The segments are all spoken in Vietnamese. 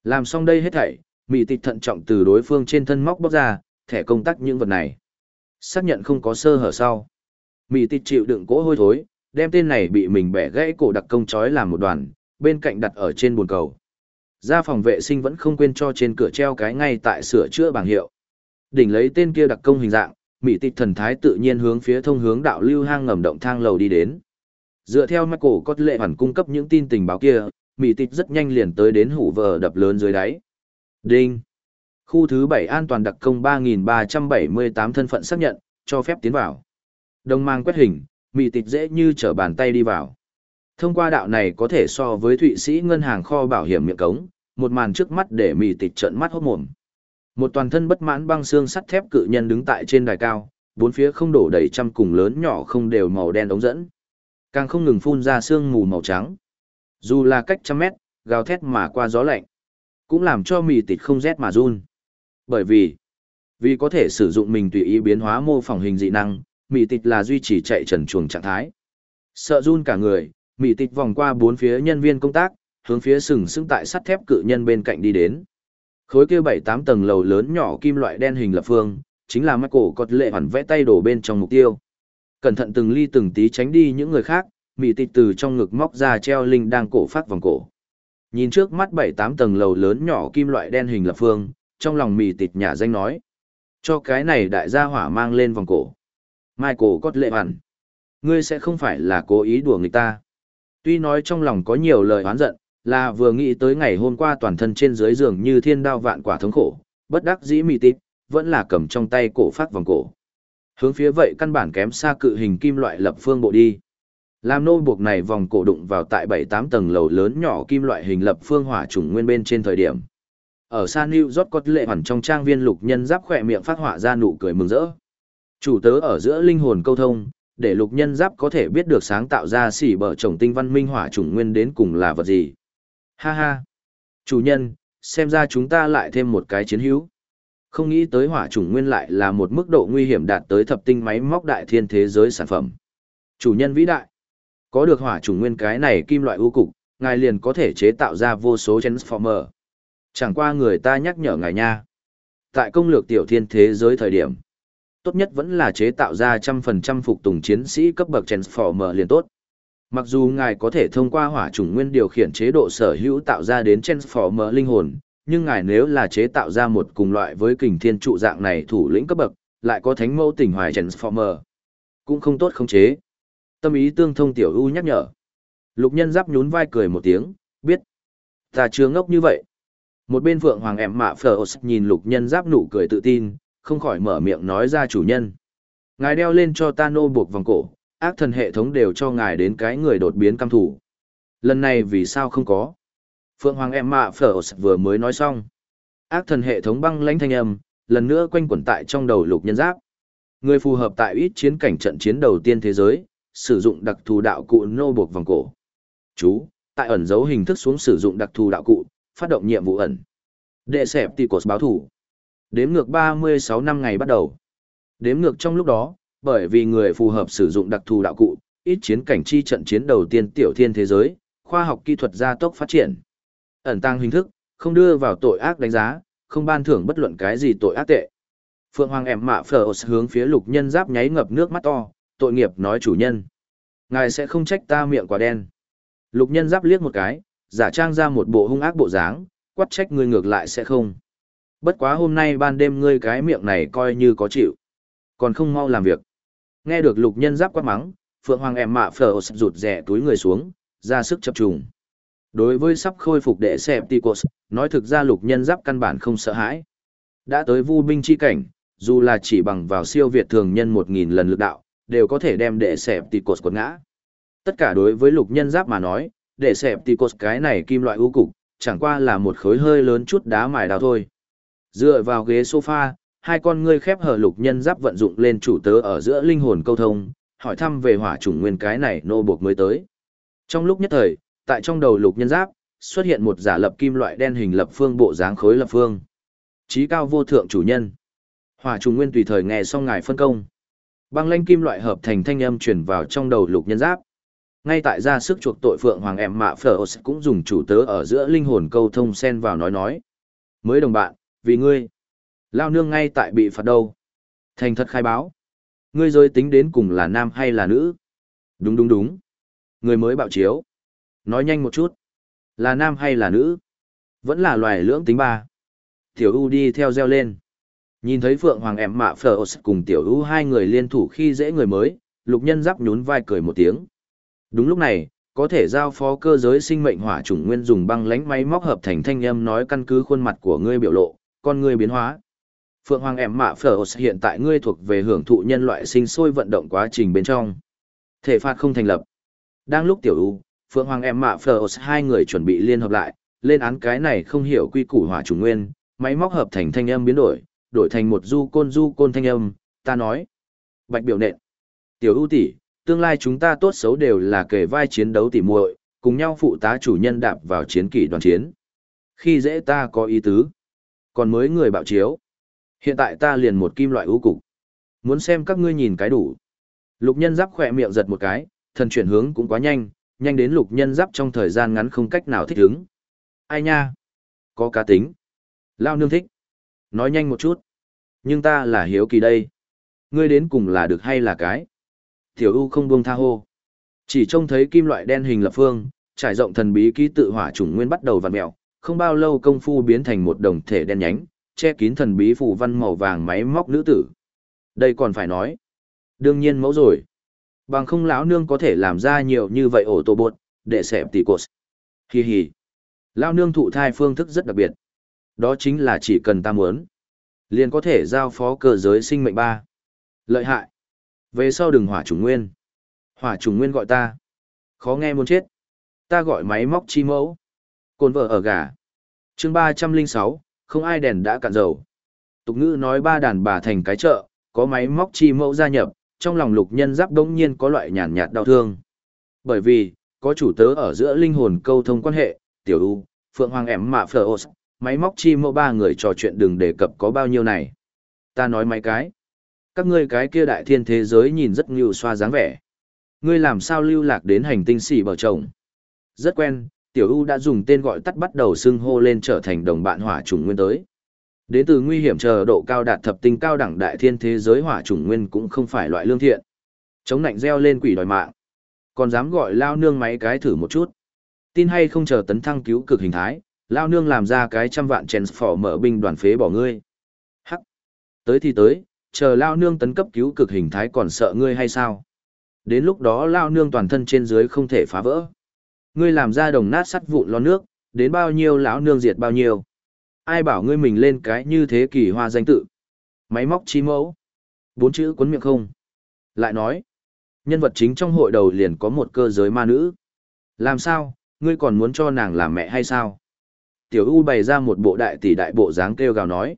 Làm xong đây hết thảy, Mị Tịch thận trọng từ đối phương trên thân móc bóc ra, thẻ công tác những vật này. Xác nhận không có sơ hở sau. Mị Tịch chịu đựng cỗ hôi thối, đem tên này bị mình bẻ gãy cổ đặc công trói làm một đoàn, bên cạnh đặt ở trên bồn cầu. Ra phòng vệ sinh vẫn không quên cho trên cửa treo cái ngay tại sửa chữa bảng hiệu. Đỉnh lấy tên kia đặc công hình dạng, Mị Tịch thần thái tự nhiên hướng phía thông hướng đạo lưu hang ngầm động thang lầu đi đến. Dựa theo Michael có lệ hoàn cung cấp những tin tình báo kia, Mị Tịch rất nhanh liền tới đến hủ vờ đập lớn dưới đáy. Đinh. Khu thứ 7 an toàn đặc công 3378 thân phận xác nhận, cho phép tiến vào. Đồng mang quét hình, Mị Tịch dễ như trở bàn tay đi vào. Thông qua đạo này có thể so với Thụy Sĩ ngân hàng kho bảo hiểm miệng cống, một màn trước mắt để Mị Tịch trợn mắt hốt mồm. Một toàn thân bất mãn băng xương sắt thép cự nhân đứng tại trên đài cao, bốn phía không đổ đầy trăm cùng lớn nhỏ không đều màu đen ống dẫn. Càng không ngừng phun ra sương mù màu trắng. Dù là cách trăm mét, gào thét mà qua gió lạnh, cũng làm cho Mị Tịch không rét mà run. Bởi vì có thể sử dụng mình tùy ý biến hóa mô phỏng hình dị năng, Mị Tịch là duy trì chạy trần truồng trạng thái. Sợ run cả người, Mị Tịch vòng qua bốn phía nhân viên công tác, hướng phía sừng sững tại sắt thép cự nhân bên cạnh đi đến. Khối kia 7-8 tầng lầu lớn nhỏ kim loại đen hình lập phương, chính là Michael có lệ hoàn vẽ tay đổ bên trong mục tiêu. Cẩn thận từng ly từng tí tránh đi những người khác, Mị Tịch từ trong ngực móc ra treo linh đang cổ phát vòng cổ. Nhìn trước mắt 7-8 tầng lầu lớn nhỏ kim loại đen hình lập phương, trong lòng Mị Tịch nhả danh nói: cho cái này đại gia hỏa mang lên vòng cổ. Michael có lệ hoàn, ngươi sẽ không phải là cố ý đùa người ta. Tuy nói trong lòng có nhiều lời oán giận, là vừa nghĩ tới ngày hôm qua toàn thân trên dưới giường như thiên đao vạn quả thống khổ, bất đắc dĩ Mị Tịch vẫn là cầm trong tay cổ phát vòng cổ. Hướng phía vậy căn bản kém xa cự hình kim loại lập phương bộ đi. Làm nô buộc này vòng cổ đụng vào tại 7-8 tầng lầu lớn nhỏ kim loại hình lập phương hỏa chủng nguyên bên trên thời điểm. Ở xa New York có lệ hoàn trong trang viên lục nhân giáp khỏe miệng phát họa ra nụ cười mừng rỡ. Chủ tớ ở giữa linh hồn câu thông, để lục nhân giáp có thể biết được sáng tạo ra xỉ bở chồng tinh văn minh hỏa chủng nguyên đến cùng là vật gì. Ha ha! Chủ nhân, xem ra chúng ta lại thêm một cái chiến hữu. Không nghĩ tới hỏa chủng nguyên lại là một mức độ nguy hiểm đạt tới thập tinh máy móc đại thiên thế giới sản phẩm. Chủ nhân vĩ đại! Có được hỏa chủng nguyên cái này kim loại ưu cục, ngài liền có thể chế tạo ra vô số Transformer. Chẳng qua người ta nhắc nhở ngài nha. Tại công lược tiểu thiên thế giới thời điểm, tốt nhất vẫn là chế tạo ra 100% phục tùng chiến sĩ cấp bậc Transformer liền tốt. Mặc dù ngài có thể thông qua hỏa chủng nguyên điều khiển chế độ sở hữu tạo ra đến Transformer linh hồn, nhưng ngài nếu là chế tạo ra một cùng loại với kình thiên trụ dạng này thủ lĩnh cấp bậc, lại có thánh mẫu tỉnh hoài Transformer, cũng không tốt khống chế. Tâm ý tương thông tiểu ưu nhắc nhở. Lục nhân giáp nhún vai cười một tiếng, biết. Ta chưa ngốc như vậy. Một bên Phượng Hoàng em mạ Phở nhìn lục nhân giáp nụ cười tự tin, không khỏi mở miệng nói ra: chủ nhân. Ngài đeo lên cho ta nô buộc vòng cổ, ác thần hệ thống đều cho ngài đến cái người đột biến cam thủ. Lần này vì sao không có? Phượng Hoàng em mạ Phở vừa mới nói xong. Ác thần hệ thống băng lãnh thanh âm, lần nữa quanh quẩn tại trong đầu lục nhân giáp. Người phù hợp tại ít chiến cảnh trận chiến đầu tiên thế giới, sử dụng đặc thù đạo cụ nô buộc vòng cổ. Chú, tại ẩn dấu hình thức xuống sử dụng đặc thù đạo cụ, phát động nhiệm vụ ẩn. Đệ sẹp tỷ cột báo thủ. Đếm ngược 36 năm ngày bắt đầu. Đếm ngược trong lúc đó, bởi vì người phù hợp sử dụng đặc thù đạo cụ, ít chiến cảnh chi trận chiến đầu tiên tiểu thiên thế giới, khoa học kỹ thuật gia tốc phát triển. Ẩn tăng hình thức, không đưa vào tội ác đánh giá, không ban thưởng bất luận cái gì tội ác tệ. Phượng Hoàng em mạ Phở hướng phía lục nhân giáp nháy ngập nước mắt to, tội nghiệp nói: chủ nhân. Ngài sẽ không trách ta miệng quả đen. Lục nhân giáp liếc một cái, giả trang ra một bộ hung ác bộ dáng, quát trách ngươi ngược lại sẽ không. Bất quá hôm nay ban đêm ngươi cái miệng này coi như có chịu. Còn không mau làm việc. Nghe được lục nhân giáp quát mắng, Phượng Hoàng em mạ Phở rụt rè túi người xuống, ra sức chập trùng. Đối với sắp khôi phục đệ sẹp Ticos, nói thực ra lục nhân giáp căn bản không sợ hãi. Đã tới vu binh chi cảnh, dù là chỉ bằng vào siêu việt thường nhân 1000 lần lực đạo, đều có thể đem đệ sẹp Ticos quật ngã. Tất cả đối với lục nhân giáp mà nói, đệ sẹp Ticos cái này kim loại ưu cục, chẳng qua là một khối hơi lớn chút đá mài đào thôi. Dựa vào ghế sofa, hai con ngươi khép hở lục nhân giáp vận dụng lên chủ tớ ở giữa linh hồn câu thông, hỏi thăm về hỏa chủng nguyên cái này nô buộc mới tới. Trong lúc nhất thời, tại trong đầu lục nhân giáp, xuất hiện một giả lập kim loại đen hình lập phương bộ dáng khối lập phương. Chí cao vô thượng chủ nhân. Hỏa chủng nguyên tùy thời nghe xong ngài phân công. Băng lanh kim loại hợp thành thanh âm truyền vào trong đầu lục nhân giáp. Ngay tại ra sức chuộc tội Phượng Hoàng em mạ Phở cũng dùng chủ tớ ở giữa linh hồn câu thông xen vào nói. Mới đồng bạn, vì ngươi. Lao nương ngay tại bị phạt đâu. Thành thật khai báo. Ngươi giới tính đến cùng là nam hay là nữ? Đúng đúng đúng. Người mới bạo chiếu. Nói nhanh một chút. Là nam hay là nữ? Vẫn là loài lưỡng tính ba. Tiểu U đi theo reo lên. Nhìn thấy Phượng Hoàng em mạ Phở cùng Tiểu U hai người liên thủ khi dễ người mới, Lục Nhân Giáp nhún vai cười một tiếng. Đúng lúc này, có thể giao phó cơ giới sinh mệnh hỏa chủng nguyên dùng băng lãnh máy móc hợp thành thanh âm nói căn cứ khuôn mặt của ngươi biểu lộ, con ngươi biến hóa. Phượng Hoàng em mạ Phở hiện tại ngươi thuộc về hưởng thụ nhân loại sinh sôi vận động quá trình bên trong. Thể phạt không thành lập. Đang lúc Tiểu U, Phượng Hoàng em mạ Phở hai người chuẩn bị liên hợp lại, lên án cái này không hiểu quy củ hỏa chủng nguyên, máy móc hợp thành thanh âm biến đổi thành một du côn thanh âm, ta nói. Bạch biểu nện. Tiểu U tỷ, tương lai chúng ta tốt xấu đều là kề vai chiến đấu tỉ muội, cùng nhau phụ tá chủ nhân đạp vào chiến kỷ đoàn chiến. Khi dễ ta có ý tứ. Còn mới người bạo chiếu. Hiện tại ta liền một kim loại ưu cục. Muốn xem các ngươi nhìn cái đủ. Lục Nhân Giáp khỏe miệng giật một cái, thần chuyển hướng cũng quá nhanh, nhanh đến Lục Nhân Giáp trong thời gian ngắn không cách nào thích ứng. Ai nha? Có cá tính. Lao nương thích. Nói nhanh một chút. Nhưng ta là hiếu kỳ đây. Ngươi đến cùng là được hay là cái? Tiểu U không buông tha hô. Chỉ trông thấy kim loại đen hình lập phương, trải rộng thần bí ký tự hỏa chủng nguyên bắt đầu vặn mèo, không bao lâu công phu biến thành một đồng thể đen nhánh, che kín thần bí phù văn màu vàng máy móc nữ tử. Đây còn phải nói. Đương nhiên mẫu rồi. Bằng không lão nương có thể làm ra nhiều như vậy ổ tổ bột, để xẹp tỷ cột. Hi hi. Lão nương thụ thai phương thức rất đặc biệt. Đó chính là chỉ cần ta muốn, liền có thể giao phó cơ giới sinh mệnh ba. Lợi hại. Về sau đừng hỏa chủng nguyên. Hỏa chủng nguyên gọi ta. Khó nghe muốn chết. Ta gọi máy móc chi mẫu. Cồn vợ ở gà. Chương 306, không ai đèn đã cạn dầu. Tục ngữ nói ba đàn bà thành cái chợ, có máy móc chi mẫu gia nhập, trong lòng Lục Nhân Giáp đống nhiên có loại nhàn nhạt đau thương. Bởi vì, có chủ tớ ở giữa linh hồn câu thông quan hệ, Tiểu U, Phượng Hoàng em mạ Phở máy móc chi mẫu ba người trò chuyện đừng đề cập có bao nhiêu này. Ta nói mấy cái. Các ngươi cái kia đại thiên thế giới nhìn rất nhưu xoa dáng vẻ. Ngươi làm sao lưu lạc đến hành tinh xỉ bờ chồng? Rất quen, Tiểu U đã dùng tên gọi tắt bắt đầu xưng hô lên trở thành đồng bạn hỏa chủng nguyên tới. Đến từ nguy hiểm chờ độ cao đạt thập tinh cao đẳng đại thiên thế giới hỏa chủng nguyên cũng không phải loại lương thiện. Chống nạnh reo lên quỷ đòi mạng. Còn dám gọi lao nương mấy cái thử một chút. Tin hay không chờ tấn thăng cứu cực hình thái, lao nương làm ra cái 100 vạn Transformer binh đoàn phế bỏ ngươi. Hắc. Tới thì tới, chờ lao nương tấn cấp cứu cực hình thái còn sợ ngươi hay sao? Đến lúc đó lao nương toàn thân trên dưới không thể phá vỡ. Ngươi làm ra đồng nát sắt vụn lo nước, đến bao nhiêu lão nương diệt bao nhiêu. Ai bảo ngươi mình lên cái như thế kỳ hoa danh tự. Máy móc chi mẫu. 4 chữ cuốn miệng không. Lại nói, nhân vật chính trong hội đầu liền có một cơ giới ma nữ. Làm sao, ngươi còn muốn cho nàng làm mẹ hay sao? Tiểu U bày ra một bộ đại tỷ đại bộ dáng kêu gào nói.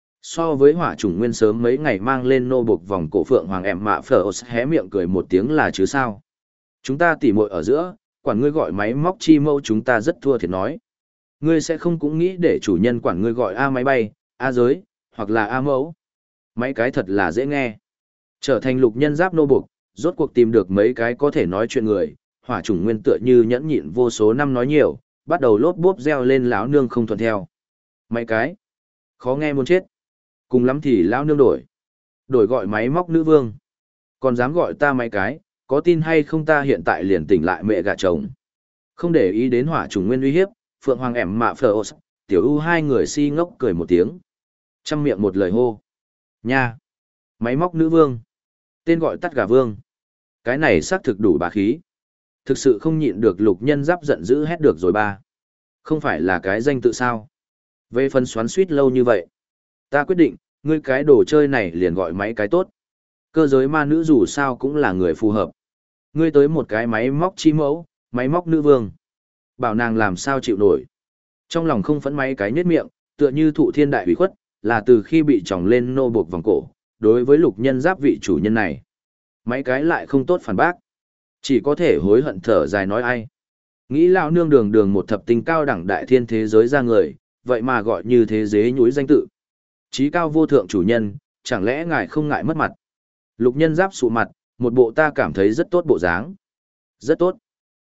So với hỏa chủng nguyên sớm mấy ngày mang lên nô buộc vòng cổ Phượng Hoàng em mạ Phở hé miệng cười một tiếng là chứ sao. Chúng ta tỉ muội ở giữa, quản ngươi gọi máy móc chi mẫu chúng ta rất thua thiệt nói. Ngươi sẽ không cũng nghĩ để chủ nhân quản ngươi gọi A máy bay, A giới, hoặc là A mẫu. Mấy cái thật là dễ nghe. Trở thành Lục Nhân Giáp nô buộc, rốt cuộc tìm được mấy cái có thể nói chuyện người, hỏa chủng nguyên tựa như nhẫn nhịn vô số năm nói nhiều, bắt đầu lốp bốp reo lên láo nương không thuận theo. Mấy cái, khó nghe muốn chết. Cùng lắm thì lão nương đổi gọi máy móc nữ vương. Còn dám gọi ta mấy cái, có tin hay không ta hiện tại liền tỉnh lại mẹ gà chồng. Không để ý đến hỏa chủng nguyên uy hiếp, Phượng Hoàng em mạ Phở Tiểu U hai người si ngốc cười một tiếng. Trăm miệng một lời hô. Nha! Máy móc nữ vương. Tên gọi tắt gà vương. Cái này xác thực đủ bá khí. Thực sự không nhịn được Lục Nhân Giáp giận dữ hét được rồi ba. Không phải là cái danh tự sao. Về phần xoắn suýt lâu như vậy. Ta quyết định, ngươi cái đồ chơi này liền gọi máy cái tốt. Cơ giới ma nữ dù sao cũng là người phù hợp. Ngươi tới một cái máy móc chi mẫu, máy móc nữ vương. Bảo nàng làm sao chịu nổi. Trong lòng không phẫn máy cái nhếch miệng, tựa như thụ thiên đại hủy khuất, là từ khi bị tròng lên nô buộc vòng cổ, đối với Lục Nhân Giáp vị chủ nhân này. Máy cái lại không tốt phản bác. Chỉ có thể hối hận thở dài nói ai. Nghĩ lão nương đường đường một thập tinh cao đẳng đại thiên thế giới ra người, vậy mà gọi như thế dế nhúi danh tự. Chí cao vô thượng chủ nhân, chẳng lẽ ngài không ngại mất mặt. Lục Nhân Giáp sụ mặt, một bộ ta cảm thấy rất tốt bộ dáng. Rất tốt.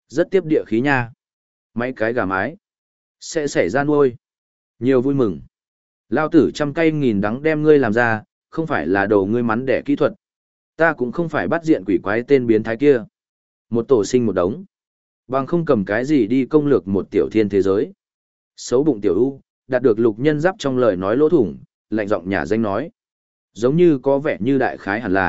Rất tiếp địa khí nha. Mấy cái gà mái. Sẽ xảy ra nuôi. Nhiều vui mừng. Lao tử trăm cây nghìn đắng đem ngươi làm ra, không phải là đồ ngươi mắn đẻ kỹ thuật. Ta cũng không phải bắt diện quỷ quái tên biến thái kia. Một tổ sinh một đống. Bằng không cầm cái gì đi công lược một tiểu thiên thế giới. Xấu bụng tiểu u, đạt được lục nhân giáp trong lời nói lỗ thủng, lạnh giọng nhà danh nói. Giống như có vẻ như đại khái hẳn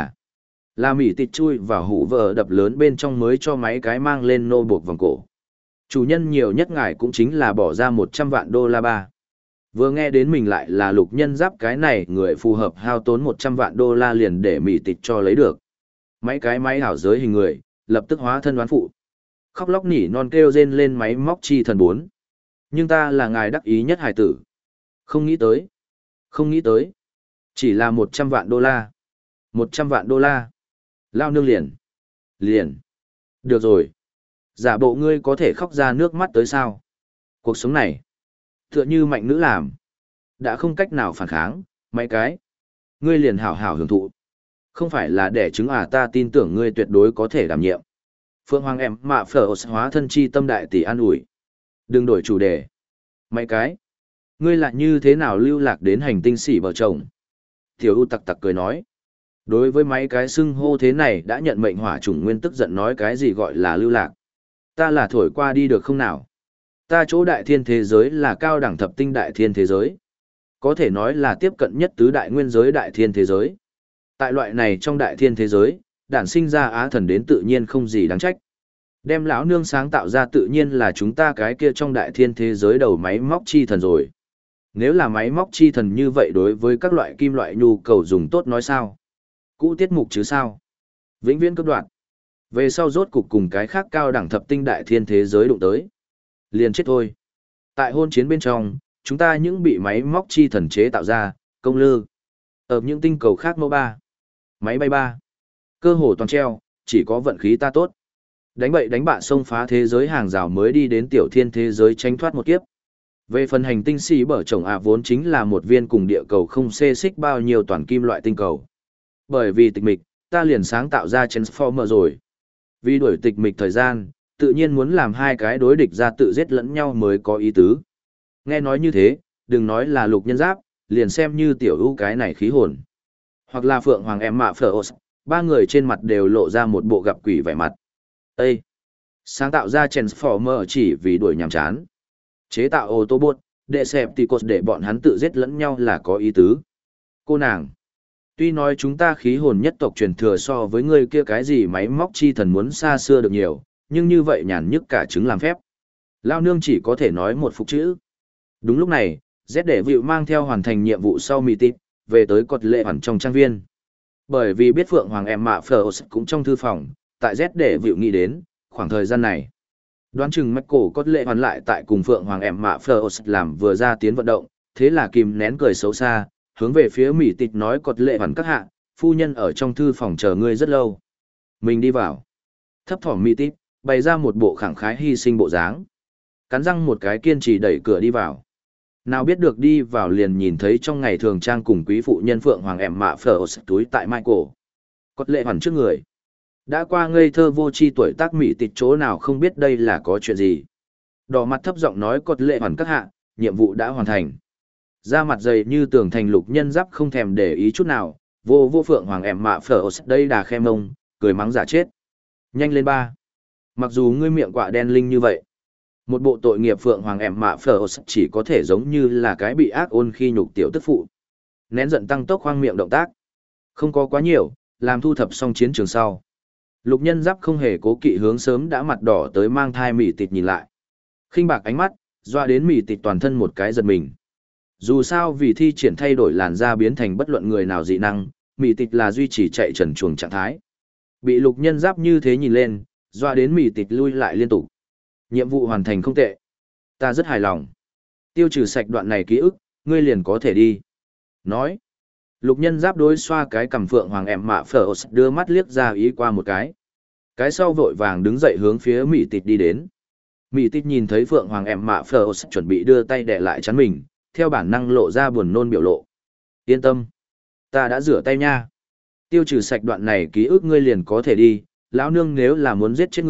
là mỉ tịt chui vào hũ vờ đập lớn bên trong mới cho máy cái mang lên nô buộc vòng cổ. Chủ nhân nhiều nhất ngài cũng chính là bỏ ra 100 vạn đô la ba. Vừa nghe đến mình lại là lục nhân giáp cái này người phù hợp hao tốn 100 vạn đô la liền để mỉ tịt cho lấy được. Máy cái máy hảo giới hình người, lập tức hóa thân đoán phụ. Khóc lóc nỉ non kêu rên lên máy móc chi thần 4. Nhưng ta là ngài đắc ý nhất hài tử. Không nghĩ tới. Không nghĩ tới. Chỉ là 100 vạn đô la. 100 vạn đô la. Lao nương liền. Liền. Được rồi. Giả bộ ngươi có thể khóc ra nước mắt tới sao? Cuộc sống này. Tựa như mạnh nữ làm. Đã không cách nào phản kháng, mấy cái. Ngươi liền hảo hảo hưởng thụ. Không phải là để chứng ta tin tưởng ngươi tuyệt đối có thể đảm nhiệm. Phượng Hoàng em mạ phở hóa thân chi tâm đại tỷ an ủi. Đừng đổi chủ đề. Mấy cái. Ngươi lại như thế nào lưu lạc đến hành tinh xỉ bờ chồng? Tiểu U tặc tặc cười nói. Đối với mấy cái xưng hô thế này đã nhận mệnh hỏa chủng nguyên tức giận nói cái gì gọi là lưu lạc. Ta là thổi qua đi được không nào? Ta chỗ đại thiên thế giới là cao đẳng thập tinh đại thiên thế giới. Có thể nói là tiếp cận nhất tứ đại nguyên giới đại thiên thế giới. Tại loại này trong đại thiên thế giới, đản sinh ra á thần đến tự nhiên không gì đáng trách. Đem lão nương sáng tạo ra tự nhiên là chúng ta cái kia trong đại thiên thế giới đầu máy móc chi thần rồi. Nếu là máy móc chi thần như vậy đối với các loại kim loại nhu cầu dùng tốt nói sao? Cũ tiết mục chứ sao? Vĩnh viễn cấp đoạn. Về sau rốt cục cùng cái khác cao đẳng thập tinh đại thiên thế giới đụng tới. Liền chết thôi. Tại hôn chiến bên trong, chúng ta những bị máy móc chi thần chế tạo ra, công lư. Ở những tinh cầu khác mô ba. Máy bay ba. Cơ hồ toàn treo, chỉ có vận khí ta tốt. Đánh bậy đánh bạ xông phá thế giới hàng rào mới đi đến tiểu thiên thế giới tránh thoát một kiếp. Về phần hành tinh xì bở chồng vốn chính là một viên cùng địa cầu không xê xích bao nhiêu toàn kim loại tinh cầu. Bởi vì tịch mịch, ta liền sáng tạo ra Transformer rồi. Vì đuổi tịch mịch thời gian, tự nhiên muốn làm hai cái đối địch ra tự giết lẫn nhau mới có ý tứ. Nghe nói như thế, đừng nói là lục nhân giáp, liền xem như tiểu ưu cái này khí hồn. Hoặc là Phượng Hoàng em mạ phở ba người trên mặt đều lộ ra một bộ gặp quỷ vẻ mặt. Ê! Sáng tạo ra Transformer chỉ vì đuổi nhàm chán. Chế tạo Autobot, Decepticons để bọn hắn tự giết lẫn nhau là có ý tứ. Cô nàng! Tuy nói chúng ta khí hồn nhất tộc truyền thừa so với ngươi kia cái gì máy móc chi thần muốn xa xưa được nhiều, nhưng như vậy nhàn nhức cả chứng làm phép. Lao nương chỉ có thể nói một phục chữ. Đúng lúc này, Z để vịu mang theo hoàn thành nhiệm vụ sau mì tít, về tới cột lệ hẳn trong trang viên. Bởi vì biết Phượng Hoàng em mạ phở cũng trong thư phòng, tại Z để vịu nghĩ đến, khoảng thời gian này. Đoán chừng Michael cốt lệ hoàn lại tại cùng Phượng Hoàng em mạ phở làm vừa ra tiến vận động, thế là kìm nén cười xấu xa, hướng về phía mỉ tịt nói cột lệ hoàn các hạ, phu nhân ở trong thư phòng chờ ngươi rất lâu. Mình đi vào. Thấp thỏm mỉ tịt, bày ra một bộ khẳng khái hy sinh bộ dáng. Cắn răng một cái kiên trì đẩy cửa đi vào. Nào biết được đi vào liền nhìn thấy trong ngày thường trang cùng quý phụ nhân Phượng Hoàng em mạ phở túi tại Michael. Cột lệ hoàn trước người. Đã qua ngây thơ vô tri tuổi tác mỉ tịt chỗ nào không biết đây là có chuyện gì. Đỏ mặt thấp giọng nói cột lệ hoàn các hạ, nhiệm vụ đã hoàn thành. Da mặt dày như tường thành lục nhân giáp không thèm để ý chút nào, vô Phượng Hoàng em mạ phở đây đà khe mông, cười mắng giả chết. Nhanh lên ba. Mặc dù ngươi miệng quạ đen linh như vậy, một bộ tội nghiệp Phượng Hoàng em mạ phở chỉ có thể giống như là cái bị ác ôn khi nhục tiểu tức phụ. Nén giận tăng tốc khoang miệng động tác. Không có quá nhiều, làm thu thập xong chiến trường sau. Lục nhân giáp không hề cố kỵ hướng sớm đã mặt đỏ tới mang thai mỉ tịt nhìn lại. Khinh bạc ánh mắt, doa đến mỉ tịt toàn thân một cái giật mình. Dù sao vì thi triển thay đổi làn da biến thành bất luận người nào dị năng, mỉ tịt là duy trì chạy trần chuồng trạng thái. Bị lục nhân giáp như thế nhìn lên, doa đến mỉ tịt lui lại liên tục. Nhiệm vụ hoàn thành không tệ. Ta rất hài lòng. Tiêu trừ sạch đoạn này ký ức, ngươi liền có thể đi. Nói. Lục nhân giáp đối xoa cái cằm Phượng Hoàng em mạ phở đưa mắt liếc ra ý qua một cái. Cái sau vội vàng đứng dậy hướng phía mỉ tịt đi đến. Mỉ tịt nhìn thấy Phượng Hoàng em mạ phở chuẩn bị đưa tay đè lại chắn mình, theo bản năng lộ ra buồn nôn biểu lộ. Yên tâm. Ta đã rửa tay nha. Tiêu trừ sạch đoạn này ký ức ngươi liền có thể đi, lão nương nếu là muốn giết chết ngươi,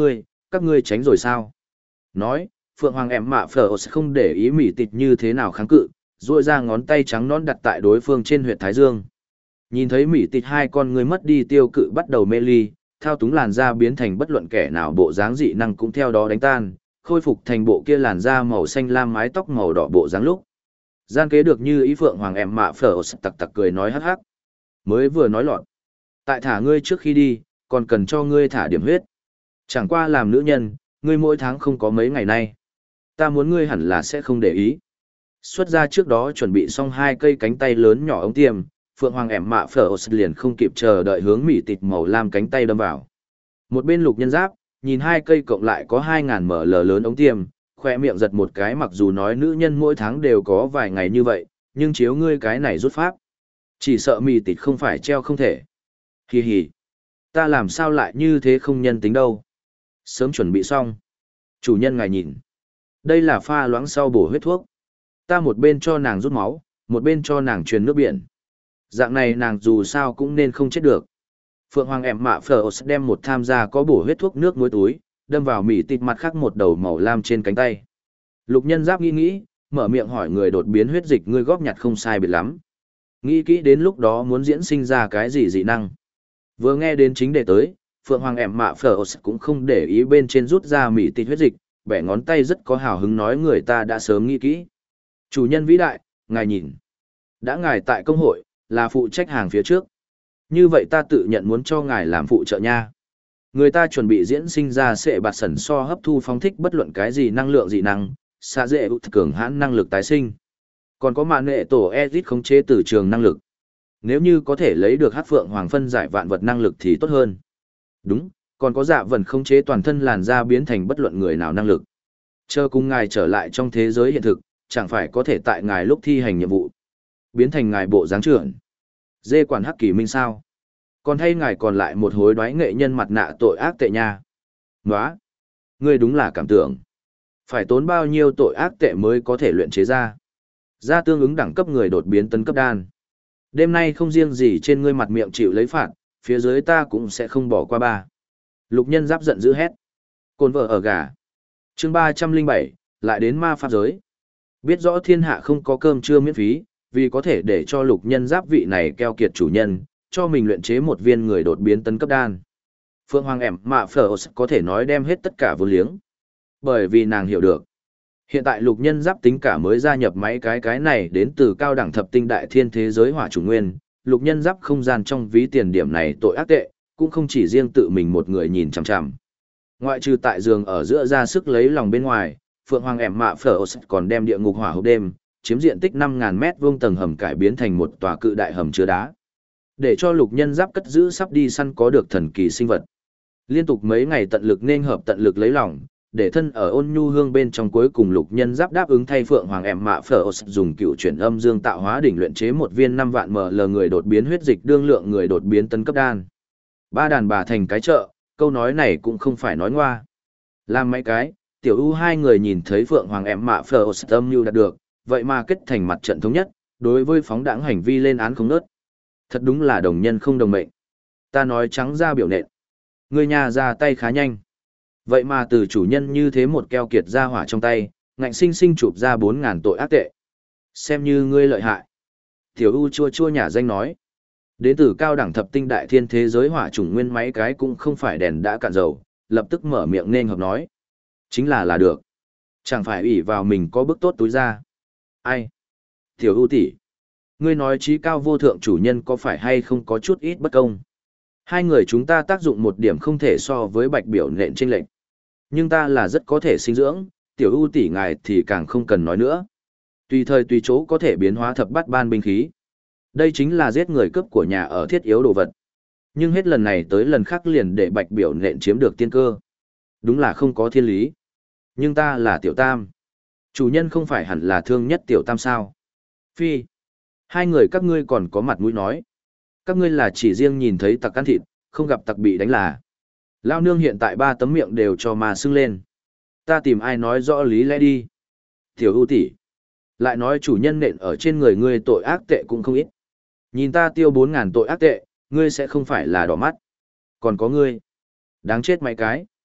các ngươi tránh rồi sao? Nói, Phượng Hoàng em mạ phở không để ý mỉ tịt như thế nào kháng cự, duỗi ra ngón tay trắng nón đặt tại đối phương trên huyệt thái dương. Nhìn thấy mỉ tịt hai con người mất đi tiêu cự bắt đầu mê ly, thao túng làn da biến thành bất luận kẻ nào bộ dáng dị năng cũng theo đó đánh tan, khôi phục thành bộ kia làn da màu xanh lam mái tóc màu đỏ bộ dáng lúc. Gian kế được như ý Phượng Hoàng em mạ phở tặc tặc cười nói hắc hắc. Mới vừa nói lọt. Tại thả ngươi trước khi đi, còn cần cho ngươi thả điểm huyết. Chẳng qua làm nữ nhân, ngươi mỗi tháng không có mấy ngày nay. Ta muốn ngươi hẳn là sẽ không để ý. Xuất ra trước đó chuẩn bị xong 2 cây cánh tay lớn nhỏ ống tiêm, Phượng Hoàng ẻm mạ phở liền không kịp chờ đợi hướng mỉ tịt màu lam cánh tay đâm vào. Một bên Lục Nhân Giáp, nhìn 2 cây cộng lại có 2.000 ml lớn ống tiêm, khoe miệng giật một cái, mặc dù nói nữ nhân mỗi tháng đều có vài ngày như vậy, nhưng chiếu ngươi cái này rút pháp. Chỉ sợ mỉ tịt không phải treo không thể. Hì hì. Ta làm sao lại như thế không nhân tính đâu. Sớm chuẩn bị xong. Chủ nhân ngài nhìn. Đây là pha loãng sau bổ huyết thuốc. Ta một bên cho nàng rút máu, một bên cho nàng truyền nước biển. Dạng này nàng dù sao cũng nên không chết được. Phượng Hoàng em mạ phở đem một tham gia có bổ huyết thuốc nước muối túi, đâm vào mỉ tịt mặt khác một đầu màu lam trên cánh tay. Lục Nhân Giáp nghĩ, mở miệng hỏi người đột biến huyết dịch ngươi góp nhặt không sai biệt lắm. Nghĩ kỹ đến lúc đó muốn diễn sinh ra cái gì dị năng. Vừa nghe đến chính đề tới, Phượng Hoàng em mạ phở cũng không để ý bên trên rút ra mỉ tịt huyết dịch, bẻ ngón tay rất có hào hứng nói người ta đã sớm nghĩ kỹ. Chủ nhân vĩ đại, ngài nhìn. Đã ngài tại công hội, là phụ trách hàng phía trước. Như vậy ta tự nhận muốn cho ngài làm phụ trợ nha. Người ta chuẩn bị diễn sinh ra sẽ bạt sẩn so hấp thu phóng thích bất luận cái gì năng lượng dị năng, xa dễ cường hãn năng lực tái sinh. Còn có mạng nghệ tổ Ezit khống chế từ trường năng lực. Nếu như có thể lấy được Hắc Phượng Hoàng phân giải vạn vật năng lực thì tốt hơn. Đúng, còn có dạ vần khống chế toàn thân làn da biến thành bất luận người nào năng lực. Chờ cùng ngài trở lại trong thế giới hiện thực, chẳng phải có thể tại ngài lúc thi hành nhiệm vụ, biến thành ngài bộ dáng trưởng. Dê quản Hắc Kỳ Minh sao? Còn hay ngài còn lại một hối đoái nghệ nhân mặt nạ tội ác tệ nha. Nóa! Ngươi đúng là cảm tưởng. Phải tốn bao nhiêu tội ác tệ mới có thể luyện chế ra. Ra tương ứng đẳng cấp người đột biến tấn cấp đan. Đêm nay không riêng gì trên ngươi mặt miệng chịu lấy phạt, phía dưới ta cũng sẽ không bỏ qua ba. Lục Nhân Giáp giận dữ hét. Cồn vợ ở gà. Chương 307, lại đến ma pháp giới. Biết rõ thiên hạ không có cơm trưa miễn phí, vì có thể để cho Lục Nhân Giáp vị này keo kiệt chủ nhân, cho mình luyện chế một viên người đột biến tấn cấp đan. Phượng Hoàng ẻm mạ phở có thể nói đem hết tất cả vô liếng. Bởi vì nàng hiểu được. Hiện tại Lục Nhân Giáp tính cả mới gia nhập máy cái này đến từ cao đẳng thập tinh đại thiên thế giới hỏa chủ nguyên, Lục Nhân Giáp không gian trong ví tiền điểm này tội ác tệ, cũng không chỉ riêng tự mình một người nhìn chằm chằm. Ngoại trừ tại giường ở giữa ra sức lấy lòng bên ngoài, Phượng Hoàng ẻm mạ phở còn đem địa ngục hỏa hộp đêm, chiếm diện tích 5.000 mét vuông tầng hầm cải biến thành một tòa cự đại hầm chứa đá. Để cho Lục Nhân Giáp cất giữ sắp đi săn có được thần kỳ sinh vật. Liên tục mấy ngày tận lực nên hợp tận lực lấy lòng, để thân ở ôn nhu hương bên trong cuối cùng Lục Nhân Giáp đáp ứng thay Phượng Hoàng em mạ phở dùng cựu chuyển âm dương tạo hóa đỉnh luyện chế một viên 5 vạn ml người đột biến huyết dịch đương lượng người đột biến tấn cấp đan. Ba đàn bà thành cái chợ, câu nói này cũng không phải nói ngoa. Làm mấy cái, tiểu u hai người nhìn thấy Phượng Hoàng em mạ phở âm mưu đạt được, vậy mà kết thành mặt trận thống nhất, đối với phóng đãng hành vi lên án không nớt. Thật đúng là đồng nhân không đồng mệnh. Ta nói trắng ra biểu nện. Người nhà ra tay khá nhanh. Vậy mà từ chủ nhân như thế một keo kiệt ra hỏa trong tay, ngạnh sinh sinh chụp ra 4.000 tội ác tệ. Xem như ngươi lợi hại. Tiểu U chua chua nhả danh nói. Đến từ cao đẳng thập tinh đại thiên thế giới hỏa chủng nguyên máy cái cũng không phải đèn đã cạn dầu, lập tức mở miệng nên hợp nói. Chính là được. Chẳng phải ủy vào mình có bức tốt túi ra. Ai? Tiểu U tỷ, ngươi nói trí cao vô thượng chủ nhân có phải hay không có chút ít bất công? Hai người chúng ta tác dụng một điểm không thể so với bạch biểu nện chênh lệch. Nhưng ta là rất có thể sinh dưỡng, tiểu ưu tỷ ngài thì càng không cần nói nữa. Tùy thời tùy chỗ có thể biến hóa thập bát ban binh khí. Đây chính là giết người cướp của nhà ở thiết yếu đồ vật. Nhưng hết lần này tới lần khác liền để bạch biểu nện chiếm được tiên cơ. Đúng là không có thiên lý. Nhưng ta là tiểu tam. Chủ nhân không phải hẳn là thương nhất tiểu tam sao? Phi. Hai người các ngươi còn có mặt mũi nói. Các ngươi là chỉ riêng nhìn thấy tặc ăn thịt, không gặp tặc bị đánh là. Lao nương hiện tại 3 tấm miệng đều cho mà sưng lên. Ta tìm ai nói rõ lý lẽ đi. Tiểu ưu tỷ, lại nói chủ nhân nện ở trên người ngươi tội ác tệ cũng không ít. Nhìn ta tiêu 4.000 tội ác tệ, ngươi sẽ không phải là đỏ mắt. Còn có ngươi. Đáng chết mấy cái.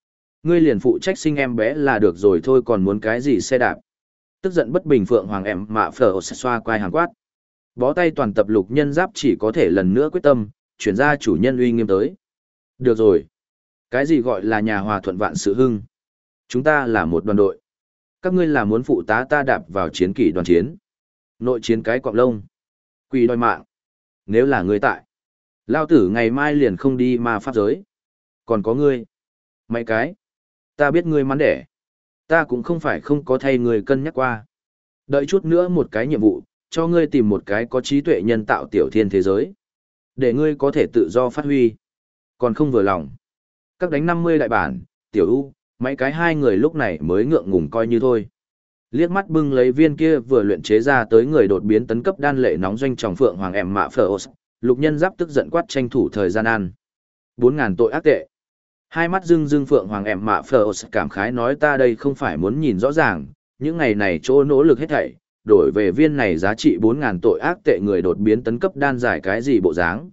Ngươi liền phụ trách sinh em bé là được rồi thôi còn muốn cái gì xe đạp. Tức giận bất bình Phượng Hoàng em mạ phở xoa quai hàng quát. Bó tay toàn tập Lục Nhân Giáp chỉ có thể lần nữa quyết tâm, chuyển ra chủ nhân uy nghiêm tới. Được rồi. Cái gì gọi là nhà hòa thuận vạn sự hưng? Chúng ta là một đoàn đội. Các ngươi là muốn phụ tá ta đạp vào chiến kỷ đoàn chiến. Nội chiến cái cọp lông. Quỷ đòi mạng. Nếu là ngươi tại. Lao tử ngày mai liền không đi ma pháp giới. Còn có ngươi. Mấy cái. Ta biết ngươi mắn đẻ. Ta cũng không phải không có thay ngươi cân nhắc qua. Đợi chút nữa một cái nhiệm vụ, cho ngươi tìm một cái có trí tuệ nhân tạo tiểu thiên thế giới. Để ngươi có thể tự do phát huy. Còn không vừa lòng. Các đánh 50 đại bản, tiểu ưu, mấy cái hai người lúc này mới ngượng ngùng coi như thôi. Liếc mắt bưng lấy viên kia vừa luyện chế ra tới người đột biến tấn cấp đan lệ nóng doanh tròng Phượng Hoàng em mạ phở ос, Lục Nhân Giáp tức giận quát tranh thủ thời gian ăn. 4.000 tội ác tệ. Hai mắt rưng rưng Phượng Hoàng em mạ phở os cảm khái nói ta đây không phải muốn nhìn rõ ràng, những ngày này chỗ nỗ lực hết thảy, đổi về viên này giá trị 4.000 tội ác tệ người đột biến tấn cấp đan giải cái gì bộ dáng.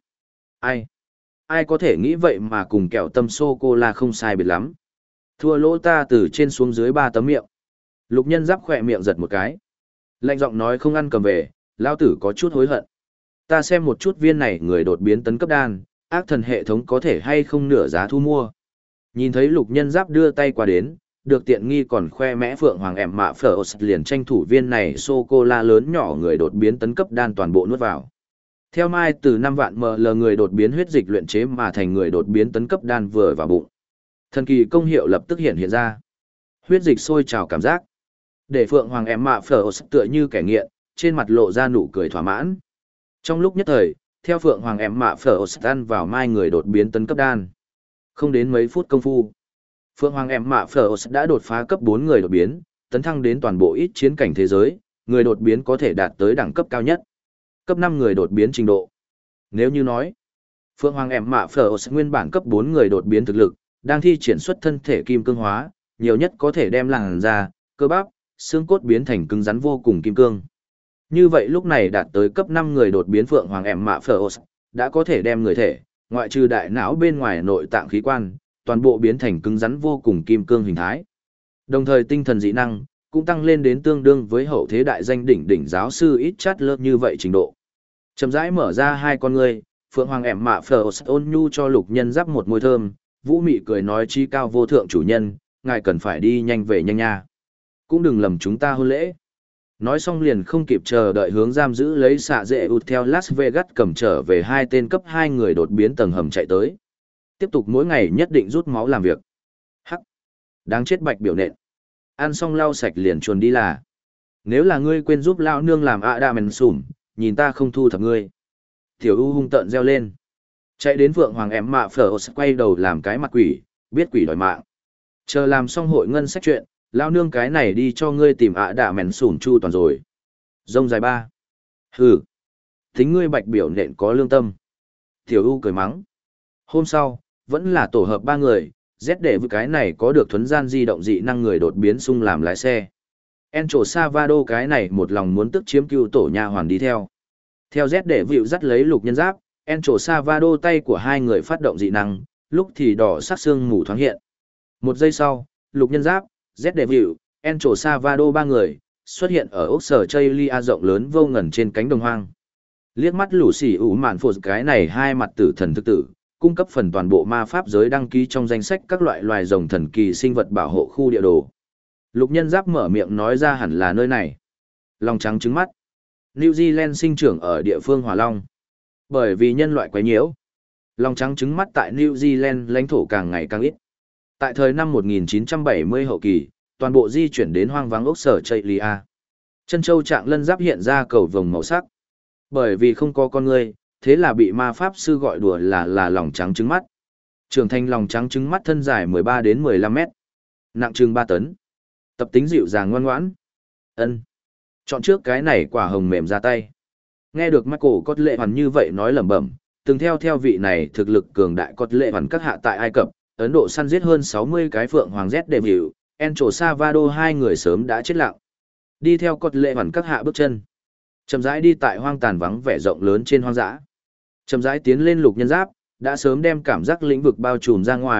Ai có thể nghĩ vậy mà cùng kẹo tâm sô-cô-la không sai biệt lắm. Thua lỗ ta từ trên xuống dưới 3 tấm miệng. Lục Nhân Giáp khỏe miệng giật một cái. Lạnh giọng nói không ăn cầm về, lao tử có chút hối hận. Ta xem một chút viên này người đột biến tấn cấp đan, ác thần hệ thống có thể hay không nửa giá thu mua. Nhìn thấy Lục Nhân Giáp đưa tay qua đến, được tiện nghi còn khoe mẽ Phượng Hoàng em mạ phở liền tranh thủ viên này sô-cô-la lớn nhỏ người đột biến tấn cấp đan toàn bộ nuốt vào. Theo mai từ 5 vạn ml người đột biến huyết dịch luyện chế mà thành người đột biến tấn cấp đan vừa vào bụng. Thần kỳ công hiệu lập tức hiện ra. Huyết dịch sôi trào cảm giác. Để Phượng Hoàng em mạ phở tựa như kẻ nghiện, trên mặt lộ ra nụ cười thỏa mãn. Trong lúc nhất thời, theo Phượng Hoàng em mạ phở ăn vào mai người đột biến tấn cấp đan. Không đến mấy phút công phu, Phượng Hoàng em mạ phở đã đột phá cấp 4 người đột biến, tấn thăng đến toàn bộ ít chiến cảnh thế giới, người đột biến có thể đạt tới đẳng cấp cao nhất. Cấp 5 người đột biến trình độ. Nếu như nói, Phượng Hoàng em mạ phở nguyên bản cấp 4 người đột biến thực lực, đang thi triển xuất thân thể kim cương hóa, nhiều nhất có thể đem làn da, cơ bắp, xương cốt biến thành cứng rắn vô cùng kim cương. Như vậy lúc này đạt tới cấp 5 người đột biến Phượng Hoàng em mạ phở đã có thể đem người thể, ngoại trừ đại não bên ngoài nội tạng khí quan, toàn bộ biến thành cứng rắn vô cùng kim cương hình thái. Đồng thời tinh thần dị năng cũng tăng lên đến tương đương với hậu thế đại danh đỉnh giáo sư ít chát lớp như vậy trình độ. Chậm rãi mở ra hai con ngươi, Phượng Hoàng em mạ phở ôn nhu cho Lục Nhân Giáp một môi thơm, vũ mị cười nói chi cao vô thượng chủ nhân, ngài cần phải đi nhanh về nhanh nha. Cũng đừng lầm chúng ta hôn lễ. Nói xong liền không kịp chờ đợi hướng giam giữ lấy xạ dễ ụt theo Las Vegas cầm trở về hai tên cấp 2 người đột biến tầng hầm chạy tới. Tiếp tục mỗi ngày nhất định rút máu làm việc. Hắc. Đáng chết bạch biểu nện. Ăn xong lau sạch liền chuồn đi là. Nếu là ngươi quên giúp lão nương làm ạ đà mèn sủm, nhìn ta không thu thập ngươi. Tiểu U hung tợn reo lên. Chạy đến Phượng Hoàng em mạ phở quay đầu làm cái mặt quỷ, biết quỷ đòi mạng. Chờ làm xong hội ngân sách chuyện, lão nương cái này đi cho ngươi tìm ạ đà mèn sủm chu toàn rồi. Rông dài 3. Hừ. Tính ngươi bạch biểu nện có lương tâm. Tiểu U cười mắng. Hôm sau, vẫn là tổ hợp 3 người, Z để với cái này có được thuấn gian di động dị năng người đột biến sung làm lái xe. Encho Savado cái này một lòng muốn tức chiếm cưu tổ nha hoàn đi theo. Theo Z để vịu dắt lấy Lục Nhân Giáp, Encho Savado tay của hai người phát động dị năng, lúc thì đỏ sắc xương mù thoáng hiện. Một giây sau, Lục Nhân Giáp, Z để vịu, Encho Savado 3 người, xuất hiện ở ốc sở Chaylia rộng lớn vô ngần trên cánh đồng hoang. Liếc mắt lũ xỉ ủ mạn phột cái này hai mặt tử thần thực tử, cung cấp phần toàn bộ ma pháp giới đăng ký trong danh sách các loại loài rồng thần kỳ sinh vật bảo hộ khu địa đồ. Lục Nhân Giáp mở miệng nói ra hẳn là nơi này. Long trắng trứng mắt. New Zealand sinh trưởng ở địa phương Hỏa Long. Bởi vì nhân loại quấy nhiễu, long trắng trứng mắt tại New Zealand lãnh thổ càng ngày càng ít. Tại thời năm 1970 hậu kỳ, toàn bộ di chuyển đến hoang vắng ốc sở Chaylia. Chân châu trạng lân giáp hiện ra cầu vồng màu sắc. Bởi vì không có con người, thế là bị ma pháp sư gọi đùa là lòng trắng trứng mắt. Trưởng thành lòng trắng trứng mắt thân dài 13 đến 15 mét, nặng chừng 3 tấn. Tập tính dịu dàng ngoan ngoãn. Ân. Chọn trước cái này quả hồng mềm ra tay. Nghe được Michael Cốt Lệ Hoàn như vậy nói lẩm bẩm, từng theo vị này thực lực cường đại Cốt Lệ Hoàn các hạ tại Ai Cập, Ấn Độ săn giết hơn 60 cái phượng hoàng Z đều hiệu, Encho Savado hai người sớm đã chết lặng. Đi theo Cốt Lệ Hoàn các hạ bước chân, chậm rãi đi tại hoang tàn vắng vẻ rộng lớn trên hoang dã. Chậm rãi tiến lên Lục Nhân Giáp, đã sớm đem cảm giác lĩnh vực bao trùm ra ngoài,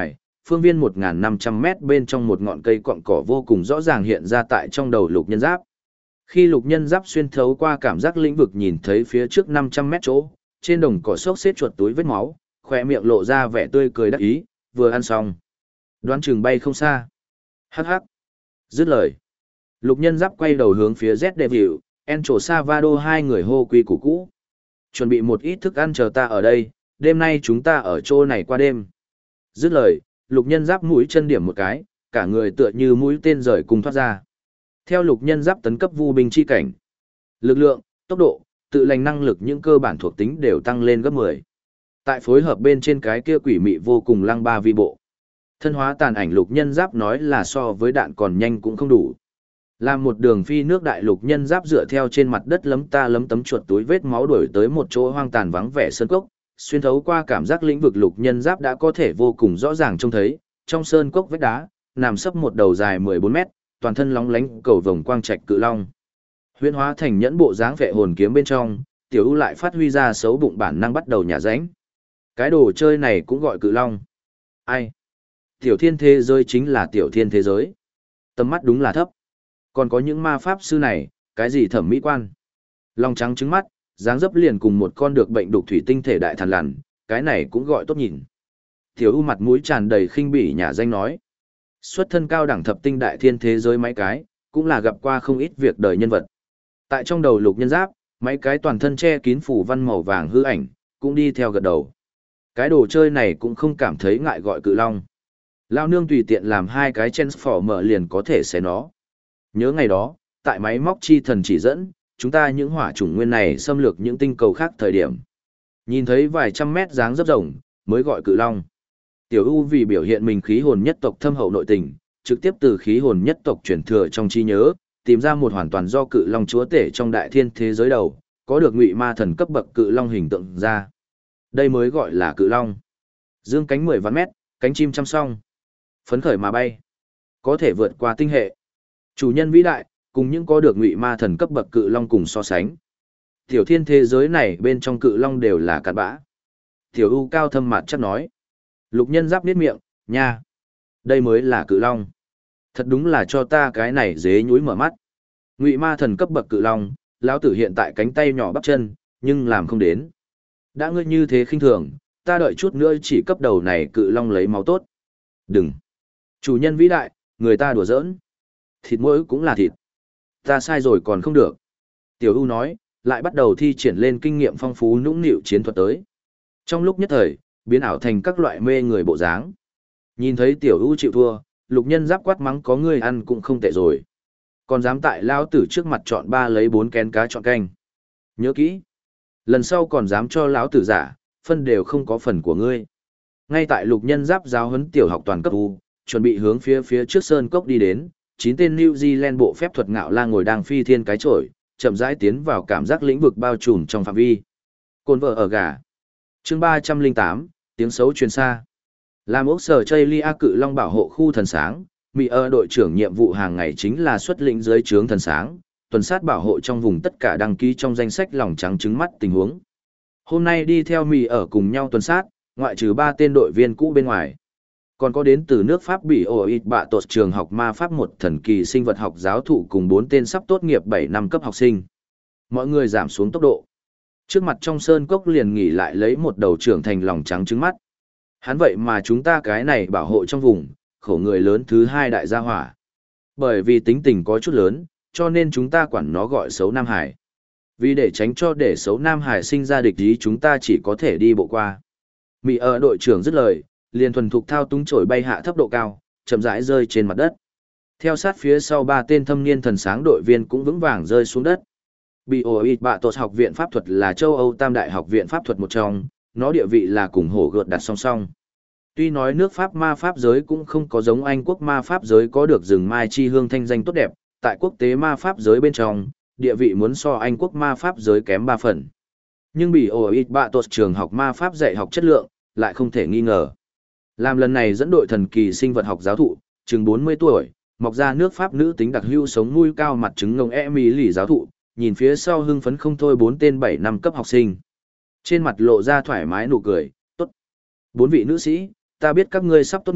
phương viên 1.500 mét bên trong một ngọn cây cọn cỏ vô cùng rõ ràng hiện ra tại trong đầu Lục Nhân Giáp. Khi Lục Nhân Giáp xuyên thấu qua cảm giác lĩnh vực nhìn thấy phía trước 500 mét chỗ, trên đồng cỏ xốc xếp chuột túi vết máu, khỏe miệng lộ ra vẻ tươi cười đắc ý, vừa ăn xong. Đoán chừng bay không xa. Hắc hắc. Dứt lời. Lục Nhân Giáp quay đầu hướng phía Z Devil, Encho Savado hai người hô quy củ cũ. Chuẩn bị một ít thức ăn chờ ta ở đây, đêm nay chúng ta ở chỗ này qua đêm. Dứt lời, Lục Nhân Giáp mũi chân điểm một cái, cả người tựa như mũi tên rời cùng thoát ra. Theo Lục Nhân Giáp tấn cấp vu binh chi cảnh, lực lượng, tốc độ, tự lành năng lực những cơ bản thuộc tính đều tăng lên gấp 10. Tại phối hợp bên trên cái kia quỷ mị vô cùng lăng ba vi bộ. Thân hóa tàn ảnh Lục Nhân Giáp nói là so với đạn còn nhanh cũng không đủ. Làm một đường phi nước đại Lục Nhân Giáp dựa theo trên mặt đất lấm ta lấm tấm chuột túi vết máu đuổi tới một chỗ hoang tàn vắng vẻ sơn cốc, xuyên thấu qua cảm giác lĩnh vực Lục Nhân Giáp đã có thể vô cùng rõ ràng trông thấy, trong sơn cốc vách đá, nằm sấp một đầu dài 14 mét, toàn thân lóng lánh cầu vồng quang trạch cự long. Huyễn hóa thành nhẫn bộ dáng vệ hồn kiếm bên trong, Tiểu U lại phát huy ra xấu bụng bản năng bắt đầu nhả ránh. Cái đồ chơi này cũng gọi cự long. Ai? Tiểu thiên thế giới chính là tiểu thiên thế giới. Tầm mắt đúng là thấp. Còn có những ma pháp sư này, cái gì thẩm mỹ quan? Long trắng trứng mắt, dáng dấp liền cùng một con được bệnh đục thủy tinh thể đại thằn lằn, cái này cũng gọi tốt nhìn. Tiểu U mặt mũi tràn đầy khinh bỉ nhả danh nói. Xuất thân cao đẳng thập tinh đại thiên thế giới mấy cái, cũng là gặp qua không ít việc đời nhân vật. Tại trong đầu Lục Nhân Giáp, mấy cái toàn thân che kín phủ văn màu vàng hư ảnh, cũng đi theo gật đầu. Cái đồ chơi này cũng không cảm thấy ngại gọi cự long. Lao nương tùy tiện làm hai cái transformer liền có thể xé nó. Nhớ ngày đó, tại máy móc chi thần chỉ dẫn, chúng ta những hỏa chủng nguyên này xâm lược những tinh cầu khác thời điểm. Nhìn thấy vài trăm mét dáng dấp rồng, mới gọi cự long. Tiểu U vì biểu hiện mình khí hồn nhất tộc thâm hậu nội tình, trực tiếp từ khí hồn nhất tộc chuyển thừa trong trí nhớ, tìm ra một hoàn toàn do cự long chúa tể trong đại thiên thế giới đầu, có được ngụy ma thần cấp bậc cự long hình tượng ra. Đây mới gọi là cự long. Dương cánh 10 vạn mét, cánh chim chăm song. Phấn khởi mà bay. Có thể vượt qua tinh hệ. Chủ nhân vĩ đại, cùng những có được ngụy ma thần cấp bậc cự long cùng so sánh. Tiểu thiên thế giới này bên trong cự long đều là cặn bã. Tiểu U cao thâm mặt chắc nói. Lục Nhân Giáp niết miệng, nha. Đây mới là cự long. Thật đúng là cho ta cái này dế nhúi mở mắt. Ngụy ma thần cấp bậc cự long, lão tử hiện tại cánh tay nhỏ bắp chân, nhưng làm không đến. Đã ngươi như thế khinh thường, ta đợi chút nữa chỉ cấp đầu này cự long lấy máu tốt. Đừng. Chủ nhân vĩ đại, người ta đùa giỡn. Thịt mỗi cũng là thịt. Ta sai rồi còn không được. Tiểu U nói, lại bắt đầu thi triển lên kinh nghiệm phong phú nũng nịu chiến thuật tới. Trong lúc nhất thời, biến ảo thành các loại mê người bộ dáng. Nhìn thấy Tiểu U chịu thua, Lục Nhân Giáp quát mắng có người ăn cũng không tệ rồi. Còn dám tại lao tử trước mặt chọn 3 lấy 4 kén cá chọn canh. Nhớ kỹ. Lần sau còn dám cho lão tử giả, phân đều không có phần của ngươi. Ngay tại Lục Nhân Giáp giáo huấn tiểu học toàn cấp U, chuẩn bị hướng phía trước sơn cốc đi đến, 9 tên New Zealand bộ phép thuật ngạo la ngồi đang phi thiên cái chổi, chậm rãi tiến vào cảm giác lĩnh vực bao trùm trong phạm vi. Côn vợ ở gà. Chương 308, tiếng xấu truyền xa. Làm ốc sở chây lia cự long bảo hộ khu thần sáng, Mỹ đội trưởng nhiệm vụ hàng ngày chính là xuất lĩnh dưới trướng thần sáng, tuần sát bảo hộ trong vùng tất cả đăng ký trong danh sách lòng trắng trứng mắt tình huống. Hôm nay đi theo Mỹ cùng nhau tuần sát, ngoại trừ 3 tên đội viên cũ bên ngoài. Còn có đến từ nước Pháp bị Oit bạ tột trường học ma pháp một thần kỳ sinh vật học giáo thụ cùng 4 tên sắp tốt nghiệp 7 năm cấp học sinh. Mọi người giảm xuống tốc độ. Trước mặt trong sơn cốc liền nghỉ lại lấy một đầu trưởng thành lòng trắng trứng mắt. Hắn vậy mà chúng ta cái này bảo hộ trong vùng, khổ người lớn thứ 2 đại gia hỏa. Bởi vì tính tình có chút lớn, cho nên chúng ta quản nó gọi xấu Nam Hải. Vì để tránh cho để xấu Nam Hải sinh ra địch ý chúng ta chỉ có thể đi bộ qua. Mỹ đội trưởng dứt lời, liền thuần thục thao túng chổi bay hạ thấp độ cao, chậm rãi rơi trên mặt đất. Theo sát phía sau 3 tên thâm niên thần sáng đội viên cũng vững vàng rơi xuống đất. BOIT bạ tột học viện pháp thuật là châu Âu tam đại học viện pháp thuật một trong, nó địa vị là cùng hổ gợt đặt song song. Tuy nói nước Pháp ma pháp giới cũng không có giống Anh quốc ma pháp giới có được rừng mai chi hương thanh danh tốt đẹp, tại quốc tế ma pháp giới bên trong, địa vị muốn so Anh quốc ma pháp giới kém 3 phần. Nhưng BOIT bạ tột trường học ma pháp dạy học chất lượng, lại không thể nghi ngờ. Làm lần này dẫn đội thần kỳ sinh vật học giáo thụ, chừng 40 tuổi, mọc ra nước Pháp nữ tính đặc hữu sống mũi cao mặt trứng ngông Emily giáo thụ, nhìn phía sau hưng phấn không thôi 4 tên 7 năm cấp học sinh. Trên mặt lộ ra thoải mái nụ cười, tốt. 4 vị nữ sĩ, ta biết các ngươi sắp tốt nghiệp,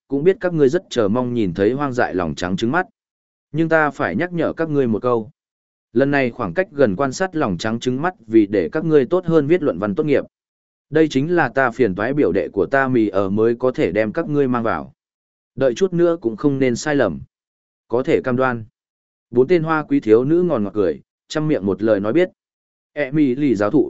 cũng biết các ngươi rất chờ mong nhìn thấy hoang dại lòng trắng trứng mắt. Nhưng ta phải nhắc nhở các ngươi một câu. Lần này khoảng cách gần quan sát lòng trắng trứng mắt vì để các ngươi tốt hơn viết luận văn tốt nghiệp. Đây chính là ta phiền toái biểu đệ của ta mì ở mới có thể đem các ngươi mang vào. Đợi chút nữa cũng không nên sai lầm. Có thể cam đoan. Bốn tên hoa quý thiếu nữ ngọt ngọt cười, chăm miệng một lời nói biết. Mỹ lì giáo thụ.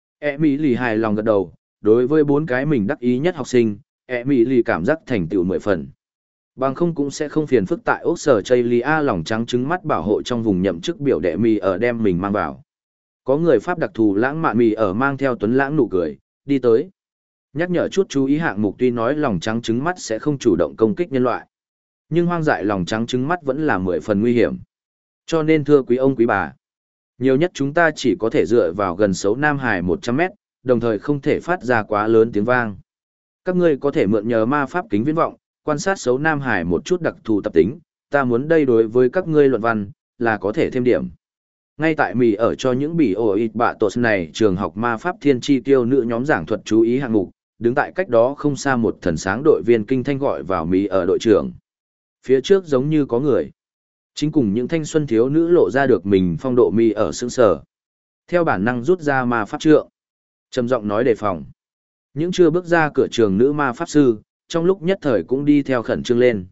Mỹ lì hài lòng gật đầu, đối với bốn cái mình đắc ý nhất học sinh, Mỹ lì cảm giác thành tựu 10 phần. Bằng không cũng sẽ không phiền phức tại ốc sở chây lia lòng trắng trứng mắt bảo hộ trong vùng nhậm chức biểu đệ mì ở đem mình mang vào. Có người Pháp đặc thù lãng mạn mì ở mang theo tuấn lãng nụ cười, đi tới. Nhắc nhở chút chú ý hạng mục tuy nói lòng trắng trứng mắt sẽ không chủ động công kích nhân loại. Nhưng hoang dại lòng trắng trứng mắt vẫn là 10 phần nguy hiểm. Cho nên thưa quý ông quý bà, nhiều nhất chúng ta chỉ có thể dựa vào gần xấu Nam Hải 100 mét, đồng thời không thể phát ra quá lớn tiếng vang. Các ngươi có thể mượn nhờ ma pháp kính viễn vọng, quan sát xấu Nam Hải một chút đặc thù tập tính, ta muốn đây đối với các ngươi luận văn, là có thể thêm điểm. Ngay tại mì ở cho những bỉ ổ ịt bạ tột này trường học ma pháp thiên chi tiêu nữ nhóm giảng thuật chú ý hạng mục, đứng tại cách đó không xa một thần sáng đội viên kinh thanh gọi vào mì ở đội trưởng. Phía trước giống như có người. Chính cùng những thanh xuân thiếu nữ lộ ra được mình phong độ mì ở sững sờ. Theo bản năng rút ra ma pháp trượng. Trầm giọng nói đề phòng. Những chưa bước ra cửa trường nữ ma pháp sư, trong lúc nhất thời cũng đi theo khẩn trương lên.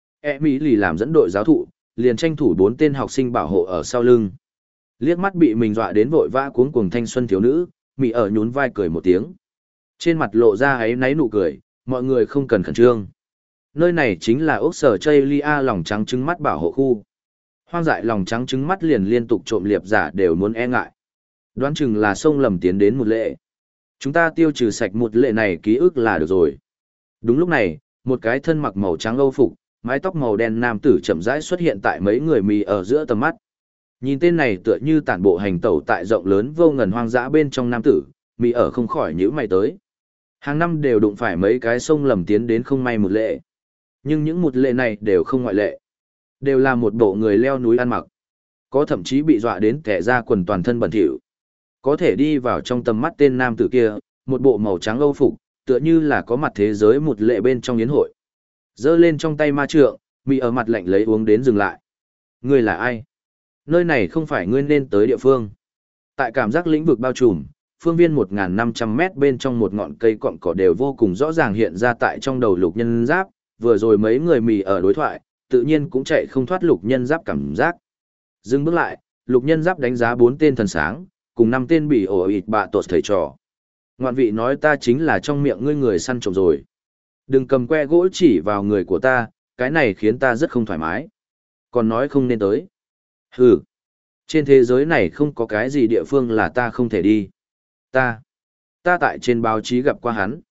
Mỹ lì làm dẫn đội giáo thụ, liền tranh thủ 4 tên học sinh bảo hộ ở sau lưng. Liếc mắt bị mình dọa đến vội vã cuống cuồng thanh xuân thiếu nữ, Mỹ ở nhún vai cười một tiếng. Trên mặt lộ ra áy náy nụ cười, mọi người không cần khẩn trương. Nơi này chính là ốc sở chây lia lòng trắng trứng mắt bảo hộ khu. Hoang dại lòng trắng trứng mắt liền liên tục trộm liệp giả đều muốn e ngại. Đoán chừng là sông lầm tiến đến một lệ. Chúng ta tiêu trừ sạch một lệ này ký ức là được rồi. Đúng lúc này, một cái thân mặc màu trắng âu phục, mái tóc màu đen nam tử chậm rãi xuất hiện tại mấy người mì ở giữa tầm mắt. Nhìn tên này tựa như tản bộ hành tẩu tại rộng lớn vô ngần hoang dã bên trong nam tử, mì ở không khỏi nhíu mày tới. Hàng năm đều đụng phải mấy cái sông lầm tiến đến không may một lệ. Nhưng những một lệ này đều không ngoại lệ. Đều là một bộ người leo núi ăn mặc. Có thậm chí bị dọa đến kẻ ra quần toàn thân bẩn thỉu. Có thể đi vào trong tầm mắt tên nam tử kia, một bộ màu trắng âu phục, tựa như là có mặt thế giới một lệ bên trong yến hội. Giơ lên trong tay ma trượng, mì ở mặt lạnh lấy uống đến dừng lại. Ngươi là ai? Nơi này không phải ngươi nên tới địa phương. Tại cảm giác lĩnh vực bao trùm, phương viên 1.500 mét bên trong một ngọn cây cọn cỏ đều vô cùng rõ ràng hiện ra tại trong đầu lục nhân giáp, vừa rồi mấy người mì ở đối thoại, tự nhiên cũng chạy không thoát lục nhân giáp cảm giác. Dừng bước lại, lục nhân giáp đánh giá 4 tên thần sáng, cùng 5 tên bị ổ ịt bạ tột thầy trò. Ngoạn vị nói ta chính là trong miệng ngươi người săn trộm rồi. Đừng cầm que gỗ chỉ vào người của ta, cái này khiến ta rất không thoải mái. Còn nói không nên tới. Hừ, trên thế giới này không có cái gì địa phương là ta không thể đi. Ta tại trên báo chí gặp qua hắn.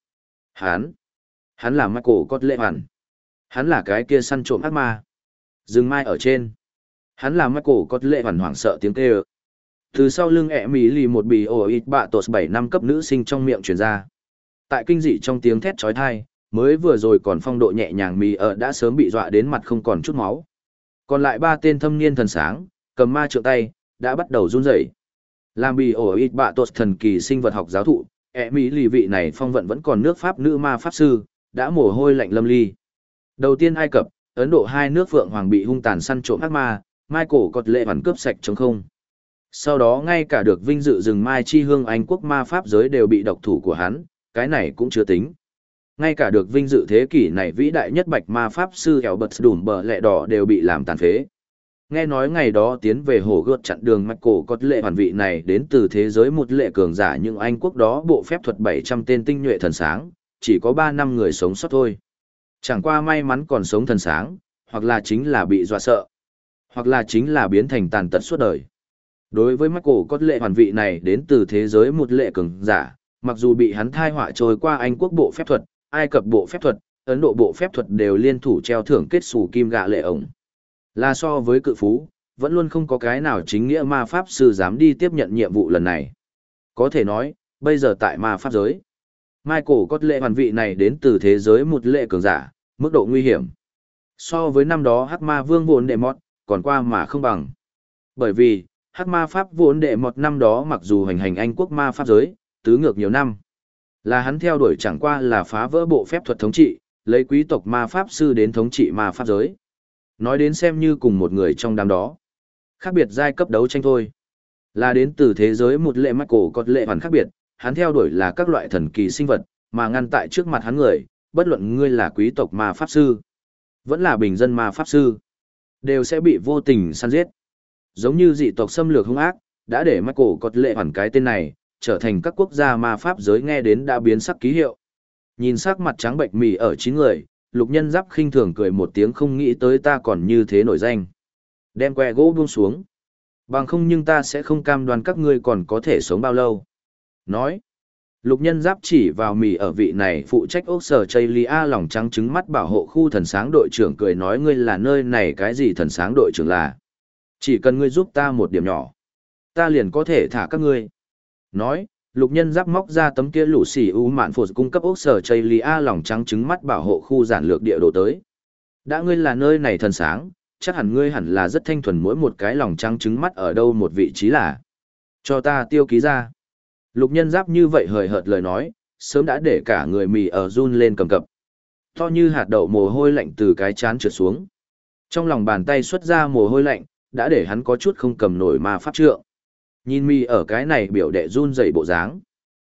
Hắn là Michael Corleone. Hắn là cái kia săn trộm ác ma. Dừng mai ở trên. Hắn là Michael Corleone hoảng sợ tiếng kêu. Từ sau lưng Mỹ lì một bì ổ ịt bạ tột 7 năm cấp nữ sinh trong miệng truyền ra. Tại kinh dị trong tiếng thét chói tai, mới vừa rồi còn phong độ nhẹ nhàng mì ở đã sớm bị dọa đến mặt không còn chút máu. Còn lại 3 tên thâm niên thần sáng, cầm ma trượng tay, đã bắt đầu run rẩy. Làm bì ổ ịt bạ tột thần kỳ sinh vật học giáo thụ, Mỹ lì vị này phong vận vẫn còn nước Pháp nữ ma pháp sư, đã mồ hôi lạnh lâm ly. Đầu tiên Ai Cập, Ấn Độ hai nước Phượng Hoàng bị hung tàn săn trộm ác ma, Michael Corleone cướp sạch trống không. Sau đó ngay cả được vinh dự rừng mai chi hương Anh quốc ma pháp giới đều bị độc thủ của hắn, cái này cũng chưa tính. Ngay cả được vinh dự thế kỷ này vĩ đại nhất bạch ma pháp sư Eo Bật Đùm Bờ Lẹ Đỏ đều bị làm tàn phế. Nghe nói ngày đó tiến về hồ gợt chặn đường Michael Corleone vị này đến từ thế giới một lệ cường giả nhưng Anh quốc đó bộ phép thuật 700 tên tinh nhuệ thần sáng, chỉ có 3 năm người sống sót thôi. Chẳng qua may mắn còn sống thần sáng, hoặc là chính là bị dọa sợ, hoặc là chính là biến thành tàn tật suốt đời. Đối với Michael Corleone vị này đến từ thế giới một lệ cường giả, mặc dù bị hắn thai họa trôi qua Anh quốc bộ phép thuật, Ai Cập bộ phép thuật, Ấn Độ bộ phép thuật đều liên thủ treo thưởng kết xù kim gạ lệ ổng. Là so với cự phú, vẫn luôn không có cái nào chính nghĩa ma pháp sư dám đi tiếp nhận nhiệm vụ lần này. Có thể nói, bây giờ tại ma pháp giới, Michael Corleone vị này đến từ thế giới một lệ cường giả, mức độ nguy hiểm. So với năm đó Hắc Ma Vương Vốn Đệ Mọt, còn qua mà không bằng. Bởi vì, Hắc Ma Pháp Vốn Đệ Mọt năm đó mặc dù hành hành Anh quốc ma pháp giới, tứ ngược nhiều năm. Là hắn theo đuổi chẳng qua là phá vỡ bộ phép thuật thống trị, Lấy quý tộc ma pháp sư đến thống trị ma pháp giới. Nói đến xem như cùng một người trong đám đó. Khác biệt giai cấp đấu tranh thôi. Là đến từ thế giới một lệ Michael có lệ hoàn khác biệt, hắn theo đuổi là các loại thần kỳ sinh vật, mà ngăn tại trước mặt hắn người, bất luận ngươi là quý tộc ma pháp sư, vẫn là bình dân ma pháp sư, đều sẽ bị vô tình săn giết. Giống như dị tộc xâm lược hung ác, đã để Michael có lệ hoàn cái tên này, trở thành các quốc gia ma pháp giới nghe đến đã biến sắc ký hiệu. Nhìn sắc mặt trắng bệnh mì ở 9 người, Lục Nhân Giáp khinh thường cười một tiếng, không nghĩ tới ta còn như thế nổi danh. Đem que gỗ buông xuống. Bằng không nhưng ta sẽ không cam đoan các ngươi còn có thể sống bao lâu. Nói. Lục Nhân Giáp chỉ vào mì ở vị này phụ trách ốc sở Chaylia lòng trắng trứng mắt bảo hộ khu thần sáng đội trưởng, cười nói ngươi là nơi này cái gì thần sáng đội trưởng là. Chỉ cần ngươi giúp ta một điểm nhỏ, ta liền có thể thả các ngươi. Nói, Lục Nhân Giáp móc ra tấm kia lũ xỉ u mạn phột cung cấp ốc sở Chaylia lòng trắng trứng mắt bảo hộ khu giản lược địa đồ tới. Đã ngươi là nơi này thần sáng, chắc hẳn ngươi hẳn là rất thanh thuần, mỗi một cái lòng trắng trứng mắt ở đâu một vị trí là. Cho ta tiêu ký ra. Lục Nhân Giáp như vậy hời hợt lời nói, sớm đã để cả người mì ở run lên cầm cập. To như hạt đậu mồ hôi lạnh từ cái chán trượt xuống. Trong lòng bàn tay xuất ra mồ hôi lạnh, đã để hắn có chút không cầm nổi ma pháp trượng. Nhìn mì ở cái này biểu đệ run dậy bộ dáng.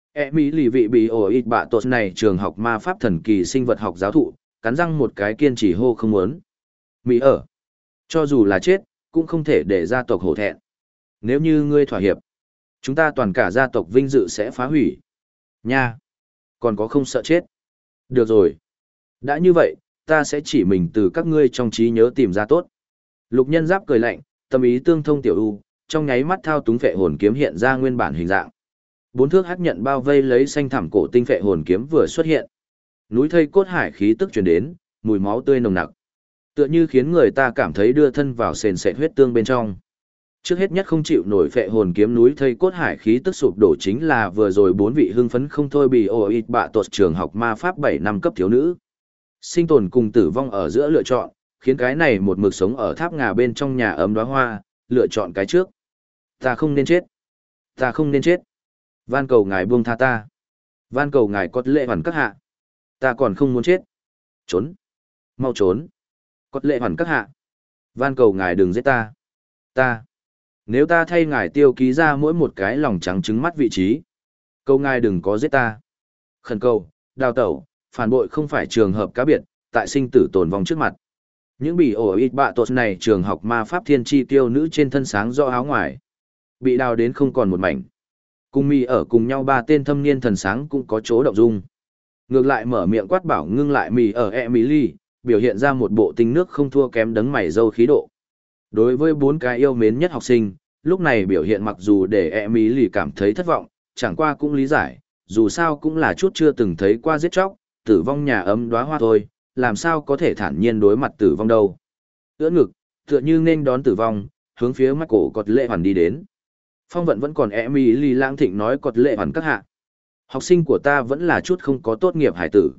Mỹ lì vị bị ổ ít bạ tột này trường học ma pháp thần kỳ sinh vật học giáo thụ, cắn răng một cái kiên trì hô không muốn. Mì ở. Cho dù là chết, cũng không thể để gia tộc hổ thẹn. Nếu như ngươi thỏa hiệp, chúng ta toàn cả gia tộc vinh dự sẽ phá hủy. Nha! Còn có không sợ chết? Được rồi. Đã như vậy, ta sẽ chỉ mình từ các ngươi trong trí nhớ tìm ra tốt. Lục Nhân Giáp cười lạnh, tâm ý tương thông tiểu u, trong nháy mắt thao túng phệ hồn kiếm hiện ra nguyên bản hình dạng. 4 thước hắc nhận bao vây lấy xanh thẳm cổ tinh phệ hồn kiếm vừa xuất hiện. Núi thây cốt hải khí tức truyền đến, mùi máu tươi nồng nặc. Tựa như khiến người ta cảm thấy đưa thân vào sền sệt huyết tương bên trong. Trước hết nhất không chịu nổi phệ hồn kiếm núi thây cốt hải khí tức sụp đổ chính là vừa rồi 4 vị hưng phấn không thôi bị ổ ít bạ tột trường học ma pháp 7 năm cấp thiếu nữ. Sinh tồn cùng tử vong ở giữa lựa chọn, khiến cái này một mực sống ở tháp ngà bên trong nhà ấm đóa hoa, lựa chọn cái trước. Ta không nên chết. Ta không nên chết. Van cầu ngài buông tha ta. Van cầu ngài có lệ hoàn các hạ. Ta còn không muốn chết. Trốn. Mau trốn. Có lệ hoàn các hạ. Van cầu ngài đừng giết ta. Ta. Nếu ta thay ngài tiêu ký ra mỗi một cái lòng trắng trứng mắt vị trí. Cầu ngài đừng có giết ta. Khẩn cầu, đào tẩu, phản bội không phải trường hợp cá biệt, tại sinh tử tồn vong trước mặt. Những bị ổ ít bạ tột này trường học ma pháp thiên tri tiêu nữ trên thân sáng rõ áo ngoài. Bị đào đến không còn một mảnh. Cùng mì ở cùng nhau 3 tên thâm niên thần sáng cũng có chỗ động dung. Ngược lại mở miệng quát bảo ngưng lại mì ở Emily, biểu hiện ra một bộ tinh nước không thua kém đấng mày râu khí độ. Đối với 4 cái yêu mến nhất học sinh, lúc này biểu hiện mặc dù để Emily cảm thấy thất vọng, chẳng qua cũng lý giải, dù sao cũng là chút chưa từng thấy qua giết chóc, tử vong nhà ấm đóa hoa thôi, làm sao có thể thản nhiên đối mặt tử vong đâu. Ưỡn ngực, tựa như nên đón tử vong, hướng phía Michael Cọt Lệ Hoàn đi đến. Phong vận vẫn còn Emily lãng thịnh nói Cọt Lệ Hoàn các hạ. Học sinh của ta vẫn là chút không có tốt nghiệp hải tử.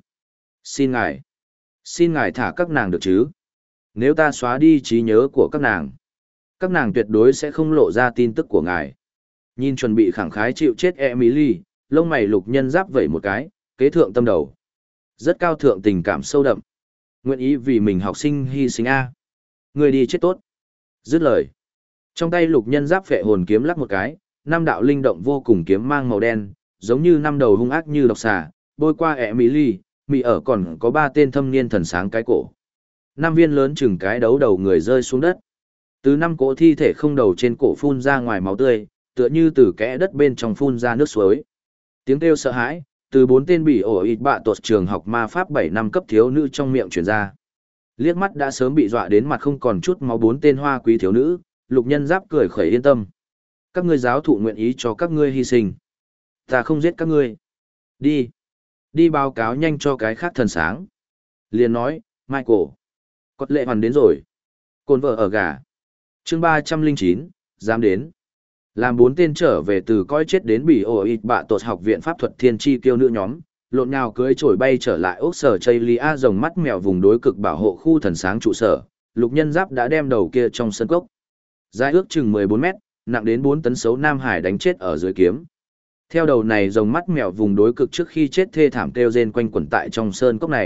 Xin ngài thả các nàng được chứ. Nếu ta xóa đi trí nhớ của các nàng tuyệt đối sẽ không lộ ra tin tức của ngài. Nhìn chuẩn bị khẳng khái chịu chết Emily, lông mày Lục Nhân Giáp vẩy một cái, kế thượng tâm đầu. Rất cao thượng tình cảm sâu đậm. Nguyện ý vì mình học sinh hy sinh A. Người đi chết tốt. Dứt lời. Trong tay Lục Nhân Giáp phệ hồn kiếm lắc một cái, 5 đạo linh động vô cùng kiếm mang màu đen, giống như 5 đầu hung ác như độc xà, bôi qua Emily, mì ở còn có 3 tên thâm niên thần sáng cái cổ. 5 viên lớn chừng cái đấu đầu người rơi xuống đất. Từ 5 cỗ thi thể không đầu trên cổ phun ra ngoài máu tươi, tựa như từ kẽ đất bên trong phun ra nước suối. Tiếng kêu sợ hãi, từ 4 tên bị ổ ít bạ tột trường học ma pháp 7 năm cấp thiếu nữ trong miệng truyền ra. Liếc mắt đã sớm bị dọa đến mặt không còn chút máu 4 tên hoa quý thiếu nữ, Lục Nhân Giáp cười khẩy yên tâm. Các ngươi giáo thụ nguyện ý cho các ngươi hy sinh. Ta không giết các ngươi. Đi. Đi báo cáo nhanh cho cái khác thần sáng. Liền nói, Michael. Cọt Lệ Hoàn đến rồi. Cồn vợ ở gà. Chương 309, dám đến. Làm 4 tên trở về từ coi chết đến bị ổ ít bạ tột học viện pháp thuật thiên tri kiêu nữ nhóm, lộn nhào cưới trổi bay trở lại ốc sở Chaylia rồng mắt mèo vùng đối cực bảo hộ khu thần sáng trụ sở. Lục Nhân Giáp đã đem đầu kia trong sân cốc. Dài ước chừng 14 mét, nặng đến 4 tấn xấu Nam Hải đánh chết ở dưới kiếm. Theo đầu này rồng mắt mèo vùng đối cực trước khi chết thê thảm kêu rên quanh quẩn tại trong sơn cốc này,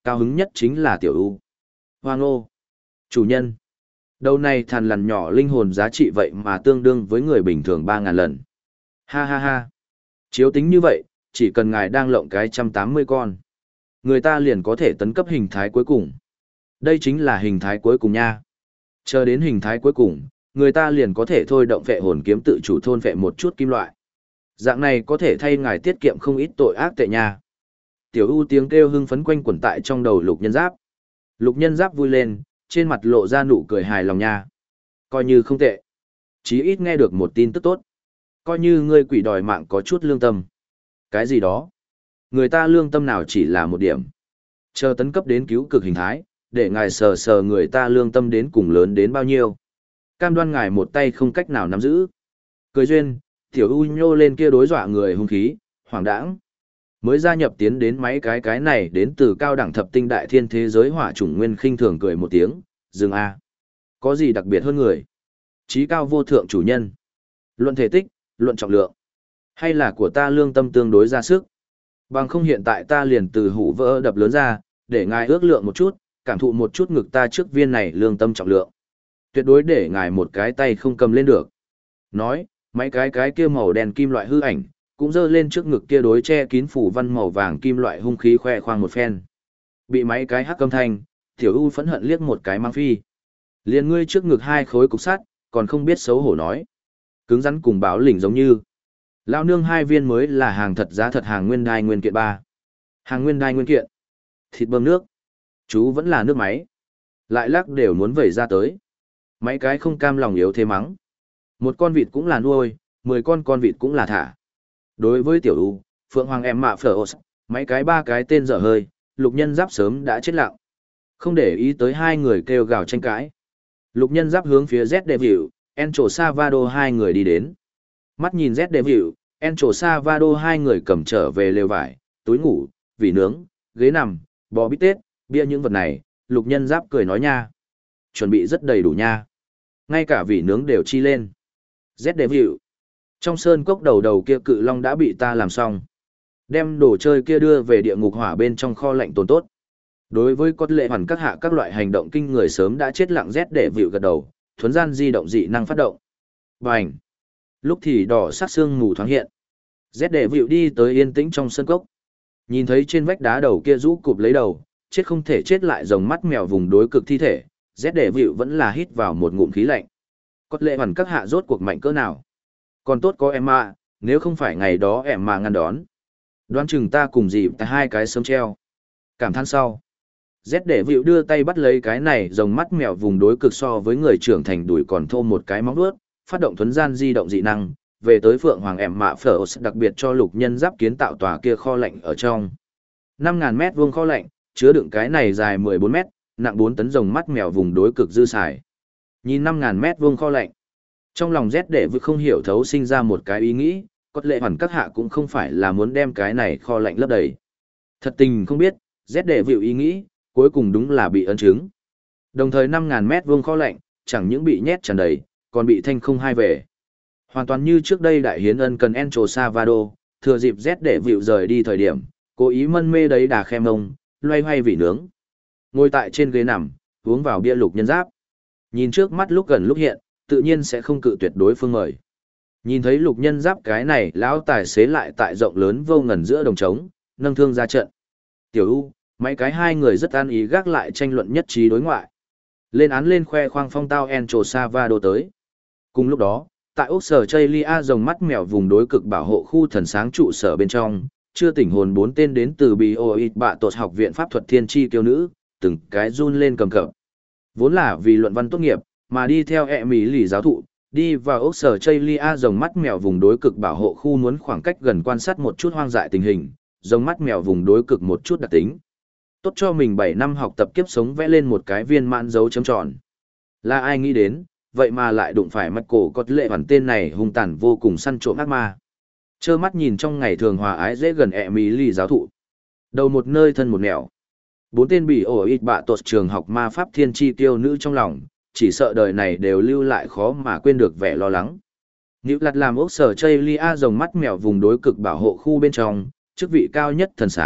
Cao hứng nhất chính là tiểu U. Hoang ô. Chủ nhân. Đầu này thằn lằn nhỏ linh hồn giá trị vậy mà tương đương với người bình thường 3.000 lần. Ha ha ha. Chiếu tính như vậy, chỉ cần ngài đang lộng cái 180 con. Người ta liền có thể tấn cấp hình thái cuối cùng. Đây chính là hình thái cuối cùng nha. Chờ đến hình thái cuối cùng, người ta liền có thể thôi động vệ hồn kiếm tự chủ thôn vệ một chút kim loại. Dạng này có thể thay ngài tiết kiệm không ít tội ác tệ nha. Tiểu U tiếng kêu hưng phấn quanh quẩn tại trong đầu Lục Nhân Giáp. Lục Nhân Giáp vui lên, trên mặt lộ ra nụ cười hài lòng nha. Coi như không tệ. Chí ít nghe được một tin tức tốt. Coi như ngươi quỷ đòi mạng có chút lương tâm. Cái gì đó? Người ta lương tâm nào chỉ là một điểm. Chờ tấn cấp đến cứu cực hình thái, để ngài sờ sờ người ta lương tâm đến cùng lớn đến bao nhiêu. Cam đoan ngài một tay không cách nào nắm giữ. Cười duyên, tiểu U nhô lên kia đối dọa người hung khí, hoảng đãng. Mới gia nhập tiến đến mấy cái này đến từ cao đẳng thập tinh đại thiên thế giới hỏa chủng nguyên khinh thường cười một tiếng, dừng a. Có gì đặc biệt hơn người? Chí cao vô thượng chủ nhân. Luận thể tích, luận trọng lượng. Hay là của ta lương tâm tương đối ra sức? Bằng không hiện tại ta liền từ hủ vỡ đập lớn ra, để ngài ước lượng một chút, cảm thụ một chút ngực ta trước viên này lương tâm trọng lượng. Tuyệt đối để ngài một cái tay không cầm lên được. Nói, mấy cái kia màu đen kim loại hư ảnh, cũng giơ lên trước ngực kia đối che kín phủ văn màu vàng kim loại hung khí khoe khoang một phen. Bị mấy cái hắc âm thanh, Tiểu U phẫn hận liếc một cái mang phi. Liền ngươi trước ngực hai khối cục sắt, còn không biết xấu hổ nói. Cứng rắn cùng báo lỉnh giống như. Lao nương hai viên mới là hàng thật giá thật hàng nguyên đai nguyên kiện 3. Hàng nguyên đai nguyên kiện. Thịt bơm nước. Chú vẫn là nước máy. Lại lắc đều muốn vẩy ra tới. Mấy cái không cam lòng yếu thế mắng. Một con vịt cũng là nuôi, 10 con vịt cũng là thả. Đối với Tiểu U, Phượng Hoàng em mạ phở ổ, mấy cái ba cái tên dở hơi, Lục Nhân Giáp sớm đã chết lặng. Không để ý tới hai người kêu gào tranh cãi. Lục Nhân Giáp hướng phía Z Devil, Encho Savado hai người đi đến. Mắt nhìn Z Devil, Encho Savado hai người cầm trở về lều vải, túi ngủ, vỉ nướng, ghế nằm, bò bít tết, bia những vật này, Lục Nhân Giáp cười nói nha. Chuẩn bị rất đầy đủ nha. Ngay cả vỉ nướng đều chi lên. Z Devil. Trong sơn cốc đầu kia cự long đã bị ta làm xong. Đem đồ chơi kia đưa về địa ngục hỏa bên trong kho lạnh tồn tốt. Đối với cốt lệ hoàn các hạ các loại hành động kinh người sớm đã chết lặng Z Devil gật đầu, thuấn gian di động dị năng phát động. Bành. Lúc thì đỏ sắc xương mù thoáng hiện. Z Devil đi tới yên tĩnh trong sơn cốc. Nhìn thấy trên vách đá đầu kia rũ cụp lấy đầu, chết không thể chết lại rồng mắt mèo vùng đối cực thi thể, Z Devil vẫn là hít vào một ngụm khí lạnh. Cốt lệ hoàn các hạ rốt cuộc mạnh cỡ nào? Còn tốt có em mà, nếu không phải ngày đó em mà ngăn đón. Đoán chừng ta cùng dì ta hai cái sớm treo. Cảm thán sau. Z Devil đưa tay bắt lấy cái này rồng mắt mèo vùng đối cực so với người trưởng thành đuổi còn thô một cái móng vuốt, phát động thuấn gian di động dị năng, về tới Phượng Hoàng em mạ phở đặc biệt cho Lục Nhân Giáp kiến tạo tòa kia kho lạnh ở trong. 5.000 mét vuông kho lạnh, chứa đựng cái này dài 14 mét, nặng 4 tấn rồng mắt mèo vùng đối cực dư xài. Nhìn 5.000 mét vuông kho lạnh. Trong lòng Z Devil không hiểu thấu sinh ra một cái ý nghĩ, cốt lệ hoàn các hạ cũng không phải là muốn đem cái này kho lạnh lấp đầy. Thật tình không biết, Z Devil ý nghĩ, cuối cùng đúng là bị ấn chứng. Đồng thời 5.000 mét vuông kho lạnh, chẳng những bị nhét tràn đầy, còn bị thanh không hai về. Hoàn toàn như trước đây đại hiến ân cần Encho Savado, thừa dịp Z Devil rời đi thời điểm, cố ý mân mê đấy đà khe mông, loay hoay vị nướng. Ngồi tại trên ghế nằm, uống vào bia Lục Nhân Giáp. Nhìn trước mắt lúc gần lúc hiện, tự nhiên sẽ không cự tuyệt đối phương mời. Nhìn thấy Lục Nhân Giáp cái này lão tài xế lại tại rộng lớn vô ngần giữa đồng trống, nâng thương ra trận. Tiểu U, mấy cái hai người rất an ý gác lại tranh luận nhất trí đối ngoại. Lên án lên khoe khoang phong tao Encho Savado tới. Cùng lúc đó, tại ốc sở Chaylia rồng mắt mèo vùng đối cực bảo hộ khu thần sáng trụ sở bên trong, chưa tỉnh hồn 4 tên đến từ Bioit bạ tột học viện pháp thuật thiên tri kiêu nữ, từng cái run lên cầm cập. Vốn là vì luận văn tốt nghiệp, mà đi theo Mỹ lì giáo thụ, đi vào ốc sở Chaylia rồng mắt mèo vùng đối cực bảo hộ khu muốn khoảng cách gần quan sát một chút hoang dại tình hình, rồng mắt mèo vùng đối cực một chút đặc tính. Tốt cho mình 7 năm học tập kiếp sống vẽ lên một cái viên mãn dấu chấm tròn. Là ai nghĩ đến, vậy mà lại đụng phải Michael cốt lệ hoàn tên này hung tàn vô cùng săn trộm ác ma. Trơ mắt nhìn trong ngày thường hòa ái dễ gần Mỹ lì giáo thụ. Đầu một nơi thân một nẻo. 4 tên bị ổ ít bạ tột trường học ma pháp thiên tri tiêu nữ trong lòng, chỉ sợ đời này đều lưu lại khó mà quên được vẻ lo lắng. Nữ lạt làm ốc sở Chaylia rồng mắt mèo vùng đối cực bảo hộ khu bên trong, chức vị cao nhất thần sáng,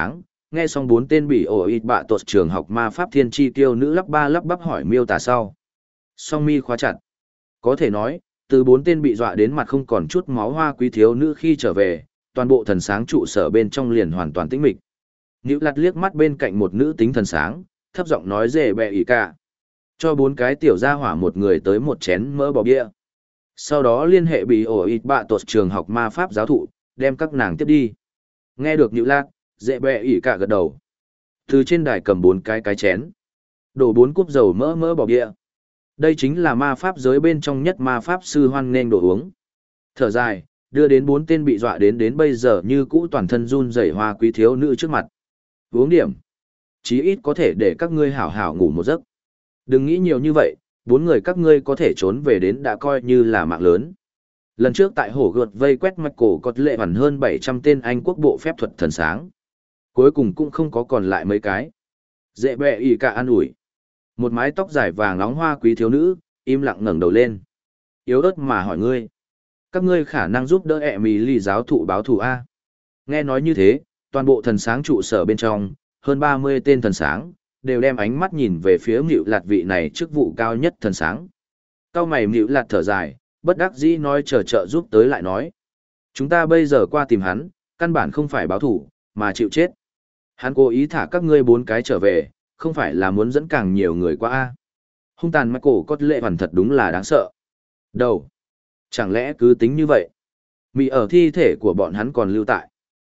nghe xong bốn tên bị ổ ít bạ tột trường học ma pháp thiên chi tiêu nữ lắp ba lắp bắp hỏi miêu tả sau. Song mi khóa chặt. Có thể nói, từ bốn tên bị dọa đến mặt không còn chút máu hoa quý thiếu nữ khi trở về, toàn bộ thần sáng trụ sở bên trong liền hoàn toàn tĩnh mịch. Nhữ lặt liếc mắt bên cạnh một nữ tính thần sáng, thấp giọng nói dễ bẹ ý cả. Cho bốn cái tiểu gia hỏa một người tới một chén mỡ bò bia. Sau đó liên hệ bị ổ ít bạ tột trường học ma pháp giáo thụ, đem các nàng tiếp đi. Nghe được nhữ lặt, dễ bẹ ý cả gật đầu. Từ trên đài cầm bốn cái chén. Đổ bốn cúp dầu mỡ bò bia. Đây chính là ma pháp giới bên trong nhất ma pháp sư hoan nghênh đồ uống. Thở dài, đưa đến bốn tên bị dọa đến bây giờ như cũ toàn thân run rẩy hoa quý thiếu nữ trước mặt. Uống điểm. Chí ít có thể để các ngươi hảo hảo ngủ một giấc. Đừng nghĩ nhiều như vậy, bốn người các ngươi có thể trốn về đến đã coi như là mạng lớn. Lần trước tại hổ gợt vây quét mạch cổ có lệ hoàn hơn 700 tên Anh quốc bộ phép thuật thần sáng. Cuối cùng cũng không có còn lại mấy cái. Dễ bẹ ỉ cả an ủi. Một mái tóc dài vàng nóng hoa quý thiếu nữ, im lặng ngẩng đầu lên. Yếu ớt mà hỏi ngươi. Các ngươi khả năng giúp đỡ ẹ mì ly giáo thụ báo thù A. Nghe nói như thế, toàn bộ thần sáng trụ sở bên trong, hơn 30 tên thần sáng, đều đem ánh mắt nhìn về phía Mịu Lạt vị này chức vụ cao nhất thần sáng. Cao mày Mịu Lạt thở dài, bất đắc dĩ nói chờ trợ giúp tới lại nói. Chúng ta bây giờ qua tìm hắn, căn bản không phải báo thù, mà chịu chết. Hắn cố ý thả các ngươi bốn cái trở về, không phải là muốn dẫn càng nhiều người qua A. Hung tàn Michael có lệ hoàn thật đúng là đáng sợ. Đâu? Chẳng lẽ cứ tính như vậy? Mị ở thi thể của bọn hắn còn lưu tại.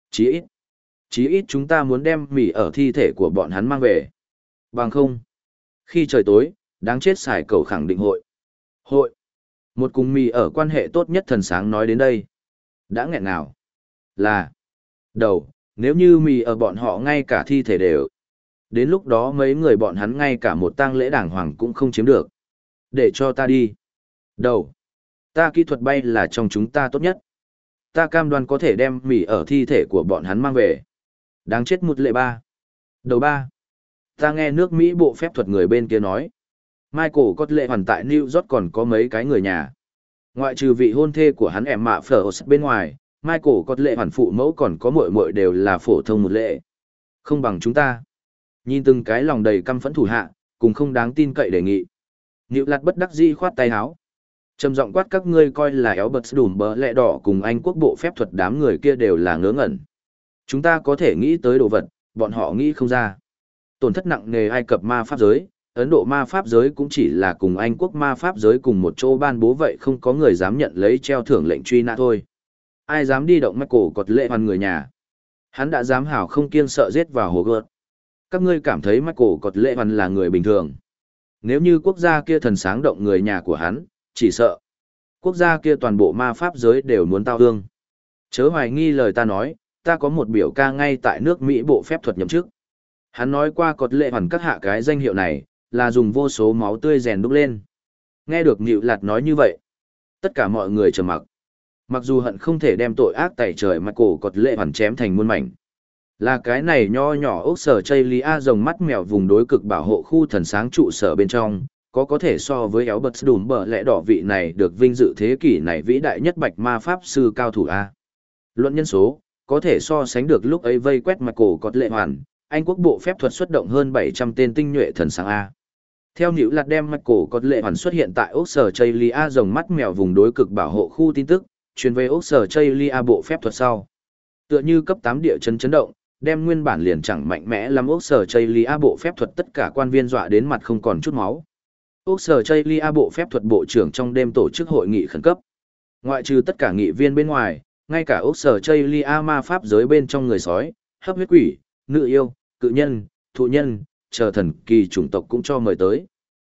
Chí ít chúng ta muốn đem mị ở thi thể của bọn hắn mang về. Bằng không. Khi trời tối, đáng chết xài cầu khẳng định hội. Một cùng mị ở quan hệ tốt nhất thần sáng nói đến đây. Đã nghẹn nào? Là. Đầu, nếu như mị ở bọn họ ngay cả thi thể đều. Đến lúc đó mấy người bọn hắn ngay cả một tang lễ đàng hoàng cũng không chiếm được. Để cho ta đi. Đầu. Ta kỹ thuật bay là trong chúng ta tốt nhất. Ta cam đoan có thể đem mỉ ở thi thể của bọn hắn mang về. Đáng chết một lệ ba. Đầu ba. Ta nghe nước Mỹ bộ phép thuật người bên kia nói. Michael có lệ hoàn tại New York còn có mấy cái người nhà. Ngoại trừ vị hôn thê của hắn em mạ phở bên ngoài, Michael có lệ hoàn phụ mẫu còn có muội muội đều là phổ thông một lệ. Không bằng chúng ta. Nhìn từng cái lòng đầy căm phẫn thủ hạ, cùng không đáng tin cậy đề nghị. Nịu lạt bất đắc dĩ khoát tay háo. Trầm giọng quát các ngươi coi là éo bật đùm bờ lẹ đỏ cùng Anh quốc bộ phép thuật đám người kia đều là ngớ ngẩn. Chúng ta có thể nghĩ tới đồ vật, bọn họ nghĩ không ra. Tổn thất nặng nề Ai Cập ma pháp giới, Ấn Độ ma pháp giới cũng chỉ là cùng Anh quốc ma pháp giới cùng một chỗ ban bố vậy không có người dám nhận lấy treo thưởng lệnh truy nã thôi. Ai dám đi động Michael cột lệ hoàn người nhà. Hắn đã dám hảo không kiêng sợ giết vào hồ gợt. Các ngươi cảm thấy Michael cột lệ hoàn là người bình thường. Nếu như quốc gia kia thần sáng động người nhà của hắn, chỉ sợ quốc gia kia toàn bộ ma pháp giới đều muốn tao hương. Chớ hoài nghi lời ta nói, ta có một biểu ca ngay tại nước Mỹ bộ phép thuật nhậm chức. Hắn nói qua cột lệ hoàn các hạ cái danh hiệu này, là dùng vô số máu tươi rèn đúc lên. Nghe được Nịu Lạt nói như vậy, tất cả mọi người trầm mặc. Mặc dù hận không thể đem tội ác tẩy trời mà cổ cột lệ hoàn chém thành muôn mảnh. Là cái này nho nhỏ ốc sở chây lia rồng mắt mèo vùng đối cực bảo hộ khu thần sáng trụ sở bên trong, có thể so với éo bật đùm bờ lẽ đỏ vị này được vinh dự thế kỷ này vĩ đại nhất bạch ma pháp sư cao thủ A. Luận nhân số, có thể so sánh được lúc ấy vây quét mặt cổ cọt lệ hoàn, Anh quốc bộ phép thuật xuất động hơn 700 tên tinh nhuệ thần sáng A. Theo Nữu Lạt đem mặt cổ cọt lệ hoàn xuất hiện tại ốc sở chây lia rồng mắt mèo vùng đối cực bảo hộ khu tin tức, truyền về ốc sở chây lia bộ phép thuật sau. Tựa như cấp 8 địa chấn chấn động, đem nguyên bản liền chẳng mạnh mẽ lắm ốc sở chây lia bộ phép thuật tất cả quan viên dọa đến mặt không còn chút máu. Ốc sở chây lia bộ phép thuật bộ trưởng trong đêm tổ chức hội nghị khẩn cấp. Ngoại trừ tất cả nghị viên bên ngoài, ngay cả ốc sở chây lia ma pháp giới bên trong người sói, hấp huyết quỷ, nữ yêu, cự nhân, thụ nhân, chờ thần kỳ chủng tộc cũng cho mời tới.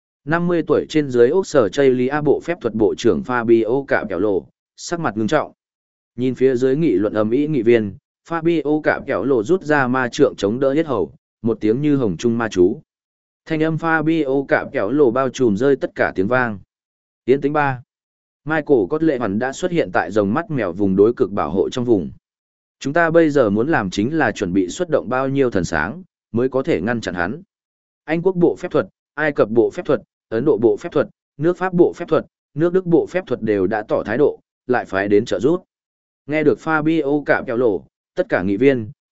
50 tuổi trên dưới ốc sở chây lia bộ phép thuật bộ trưởng Fabio Cạm Kẹo Lộ, sắc mặt ngưng trọng. Nhìn phía dưới nghị luận ầm ĩ nghị viên, Fabio Cạm Kẹo Lộ rút ra ma trượng chống đỡ hết hầu, một tiếng như hồng trung ma chú. Thanh âm Fabio Cạm Kẹo Lộ bao trùm rơi tất cả tiếng vang. Tiến tính 3. Michael Cốt Lệ Hoàn đã xuất hiện tại rồng mắt mèo vùng đối cực bảo hộ trong vùng. Chúng ta bây giờ muốn làm chính là chuẩn bị xuất động bao nhiêu thần sáng, mới có thể ngăn chặn hắn. Anh quốc bộ phép thuật, Ai Cập bộ phép thuật, Ấn Độ bộ phép thuật, nước Pháp bộ phép thuật, nước Đức bộ phép thuật đều đã tỏ thái độ, lại phải đến trợ giúp. Nghe được Fabio Cạm Kẹo Lộ, tất cả nghị viên,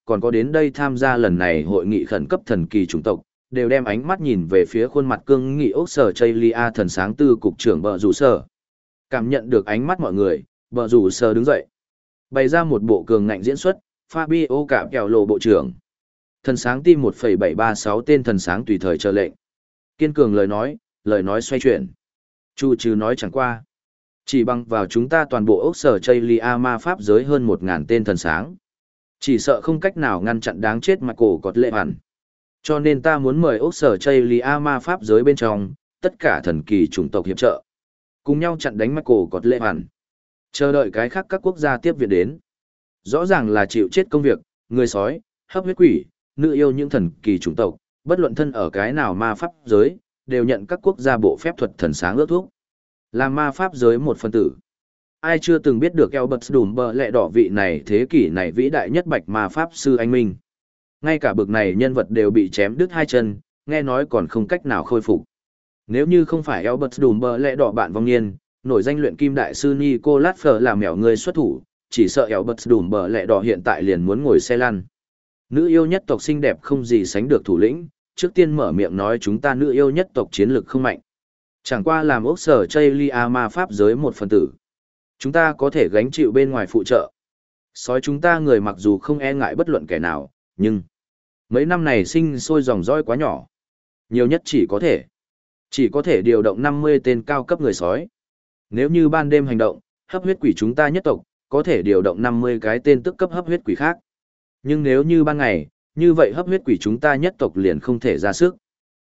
còn có đến đây tham gia lần này hội nghị khẩn cấp thần kỳ chủng tộc, đều đem ánh mắt nhìn về phía khuôn mặt cương nghị ốc sở Chaylia thần sáng tư cục trưởng bờ rủ sở. Cảm nhận được ánh mắt mọi người, bờ rủ sở đứng dậy. Bày ra một bộ cường ngạnh diễn xuất, Fabio Cạm Kẹo Lộ bộ trưởng. Thần sáng tim 1,736 tên thần sáng tùy thời chờ lệnh. Kiên cường lời nói xoay chuyển. Chu trừ nói chẳng qua. Chỉ bằng vào chúng ta toàn bộ ốc sở Chaylia ma pháp giới hơn 1.000 tên thần sáng. Chỉ sợ không cách nào ngăn chặn đáng chết mà cổ cọt lệ hẳn. Cho nên ta muốn mời ốc sở Chaylia ma pháp giới bên trong, tất cả thần kỳ chủng tộc hiệp trợ. Cùng nhau chặn đánh Michael cọt lệ hẳn. Chờ đợi cái khác các quốc gia tiếp viện đến. Rõ ràng là chịu chết công việc, người sói, hấp huyết quỷ, nữ yêu những thần kỳ chủng tộc, bất luận thân ở cái nào ma pháp giới, đều nhận các quốc gia bộ phép thuật thần sáng ước thúc. Làm ma pháp giới một phân tử. Ai chưa từng biết được Albert Dumber lẹ đỏ vị này thế kỷ này vĩ đại nhất bạch ma pháp sư anh minh. Ngay cả bực này nhân vật đều bị chém đứt hai chân, nghe nói còn không cách nào khôi phục. Nếu như không phải Albert Dumber lẹ đỏ bạn vong niên, nổi danh luyện kim đại sư Nicolas Fleur làm mèo người xuất thủ, chỉ sợ Albert Dumber lẹ đỏ hiện tại liền muốn ngồi xe lăn. Nữ yêu nhất tộc xinh đẹp không gì sánh được thủ lĩnh, trước tiên mở miệng nói chúng ta nữ yêu nhất tộc chiến lực không mạnh. Chẳng qua làm ốc sở Chaylia ma pháp giới một phần tử. Chúng ta có thể gánh chịu bên ngoài phụ trợ. Sói chúng ta người mặc dù không e ngại bất luận kẻ nào, nhưng mấy năm này sinh sôi dòng dõi quá nhỏ. Nhiều nhất chỉ có thể điều động 50 tên cao cấp người sói. Nếu như ban đêm hành động, hấp huyết quỷ chúng ta nhất tộc, có thể điều động 50 cái tên tức cấp hấp huyết quỷ khác. Nhưng nếu như ban ngày, như vậy hấp huyết quỷ chúng ta nhất tộc liền không thể ra sức.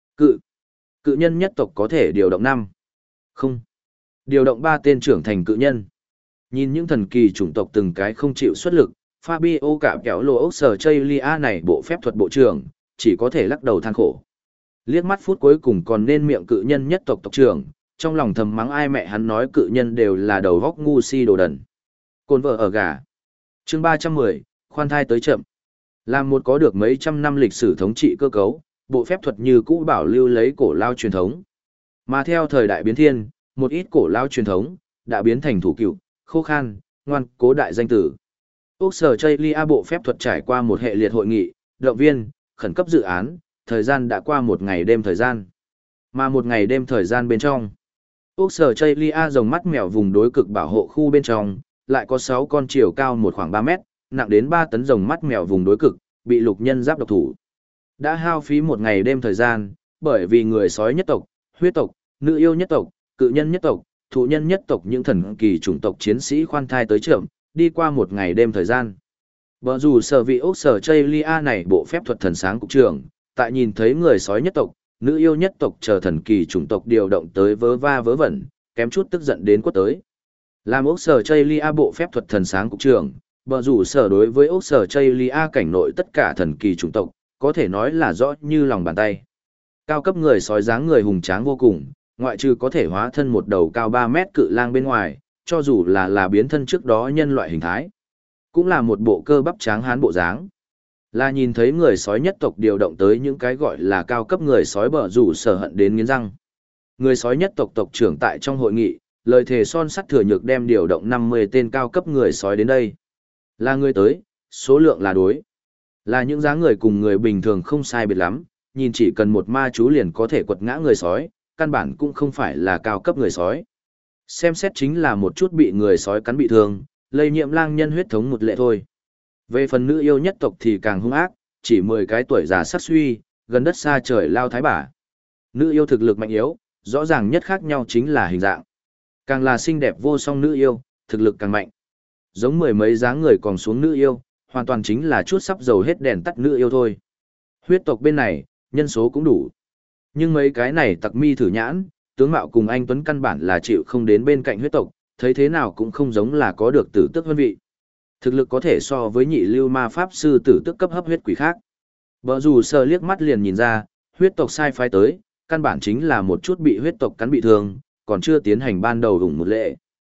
Cự nhân nhất tộc có thể điều động 5. Không. Điều động 3 tên trưởng thành cự nhân. Nhìn những thần kỳ chủng tộc từng cái không chịu xuất lực, Fabio Cạm Kẹo Lộ ốc sở Chaylia này bộ phép thuật bộ trưởng, chỉ có thể lắc đầu than khổ. Liếc mắt phút cuối cùng còn nên miệng cự nhân nhất tộc tộc trưởng, trong lòng thầm mắng ai mẹ hắn nói cự nhân đều là đầu góc ngu si đồ đần. Côn vợ ở gà. Chương 310, khoan thai tới chậm. Làm một có được mấy trăm năm lịch sử thống trị cơ cấu, bộ phép thuật như cũ bảo lưu lấy cổ lao truyền thống. Mà theo thời đại biến thiên, một ít cổ lao truyền thống đã biến thành thủ cựu, khô khan, ngoan cố đại danh tử. Úc sở Chaylia bộ phép thuật trải qua một hệ liệt hội nghị, động viên, khẩn cấp dự án, thời gian đã qua một ngày đêm thời gian. Mà một ngày đêm thời gian bên trong, Úc sở Chaylia rồng mắt mèo vùng đối cực bảo hộ khu bên trong, lại có 6 con chiều cao một khoảng 3 mét, nặng đến 3 tấn rồng mắt mèo vùng đối cực, bị lục nhân giáp độc thủ. Đã hao phí một ngày đêm thời gian, bởi vì người sói nhất tộc, huyết tộc, nữ yêu nhất tộc, cự nhân nhất tộc, thụ nhân nhất tộc những thần kỳ chủng tộc chiến sĩ khoan thai tới trưởng, đi qua một ngày đêm thời gian. Bở dù sở vị ốc sở Chaylia này bộ phép thuật thần sáng cục trưởng, tại nhìn thấy người sói nhất tộc, nữ yêu nhất tộc chờ thần kỳ chủng tộc điều động tới vớ va vớ vẩn, kém chút tức giận đến quất tới. Làm ốc sở Chaylia bộ phép thuật thần sáng cục trưởng, bở dù sở đối với ốc sở Chaylia cảnh nội tất cả thần kỳ chủng tộc, có thể nói là rõ như lòng bàn tay. Cao cấp người sói dáng người hùng tráng vô cùng, ngoại trừ có thể hóa thân một đầu cao 3 mét cự lang bên ngoài, cho dù là biến thân trước đó nhân loại hình thái, cũng là một bộ cơ bắp tráng hán bộ dáng. Là nhìn thấy người sói nhất tộc điều động tới những cái gọi là cao cấp người sói bở rủ sở hận đến nghiến răng. Người sói nhất tộc tộc trưởng tại trong hội nghị, lời thề son sắt thừa nhược đem điều động 50 tên cao cấp người sói đến đây. Là người tới, số lượng là đối. Là những dáng người cùng người bình thường không sai biệt lắm, nhìn chỉ cần một ma chú liền có thể quật ngã người sói, căn bản cũng không phải là cao cấp người sói. Xem xét chính là một chút bị người sói cắn bị thương, lây nhiễm lang nhân huyết thống một lệ thôi. Về phần nữ yêu nhất tộc thì càng hung ác, chỉ 10 cái tuổi già sắc suy, gần đất xa trời lao thái bả. Nữ yêu thực lực mạnh yếu, rõ ràng nhất khác nhau chính là hình dạng. Càng là xinh đẹp vô song nữ yêu, thực lực càng mạnh. Giống mười mấy dáng người còn xuống nữ yêu, hoàn toàn chính là chút sắp dầu hết đèn tắt nữ yêu thôi. Huyết tộc bên này, nhân số cũng đủ. Nhưng mấy cái này tặc mi thử nhãn, tướng mạo cùng anh Tuấn căn bản là chịu không đến bên cạnh huyết tộc, thấy thế nào cũng không giống là có được tử tức hơn vị. Thực lực có thể so với nhị lưu ma pháp sư tử tức cấp hấp huyết quỷ khác. Bở dù sờ liếc mắt liền nhìn ra, huyết tộc sai phái tới, căn bản chính là một chút bị huyết tộc cắn bị thương, còn chưa tiến hành ban đầu ủng một lệ.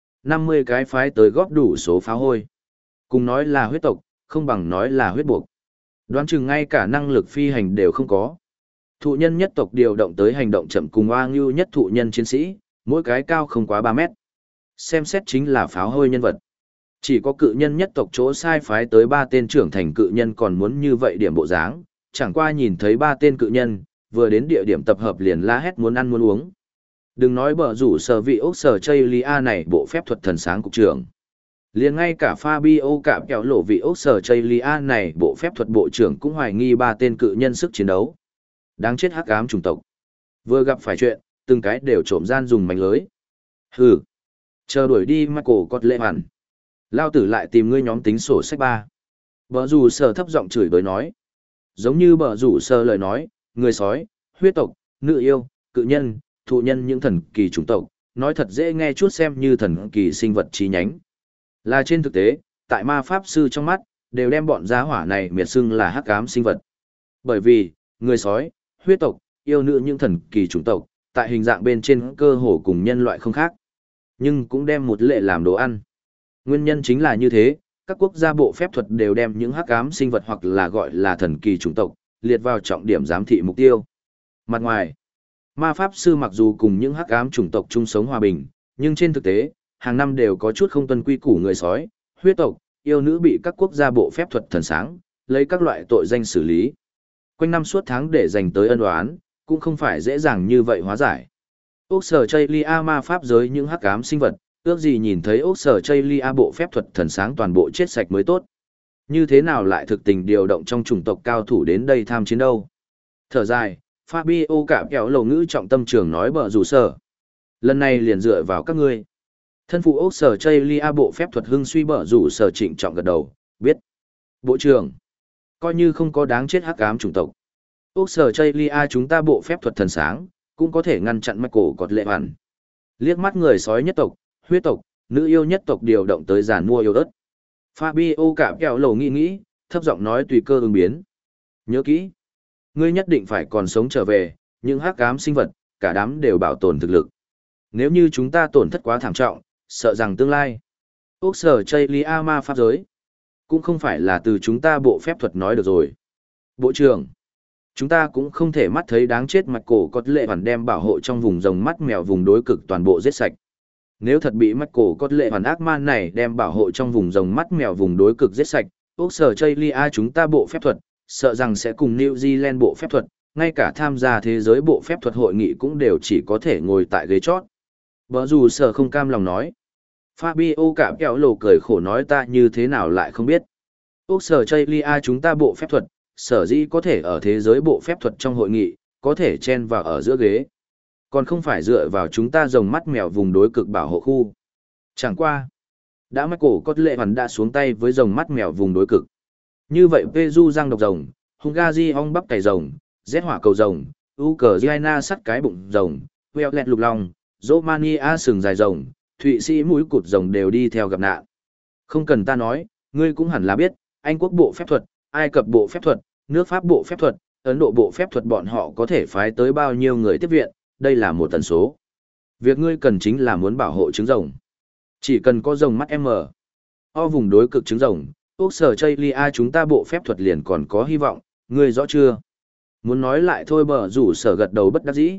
50 cái phái tới góp đủ số pháo hôi. Cùng nói là huyết tộc, không bằng nói là huyết buộc. Đoán chừng ngay cả năng lực phi hành đều không có. Thụ nhân nhất tộc điều động tới hành động chậm cùng oa ngưu nhất thụ nhân chiến sĩ, mỗi cái cao không quá 3 mét. Xem xét chính là pháo hôi nhân vật. Chỉ có cự nhân nhất tộc chỗ sai phái tới 3 tên trưởng thành cự nhân còn muốn như vậy điểm bộ dáng, chẳng qua nhìn thấy 3 tên cự nhân, vừa đến địa điểm tập hợp liền la hét muốn ăn muốn uống. Đừng nói bở rủ sở vị ốc sở Chaylia này bộ phép thuật thần sáng cục trưởng. Liền ngay cả Fabio cạm kẹo lộ vị ốc sở Chaylia này bộ phép thuật bộ trưởng cũng hoài nghi 3 tên cự nhân sức chiến đấu. Đáng chết hắc ám chủng tộc. Vừa gặp phải chuyện, từng cái đều trộm gian dùng mảnh lưới. Hừ. Chờ đuổi đi Michael cọt lệ hẳn. Lao tử lại tìm ngươi nhóm tính sổ sách ba. Bở rủ sở thấp giọng chửi bới nói. Giống như bở rủ sở lời nói, người sói, huyết tộc, nữ yêu, cự nhân, thụ nhân những thần kỳ chủng tộc, nói thật dễ nghe chút xem như thần kỳ sinh vật chi nhánh. Là trên thực tế, tại ma pháp sư trong mắt, đều đem bọn giá hỏa này miệt xưng là hắc ám sinh vật. Bởi vì, người sói, huyết tộc, yêu nữ những thần kỳ chủng tộc, tại hình dạng bên trên cơ hồ cùng nhân loại không khác. Nhưng cũng đem một lệ làm đồ ăn. Nguyên nhân chính là như thế, các quốc gia bộ phép thuật đều đem những hắc ám sinh vật hoặc là gọi là thần kỳ chủng tộc, liệt vào trọng điểm giám thị mục tiêu. Mặt ngoài, ma pháp sư mặc dù cùng những hắc ám chủng tộc chung sống hòa bình, nhưng trên thực tế, hàng năm đều có chút không tuân quy củ người sói, huyết tộc, yêu nữ bị các quốc gia bộ phép thuật thần sáng, lấy các loại tội danh xử lý. Quanh năm suốt tháng để dành tới ân oán, cũng không phải dễ dàng như vậy hóa giải. Ốc sở Chaylia ma pháp giới những hắc ám sinh vật, ước gì nhìn thấy ốc sở Chaylia bộ phép thuật thần sáng toàn bộ chết sạch mới tốt. Như thế nào lại thực tình điều động trong chủng tộc cao thủ đến đây tham chiến đâu? Thở dài, Fabio cạm kẹo lầu ngữ trọng tâm trường nói bở rủ sở. Lần này liền dựa vào các ngươi. Thân phụ ốc sở Chaylia bộ phép thuật hưng suy bở rủ sở trịnh trọng gật đầu, biết. Bộ trưởng, coi như không có đáng chết hắc ám chủng tộc. Ốc sở Chaylia chúng ta bộ phép thuật thần sáng, cũng có thể ngăn chặn Michael cọt lệ hẳn. Liếc mắt người sói nhất tộc, huyết tộc, nữ yêu nhất tộc điều động tới giàn mua yêu ớt. Fabio cạm kẹo lầu nghĩ, thấp giọng nói tùy cơ ứng biến. Nhớ kỹ, ngươi nhất định phải còn sống trở về, những hắc ám sinh vật, cả đám đều bảo tồn thực lực. Nếu như chúng ta tổn thất quá thảm trọng, sợ rằng tương lai, ốc sở Chaylia ma pháp giới, cũng không phải là từ chúng ta bộ phép thuật nói được rồi. Bộ trưởng, chúng ta cũng không thể mắt thấy đáng chết Michael cọt lệ hẳn đem bảo hộ trong vùng rồng mắt mèo vùng đối cực toàn bộ giết sạch. Nếu thật bị Michael cọt lệ hẳn ác man này đem bảo hộ trong vùng rồng mắt mèo vùng đối cực giết sạch, ốc sở Chaylia chúng ta bộ phép thuật, sợ rằng sẽ cùng New Zealand bộ phép thuật, ngay cả tham gia thế giới bộ phép thuật hội nghị cũng đều chỉ có thể ngồi tại ghế chót. Bở rủ sở không cam lòng nói. Fabio cạm kẹo lồ cười khổ nói ta như thế nào lại không biết. Ốc sở Chaylia chúng ta bộ phép thuật, sở dĩ có thể ở thế giới bộ phép thuật trong hội nghị, có thể chen vào ở giữa ghế. Còn không phải dựa vào chúng ta rồng mắt mèo vùng đối cực bảo hộ khu. Chẳng qua. Đã Michael cọt lệ hẳn đã xuống tay với rồng mắt mèo vùng đối cực. Như vậy Peju răng độc rồng, Hungary ong bắp cày rồng, Z hỏa cầu rồng, Ukraine sắt cái bụng rồng, Wales lục long, Romania sừng dài rồng, Thụy Sĩ mũi cụt rồng đều đi theo gặp nạn. Không cần ta nói, ngươi cũng hẳn là biết, Anh quốc bộ phép thuật, Ai Cập bộ phép thuật, nước Pháp bộ phép thuật, Ấn Độ bộ phép thuật bọn họ có thể phái tới bao nhiêu người tiếp viện, đây là một tần số. Việc ngươi cần chính là muốn bảo hộ trứng rồng. Chỉ cần có rồng mắt M. O vùng đối cực trứng rồng, ốc sở Chaylia chúng ta bộ phép thuật liền còn có hy vọng, ngươi rõ chưa? Muốn nói lại thôi bở rủ sở gật đầu bất đắc dĩ.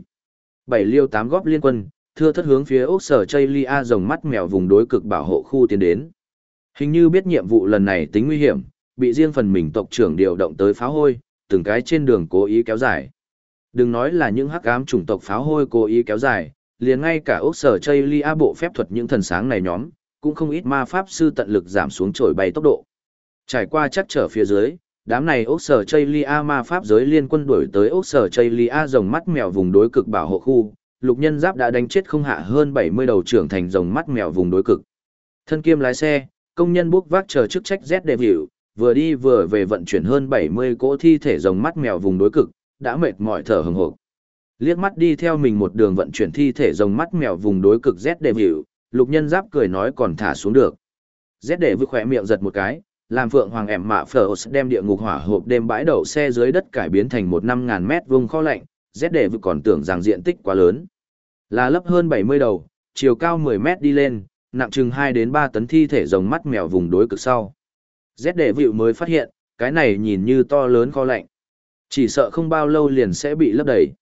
7 liêu 8 góp liên quân, thưa thất hướng phía ốc sở Chaylia rồng mắt mèo vùng đối cực bảo hộ khu tiến đến. Hình như biết nhiệm vụ lần này tính nguy hiểm, bị riêng phần mình tộc trưởng điều động tới pháo hôi, từng cái trên đường cố ý kéo dài. Đừng nói là những hắc ám chủng tộc pháo hôi cố ý kéo dài, liền ngay cả ốc sở Chaylia bộ phép thuật những thần sáng này nhóm, cũng không ít ma pháp sư tận lực giảm xuống trổi bay tốc độ. Trải qua chắc trở phía dưới, đám này ốc sở Chaylia ma pháp giới liên quân đuổi tới ốc sở Chaylia rồng mắt mèo vùng đối cực bảo hộ khu, lục nhân giáp đã đánh chết không hạ hơn 70 đầu trưởng thành rồng mắt mèo vùng đối cực. Thân kiêm lái xe, công nhân bốc vác chờ chức trách Z Devil, vừa đi vừa về vận chuyển hơn 70 cỗ thi thể rồng mắt mèo vùng đối cực, đã mệt mỏi thở hừng hực. Liếc mắt đi theo mình một đường vận chuyển thi thể rồng mắt mèo vùng đối cực Z Devil, lục nhân giáp cười nói còn thả xuống được. Z Devil khỏe miệng giật một cái, làm Phượng Hoàng ẻm mạ phở đem địa ngục hỏa hộp đêm bãi đậu xe dưới đất cải biến thành một 5.000 mét vuông kho lạnh, Z Devil còn tưởng rằng diện tích quá lớn. Là lấp hơn 70 đầu, chiều cao 10 mét đi lên, nặng chừng 2 đến 3 tấn thi thể rồng mắt mèo vùng đối cực sau. Z Devil mới phát hiện, cái này nhìn như to lớn kho lạnh. Chỉ sợ không bao lâu liền sẽ bị lấp đầy.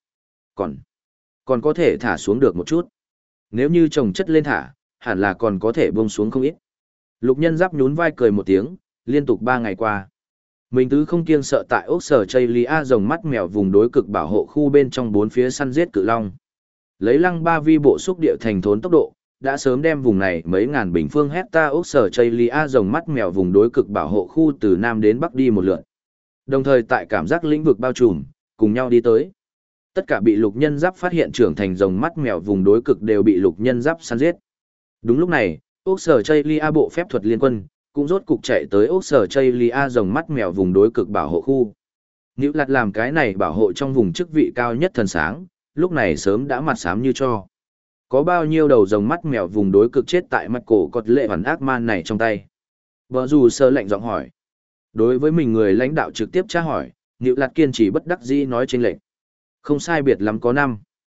Còn có thể thả xuống được một chút. Nếu như chồng chất lên thả, hẳn là còn có thể buông xuống không ít. Lục nhân giáp nhún vai cười một tiếng, liên tục 3 ngày qua. Mình tứ không kiêng sợ tại ốc sở chây lia rồng mắt mèo vùng đối cực bảo hộ khu bên trong 4 phía săn giết cự long. Lấy lăng ba vi bộ xúc địa thành thốn tốc độ, đã sớm đem vùng này mấy ngàn bình phương hecta ốc sở chây lia rồng mắt mèo vùng đối cực bảo hộ khu từ Nam đến Bắc đi một lượt. Đồng thời tại cảm giác lĩnh vực bao trùm, cùng nhau đi tới. Tất cả bị lục nhân giáp phát hiện trưởng thành rồng mắt mèo vùng đối cực đều bị lục nhân giáp săn giết. Đúng lúc này, ốc sở chây lia bộ phép thuật liên quân cũng rốt cục chạy tới ốc sở chây lia rồng mắt mèo vùng đối cực bảo hộ khu. Nữ lạt làm cái này bảo hộ trong vùng chức vị cao nhất thần sáng, lúc này sớm đã mặt xám như cho. Có bao nhiêu đầu rồng mắt mèo vùng đối cực chết tại mặt cổ cọt lệ hoàn ác man này trong tay? Bờ dù sơ lạnh giọng hỏi. Đối với mình người lãnh đạo trực tiếp tra hỏi, Nữ lạt kiên trì bất đắc dĩ nói trên lệnh. Không sai biệt lắm có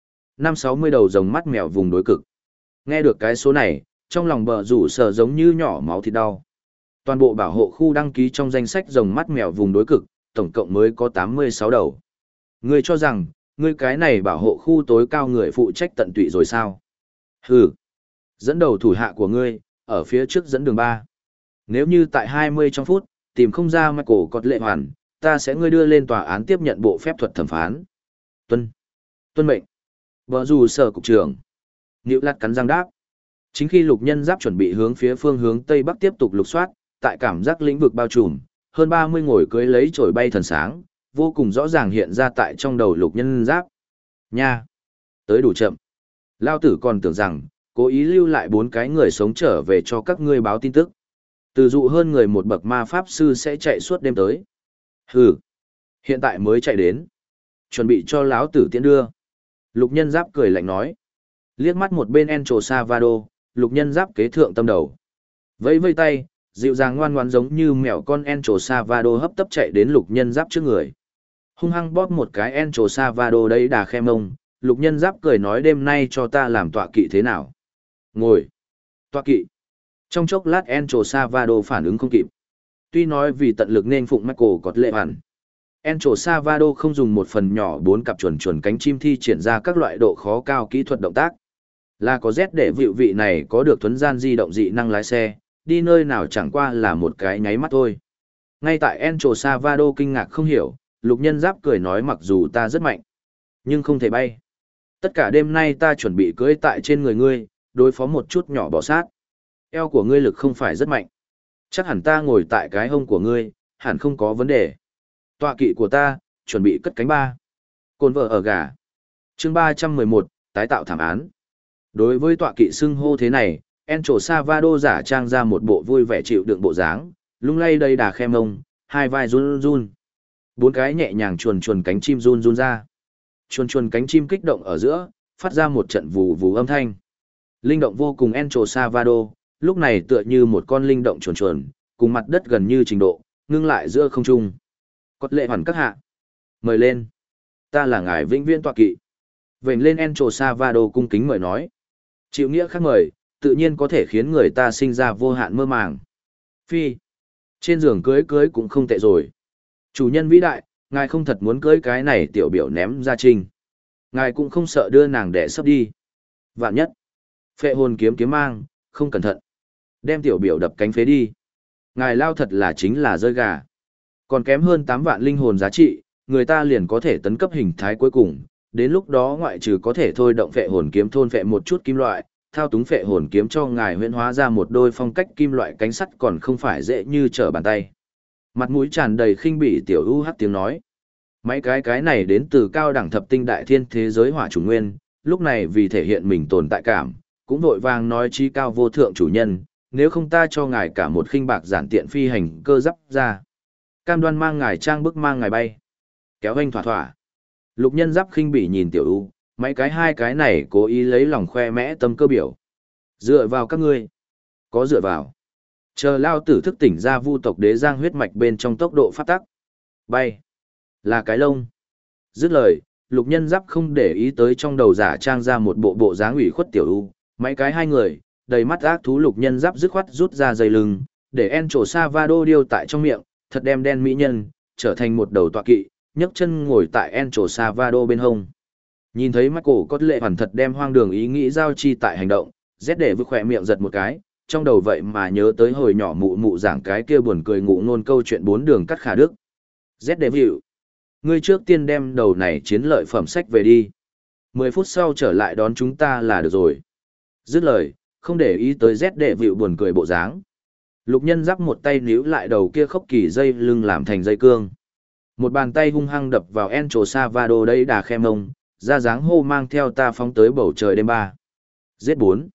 560 đầu rồng mắt mèo vùng đối cực. Nghe được cái số này, trong lòng bờ rủ sở giống như nhỏ máu thịt đau. Toàn bộ bảo hộ khu đăng ký trong danh sách rồng mắt mèo vùng đối cực, tổng cộng mới có 86 đầu. Ngươi cho rằng, ngươi cái này bảo hộ khu tối cao người phụ trách tận tụy rồi sao? Hừ. Dẫn đầu thủ hạ của ngươi, ở phía trước dẫn đường 3. Nếu như tại 20 trong phút, tìm không ra Michael Cọt lệ hoàn, ta sẽ ngươi đưa lên tòa án tiếp nhận bộ phép thuật thẩm phán. Tuân mệnh. Bờ rủ sở cục trưởng. Nữ lạt cắn răng đáp. Chính khi lục nhân giáp chuẩn bị hướng phía phương hướng Tây Bắc tiếp tục lục soát, tại cảm giác lĩnh vực bao trùm, hơn 30 ngồi cưới lấy chổi bay thần sáng, vô cùng rõ ràng hiện ra tại trong đầu lục nhân giáp. Nha! Tới đủ chậm. Lao tử còn tưởng rằng, cố ý lưu lại 4 cái người sống trở về cho các ngươi báo tin tức. Từ dụ hơn người một bậc ma pháp sư sẽ chạy suốt đêm tới. Hừ! Hiện tại mới chạy đến. Chuẩn bị cho lão tử tiễn đưa. Lục nhân giáp cười lạnh nói. Liếc mắt một bên Encho Savado, lục nhân giáp kế thượng tâm đầu. Vẫy vây tay, dịu dàng ngoan ngoãn giống như mèo con Encho Savado hấp tấp chạy đến lục nhân giáp trước người. Hung hăng bóp một cái Encho Savado đấy đà khe mông, lục nhân giáp cười nói đêm nay cho ta làm tọa kỵ thế nào. Ngồi. Tọa kỵ. Trong chốc lát Encho Savado phản ứng không kịp. Tuy nói vì tận lực nên phụng Michael Cọt lệ hoàn. Encho Savado không dùng một phần nhỏ 4 cặp chuẩn cánh chim thi triển ra các loại độ khó cao kỹ thuật động tác. Là có Z để vịu vị này có được thuấn gian di động dị năng lái xe, đi nơi nào chẳng qua là một cái nháy mắt thôi. Ngay tại Encho Savado kinh ngạc không hiểu, lục nhân giáp cười nói mặc dù ta rất mạnh, nhưng không thể bay. Tất cả đêm nay ta chuẩn bị cưỡi tại trên người ngươi, đối phó một chút nhỏ bò sát. Eo của ngươi lực không phải rất mạnh. Chắc hẳn ta ngồi tại cái hông của ngươi, hẳn không có vấn đề. Tọa kỵ của ta, chuẩn bị cất cánh 3. Côn vợ ở gà. Chương 311, tái tạo thảm án. Đối với tọa kỵ xưng hô thế này, Encho Savado giả trang ra một bộ vui vẻ chịu đựng bộ dáng, lung lay đầy đà khe mông, hai vai run run. 4 cái nhẹ nhàng chuồn cánh chim run run ra. Chuồn cánh chim kích động ở giữa, phát ra một trận vù vù âm thanh. Linh động vô cùng Encho Savado, lúc này tựa như một con linh động chuồn, cùng mặt đất gần như trình độ, ngưng lại giữa không trung. Cọt lệ hoàn các hạ. Mời lên. Ta là ngài vĩnh viễn tọa kỵ. Vểnh lên Encho Savado cung kính mời nói. Chịu nghĩa khác mời, tự nhiên có thể khiến người ta sinh ra vô hạn mơ màng. Phi. Trên giường cưới cũng không tệ rồi. Chủ nhân vĩ đại, ngài không thật muốn cưới cái này tiểu biểu ném ra trình. Ngài cũng không sợ đưa nàng đẻ sắp đi. Vạn nhất. Phệ hồn kiếm mang, không cẩn thận. Đem tiểu biểu đập cánh phế đi. Ngài lao thật là chính là rơi gà. Còn kém hơn 8 vạn linh hồn giá trị, người ta liền có thể tấn cấp hình thái cuối cùng. Đến lúc đó ngoại trừ có thể thôi động phệ hồn kiếm thôn phệ một chút kim loại, thao túng phệ hồn kiếm cho ngài huyễn hóa ra một đôi phong cách kim loại cánh sắt còn không phải dễ như trở bàn tay. Mặt mũi tràn đầy khinh bỉ tiểu UH tiếng nói. Mấy cái này đến từ cao đẳng thập tinh đại thiên thế giới hỏa chủ nguyên, lúc này vì thể hiện mình tồn tại cảm, cũng vội vàng nói chí cao vô thượng chủ nhân, nếu không ta cho ngài cả một khinh bạc giản tiện phi hành cơ giáp ra. Cam đoan mang ngài trang bức mang ngài bay. Kéo anh thỏa thỏa. Lục nhân giáp khinh bỉ nhìn tiểu U, hai cái này cố ý lấy lòng khoe mẽ tâm cơ biểu. Dựa vào các ngươi. Có dựa vào. Chờ lao tử thức tỉnh ra vu tộc đế giang huyết mạch bên trong tốc độ phát tắc. Bay. Là cái lông. Dứt lời, lục nhân giáp không để ý tới trong đầu giả trang ra một bộ dáng ủy khuất tiểu U. Hai người, đầy mắt ác thú lục nhân giáp dứt khoát rút ra dây lưng, để Encho Savado điêu tại trong miệng, thật đem đen mỹ nhân, trở thành một đầu tọa kỵ, nhấc chân ngồi tại Encho Savado bên hông. Nhìn thấy Michael Cọt lệ hoàn thật đem hoang đường ý nghĩ giao chi tại hành động, Z để vừa khỏe miệng giật một cái, trong đầu vậy mà nhớ tới hồi nhỏ mụ mụ giảng cái kia buồn cười ngụ ngôn câu chuyện bốn đường cắt khả đức. Z Devil, ngươi trước tiên đem đầu này chiến lợi phẩm sách về đi. 10 phút sau trở lại đón chúng ta là được rồi. Dứt lời, không để ý tới Z Devil buồn cười bộ dáng. Lục Nhân Giáp một tay níu lại đầu kia khốc kỳ dây lưng làm thành dây cương. Một bàn tay hung hăng đập vào Encho Savado đấy đà khe mông, ra dáng hô mang theo ta phóng tới bầu trời đêm ba. Z4.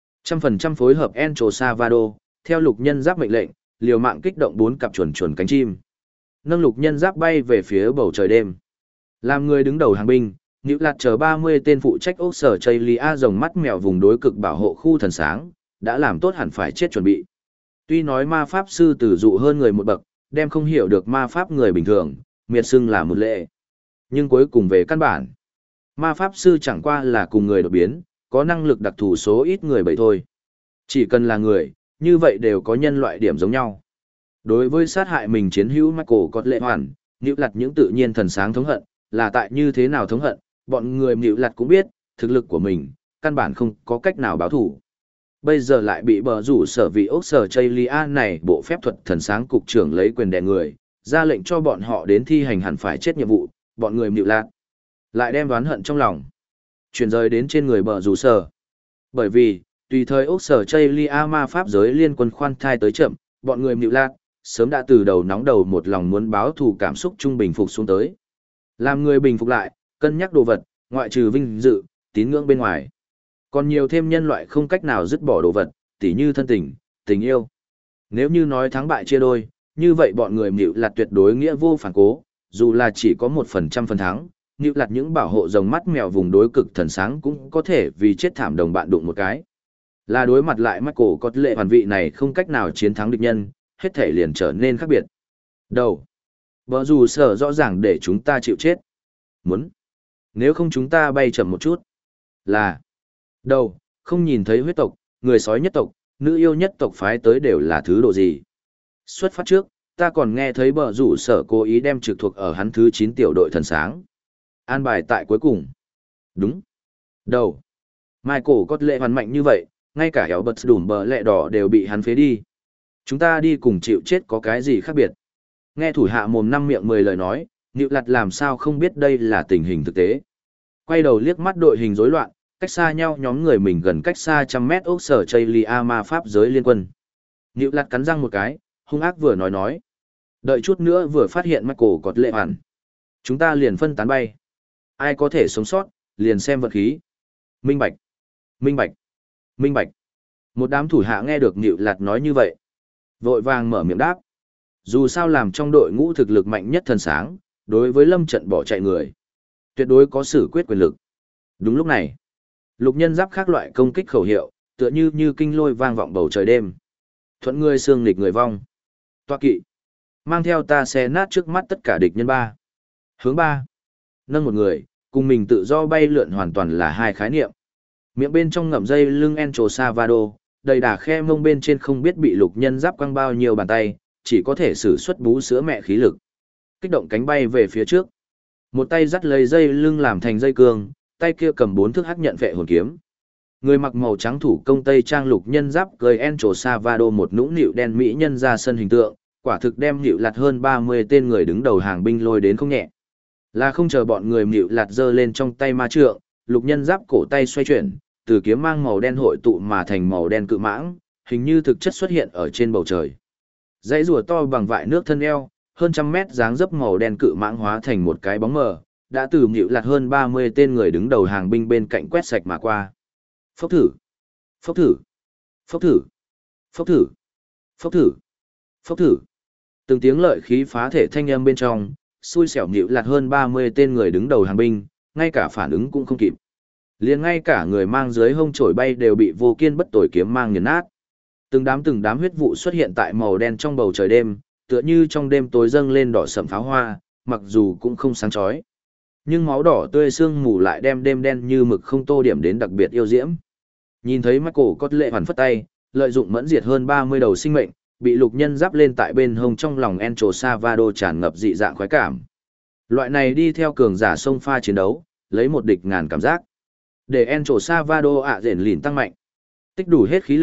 100% phối hợp Encho Savado, theo Lục Nhân Giáp mệnh lệnh, liều mạng kích động 4 cặp chuẩn chuẩn cánh chim. Nâng Lục Nhân Giáp bay về phía bầu trời đêm. Làm người đứng đầu hàng binh, Nữu Lạt chờ 30 tên phụ trách ốc sở Chaylia rồng mắt mèo vùng đối cực bảo hộ khu thần sáng, đã làm tốt hẳn phải chết chuẩn bị. Tuy nói ma pháp sư tử dụ hơn người một bậc, đem không hiểu được ma pháp người bình thường, miệt xưng là một lệ. Nhưng cuối cùng về căn bản, ma pháp sư chẳng qua là cùng người đột biến, có năng lực đặc thù số ít người vậy thôi. Chỉ cần là người, như vậy đều có nhân loại điểm giống nhau. Đối với sát hại mình chiến hữu Michael Cốt Lệ Hoàn, Nữu Lạt những tự nhiên thần sáng thống hận, là tại như thế nào thống hận, bọn người Nữu Lạt cũng biết, thực lực của mình, căn bản không có cách nào báo thủ. Bây giờ lại bị bờ rủ sở vị ốc sở Chaylia này bộ phép thuật thần sáng cục trưởng lấy quyền đè người, ra lệnh cho bọn họ đến thi hành hẳn phải chết nhiệm vụ, bọn người Nữu Lạt lại đem đoán hận trong lòng chuyển rời đến trên người bờ rủ sở. Bởi vì, tùy thời ốc sở Chaylia ma pháp giới liên quân khoan thai tới chậm, bọn người Nữu Lạt sớm đã từ đầu nóng đầu một lòng muốn báo thù cảm xúc trung bình phục xuống tới. Làm người bình phục lại, cân nhắc đồ vật, ngoại trừ vinh dự, tín ngưỡng bên ngoài. Còn nhiều thêm nhân loại không cách nào dứt bỏ đồ vật, tỉ như thân tình, tình yêu. Nếu như nói thắng bại chia đôi, như vậy bọn người Nữu Lạt tuyệt đối nghĩa vô phản cố, dù là chỉ có 1% phần thắng, Nữu Lạt những bảo hộ rồng mắt mèo vùng đối cực thần sáng cũng có thể vì chết thảm đồng bạn đụng một cái. Là đối mặt lại Michael Cốt Lệ Hoàn vị này không cách nào chiến thắng địch nhân, hết thể liền trở nên khác biệt. Đầu. Vợ dù sở rõ ràng để chúng ta chịu chết. Muốn. Nếu không chúng ta bay chậm một chút. Là. Đầu. Không nhìn thấy huyết tộc, người sói nhất tộc, nữ yêu nhất tộc phái tới đều là thứ độ gì. Xuất phát trước, ta còn nghe thấy bờ rủ sở cố ý đem trực thuộc ở hắn thứ 9 tiểu đội thần sáng. An bài tại cuối cùng. Đúng. Đầu. Michael Cốt Lệ Hoàn mạnh như vậy, ngay cả héo bật đùm bờ lẹ đỏ đều bị hắn phế đi. Chúng ta đi cùng chịu chết có cái gì khác biệt? Nghe thủ hạ mồm năm miệng 10 lời nói, Nữu Lạt làm sao không biết đây là tình hình thực tế. Quay đầu liếc mắt đội hình rối loạn, cách xa nhau nhóm người mình gần cách xa trăm mét ốc sở Chaylia ma pháp giới liên quân. Nữu Lạt cắn răng một cái, hung ác vừa nói. Đợi chút nữa vừa phát hiện Michael Cốt Lệ Hoàn. Chúng ta liền phân tán bay. Ai có thể sống sót, liền xem vật khí. Minh bạch. Minh bạch. Minh bạch. Một đám thủ hạ nghe được Nữu Lạt nói như vậy, vội vàng mở miệng đáp. Dù sao làm trong đội ngũ thực lực mạnh nhất thần sáng, đối với lâm trận bỏ chạy người, tuyệt đối có xử quyết quyền lực. Đúng lúc này, Lục Nhân Giáp khác loại công kích khẩu hiệu, tựa như kinh lôi vang vọng bầu trời đêm. Thuận người xương nghịch người vong. Toa kỵ. Mang theo ta xé nát trước mắt tất cả địch nhân ba. Hướng ba. Nâng một người, cùng mình tự do bay lượn hoàn toàn là hai khái niệm. Miệng bên trong ngậm dây lưng Encho Savado, đầy đà khe mông bên trên không biết bị Lục Nhân Giáp quăng bao nhiêu bàn tay, chỉ có thể sử xuất bú sữa mẹ khí lực. Kích động cánh bay về phía trước. Một tay dắt lấy dây lưng làm thành dây cương, tay kia cầm 4 thước hắc nhận vệ hồn kiếm. Người mặc màu trắng thủ công tây trang Lục Nhân Giáp cười Encho Savado một nũng nịu đen mỹ nhân ra sân hình tượng, quả thực đem Nữu Lạt hơn 30 tên người đứng đầu hàng binh lôi đến không nhẹ. Là không chờ bọn người Nữu Lạt giơ lên trong tay ma trượng, Lục Nhân Giáp cổ tay xoay chuyển, từ kiếm mang màu đen hội tụ mà thành màu đen cự mãng, hình như thực chất xuất hiện ở trên bầu trời. Dãy rùa to bằng vại nước thân eo, hơn trăm mét dáng dấp màu đen cự mãng hóa thành một cái bóng mờ, đã từ Nữu Lạt hơn 30 tên người đứng đầu hàng binh bên cạnh quét sạch mà qua. Phốc thử, phốc thử, phốc thử, phốc thử, phốc thử, phốc thử. Từng tiếng lợi khí phá thể thanh âm bên trong, xui xẻo Nữu Lạt hơn 30 tên người đứng đầu hàng binh, ngay cả phản ứng cũng không kịp. Liền ngay cả người mang dưới hông chổi bay đều bị vô kiên bất tồi kiếm mang nghiền nát. Từng đám huyết vụ xuất hiện tại màu đen trong bầu trời đêm, tựa như trong đêm tối dâng lên đỏ sẫm pháo hoa, mặc dù cũng không sáng chói. Nhưng máu đỏ tươi sương mù lại đem đêm đen như mực không tô điểm đến đặc biệt yêu diễm. Nhìn thấy Michael Cốt Lệ Hoàn phất tay, lợi dụng mẫn diệt hơn 30 đầu sinh mệnh, bị Lục Nhân Giáp lên tại bên hông trong lòng Encho Savado tràn ngập dị dạng khoái cảm. Loại này đi theo cường giả sông pha chiến đấu, lấy một địch ngàn cảm giác. Để Encho Savado ạ rền lìn tăng mạnh. Tích đủ hết khí lực,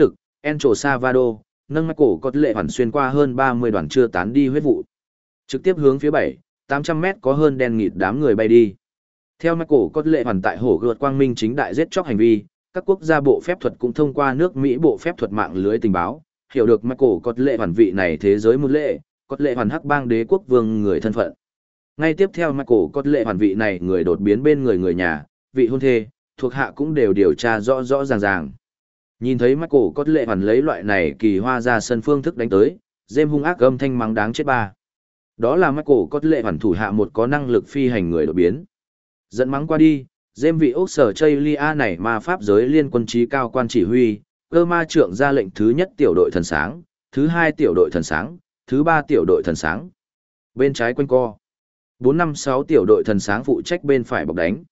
Encho Salvador, nâng Michael Cốt lệ hoàn xuyên qua hơn 30 đoàn chưa tán đi huyết vụ. Trực tiếp hướng phía 7-800 mét có hơn đen nghịt đám người bay đi. Theo Michael Cốt lệ hoàn tại hổ gợt quang minh chính đại giết chóc hành vi, các quốc gia bộ phép thuật cũng thông qua nước Mỹ bộ phép thuật mạng lưới tình báo, hiểu được Michael Cốt lệ hoàn vị này thế giới một lệ, Cốt lệ hoàn hắc bang đế quốc vương người thân phận. Ngay tiếp theo Michael Cốt lệ hoàn vị này người đột biến bên người nhà, vị hôn thê, thuộc hạ cũng đều điều tra rõ rõ ràng. Nhìn thấy Michael Cốt lệ hoàn lấy loại này kỳ hoa ra sân phương thức đánh tới, James hung ác âm thanh mắng đáng chết ba. Đó là Michael Cốt lệ hoàn thủ hạ một có năng lực phi hành người đột biến. Dẫn mắng qua đi, James vị Úc sở Chaylia này ma pháp giới liên quân trí cao quan chỉ huy, cơ ma trưởng ra lệnh thứ nhất tiểu đội thần sáng, thứ hai tiểu đội thần sáng, thứ ba tiểu đội thần sáng. Bên trái quanh co. 4-5-6 tiểu đội thần sáng phụ trách bên phải bọc đánh.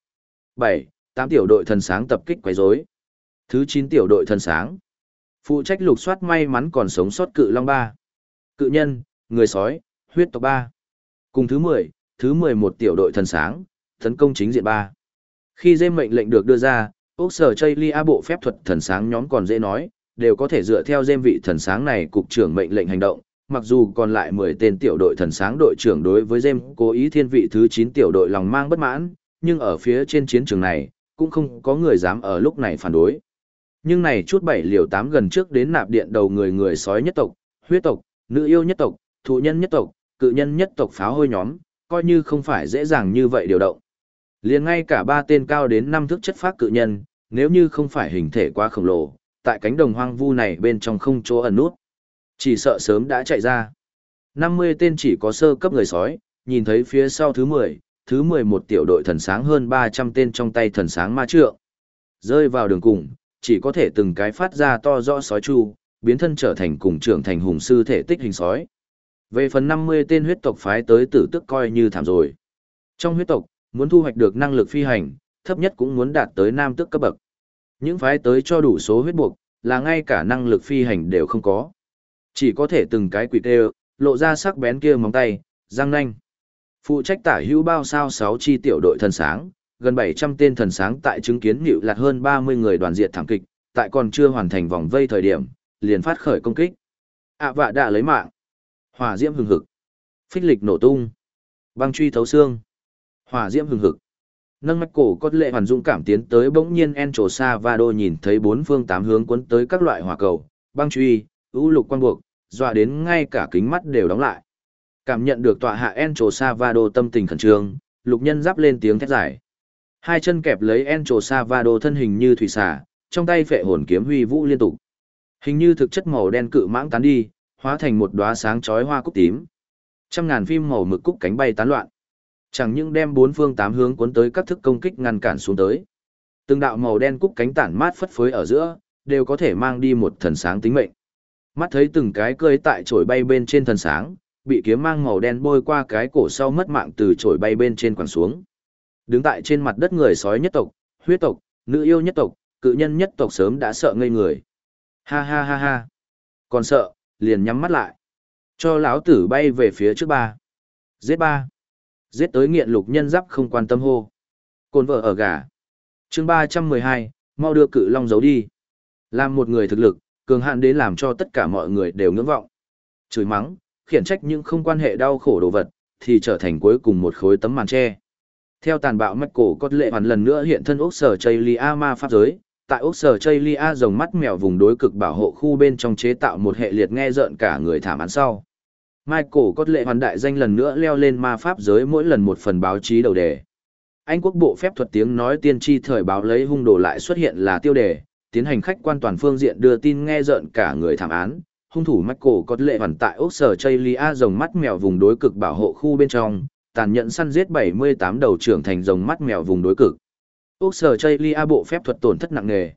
7-8 tiểu đội thần sáng tập kích quấy rối. Thứ 9 tiểu đội thần sáng. Phụ trách lục soát may mắn còn sống sót cự long 3. Cự nhân, người sói, huyết tộc 3. Cùng thứ 11 tiểu đội thần sáng, tấn công chính diện 3. Khi dê mệnh lệnh được đưa ra, Úc sở Chaylia bộ phép thuật thần sáng nhóm còn dễ nói, đều có thể dựa theo dêm vị thần sáng này cục trưởng mệnh lệnh hành động, mặc dù còn lại 10 tên tiểu đội thần sáng đội trưởng đối với dêm cố ý thiên vị thứ 9 tiểu đội lòng mang bất mãn, nhưng ở phía trên chiến trường này, cũng không có người dám ở lúc này phản đối. Nhưng này chút 7-8 gần trước đến nạp điện đầu người sói nhất tộc, huyết tộc, nữ yêu nhất tộc, thụ nhân nhất tộc, cự nhân nhất tộc pháo hôi nhóm, coi như không phải dễ dàng như vậy điều động. Liền ngay cả 3 tên cao đến 5 thước chất phác cự nhân, nếu như không phải hình thể quá khổng lồ, tại cánh đồng hoang vu này bên trong không chỗ ẩn nút, chỉ sợ sớm đã chạy ra. 50 tên chỉ có sơ cấp người sói, nhìn thấy phía sau thứ 10, thứ 11 tiểu đội thần sáng hơn 300 tên trong tay thần sáng ma trượng. Rơi vào đường cùng, chỉ có thể từng cái phát ra to rõ sói chu, biến thân trở thành cùng trưởng thành hùng sư thể tích hình sói. Về phần 50 tên huyết tộc phái tới tử tức coi như thảm rồi. Trong huyết tộc, muốn thu hoạch được năng lực phi hành, thấp nhất cũng muốn đạt tới nam tước cấp bậc. Những phái tới cho đủ số huyết buộc, là ngay cả năng lực phi hành đều không có. Chỉ có thể từng cái quỷ tê, lộ ra sắc bén kia móng tay, răng nanh. Phụ trách tả hữu bao sao 6 chi tiểu đội thần sáng, gần 700 tên thần sáng tại chứng kiến nhịu lạt hơn 30 người đoàn diệt thảm kịch, tại còn chưa hoàn thành vòng vây thời điểm, liền phát khởi công kích. Vạ đã lấy mạng. Hỏa diễm hừng hực. Phích lịch nổ tung. Băng truy thấu xương. Hỏa diễm hừng hực. Nâng mạch cổ cốt lệ hoàn dũng cảm tiến tới, bỗng nhiên Encho Salvador nhìn thấy 4 phương 8 hướng cuốn tới các loại hỏa cầu, băng truy, ưu lục quang buộc, dọa đến ngay cả kính mắt đều đóng lại. Cảm nhận được tọa hạ Encho Salvador tâm tình khẩn trương, lục nhân giáp lên tiếng thét giải. Hai chân kẹp lấy Encho Salvador thân hình như thủy xà, trong tay phệ hồn kiếm huy vũ liên tục. Hình như thực chất màu đen cự mãng tán đi, hóa thành một đóa sáng chói hoa cúc tím. Trăm ngàn phim màu mực cúc cánh bay tán loạn. Chẳng những đem 4 phương 8 hướng cuốn tới các thức công kích ngăn cản xuống tới. Từng đạo màu đen cúc cánh tản mát phất phới ở giữa, đều có thể mang đi một thần sáng tính mệnh. Mắt thấy từng cái cơi tại chổi bay bên trên thần sáng, bị kiếm mang màu đen bôi qua cái cổ sau mất mạng từ chổi bay bên trên quẳng xuống. Đứng tại trên mặt đất người sói nhất tộc, huyết tộc, nữ yêu nhất tộc, cự nhân nhất tộc sớm đã sợ ngây người. Ha ha ha ha. Còn sợ, liền nhắm mắt lại. Cho lão tử bay về phía trước ba. Giết ba. Giết tới nghiện lục nhân giáp không quan tâm hô. Côn vợ ở gà. Chương 312, mau đưa cự long giấu đi. Làm một người thực lực, cường hạn đến làm cho tất cả mọi người đều ngưỡng vọng. Chửi mắng, khiển trách những không quan hệ đau khổ đồ vật, thì trở thành cuối cùng một khối tấm màn tre. Theo tàn bạo mạch cổ cốt lệ hoàn lần nữa hiện thân Úc sở Chaylia ma pháp giới, tại Úc sở Chaylia rồng mắt mèo vùng đối cực bảo hộ khu bên trong chế tạo một hệ liệt nghe rợn cả người thảm án sau. Michael cốt lệ hoàn đại danh lần nữa leo lên ma pháp giới mỗi lần một phần báo chí đầu đề. Anh quốc bộ phép thuật tiếng nói tiên tri thời báo lấy hung đồ lại xuất hiện là tiêu đề, tiến hành khách quan toàn phương diện đưa tin nghe rợn cả người thảm án. Hung thủ Michael cốt lệ hoàn tại Úc sở Chaylia rồng mắt mèo vùng đối cực bảo hộ khu bên trong, tàn nhẫn săn giết 78 đầu trưởng thành rồng mắt mèo vùng đối cực. Úc sở Chaylia bộ phép thuật tổn thất nặng nề,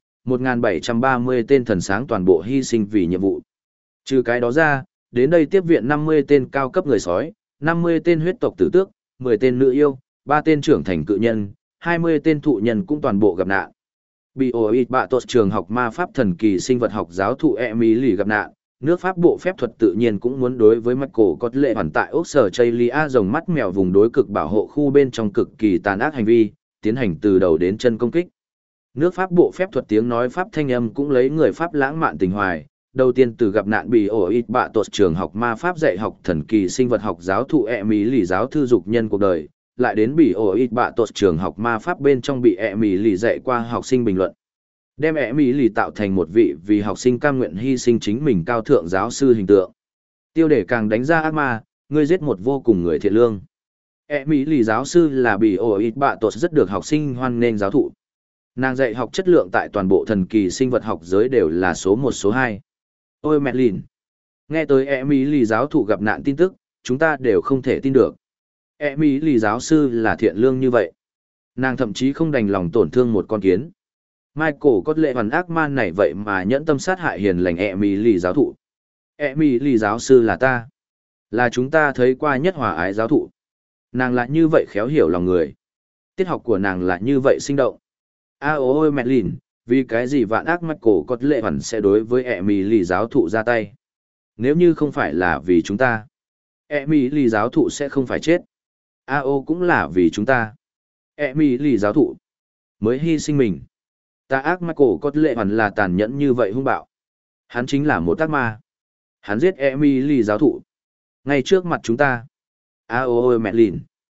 1.730 tên thần sáng toàn bộ hy sinh vì nhiệm vụ. Trừ cái đó ra, đến đây tiếp viện 50 tên cao cấp người sói, 50 tên huyết tộc tử tước, 10 tên nữ yêu, 3 tên trưởng thành cự nhân, 20 tên thụ nhân cũng toàn bộ gặp nạn. Bioit Batos trường học ma pháp thần kỳ sinh vật học giáo thụ Emily gặp nạn. Nước Pháp bộ phép thuật tự nhiên cũng muốn đối với Michael cốt lệ hoàn tại Úc sở Chaylia rồng mắt mèo vùng đối cực bảo hộ khu bên trong cực kỳ tàn ác hành vi, tiến hành từ đầu đến chân công kích. Nước Pháp bộ phép thuật tiếng nói Pháp thanh âm cũng lấy người Pháp lãng mạn tình hoài, đầu tiên từ gặp nạn bị ổ ít bạ tột trường học ma pháp dạy học thần kỳ sinh vật học giáo thụ ẹ mỹ lì giáo thư dục nhân cuộc đời, lại đến bị ổ ít bạ tột trường học ma pháp bên trong bị ẹ mỹ lì dạy qua học sinh bình luận. Đem ẹ mỹ lì tạo thành một vị vì học sinh cam nguyện hy sinh chính mình cao thượng giáo sư hình tượng. Tiêu đề càng đánh ra ác ma, ngươi giết một vô cùng người thiện lương. Ẹ mỹ lì giáo sư là bị ổ ít bạ tột rất được học sinh hoan nghênh giáo thụ. Nàng dạy học chất lượng tại toàn bộ thần kỳ sinh vật học giới đều là số 1 số 2. Ôi mẹ lìn. Nghe tới Emily giáo thụ gặp nạn tin tức, chúng ta đều không thể tin được. Emily giáo sư là thiện lương như vậy. Nàng thậm chí không đành lòng tổn thương một con kiến. Michael có lệ hoàn ác man này vậy mà nhẫn tâm sát hại hiền lành Emily giáo thụ. Emily giáo sư là ta. Là chúng ta thấy qua nhất hòa ái giáo thụ. Nàng là như vậy khéo hiểu lòng người. Tiết học của nàng là như vậy sinh động. Ôi mẹ lìn, vì cái gì vạn ác Michael có lệ hoàn sẽ đối với Emily giáo thụ ra tay? Nếu như không phải là vì chúng ta, Emily giáo thụ sẽ không phải chết. Cũng là vì chúng ta. Emily giáo thụ mới hy sinh mình. Ta ác Michael có lệ hoàn là tàn nhẫn như vậy hung bạo. Hắn chính là một ác ma. Hắn giết Emily giáo thụ. Ngay trước mặt chúng ta. Ôi mẹ lìn.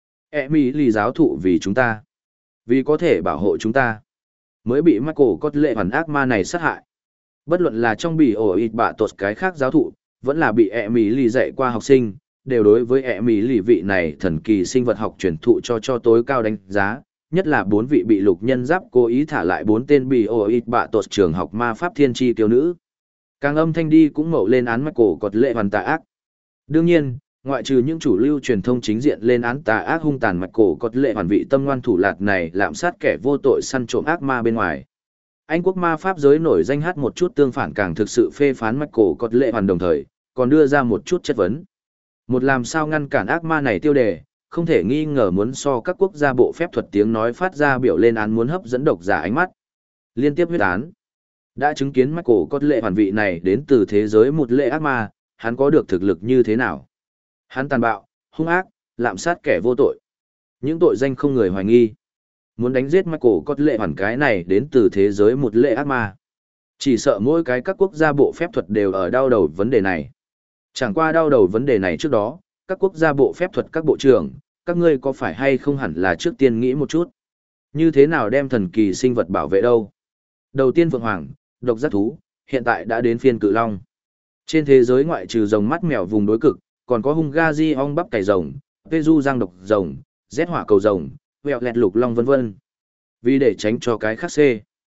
Emily giáo thụ vì chúng ta. Vì có thể bảo hộ chúng ta. Mới bị Michael có lệ hoàn ác ma này sát hại. Bất luận là trong bị ổ ít bạ tột cái khác giáo thụ, vẫn là bị Emily dạy qua học sinh, đều đối với Emily vị này thần kỳ sinh vật học truyền thụ cho tối cao đánh giá, nhất là 4 vị bị lục nhân giáp cố ý thả lại 4 tên bị ổ ít bạ tột trường học ma pháp thiên tri tiêu nữ. Càng âm thanh đi cũng mậu lên án Michael có lệ hoàn tà ác. Đương nhiên, ngoại trừ những chủ lưu truyền thông chính diện lên án tà ác hung tàn Michael có lệ hoàn vị tâm ngoan thủ lạt này lạm sát kẻ vô tội săn trộm ác ma bên ngoài. Anh quốc ma pháp giới nổi danh hát một chút tương phản càng thực sự phê phán Michael có lệ hoàn đồng thời, còn đưa ra một chút chất vấn. Một làm sao ngăn cản ác ma này tiêu đề, không thể nghi ngờ muốn so các quốc gia bộ phép thuật tiếng nói phát ra biểu lên án muốn hấp dẫn độc giả ánh mắt. Liên tiếp huyết án. Đã chứng kiến Michael có lệ hoàn vị này đến từ thế giới một lệ ác ma, hắn có được thực lực như thế nào? Hắn tàn bạo, hung ác, lạm sát kẻ vô tội. Những tội danh không người hoài nghi. Muốn đánh giết Michael có lệ hoàn cái này đến từ thế giới một lệ ác ma. Chỉ sợ mỗi cái các quốc gia bộ phép thuật đều ở đau đầu vấn đề này. Chẳng qua đau đầu vấn đề này trước đó, các quốc gia bộ phép thuật các bộ trưởng, các ngươi có phải hay không hẳn là trước tiên nghĩ một chút. Như thế nào đem thần kỳ sinh vật bảo vệ đâu? Đầu tiên Phượng Hoàng, độc giác thú, hiện tại đã đến phiên cự long. Trên thế giới ngoại trừ rồng mắt mèo vùng đối cực, còn có Hungary ong bắp cày rồng, Peru giang độc rồng, rét hỏa cầu rồng, vẹo lẹt lục long vân vân. Vì để tránh cho cái khác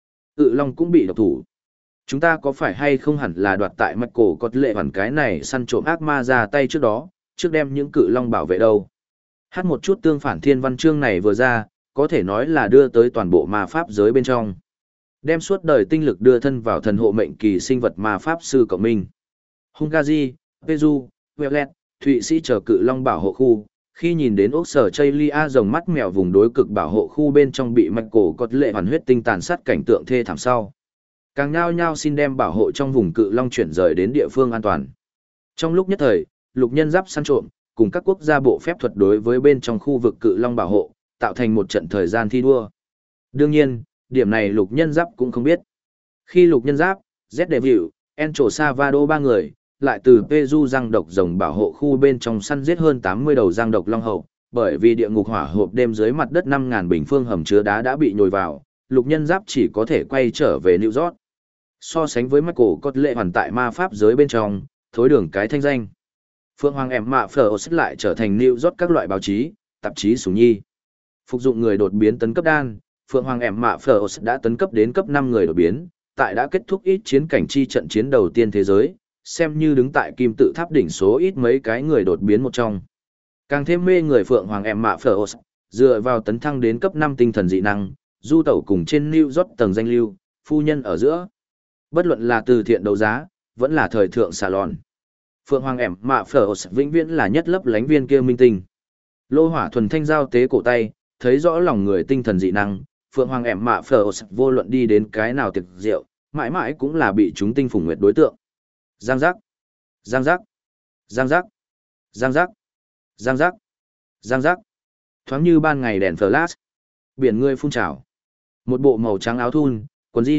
cự long cũng bị độc thủ. Chúng ta có phải hay không hẳn là đoạt tại Michael có lệ hoàn cái này săn trộm ác ma ra tay trước đó, trước đem những cự long bảo vệ đâu. Hát một chút tương phản thiên văn chương này vừa ra, có thể nói là đưa tới toàn bộ ma pháp giới bên trong. Đem suốt đời tinh lực đưa thân vào thần hộ mệnh kỳ sinh vật ma pháp sư cộng minh. Hungary, Peru, Wales, Thụy Sĩ chờ cự long bảo hộ khu, khi nhìn đến ốc sở Chaylia rồng mắt mèo vùng đối cực bảo hộ khu bên trong bị Michael có lệ hoàn huyết tinh tàn sát cảnh tượng thê thảm sau. Càng nhao nhao xin đem bảo hộ trong vùng cự long chuyển rời đến địa phương an toàn. Trong lúc nhất thời, lục nhân giáp săn trộm, cùng các quốc gia bộ phép thuật đối với bên trong khu vực cự long bảo hộ, tạo thành một trận thời gian thi đua. Đương nhiên, điểm này lục nhân giáp cũng không biết. Khi lục nhân giáp, Z Devil, Encho Savado ba người, lại từ Peru giang độc rồng bảo hộ khu bên trong săn giết hơn 80 đầu giang độc long hậu, bởi vì địa ngục hỏa hộp đêm dưới mặt đất 5.000 bình phương hầm chứa đá đã bị nhồi vào, lục nhân giáp chỉ có thể quay trở về New York. So sánh với Michael có lệ hoàn tại ma pháp giới bên trong, thối đường cái thanh danh. Phượng Hoàng em mạ phở lại trở thành New York các loại báo chí, tạp chí sủng nhi. Phục dụng người đột biến tấn cấp đan, Phượng Hoàng em mạ phở đã tấn cấp đến cấp 5 người đột biến, tại đã kết thúc ít chiến cảnh chi trận chiến đầu tiên thế giới, xem như đứng tại kim tự tháp đỉnh số ít mấy cái người đột biến một trong. Càng thêm mê người Phượng Hoàng em mạ phở dựa vào tấn thăng đến cấp 5 tinh thần dị năng, du tẩu cùng trên New York tầng danh lưu, phu nhân ở giữa. Bất luận là từ thiện đấu giá, vẫn là thời thượng salon. Phượng Hoàng em mạ phở vĩnh viễn là nhất lấp lánh viên kia minh tinh. Lô hỏa thuần thanh giao tế cổ tay, thấy rõ lòng người tinh thần dị năng, Phượng Hoàng em mạ phở vô luận đi đến cái nào tiệc rượu, mãi mãi cũng là bị chúng tinh phủng nguyệt đối tượng. Giang giác, giang giác, giang giác, giang giác, giang giác, giang giác. Thoáng như ban ngày đèn flash. Biển người phun trào. Một bộ màu trắng áo thun, quần jean,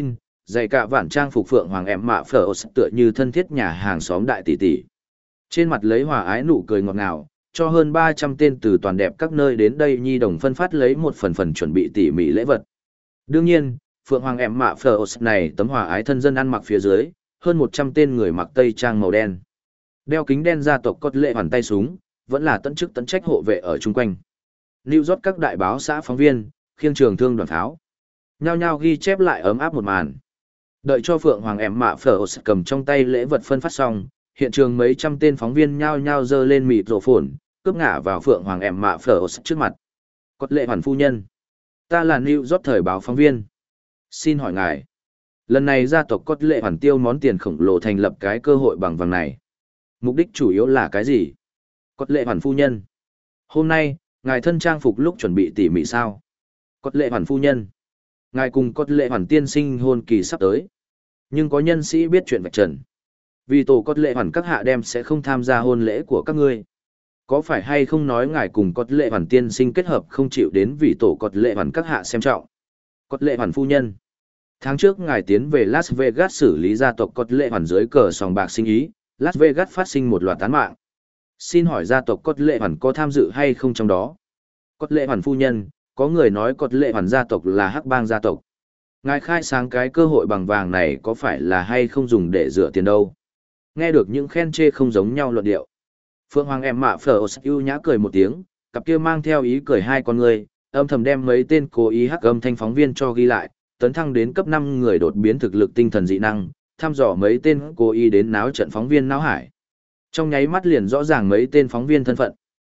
Giày cả vạn trang phục phượng hoàng em mạ phở tựa như thân thiết nhà hàng xóm đại tỷ tỷ. Trên mặt lấy hòa ái nụ cười ngọt ngào, cho hơn 300 tên từ toàn đẹp các nơi đến đây nhi đồng phân phát lấy một phần chuẩn bị tỉ mỉ lễ vật. Đương nhiên, phượng hoàng em mạ phở này tấm hòa ái thân dân ăn mặc phía dưới, hơn 100 tên người mặc tây trang màu đen. Đeo kính đen gia tộc cốt lệ hoàn tay súng, vẫn là tận chức tận trách hộ vệ ở chung quanh. New York các đại báo xã phóng viên, khiêng trường thương đoàn tháo. Nhao nhao ghi chép lại ấm áp một màn. Đợi cho Phượng Hoàng em mạ phở cầm trong tay lễ vật phân phát xong, hiện trường mấy trăm tên phóng viên nhao nhao giơ lên mịt rổ phồn, cướp ngả vào Phượng Hoàng em mạ phở trước mặt. Cốt lệ hoàn phu nhân. Ta là New York thời báo phóng viên. Xin hỏi ngài. Lần này gia tộc cốt lệ hoàn tiêu món tiền khổng lồ thành lập cái cơ hội bằng vàng này. Mục đích chủ yếu là cái gì? Cốt lệ hoàn phu nhân. Hôm nay, ngài thân trang phục lúc chuẩn bị tỉ mỉ sao? Cốt lệ hoàn phu nhân. Ngài cùng cốt lệ hoàn tiên sinh hôn kỳ sắp tới. Nhưng có nhân sĩ biết chuyện vạch trần. Vì tổ cốt lệ hoàn các hạ đem sẽ không tham gia hôn lễ của các ngươi. Có phải hay không nói ngài cùng cốt lệ hoàn tiên sinh kết hợp không chịu đến vì tổ cốt lệ hoàn các hạ xem trọng? Cốt lệ hoàn phu nhân. Tháng trước ngài tiến về Las Vegas xử lý gia tộc cốt lệ hoàn dưới cờ sòng bạc sinh ý, Las Vegas phát sinh một loạt án mạng. Xin hỏi gia tộc cốt lệ hoàn có tham dự hay không trong đó? Cốt lệ hoàn phu nhân, có người nói cốt lệ hoàn gia tộc là hắc bang gia tộc. Ngài khai sáng cái cơ hội bằng vàng này có phải là hay không dùng để rửa tiền đâu? Nghe được những khen chê không giống nhau luận điệu. Phượng Hoàng em mạ phở ưu nhã cười một tiếng, cặp kia mang theo ý cười hai con người, âm thầm đem mấy tên cố ý hắc âm thanh phóng viên cho ghi lại, tấn thăng đến cấp 5 người đột biến thực lực tinh thần dị năng, thăm dò mấy tên cố ý đến náo trận phóng viên náo hải. Trong nháy mắt liền rõ ràng mấy tên phóng viên thân phận.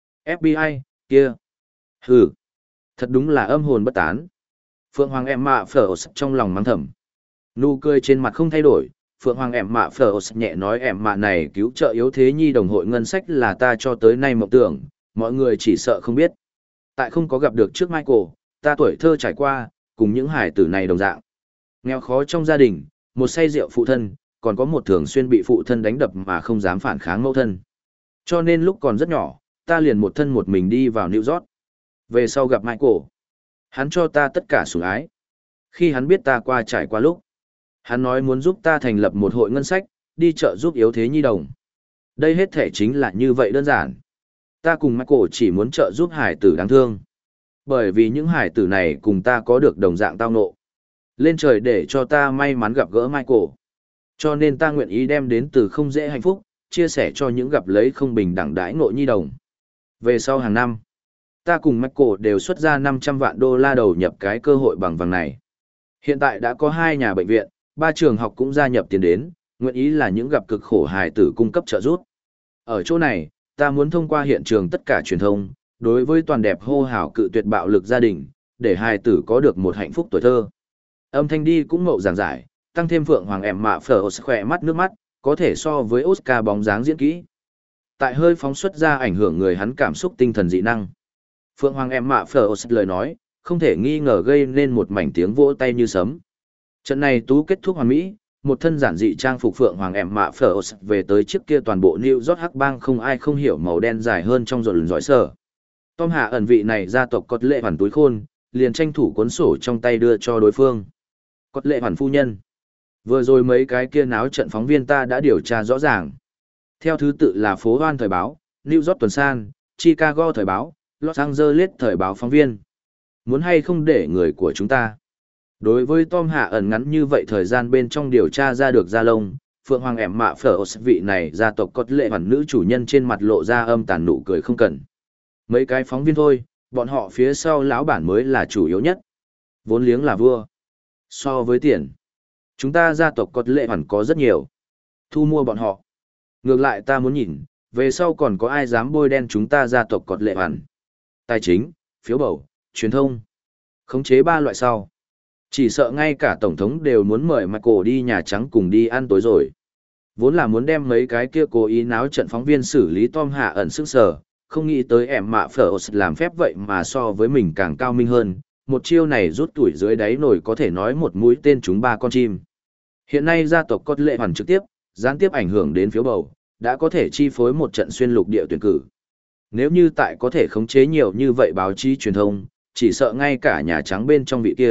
FBI, kia. Hừ. Thật đúng là âm hồn bất tán. Phượng Hoàng em mạ phở trong lòng mắng thầm. Nụ cười trên mặt không thay đổi. Phượng Hoàng em mạ phở nhẹ nói em mạ này cứu trợ yếu thế nhi đồng hội ngân sách là ta cho tới nay mộng tưởng, mọi người chỉ sợ không biết. Tại không có gặp được trước Michael, ta tuổi thơ trải qua, cùng những hải tử này đồng dạng. Nghèo khó trong gia đình, một say rượu phụ thân, còn có một thường xuyên bị phụ thân đánh đập mà không dám phản kháng mẫu thân. Cho nên lúc còn rất nhỏ, ta liền một thân một mình đi vào New York. Về sau gặp Michael, hắn cho ta tất cả sủng ái. Khi hắn biết ta qua trải qua lúc, hắn nói muốn giúp ta thành lập một hội ngân sách, đi chợ giúp yếu thế nhi đồng. Đây hết thể chính là như vậy đơn giản. Ta cùng Michael chỉ muốn trợ giúp hải tử đáng thương. Bởi vì những hải tử này cùng ta có được đồng dạng tao ngộ. Lên trời để cho ta may mắn gặp gỡ Michael. Cho nên ta nguyện ý đem đến từ không dễ hạnh phúc, chia sẻ cho những gặp lấy không bình đẳng đãi ngộ nhi đồng. Về sau hàng năm, ta cùng Michael đều xuất ra $500 vạn đầu nhập cái cơ hội bằng vàng này. Hiện tại đã có 2 nhà bệnh viện, 3 trường học cũng gia nhập tiền đến, nguyện ý là những gặp cực khổ hài tử cung cấp trợ giúp. Ở chỗ này, ta muốn thông qua hiện trường tất cả truyền thông, đối với toàn đẹp hô hào cự tuyệt bạo lực gia đình, để hài tử có được một hạnh phúc tuổi thơ. Âm thanh đi cũng mậu giảng giải, tăng thêm Phượng Hoàng em mạ phở khỏe mắt nước mắt, có thể so với Oscar bóng dáng diễn kỹ. Tại hơi phóng xuất ra ảnh hưởng người hắn cảm xúc tinh thần dị năng. Phượng Hoàng em mạ phở lời nói, không thể nghi ngờ gây nên một mảnh tiếng vỗ tay như sấm. Trận này tú kết thúc hoàn mỹ, một thân giản dị trang phục Phượng Hoàng em mạ phở về tới trước kia toàn bộ New York hắc bang không ai không hiểu màu đen dài hơn trong rộn giỏi sở. Tom hạ ẩn vị này gia tộc cốt lệ hoàn túi khôn, liền tranh thủ cuốn sổ trong tay đưa cho đối phương. Cốt lệ hoàn phu nhân. Vừa rồi mấy cái kia náo trận phóng viên ta đã điều tra rõ ràng. Theo thứ tự là phố Hoan thời báo, New York tuần san, Chicago thời báo, Los Angeles thời báo phóng viên. Muốn hay không để người của chúng ta. Đối với Tom hạ ẩn ngắn như vậy thời gian bên trong điều tra ra được ra lông, Phượng Hoàng em mạ phở vị này gia tộc cốt lệ hoàn nữ chủ nhân trên mặt lộ ra âm tàn nụ cười không cần. Mấy cái phóng viên thôi, bọn họ phía sau lão bản mới là chủ yếu nhất. Vốn liếng là vua. So với tiền, chúng ta gia tộc cốt lệ hoàn có rất nhiều. Thu mua bọn họ. Ngược lại ta muốn nhìn, về sau còn có ai dám bôi đen chúng ta gia tộc cốt lệ hoàn. Tài chính, phiếu bầu, truyền thông. Khống chế 3 loại sau. Chỉ sợ ngay cả Tổng thống đều muốn mời Michael đi Nhà Trắng cùng đi ăn tối rồi. Vốn là muốn đem mấy cái kia cố ý náo trận phóng viên xử lý Tom hạ ẩn sức sở, không nghĩ tới em mạ phở làm phép vậy mà so với mình càng cao minh hơn. Một chiêu này rút tuổi dưới đáy nổi có thể nói một mũi tên trúng 3 con chim. Hiện nay gia tộc cốt lệ hoàn trực tiếp, gián tiếp ảnh hưởng đến phiếu bầu, đã có thể chi phối một trận xuyên lục địa tuyển cử. Nếu như tại có thể khống chế nhiều như vậy báo chí truyền thông, chỉ sợ ngay cả Nhà Trắng bên trong vị kia,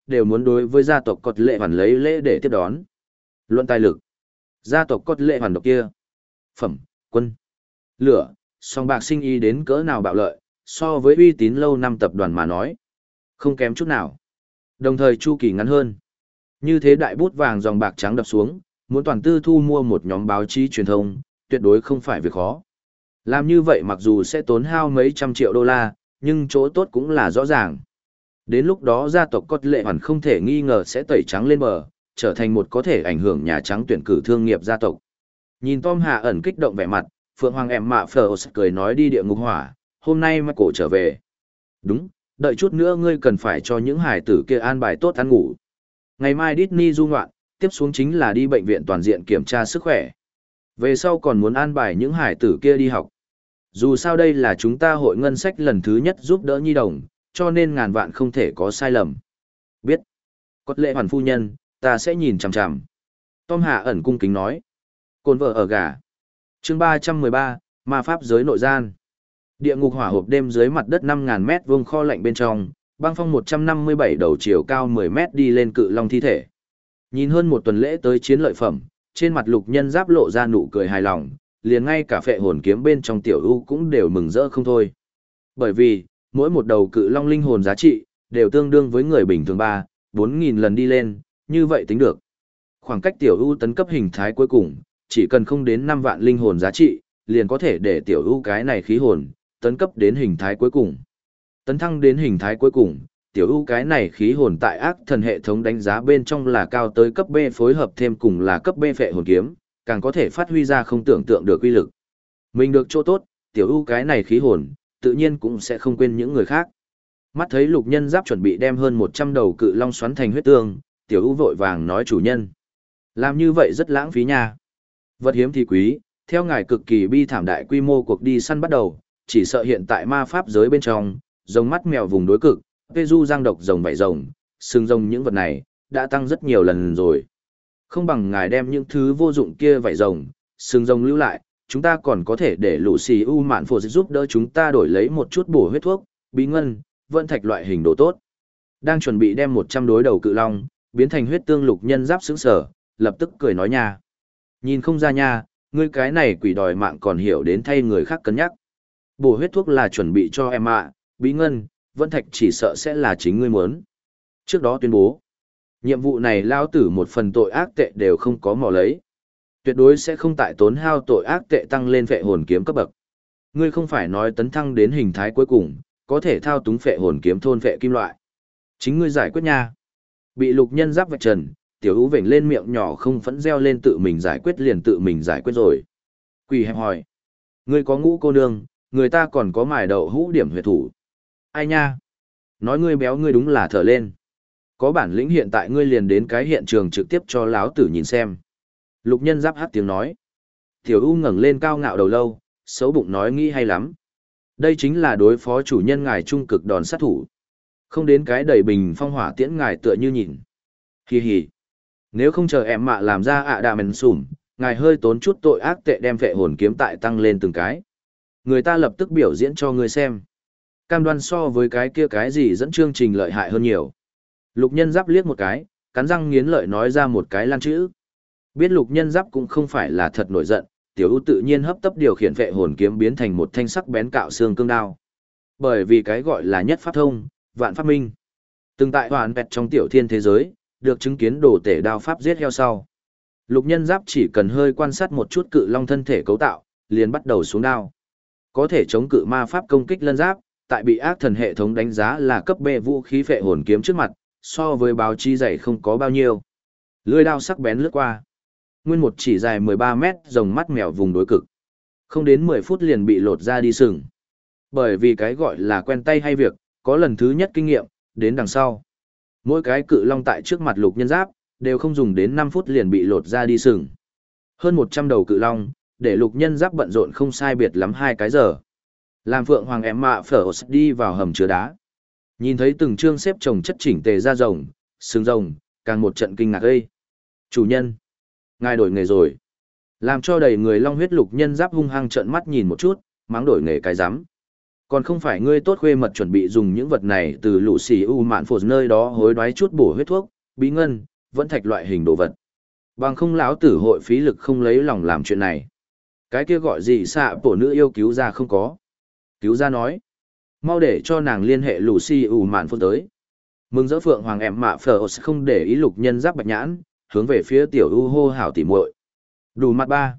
đều muốn đối với gia tộc Cột Lệ Hoàn lấy lễ để tiếp đón. Luận tài lực, gia tộc Cột Lệ Hoàn độc kia. Phẩm, quân, lửa, song bạc sinh ý đến cỡ nào bạo lợi, so với uy tín lâu năm tập đoàn mà nói. Không kém chút nào. Đồng thời chu kỳ ngắn hơn. Như thế đại bút vàng dòng bạc trắng đập xuống, muốn toàn tư thu mua một nhóm báo chí truyền thông, tuyệt đối không phải việc khó. Làm như vậy mặc dù sẽ tốn hao mấy trăm triệu đô la, nhưng chỗ tốt cũng là rõ ràng. Đến lúc đó gia tộc Cột Lệ Hoàn không thể nghi ngờ sẽ tẩy trắng lên bờ, trở thành một có thể ảnh hưởng Nhà Trắng tuyển cử thương nghiệp gia tộc. Nhìn Tom Hạ ẩn kích động vẻ mặt, Phượng Hoàng em mạ phở cười nói đi địa ngục hỏa, hôm nay mà cổ trở về. Đúng, đợi chút nữa ngươi cần phải cho những hải tử kia an bài tốt ăn ngủ. Ngày mai Disney du ngoạn, tiếp xuống chính là đi bệnh viện toàn diện kiểm tra sức khỏe. Về sau còn muốn an bài những hải tử kia đi học. Dù sao đây là chúng ta hội ngân sách lần thứ nhất giúp đỡ nhi đồng, cho nên ngàn vạn không thể có sai lầm. Biết. Cột Lệ Hoàn phu nhân, ta sẽ nhìn chằm chằm. Tom Hạ ẩn cung kính nói. Cồn vợ ở gà. Chương 313, ma pháp giới nội gian. Địa ngục hỏa hộp đêm dưới mặt đất 5.000 mét vuông kho lạnh bên trong, băng phong 157 đầu chiều cao 10 mét đi lên cự long thi thể. Nhìn hơn một tuần lễ tới chiến lợi phẩm, trên mặt Lục Nhân Giáp lộ ra nụ cười hài lòng, liền ngay cả phệ hồn kiếm bên trong tiểu u cũng đều mừng rỡ không thôi. Bởi vì, mỗi một đầu cự long linh hồn giá trị, đều tương đương với người bình thường 4.000 lần đi lên, như vậy tính được. Khoảng cách tiểu u tấn cấp hình thái cuối cùng, chỉ cần không đến 5 vạn linh hồn giá trị, liền có thể để tiểu u cái này khí hồn, tấn cấp đến hình thái cuối cùng. Tấn thăng đến hình thái cuối cùng, tiểu u cái này khí hồn tại ác thần hệ thống đánh giá bên trong là cao tới cấp B phối hợp thêm cùng là cấp B phệ hồn kiếm, càng có thể phát huy ra không tưởng tượng được uy lực. Mình được chỗ tốt, tiểu u cái này khí hồn, tự nhiên cũng sẽ không quên những người khác. Mắt thấy Lục Nhân Giáp chuẩn bị đem hơn 100 đầu cự long xoắn thành huyết tương, tiểu u vội vàng nói chủ nhân. Làm như vậy rất lãng phí nha. Vật hiếm thì quý, theo ngài cực kỳ bi thảm đại quy mô cuộc đi săn bắt đầu, chỉ sợ hiện tại ma pháp giới bên trong, rồng mắt mèo vùng đối cực, tê du giang độc rồng vảy rồng, xương rồng những vật này, đã tăng rất nhiều lần rồi. Không bằng ngài đem những thứ vô dụng kia vảy rồng, xương rồng lưu lại, chúng ta còn có thể để lũ xì u mạn phổ giúp đỡ chúng ta đổi lấy một chút bổ huyết thuốc, bí ngân, vận thạch loại hình đồ tốt. Đang chuẩn bị đem 100 đối đầu cự long, biến thành huyết tương. Lục Nhân Giáp sững sờ, lập tức cười nói nha. Nhìn không ra nha, ngươi cái này quỷ đòi mạng còn hiểu đến thay người khác cân nhắc. Bổ huyết thuốc là chuẩn bị cho em ạ, bí ngân, vận thạch chỉ sợ sẽ là chính ngươi muốn. Trước đó tuyên bố, nhiệm vụ này lao tử một phần tội ác tệ đều không có mò lấy. Tuyệt đối sẽ không tại tốn hao tội ác tệ tăng lên phệ hồn kiếm cấp bậc. Ngươi không phải nói tấn thăng đến hình thái cuối cùng, có thể thao túng phệ hồn kiếm thôn phệ kim loại. Chính ngươi giải quyết nha. Bị Lục Nhân Giáp vạch trần, tiểu ú vểnh lên miệng nhỏ không phẫn reo lên tự mình giải quyết liền tự mình giải quyết rồi. Quỷ hẹp hỏi. Ngươi có ngũ cô nương, người ta còn có mài đậu hũ điểm huyệt thủ. Ai nha? Nói ngươi béo ngươi đúng là thở lên. Có bản lĩnh hiện tại ngươi liền đến cái hiện trường trực tiếp cho láo tử nhìn xem. Lục Nhân Giáp hát tiếng nói. Tiểu U ngẩng lên cao ngạo đầu lâu, xấu bụng nói nghĩ hay lắm. Đây chính là đối phó chủ nhân ngài trung cực đòn sát thủ. Không đến cái đầy bình phong hỏa tiễn ngài tựa như nhìn. Hi hi. Nếu không chờ em mạ làm ra đà mền sủm, ngài hơi tốn chút tội ác tệ đem phệ hồn kiếm tại tăng lên từng cái. Người ta lập tức biểu diễn cho ngươi xem. Cam đoan so với cái kia cái gì dẫn chương trình lợi hại hơn nhiều. Lục Nhân Giáp liếc một cái, cắn răng nghiến lợi nói ra một cái lan chữ. Biết Lục Nhân Giáp cũng không phải là thật nổi giận, Tiểu U tự nhiên hấp tấp điều khiển phệ hồn kiếm biến thành một thanh sắc bén cạo xương cương đao. Bởi vì cái gọi là nhất pháp thông, vạn pháp minh. Từng tại hoàn vẹt trong tiểu thiên thế giới, được chứng kiến đồ tể đao pháp giết heo sau. Lục Nhân Giáp chỉ cần hơi quan sát một chút cự long thân thể cấu tạo, liền bắt đầu xuống đao. Có thể chống cự ma pháp công kích lân giáp, tại bị ác thần hệ thống đánh giá là cấp B vũ khí phệ hồn kiếm trước mặt, so với báo chi dày không có bao nhiêu. Lưỡi đao sắc bén lướt qua. Nguyên một chỉ dài 13 mét rồng mắt mèo vùng đối cực. Không đến 10 phút liền bị lột ra đi sừng. Bởi vì cái gọi là quen tay hay việc, có lần thứ nhất kinh nghiệm, đến đằng sau. Mỗi cái cự long tại trước mặt Lục Nhân Giáp, đều không dùng đến 5 phút liền bị lột ra đi sừng. Hơn 100 đầu cự long, để Lục Nhân Giáp bận rộn không sai biệt lắm 2 cái giờ. Làm Phượng Hoàng em mạ phở đi vào hầm chứa đá. Nhìn thấy từng chương xếp chồng chất chỉnh tề ra rồng, xương rồng, càng một trận kinh ngạc gây. Chủ nhân, ngài đổi nghề rồi. Làm cho đầy người long huyết Lục Nhân Giáp hung hăng trợn mắt nhìn một chút, mắng đổi nghề cái rắm. Còn không phải ngươi tốt khuê mật chuẩn bị dùng những vật này từ lũ xì u mạn phột nơi đó hối đoái chút bổ huyết thuốc, bí ngân, vẫn thạch loại hình đồ vật. Bằng không lão tử hội phí lực không lấy lòng làm chuyện này. Cái kia gọi gì xạ bổ nữ yêu cứu ra không có. Cứu ra nói. Mau để cho nàng liên hệ lũ xì u mạn phột tới. Mừng rỡ phượng hoàng em mạ phở không để ý lục nhân giáp bạch nhãn, hướng về phía tiểu u hô hảo tỉ muội. Đủ mặt ba.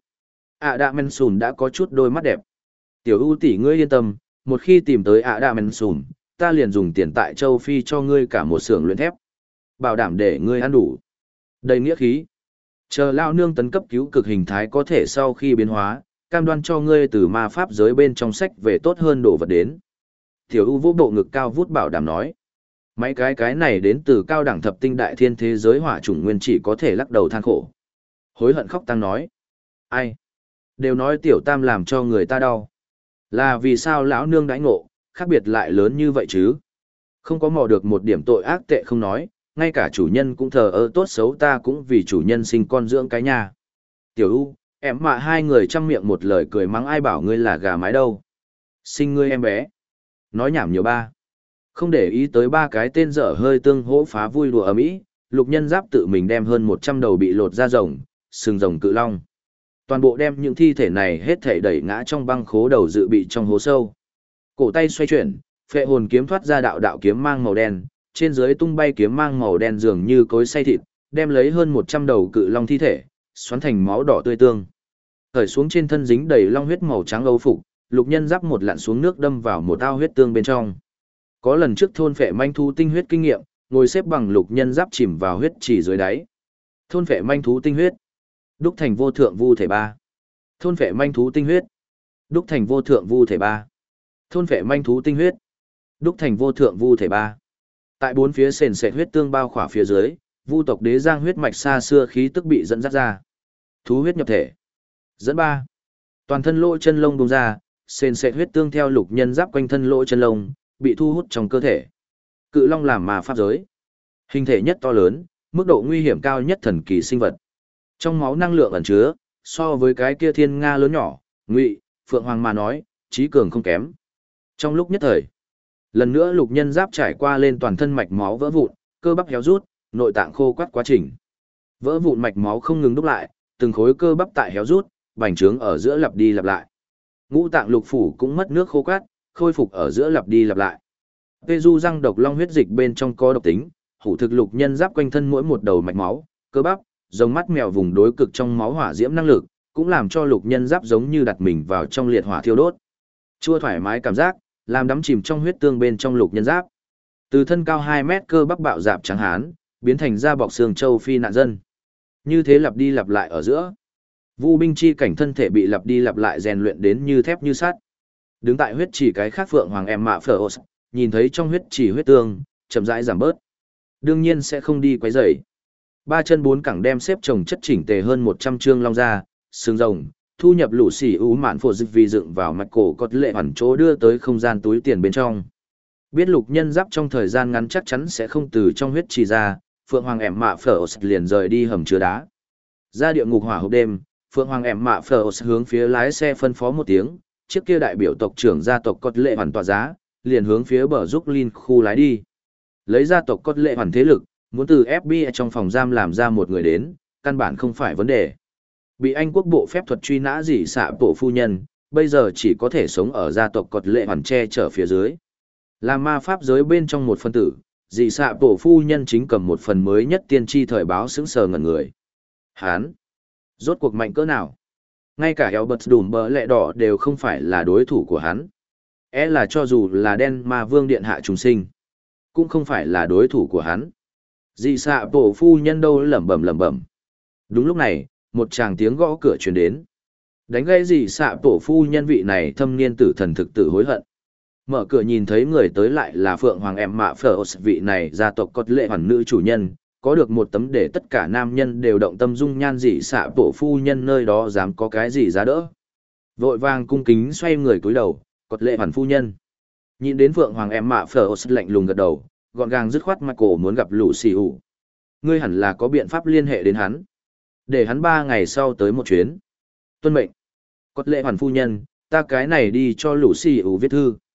Đạ men sùn đã có chút đôi mắt đẹp. Tiểu u tỷ ngươi yên tâm, một khi tìm tới Đạ men sùn, ta liền dùng tiền tại châu Phi cho ngươi cả một xưởng luyện thép. Bảo đảm để ngươi ăn đủ. Đầy nghĩa khí. Chờ lao nương tấn cấp cứu cực hình thái có thể sau khi biến hóa, cam đoan cho ngươi từ ma pháp giới bên trong sách về tốt hơn đồ vật đến. Tiểu u vô bộ ngực cao vút bảo đảm nói. Mấy cái này đến từ cao đẳng thập tinh đại thiên thế giới hỏa chủng nguyên chỉ có thể lắc đầu than khổ. Hối hận khóc tăng nói. Ai? Đều nói tiểu tam làm cho người ta đau. Là vì sao lão nương đãi ngộ, khác biệt lại lớn như vậy chứ? Không có mò được một điểm tội ác tệ không nói, ngay cả chủ nhân cũng thờ ơ tốt xấu ta cũng vì chủ nhân sinh con dưỡng cái nhà. Tiểu U, em mà hai người chăm miệng một lời cười mắng ai bảo ngươi là gà mái đâu. Sinh ngươi em bé. Nói nhảm nhiều ba. Không để ý tới ba cái tên dở hơi tương hỗ phá vui đùa ầm ĩ, lục nhân giáp tự mình đem hơn 100 đầu bị lột ra rồng, sừng rồng cự long. Toàn bộ đem những thi thể này hết thảy đẩy ngã trong băng khố đầu dự bị trong hố sâu. Cổ tay xoay chuyển, phệ hồn kiếm thoát ra đạo đạo kiếm mang màu đen, trên dưới tung bay kiếm mang màu đen dường như cối xay thịt, đem lấy hơn 100 đầu cự long thi thể, xoắn thành máu đỏ tươi tương. Thời xuống trên thân dính đầy long huyết màu trắng âu phục, lục nhân giáp một lặn xuống nước đâm vào một ao huyết tương bên trong. Có lần trước thôn phệ manh thú tinh huyết kinh nghiệm, ngồi xếp bằng lục nhân giáp chìm vào huyết chỉ dưới đáy. Thôn phệ manh thú tinh huyết, đúc thành vô thượng vu thể 3. Thôn phệ manh thú tinh huyết, đúc thành vô thượng vu thể 3. Thôn phệ manh thú tinh huyết, đúc thành vô thượng vu thể 3. Tại bốn phía sền sệt huyết tương bao khỏa phía dưới, vu tộc đế giang huyết mạch xa xưa khí tức bị dẫn dắt ra. Thú huyết nhập thể. Dẫn 3. Toàn thân lỗ chân lông bùng ra, sền sệt huyết tương theo lục nhân giáp quanh thân lỗ chân lông, bị thu hút trong cơ thể. Cự long làm mà pháp giới. Hình thể nhất to lớn, mức độ nguy hiểm cao nhất thần kỳ sinh vật. Trong máu năng lượng ẩn chứa, so với cái kia thiên nga lớn nhỏ, ngụy, phượng hoàng mà nói, trí cường không kém. Trong lúc nhất thời, lần nữa lục nhân giáp trải qua lên toàn thân mạch máu vỡ vụn, cơ bắp héo rút, nội tạng khô quắt quá trình. Vỡ vụn mạch máu không ngừng đúc lại, từng khối cơ bắp tại héo rút, bành trướng ở giữa lặp đi lặp lại. Ngũ tạng lục phủ cũng mất nước khô quắt, khôi phục ở giữa lặp đi lặp lại. Vê du răng độc long huyết dịch bên trong có độc tính, hủ thực lục nhân giáp quanh thân mỗi một đầu mạch máu, cơ bắp, giống mắt mèo vùng đối cực trong máu hỏa diễm năng lực, cũng làm cho lục nhân giáp giống như đặt mình vào trong liệt hỏa thiêu đốt. Chua thoải mái cảm giác, làm đắm chìm trong huyết tương bên trong lục nhân giáp. Từ thân cao 2 mét cơ bắp bạo dạp trắng hán, biến thành da bọc xương châu Phi nạn dân. Như thế lặp đi lặp lại ở giữa. Vu binh chi cảnh thân thể bị lặp đi lặp lại rèn luyện đến như thép như sắt. Đứng tại huyết chỉ cái khác phượng hoàng em mạ phở nhìn thấy trong huyết chỉ huyết tương, chậm rãi giảm bớt. Đương nhiên sẽ không đi quấy rầy. Ba chân bốn cẳng đem xếp chồng chất chỉnh tề hơn 100 trương long ra, xương rồng, thu nhập lũ xỉ ú mạn phổ dịch vì dựng vào mạch cổ cột lệ hẳn chỗ đưa tới không gian túi tiền bên trong. Biết lục nhân giáp trong thời gian ngắn chắc chắn sẽ không từ trong huyết trì ra, phượng hoàng em mạ phở liền rời đi hầm chứa đá. Ra địa ngục hỏa hộp đêm, phượng hoàng em mạ phở hướng phía lái xe phân phó một tiếng, chiếc kia đại biểu tộc trưởng gia tộc cột lệ hoàn tỏa giá, liền hướng phía bờ giúp Linh khu lái đi. Lấy gia tộc cột lệ hoàn thế lực, muốn từ FBI trong phòng giam làm ra một người đến, căn bản không phải vấn đề. Bị Anh quốc bộ phép thuật truy nã dị xạ bộ phu nhân, bây giờ chỉ có thể sống ở gia tộc cột lệ hoàn che chở phía dưới. Làm ma pháp giới bên trong một phân tử, dị xạ bộ phu nhân chính cầm một phần mới nhất tiên tri thời báo sững sờ ngẩn người. Hán! Rốt cuộc mạnh cỡ nào? Ngay cả Albert Đùm Bờ Lẹ Đỏ đều không phải là đối thủ của hắn. Là cho dù là đen ma vương điện hạ trùng sinh, cũng không phải là đối thủ của hắn. Dị xạ bộ phu nhân đâu lẩm bẩm lẩm bẩm. Đúng lúc này, một tràng tiếng gõ cửa truyền đến. Đánh gây dị xạ bộ phu nhân vị này thâm niên tử thần thực tử hối hận. Mở cửa nhìn thấy người tới lại là Phượng Hoàng em mạ phở vị này gia tộc cốt lệ hoàn nữ chủ nhân, có được một tấm để tất cả nam nhân đều động tâm dung nhan dị xạ bộ phu nhân nơi đó dám có cái gì giá đỡ. Vội vàng cung kính xoay người cúi đầu, cốt lệ hoàn phu nhân. Nhìn đến Phượng Hoàng em mạ phở lạnh lùng gật đầu, gọn gàng dứt khoát Michael muốn gặp lũ xì ủ. Ngươi hẳn là có biện pháp liên hệ đến hắn. Để hắn 3 ngày sau tới một chuyến. Tuân mệnh. Cốt lệ hoàn phu nhân, ta cái này đi cho lũ xì ủ viết thư.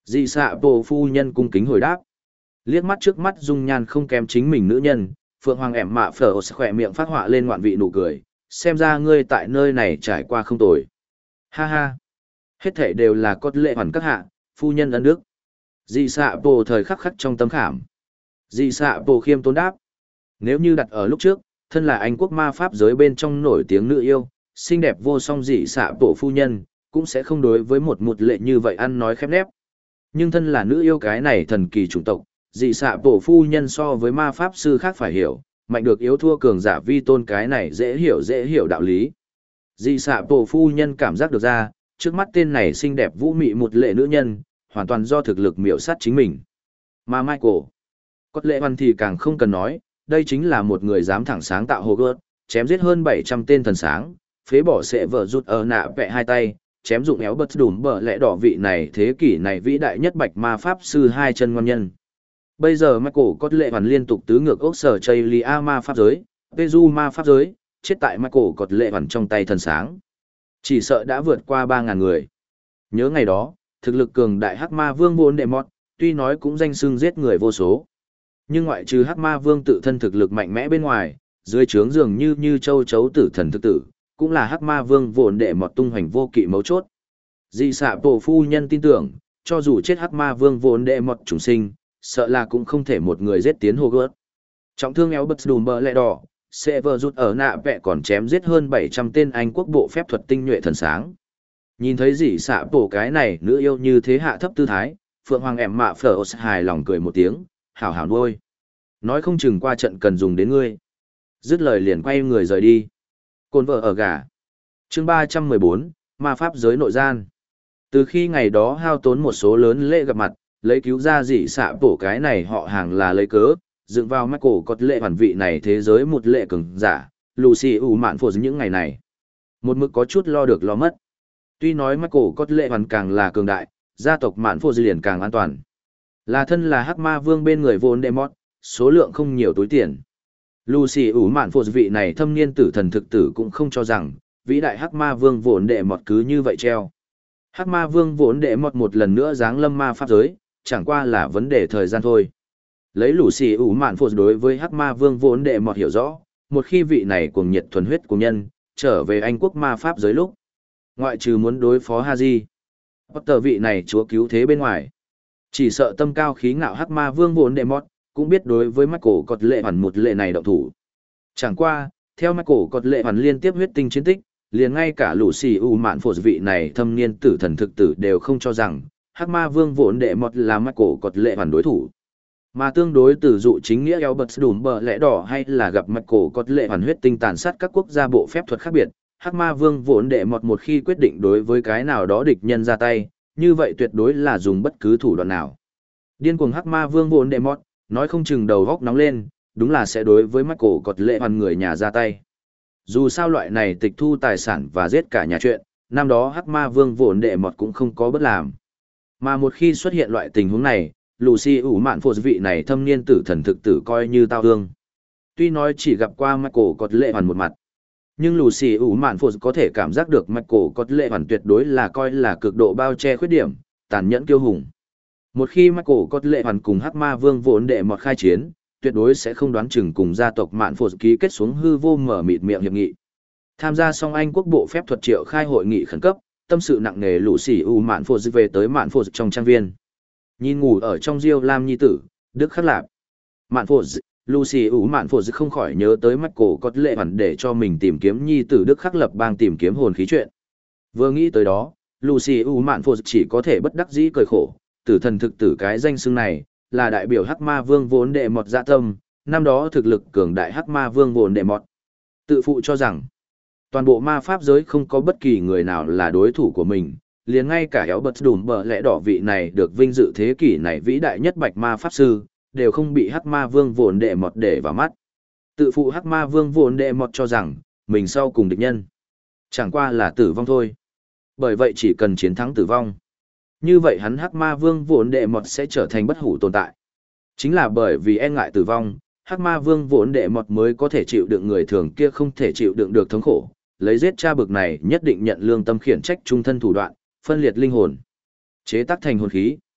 Dị xạ bộ phu nhân cung kính hồi đáp. Liếc mắt trước mắt dung nhan không kém chính mình nữ nhân, Phượng Hoàng ẻm mạ phở khỏe miệng phát họa lên ngoạn vị nụ cười, xem ra ngươi tại nơi này trải qua không tồi. Ha ha. Hết thể đều là cốt lệ hoàn các hạ, phu nhân ân đức. Dị xạ bộ thời khắc khắc trong tấm khảm. Dị xạ bộ khiêm tốn đáp. Nếu như đặt ở lúc trước, thân là Anh quốc ma pháp giới bên trong nổi tiếng nữ yêu, xinh đẹp vô song dị xạ bộ phu nhân, cũng sẽ không đối với một lệ như vậy ăn nói khép nép. Nhưng thân là nữ yêu cái này thần kỳ chủng tộc, dị xạ bộ phu nhân so với ma pháp sư khác phải hiểu, mạnh được yếu thua cường giả vi tôn cái này dễ hiểu đạo lý. Dị xạ bộ phu nhân cảm giác được ra, trước mắt tên này xinh đẹp vũ mị một lệ nữ nhân, hoàn toàn do thực lực miểu sát chính mình. Mà Michael, Cốt lệ hoàn thì càng không cần nói, đây chính là một người dám thẳng sáng tạo Hogwarts, chém giết hơn 700 tên thần sáng, phế bỏ sẽ vợ rút ở nạ vẽ hai tay, chém dụng éo bật đùm bờ lẽ đỏ vị này thế kỷ này vĩ đại nhất bạch ma pháp sư hai chân ngon nhân. Bây giờ Michael Cốt lệ hoàn liên tục tứ ngược ốc sở Chaylia ma pháp giới, Peju ma pháp giới, chết tại Michael Cốt lệ hoàn trong tay thần sáng. Chỉ sợ đã vượt qua 3.000 người. Nhớ ngày đó, thực lực cường đại hắc ma vương Voldemort, tuy nói cũng danh xưng giết người vô số. Nhưng ngoại trừ hắc ma vương tự thân thực lực mạnh mẽ bên ngoài, dưới trướng dường như châu chấu tử thần thực tử, cũng là hắc ma vương Voldemort tung hoành vô kỵ mấu chốt. Dị xạ bộ phu nhân tin tưởng, cho dù chết hắc ma vương Voldemort trùng sinh, sợ là cũng không thể một người giết tiến Hogwarts. Trọng thương éo bật đùm bờ lẹ đỏ, Sever rút ở nạ vẽ còn chém giết hơn 700 tên Anh quốc bộ phép thuật tinh nhuệ thần sáng. Nhìn thấy dị xạ bộ cái này nữ yêu như thế hạ thấp tư thái, Phượng Hoàng ẻm mạ phở hài lòng cười một tiếng, hảo hảo nuôi. Nói không chừng qua trận cần dùng đến ngươi. Dứt lời liền quay người rời đi. Côn vợ ở gà. Chương 314, ma pháp giới nội gian. Từ khi ngày đó hao tốn một số lớn lễ gặp mặt, lấy cứu ra dị xạ bổ cái này họ hàng là lấy cớ, dựng vào mắt cổ cột lệ hoàn vị này thế giới một lệ cường giả, Lucy ủ mạn phổ những ngày này. Một mực có chút lo được lo mất. Tuy nói mắt cổ cột lệ hoàn càng là cường đại, gia tộc mạn phổ liền càng an toàn. Là thân là hắc ma vương bên người Voldemort, số lượng không nhiều túi tiền. Lucy ủ mạn phổ vị này thâm niên tử thần thực tử cũng không cho rằng, vĩ đại hắc ma vương Voldemort cứ như vậy treo. Hắc ma vương Voldemort một lần nữa giáng lâm ma pháp giới, chẳng qua là vấn đề thời gian thôi. Lấy Lucy ủ mạn phổ đối với hắc ma vương Voldemort hiểu rõ, một khi vị này cuồng nhiệt thuần huyết của nhân, trở về Anh quốc ma pháp giới lúc. Ngoại trừ muốn đối phó Harry Potter vị này chúa cứu thế bên ngoài. Chỉ sợ tâm cao khí ngạo hắc ma vương Voldemort, cũng biết đối với Michael Cốt lệ hoàn một lệ này động thủ. Chẳng qua, theo Michael Cốt lệ hoàn liên tiếp huyết tinh chiến tích, liền ngay cả Lucy ủ mạn phổ vị này thâm niên tử thần thực tử đều không cho rằng, hắc ma vương Voldemort là Michael Cốt lệ hoàn đối thủ. Mà tương đối từ dụ chính nghĩa Albert Dumbledore lẽ đỏ hay là gặp Michael Cốt lệ hoàn huyết tinh tàn sát các quốc gia bộ phép thuật khác biệt, hắc ma vương Voldemort một khi quyết định đối với cái nào đó địch nhân ra tay, như vậy tuyệt đối là dùng bất cứ thủ đoạn nào. Điên cuồng hắc ma vương Voldemort, nói không chừng đầu góc nóng lên, đúng là sẽ đối với Michael Cốt lệ hoàn người nhà ra tay. Dù sao loại này tịch thu tài sản và giết cả nhà chuyện, năm đó hắc ma vương Voldemort cũng không có bất làm. Mà một khi xuất hiện loại tình huống này, Lucy ủ mạn phổ vị này thâm niên tử thần thực tử coi như tao hương. Tuy nói chỉ gặp qua Michael Cốt lệ hoàn một mặt, nhưng Lucy ủ mạn phổ có thể cảm giác được Michael Cốt lệ hoàn tuyệt đối là coi là cực độ bao che khuyết điểm, tàn nhẫn kiêu hùng. Một khi Michael Cốt lệ hoàn cùng hắc ma vương Voldemort khai chiến, tuyệt đối sẽ không đoán chừng cùng gia tộc mạn phổ ký kết xuống hư vô mở mịt miệng hiệp nghị. Tham gia xong Anh quốc bộ phép thuật triệu khai hội nghị khẩn cấp, tâm sự nặng nề Lucy ủ mạn phổ về tới mạn phổ trong trang viên. Nhìn ngủ ở trong Diêu Lam nhi tử, Đức Khắc Lạp. Mạn phổ, Lucy ủ mạn phổ không khỏi nhớ tới Michael Cốt lệ hoàn để cho mình tìm kiếm nhi tử Đức Khắc Lập bang tìm kiếm hồn khí chuyện. Vừa nghĩ tới đó, Lucy ủ mạn phổ chỉ có thể bất đắc dĩ cười khổ, tử thần thực tử cái danh xưng này, là đại biểu hắc ma vương Voldemort dạ tâm, năm đó thực lực cường đại hắc ma vương Voldemort. Tự phụ cho rằng, toàn bộ ma pháp giới không có bất kỳ người nào là đối thủ của mình, liền ngay cả Albert Dumbledore lẽ đỏ vị này được vinh dự thế kỷ này vĩ đại nhất bạch ma pháp sư, đều không bị hắc ma vương Voldemort để vào mắt. Tự phụ hắc ma vương Voldemort cho rằng, mình sau cùng địch nhân, chẳng qua là tử vong thôi. Bởi vậy chỉ cần chiến thắng tử vong, như vậy hắn hắc ma vương Voldemort sẽ trở thành bất hủ tồn tại. Chính là bởi vì e ngại tử vong, hắc ma vương Voldemort mới có thể chịu đựng người thường kia không thể chịu đựng được thống khổ, lấy giết cha bực này nhất định nhận lương tâm khiển trách trung thân thủ đoạn, phân liệt linh hồn, chế tác thành hồn khí.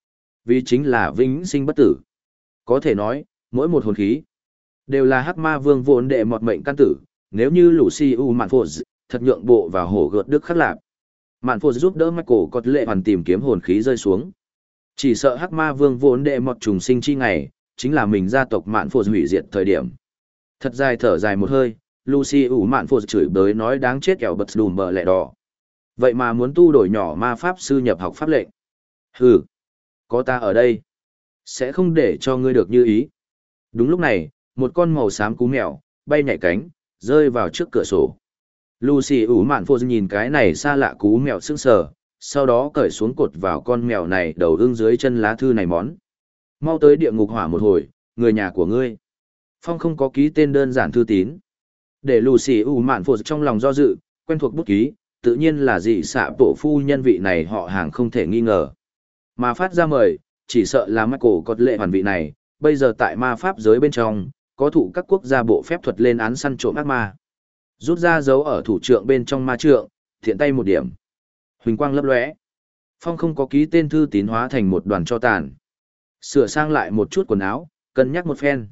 Vì chính là vĩnh sinh bất tử. Có thể nói, mỗi một hồn khí đều là hắc ma vương vốn đệ mọt mệnh căn tử, nếu như Luciu Mạn Phổ thật nhượng bộ vào hổ gợt đức khắc lạp. Mạn Phổ giúp đỡ Michael Cốt lệ hoàn tìm kiếm hồn khí rơi xuống. Chỉ sợ hắc ma vương vốn đệ mọt trùng sinh chi ngày, chính là mình gia tộc Mạn Phổ hủy diệt thời điểm. Thật dài thở dài một hơi, Luciu Mạn Phổ chửi bới nói đáng chết kẻo bật đùm bờ lẹ đỏ. Vậy mà muốn tu đổi nhỏ ma pháp sư nhập học pháp lệnh. Hừ, có ta ở đây, sẽ không để cho ngươi được như ý. Đúng lúc này, một con màu xám cú mèo, bay nhảy cánh, rơi vào trước cửa sổ. Luciu Mạn Phổ nhìn cái này xa lạ cú mèo sững sờ, sau đó cởi xuống cột vào con mèo này đầu ương dưới chân lá thư này món. Mau tới địa ngục hỏa một hồi, người nhà của ngươi. Phong không có ký tên đơn giản thư tín. Để Luciu Mạn Phổ trong lòng do dự, quen thuộc bút ký, tự nhiên là dị xạ bộ phu nhân vị này họ hàng không thể nghi ngờ. Mà phát ra mời, chỉ sợ là Michael Cốt lệ hoàn vị này, bây giờ tại ma pháp giới bên trong, có thụ các quốc gia bộ phép thuật lên án săn trộm ác ma. Rút ra dấu ở thủ trượng bên trong ma trượng, thiện tay một điểm. Huỳnh quang lấp lóe. Phong không có ký tên thư tín hóa thành một đoàn tro tàn. Sửa sang lại một chút quần áo, cân nhắc một phen.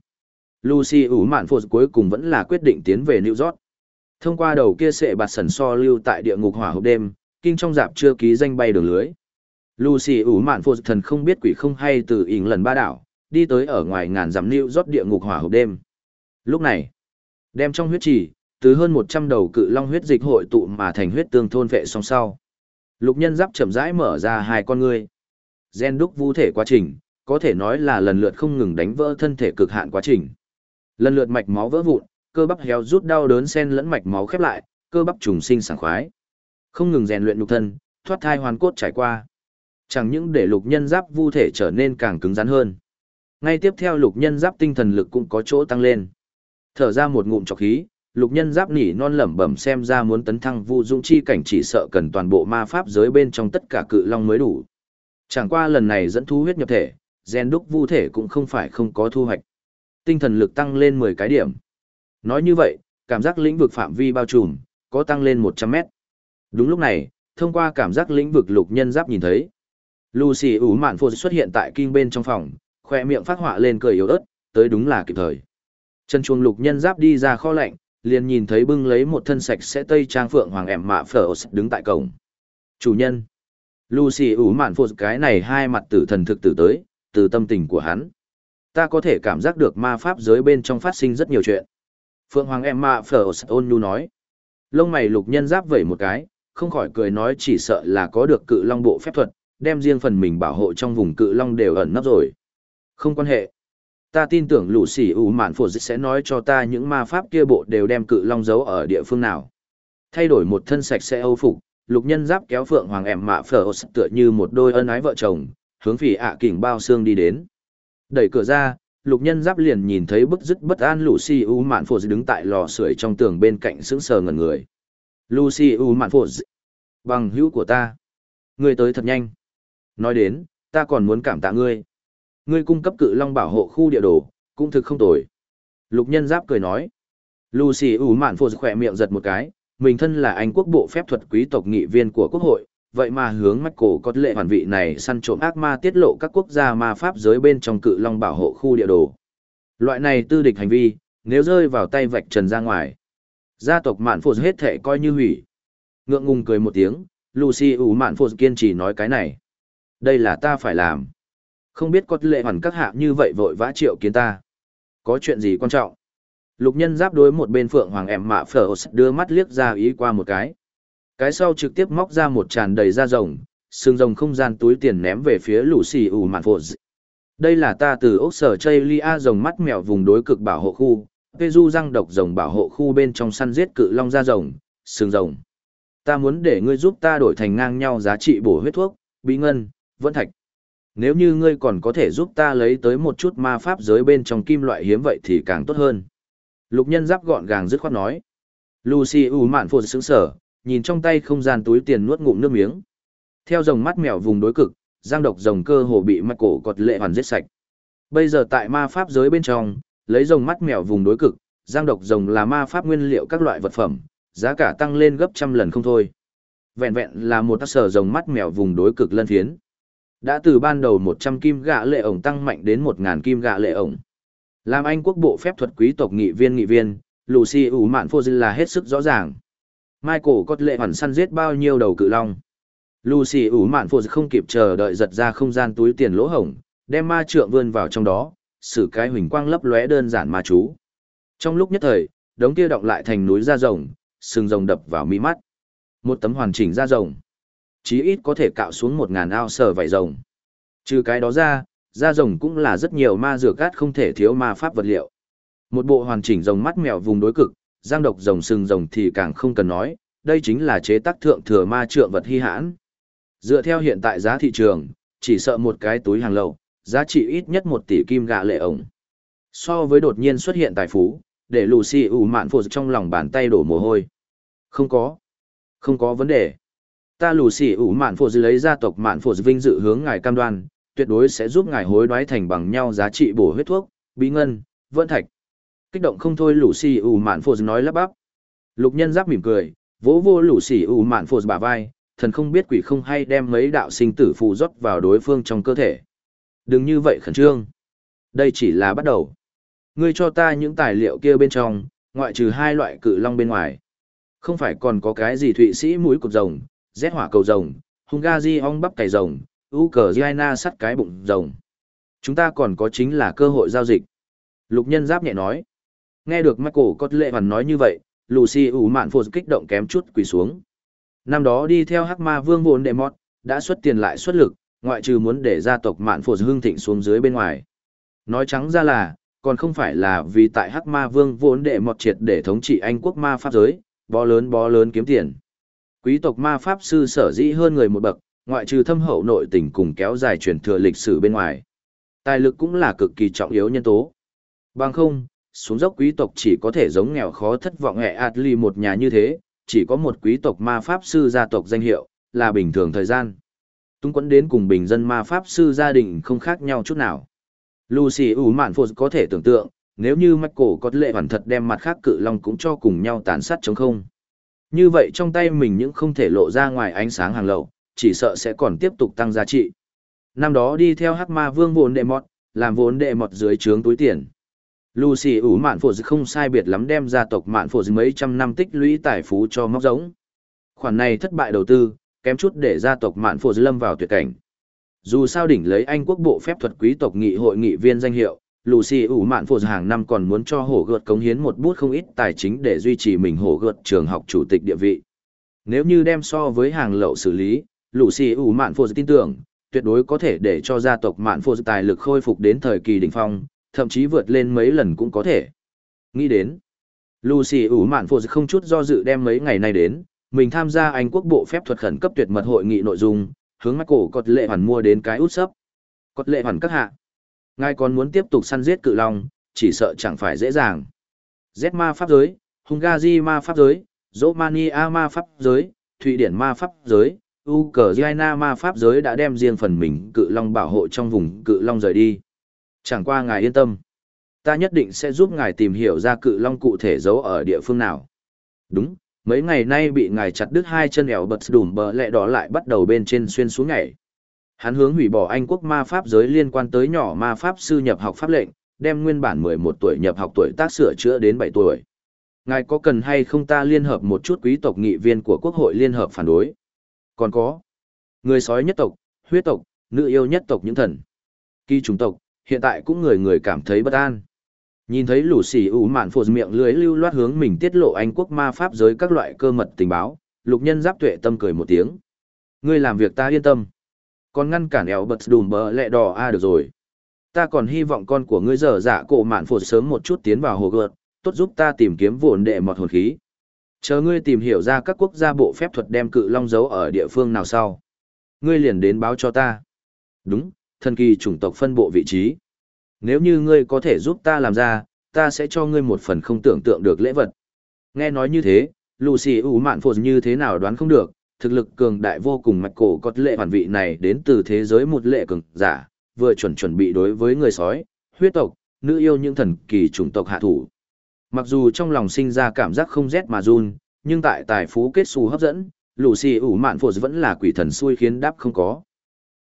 Luciu Mạn Phổ cuối cùng vẫn là quyết định tiến về New York. Thông qua đầu kia sệ bạt sần so lưu tại địa ngục hỏa hộp đêm, kinh trong dạp chưa ký danh bay đường lưới. Luciu Mạn Phổ thần không biết quỷ không hay từ ỉn lần ba đảo, đi tới ở ngoài ngàn dặm New York địa ngục hỏa hộp đêm. Lúc này, đem trong huyết trì, từ hơn 100 đầu cự long huyết dịch hội tụ mà thành huyết tương thôn vệ song sau. Lục Nhân Giáp chậm rãi mở ra hai con ngươi. Gen đúc vu thể quá trình, có thể nói là lần lượt không ngừng đánh vỡ thân thể cực hạn quá trình. Lần lượt mạch máu vỡ vụn, cơ bắp héo rút đau đớn xen lẫn mạch máu khép lại, cơ bắp trùng sinh sảng khoái. Không ngừng rèn luyện nhục thân, thoát thai hoàn cốt trải qua. Chẳng những để Lục Nhân Giáp vu thể trở nên càng cứng rắn hơn. Ngay tiếp theo Lục Nhân Giáp tinh thần lực cũng có chỗ tăng lên. Thở ra một ngụm trọc khí, Lục Nhân Giáp nỉ non lẩm bẩm xem ra muốn tấn thăng vu dũng chi cảnh chỉ sợ cần toàn bộ ma pháp giới bên trong tất cả cự long mới đủ. Chẳng qua lần này dẫn thu huyết nhập thể, gen đúc vu thể cũng không phải không có thu hoạch. Tinh thần lực tăng lên 10 cái điểm. Nói như vậy, cảm giác lĩnh vực phạm vi bao trùm, có tăng lên 100 mét. Đúng lúc này, thông qua cảm giác lĩnh vực Lục Nhân Giáp nhìn thấy. Luciu Mạn Phổ xuất hiện tại kinh bên trong phòng, khoe miệng phát họa lên cười yếu ớt, tới đúng là kịp thời. Chân chuông Lục Nhân Giáp đi ra kho lạnh, liền nhìn thấy bưng lấy một thân sạch sẽ tây trang phượng hoàng ẻm mạ phở đứng tại cổng. Chủ nhân. Luciu Mạn Phổ cái này hai mặt tử thần thực tử tới, từ tâm tình của hắn. Ta có thể cảm giác được ma pháp giới bên trong phát sinh rất nhiều chuyện. Phượng hoàng ẻm mạ phở ôn nhu nói. Lông mày Lục Nhân Giáp vẩy một cái, không khỏi cười nói chỉ sợ là có được cự long bộ phép thuật, đem riêng phần mình bảo hộ trong vùng cự long đều ẩn nấp rồi. Không quan hệ. Ta tin tưởng Luciu Mạn Phổ sẽ nói cho ta những ma pháp kia bộ đều đem cự long giấu ở địa phương nào. Thay đổi một thân sạch sẽ âu phục, Lục Nhân Giáp kéo Phượng Hoàng ẻm mạ phở tựa như một đôi ân ái vợ chồng, hướng phỉ ạ kỉnh bao xương đi đến. Đẩy cửa ra, Lục Nhân Giáp liền nhìn thấy bức dứt bất an Luciu Mạn Phổ đứng tại lò sưởi trong tường bên cạnh sững sờ ngẩn người. Luciu Mạn Phổ, bằng hữu của ta, ngươi tới thật nhanh. Nói đến, ta còn muốn cảm tạ ngươi. Ngươi cung cấp cự long bảo hộ khu địa đồ, cũng thực không tồi. Lục Nhân Giáp cười nói. Luciu Mạn Phổ khỏe miệng giật một cái, mình thân là Anh quốc bộ phép thuật quý tộc nghị viên của quốc hội, vậy mà hướng Michael Cốt lệ hoàn vị này săn trộm ác ma tiết lộ các quốc gia ma pháp giới bên trong cự long bảo hộ khu địa đồ. Loại này tư địch hành vi, nếu rơi vào tay vạch trần ra ngoài, gia tộc Mạn Phổ hết thể coi như hủy. Ngượng ngùng cười một tiếng, Luciu Mạn Phổ kiên trì nói cái này. Đây là ta phải làm. Không biết Cốt lệ hoàn các hạ như vậy vội vã triệu kiến ta. Có chuyện gì quan trọng? Lục Nhân Giáp đối một bên Phượng Hoàng ẻm mạ phở đưa mắt liếc ra ý qua một cái. Cái sau trực tiếp móc ra một tràn đầy da rồng, xương rồng không gian túi tiền ném về phía Luciu Mạn Phổ. Đây là ta từ ốc sở Chaylia rồng mắt mèo vùng đối cực bảo hộ khu, Peju răng độc rồng bảo hộ khu bên trong săn giết cự long da rồng, xương rồng. Ta muốn để ngươi giúp ta đổi thành ngang nhau giá trị bổ huyết thuốc, bí ngân, vẫn thạch. Nếu như ngươi còn có thể giúp ta lấy tới một chút ma pháp giới bên trong kim loại hiếm vậy thì càng tốt hơn. Lục Nhân Giáp gọn gàng dứt khoát nói. Luciu Mạn Phổ sững sờ, nhìn trong tay không gian túi tiền nuốt ngụm nước miếng. Theo rồng mắt mèo vùng đối cực, giang độc rồng cơ hồ bị Michael Cốt lệ hoàn giết sạch. Bây giờ tại ma pháp giới bên trong, lấy rồng mắt mèo vùng đối cực, giang độc rồng là ma pháp nguyên liệu các loại vật phẩm, giá cả tăng lên gấp trăm lần không thôi. Vẹn vẹn là một tác sở rồng mắt mèo vùng đối cực lân phiến. Đã từ ban đầu 100 kim gạ lệ ổng tăng mạnh đến 1.000 kim gạ lệ ổng. Làm Anh quốc bộ phép thuật quý tộc nghị viên, Lucy ủ mạn phô là hết sức rõ ràng. Michael có lệ hoàn săn giết bao nhiêu đầu cự long. Lucy ủ mạn phô không kịp chờ đợi giật ra không gian túi tiền lỗ hổng, đem ma trượng vươn vào trong đó, sử cái huỳnh quang lấp lóe đơn giản ma chú. Trong lúc nhất thời, đống kia động lại thành núi da rồng, sừng rồng đập vào mi mắt. Một tấm hoàn chỉnh da rồng, chí ít có thể cạo xuống 1.000 ao sờ vảy rồng. Trừ cái đó ra, da rồng cũng là rất nhiều ma dược cát không thể thiếu ma pháp vật liệu. Một bộ hoàn chỉnh rồng mắt mèo vùng đối cực, răng độc rồng sừng rồng thì càng không cần nói, đây chính là chế tác thượng thừa ma trượng vật hy hãn. Dựa theo hiện tại giá thị trường, chỉ sợ một cái túi hàng lậu, giá trị ít nhất 1 tỷ kim gạ lệ ổng. So với đột nhiên xuất hiện tài phú, để Lucy ủ mạn phô trong lòng bàn tay đổ mồ hôi. Không có vấn đề. Ta Lucy ủ mạn phô lấy gia tộc mạn phô vinh dự hướng ngài cam đoan, tuyệt đối sẽ giúp ngài hối đoái thành bằng nhau giá trị bổ huyết thuốc, bí ngân, vân thạch. Kích động không thôi Lucy ủ mạn phô nói lắp bắp. Lục Nhân Giáp mỉm cười, vỗ vô Lucy ủ mạn phô bả vai, thần không biết quỷ không hay đem mấy đạo sinh tử phù rót vào đối phương trong cơ thể. Đừng như vậy khẩn trương. Đây chỉ là bắt đầu. Ngươi cho ta những tài liệu kia bên trong, ngoại trừ 2 loại cự long bên ngoài. Không phải còn có cái gì Thụy Sĩ mũi cột rồng, rét hỏa cầu rồng, Hungary ong bắp cày rồng, Ukraine sắt cái bụng rồng. Chúng ta còn có chính là cơ hội giao dịch. Lục Nhân Giáp nhẹ nói. Nghe được Michael có lệ hoàn nói như vậy, Lucy ủ mạn phô kích động kém chút quỳ xuống. Năm đó đi theo Hắc Ma Vương Vốn Đệ Mọt, đã xuất tiền lại xuất lực, ngoại trừ muốn để gia tộc mạn phô hưng thịnh xuống dưới bên ngoài. Nói trắng ra là, còn không phải là vì tại Hắc Ma Vương Vốn Đệ Mọt triệt để thống trị Anh quốc ma pháp giới, bó lớn kiếm tiền. Quý tộc ma pháp sư sở dĩ hơn người một bậc, ngoại trừ thâm hậu nội tình cùng kéo dài truyền thừa lịch sử bên ngoài. Tài lực cũng là cực kỳ trọng yếu nhân tố. Bằng không, xuống dốc quý tộc chỉ có thể giống nghèo khó thất vọng hẹ Atli một nhà như thế, chỉ có một quý tộc ma pháp sư gia tộc danh hiệu, là bình thường thời gian. Tung quẫn đến cùng bình dân ma pháp sư gia đình không khác nhau chút nào. Lucy ủ mạn phô có thể tưởng tượng, nếu như Michael có lệ hoàn thật đem mặt khác cự long cũng cho cùng nhau tàn sát chống không. Như vậy trong tay mình những không thể lộ ra ngoài ánh sáng hàng lậu, chỉ sợ sẽ còn tiếp tục tăng giá trị. Năm đó đi theo Hắc Ma Vương Vốn Đệ Mọt, làm Vốn Đệ Mọt dưới trướng túi tiền. Lucy ủ mạn phô không sai biệt lắm đem gia tộc mạn phô mấy trăm năm tích lũy tài phú cho móc giống. Khoản này thất bại đầu tư, kém chút để gia tộc mạn phô lâm vào tuyệt cảnh. Dù sao đỉnh lấy Anh quốc bộ phép thuật quý tộc nghị hội nghị viên danh hiệu, Lucy ủ mạn phô hàng năm còn muốn cho hổ gợt cống hiến một bút không ít tài chính để duy trì mình hổ gợt trường học chủ tịch địa vị. Nếu như đem so với hàng lậu xử lý, Lucy ủ mạn phô tin tưởng, tuyệt đối có thể để cho gia tộc mạn phô tài lực khôi phục đến thời kỳ đỉnh phong, thậm chí vượt lên mấy lần cũng có thể. Nghĩ đến, Lucy ủ mạn phô không chút do dự đem mấy ngày nay đến, mình tham gia Anh quốc bộ phép thuật khẩn cấp tuyệt mật hội nghị nội dung, hướng Michael có lệ hoàn mua đến cái út sấp. Có lệ hoàn các hạ. Ngài còn muốn tiếp tục săn giết cự long, chỉ sợ chẳng phải dễ dàng. Z ma pháp giới, Hungary ma pháp giới, Romania ma pháp giới, Thụy Điển ma pháp giới, Ukraine ma pháp giới đã đem riêng phần mình cự long bảo hộ trong vùng cự long rời đi. Chẳng qua ngài yên tâm. Ta nhất định sẽ giúp ngài tìm hiểu ra cự long cụ thể giấu ở địa phương nào. Đúng, mấy ngày nay bị ngài chặt đứt 2 chân ẻo bật đùm bờ lẹ đó lại bắt đầu bên trên xuyên xuống nhảy. Hắn hướng hủy bỏ Anh quốc ma pháp giới liên quan tới nhỏ ma pháp sư nhập học pháp lệnh, đem nguyên bản 11 tuổi nhập học tuổi tác sửa chữa đến 7 tuổi. Ngài có cần hay không ta liên hợp một chút quý tộc nghị viên của quốc hội liên hợp phản đối? Còn có, người sói nhất tộc, huyết tộc, nữ yêu nhất tộc những thần. Kỳ chủng tộc, hiện tại cũng người cảm thấy bất an. Nhìn thấy Lucy ủ mạn phô miệng lưới lưu loát hướng mình tiết lộ Anh quốc ma pháp giới các loại cơ mật tình báo, Lục Nhân Giáp tuệ tâm cười một tiếng. Ngươi làm việc ta yên tâm. Còn ngăn cản eo bật đùm bờ lẹ đỏ được rồi. Ta còn hy vọng con của ngươi dở dạ cổ mạn phô sớm một chút tiến vào hồ gợt, tốt giúp ta tìm kiếm Vốn Đệ Mọt hồn khí. Chờ ngươi tìm hiểu ra các quốc gia bộ phép thuật đem cự long giấu ở địa phương nào sau. Ngươi liền đến báo cho ta. Đúng, thần kỳ chủng tộc phân bộ vị trí. Nếu như ngươi có thể giúp ta làm ra, ta sẽ cho ngươi một phần không tưởng tượng được lễ vật. Nghe nói như thế, Lucy ủ mạn phô như thế nào đoán không được, thực lực cường đại vô cùng mạch cổ có lệ hoàn vị này đến từ thế giới một lệ cường giả, vừa chuẩn bị đối với người sói, huyết tộc, nữ yêu những thần kỳ chủng tộc hạ thủ. Mặc dù trong lòng sinh ra cảm giác không rét mà run, nhưng tại tài phú kết xu hấp dẫn, Lucy ủ mạn phô vẫn là quỷ thần xui khiến đáp không có.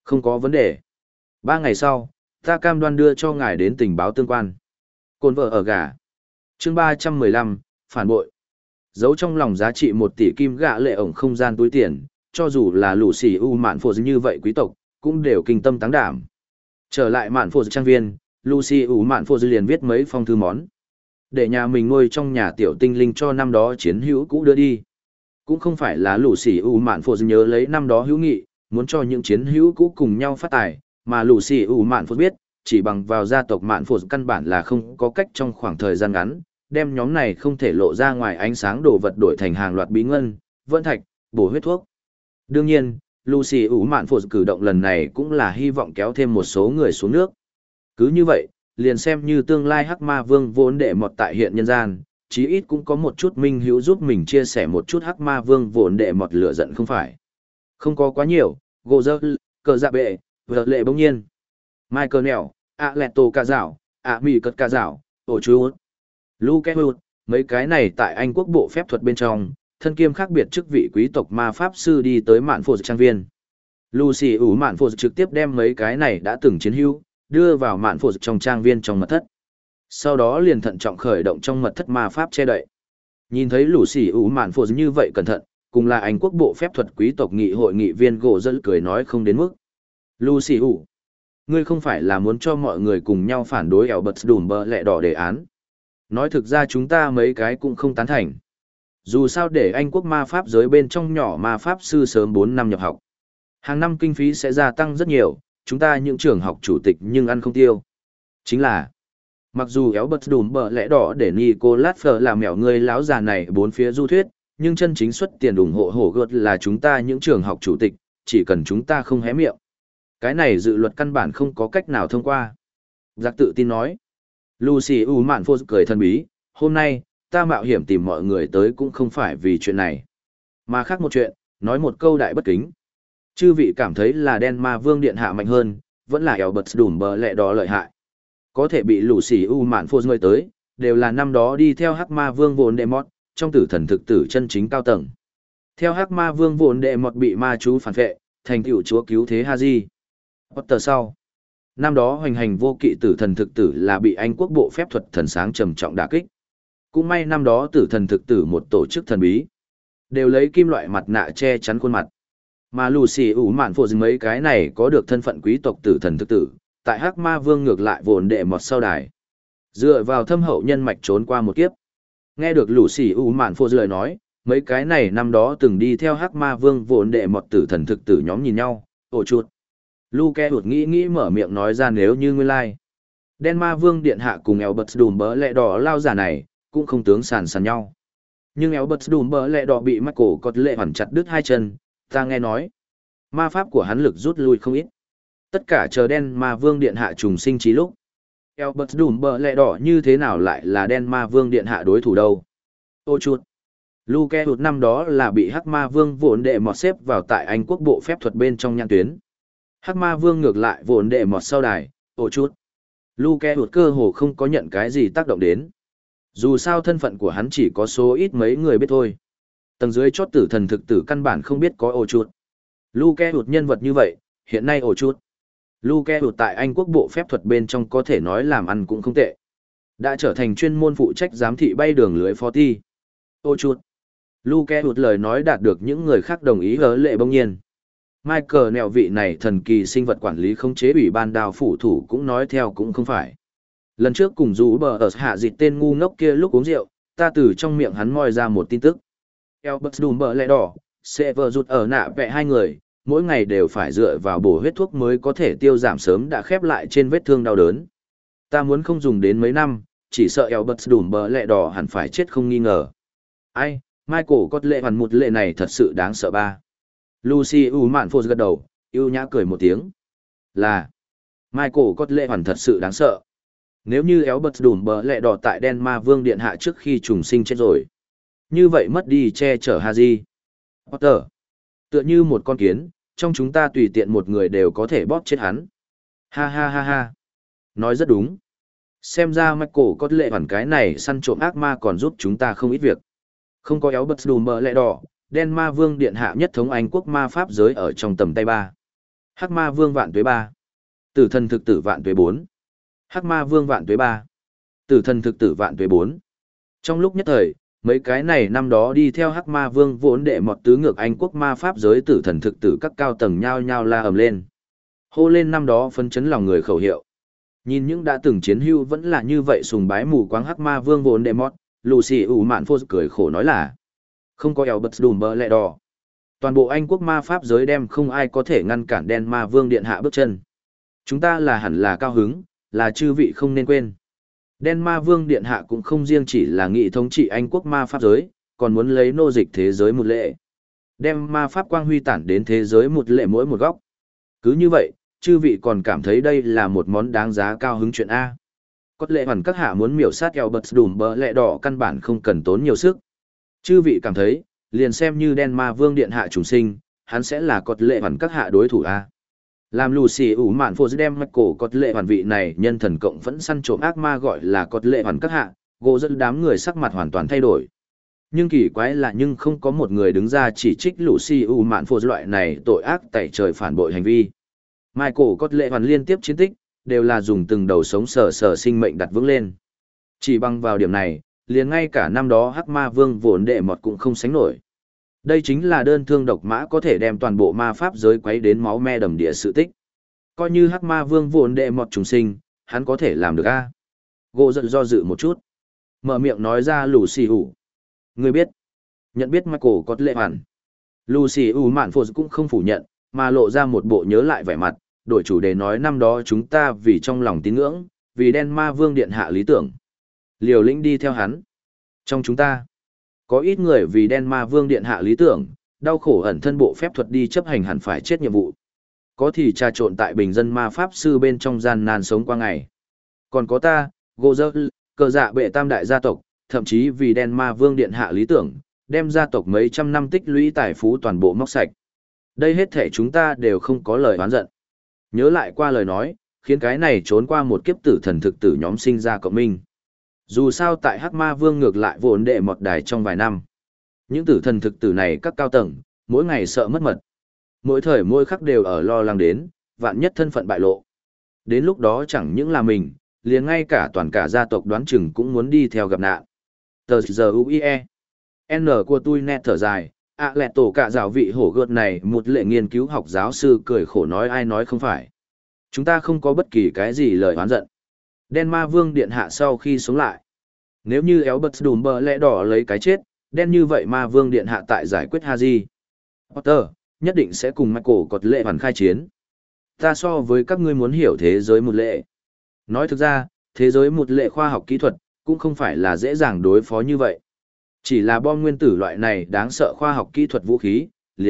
Không có vấn đề. 3 ngày sau, ta cam đoan đưa cho ngài đến tình báo tương quan. Cồn vợ ở gà. Chương 315, phản bội. Giấu trong lòng giá trị 1 tỷ kim gạ lệ ổng không gian túi tiền, cho dù là lũ xì u mạn phô như vậy quý tộc, cũng đều kinh tâm táng đảm. Trở lại mạn phô trang viên, Lucy ủ mạn phô liền viết mấy phong thư món. Để nhà mình nuôi trong nhà tiểu tinh linh cho năm đó chiến hữu cũ đưa đi. Cũng không phải là Lucy ủ mạn phô nhớ lấy năm đó hữu nghị, muốn cho những chiến hữu cũ cùng nhau phát tài, mà Lucy ủ mạn phô biết, chỉ bằng vào gia tộc mạn phô căn bản là không có cách trong khoảng thời gian ngắn, đem nhóm này không thể lộ ra ngoài ánh sáng đồ vật đổi thành hàng loạt bí ngân, vân thạch, bổ huyết thuốc. Đương nhiên, Lucy ủ mạn phô cử động lần này cũng là hy vọng kéo thêm một số người xuống nước. Cứ như vậy, liền xem như tương lai hắc ma vương vốn đệ mọt tại hiện nhân gian, chí ít cũng có một chút minh hữu giúp mình chia sẻ một chút hắc ma vương vốn đệ mọt lửa giận không phải. Không có quá nhiều, gỗ dơ, cờ dạ bệ, vợ lệ bỗng nhiên. Michael Nell, lẹt tổ ca dạo, mì cất ca dạo, ổ chú. Luke Wood, mấy cái này tại Anh quốc bộ phép thuật bên trong, thân kiêm khác biệt chức vị quý tộc ma pháp sư đi tới mạn phô trang viên. Lucy ủ mạn phô trực tiếp đem mấy cái này đã từng chiến hữu đưa vào mạn phô trong trang viên trong mật thất. Sau đó liền thận trọng khởi động trong mật thất ma pháp che đậy. Nhìn thấy Lucy ủ mạn phô như vậy cẩn thận, cùng là Anh quốc bộ phép thuật quý tộc nghị hội nghị viên gỗ dân cười nói không đến mức. Lucy ủ, ngươi không phải là muốn cho mọi người cùng nhau phản đối Albert Dumbledore lẹ đỏ đề án. Nói thực ra chúng ta mấy cái cũng không tán thành. Dù sao để Anh quốc ma pháp giới bên trong nhỏ ma pháp sư sớm 4 năm nhập học. Hàng năm kinh phí sẽ gia tăng rất nhiều, chúng ta những trường học chủ tịch nhưng ăn không tiêu. Chính là, mặc dù Albert Dumbledore lẽ đỏ để Nicolas Flamel làm mèo người láo già này bốn phía du thuyết, nhưng chân chính xuất tiền ủng hộ hổ gợt là chúng ta những trường học chủ tịch, chỉ cần chúng ta không hé miệng. Cái này dự luật căn bản không có cách nào thông qua. Giặc tự tin nói. Lucy U Mạn Phô cười thân bí, hôm nay, ta mạo hiểm tìm mọi người tới cũng không phải vì chuyện này. Mà khác một chuyện, nói một câu đại bất kính. Chư vị cảm thấy là đen ma vương điện hạ mạnh hơn, vẫn là Albert Dumbledore lẹ đó lợi hại. Có thể bị Lucy U Mạn Phô người tới, đều là năm đó đi theo hắc ma vương vốn đệ mọt, trong tử thần thực tử chân chính cao tầng. Theo hắc ma vương vốn đệ mọt bị ma chú phản vệ, thành tựu chúa cứu thế Haji. Potter sau. Năm đó hoành hành vô kỵ tử thần thực tử là bị Anh quốc bộ phép thuật thần sáng trầm trọng đả kích. Cũng may năm đó tử thần thực tử một tổ chức thần bí. Đều lấy kim loại mặt nạ che chắn khuôn mặt. Mà Lucy ủ mạn phô mấy cái này có được thân phận quý tộc tử thần thực tử, tại hắc ma vương ngược lại vồn đệ mọt sau đài. Dựa vào thâm hậu nhân mạch trốn qua một kiếp. Nghe được Lucy ủ mạn phô lời nói, mấy cái này năm đó từng đi theo hắc ma vương vồn đệ mọt tử thần thực tử nhóm nhìn nhau, ồ chuột. Luke hụt nghĩ mở miệng nói ra nếu như nguyên lai. Đen ma vương điện hạ cùng Albert Dumbledore lẹ đỏ lao giả này, cũng không tướng sàn nhau. Nhưng Albert Dumbledore lẹ đỏ bị Michael có lệ hoàn chặt đứt hai chân, ta nghe nói. Ma pháp của hắn lực rút lui không ít. Tất cả chờ đen ma vương điện hạ trùng sinh trí lúc. Albert Dumbledore lẹ đỏ như thế nào lại là đen ma vương điện hạ đối thủ đâu. Ô chuột. Luke hụt năm đó là bị hắc ma vương vốn đệ mọt xếp vào tại Anh quốc bộ phép thuật bên trong nhãn tuyến. Hắc ma vương ngược lại vốn đệ mọt sau đài, ổ chút. Luke hụt cơ hồ không có nhận cái gì tác động đến. Dù sao thân phận của hắn chỉ có số ít mấy người biết thôi. Tầng dưới chót tử thần thực tử căn bản không biết có ổ chút. Luke hụt nhân vật như vậy, hiện nay ổ chút. Luke hụt tại Anh quốc bộ phép thuật bên trong có thể nói làm ăn cũng không tệ. Đã trở thành chuyên môn phụ trách giám thị bay đường lưới phó ti. Ổ chút. Luke hụt lời nói đạt được những người khác đồng ý hớ lệ bỗng nhiên. Michael Nell vị này thần kỳ sinh vật quản lý khống chế ủy ban đào phủ thủ cũng nói theo cũng không phải. Lần trước cùng rú bờ ở hạ dịch tên ngu ngốc kia lúc uống rượu, ta từ trong miệng hắn moi ra một tin tức. Albert Dumbledore lẹ đỏ, Severus rụt ở nạ vẽ hai người, mỗi ngày đều phải dựa vào bổ huyết thuốc mới có thể tiêu giảm sớm đã khép lại trên vết thương đau đớn. Ta muốn không dùng đến mấy năm, chỉ sợ Albert Dumbledore lẹ đỏ hẳn phải chết không nghi ngờ. Ai, Michael có lệ hoàn một lệ này thật sự đáng sợ ba. Lucy U Mạn Phô gật đầu, yêu nhã cười một tiếng. Là, Michael có lệ hoàn thật sự đáng sợ. Nếu như Albert Dumbledore lẹ đỏ tại đen ma vương điện hạ trước khi trùng sinh chết rồi. Như vậy mất đi che chở Haji. Potter. Tựa như một con kiến, trong chúng ta tùy tiện một người đều có thể bóp chết hắn. Ha ha ha ha. Nói rất đúng. Xem ra Michael có lệ hoàn cái này săn trộm ác ma còn giúp chúng ta không ít việc. Không có Albert Dumbledore lẹ đỏ. Đen ma vương điện hạ nhất thống Anh quốc ma pháp giới ở trong tầm tay ba. Hắc ma vương vạn tuế 3. Tử thần thực tử vạn tuế 4. Hắc ma vương vạn tuế 3. Tử thần thực tử vạn tuế 4. Trong lúc nhất thời, mấy cái này năm đó đi theo Hắc ma vương vốn đệ mọt tứ ngược Anh quốc ma pháp giới tử thần thực tử các cao tầng nhao nhao la ầm lên. Hô lên năm đó phấn chấn lòng người khẩu hiệu. Nhìn những đã từng chiến hưu vẫn là như vậy sùng bái mù quáng Hắc ma vương vốn đệ mọt, Lucy ủ mạn phô cười khổ nói là không có eo bật đùm bờ lẹ đỏ. Toàn bộ Anh quốc ma pháp giới đem không ai có thể ngăn cản đen ma vương điện hạ bước chân. Chúng ta là hẳn là cao hứng, là chư vị không nên quên. Đen ma vương điện hạ cũng không riêng chỉ là nghị thống trị Anh quốc ma pháp giới, còn muốn lấy nô dịch thế giới một lệ. Đem ma pháp quang huy tản đến thế giới một lệ mỗi một góc. Cứ như vậy, chư vị còn cảm thấy đây là một món đáng giá cao hứng chuyện A. Có lệ hẳn các hạ muốn miểu sát eo bật đùm bờ lẹ đỏ căn bản không cần tốn nhiều sức. Chư vị cảm thấy, liền xem như đen ma vương điện hạ trùng sinh, hắn sẽ là cột lệ hẳn các hạ đối thủ A. Làm Lucy ủ mạn phô đem mạch cổ cột lệ hoàn vị này nhân thần cộng vẫn săn trộm ác ma gọi là cột lệ hoàn các hạ, gỗ dẫn đám người sắc mặt hoàn toàn thay đổi. Nhưng kỳ quái là nhưng không có một người đứng ra chỉ trích Lucy ủ mạn phô loại này tội ác tẩy trời phản bội hành vi. Michael cột lệ hoàn liên tiếp chiến tích, đều là dùng từng đầu sống sờ sờ sinh mệnh đặt vững lên. Chỉ bằng vào điểm này, liền ngay cả năm đó Hắc ma vương vốn đệ mọt cũng không sánh nổi. Đây chính là đơn thương độc mã có thể đem toàn bộ ma pháp giới quấy đến máu me đầm địa sự tích. Coi như Hắc ma vương vốn đệ mọt trùng sinh, hắn có thể làm được a? Gỗ giận do dự một chút. Mở miệng nói ra Lucy ủ. Người biết. Nhận biết Michael có lệ hẳn. Lucy ủ mạn phô cũng không phủ nhận, mà lộ ra một bộ nhớ lại vẻ mặt, đổi chủ đề nói năm đó chúng ta vì trong lòng tín ngưỡng, vì đen ma vương điện hạ lý tưởng. Liều lĩnh đi theo hắn. Trong chúng ta, có ít người vì đen ma vương điện hạ lý tưởng, đau khổ ẩn thân bộ phép thuật đi chấp hành hẳn phải chết nhiệm vụ. Có thì trà trộn tại bình dân ma pháp sư bên trong gian nan sống qua ngày. Còn có ta, gỗ dơ, cờ dạ bệ tam đại gia tộc, thậm chí vì đen ma vương điện hạ lý tưởng, đem gia tộc mấy trăm năm tích lũy tài phú toàn bộ móc sạch. Đây hết thể chúng ta đều không có lời oán giận. Nhớ lại qua lời nói, khiến cái này trốn qua một kiếp tử thần thực tử nhóm sinh ra cộng minh. Dù sao tại Hắc ma vương ngược lại vốn đệ một đài trong vài năm. Những tử thần thực tử này các cao tầng, mỗi ngày sợ mất mật. Mỗi thời mỗi khắc đều ở lo lắng đến, vạn nhất thân phận bại lộ. Đến lúc đó chẳng những là mình, liền ngay cả toàn cả gia tộc đoán chừng cũng muốn đi theo gặp nạn. Tờ giờ UIE. N của tôi nét thở dài, lẹ tổ cả giáo vị hổ gợt này một lệ nghiên cứu học giáo sư cười khổ nói ai nói không phải. Chúng ta không có bất kỳ cái gì lời oán giận. Đen ma vương điện hạ sau khi sống lại. Nếu như éo bật đùm bờ lẽ đỏ lấy cái chết, đen như vậy ma vương điện hạ tại giải quyết Haji Potter, nhất định sẽ cùng Michael cột lệ hoàn khai chiến. Ta so với các ngươi muốn hiểu thế giới một lệ. Nói thực ra, thế giới một lệ khoa học kỹ thuật, cũng không phải là dễ dàng đối phó như vậy. Chỉ là bom nguyên tử loại này đáng sợ khoa học kỹ thuật vũ khí,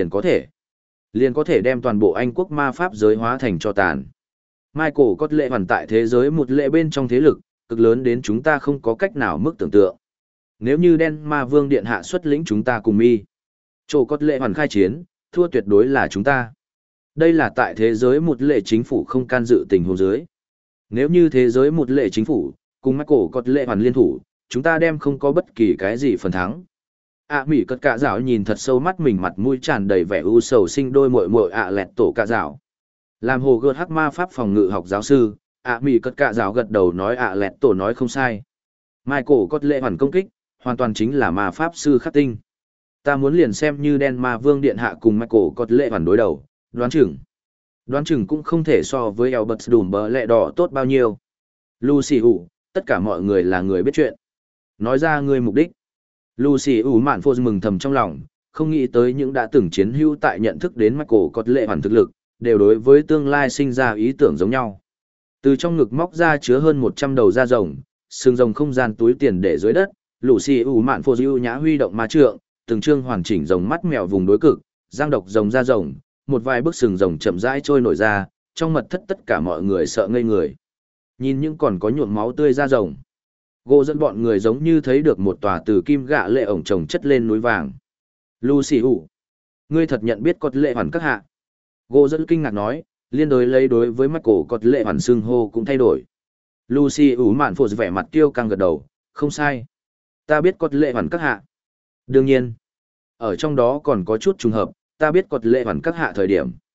liền có thể đem toàn bộ Anh quốc ma pháp giới hóa thành cho tàn. Michael có lệ hoàn tại thế giới một lệ bên trong thế lực, cực lớn đến chúng ta không có cách nào mức tưởng tượng. Nếu như đen ma vương điện hạ xuất lĩnh chúng ta cùng mi, chỗ có lệ hoàn khai chiến, thua tuyệt đối là chúng ta. Đây là tại thế giới một lệ chính phủ không can dự tình huống dưới. Nếu như thế giới một lệ chính phủ, cùng Michael có lệ hoàn liên thủ, chúng ta đem không có bất kỳ cái gì phần thắng. Mỹ cất cả dạo nhìn thật sâu mắt mình mặt mũi tràn đầy vẻ u sầu sinh đôi muội muội lẹt tổ cả dạo. Làm hồ gợt hắc ma pháp phòng ngự học giáo sư, Mỹ cất cả dạo gật đầu nói lẹt tổ nói không sai. Michael có lệ hoàn công kích, hoàn toàn chính là ma pháp sư khắc tinh. Ta muốn liền xem như đen ma vương điện hạ cùng Michael có lệ hoàn đối đầu, đoán chừng cũng không thể so với Albert đùm bờ lẹ đỏ tốt bao nhiêu. Lucy ủ, tất cả mọi người là người biết chuyện. Nói ra ngươi mục đích. Lucy ủ mạn phô mừng thầm trong lòng, không nghĩ tới những đã từng chiến hữu tại nhận thức đến Michael có lệ hoàn thực lực, đều đối với tương lai sinh ra ý tưởng giống nhau. Từ trong ngực móc ra chứa hơn 100 đầu da rồng, xương rồng không gian túi tiền để dưới đất, Lucy ủ mạn phô ưu nhã huy động ma trượng, từng chương hoàn chỉnh rồng mắt mèo vùng đối cực, giang độc rồng da rồng, một vài bức sừng rồng chậm rãi trôi nổi ra, trong mật thất tất cả mọi người sợ ngây người. Nhìn những còn có nhuộm máu tươi da rồng. Gỗ dẫn bọn người giống như thấy được một tòa từ kim gạ lệ ổng trồng chất lên núi vàng. Lucy ủ, ngươi thật nhận biết cột lệ hoàn các hạ. Gỗ dẫn kinh ngạc nói, liên đối lấy đối với Michael cột lệ hoàn xưng hô cũng thay đổi. Lucy ủ mạn phô vẻ mặt tiêu căng gật đầu, không sai. Ta biết cột lệ hoàn các hạ. Đương nhiên, ở trong đó còn có chút trùng hợp, ta biết cột lệ hoàn các hạ thời điểm.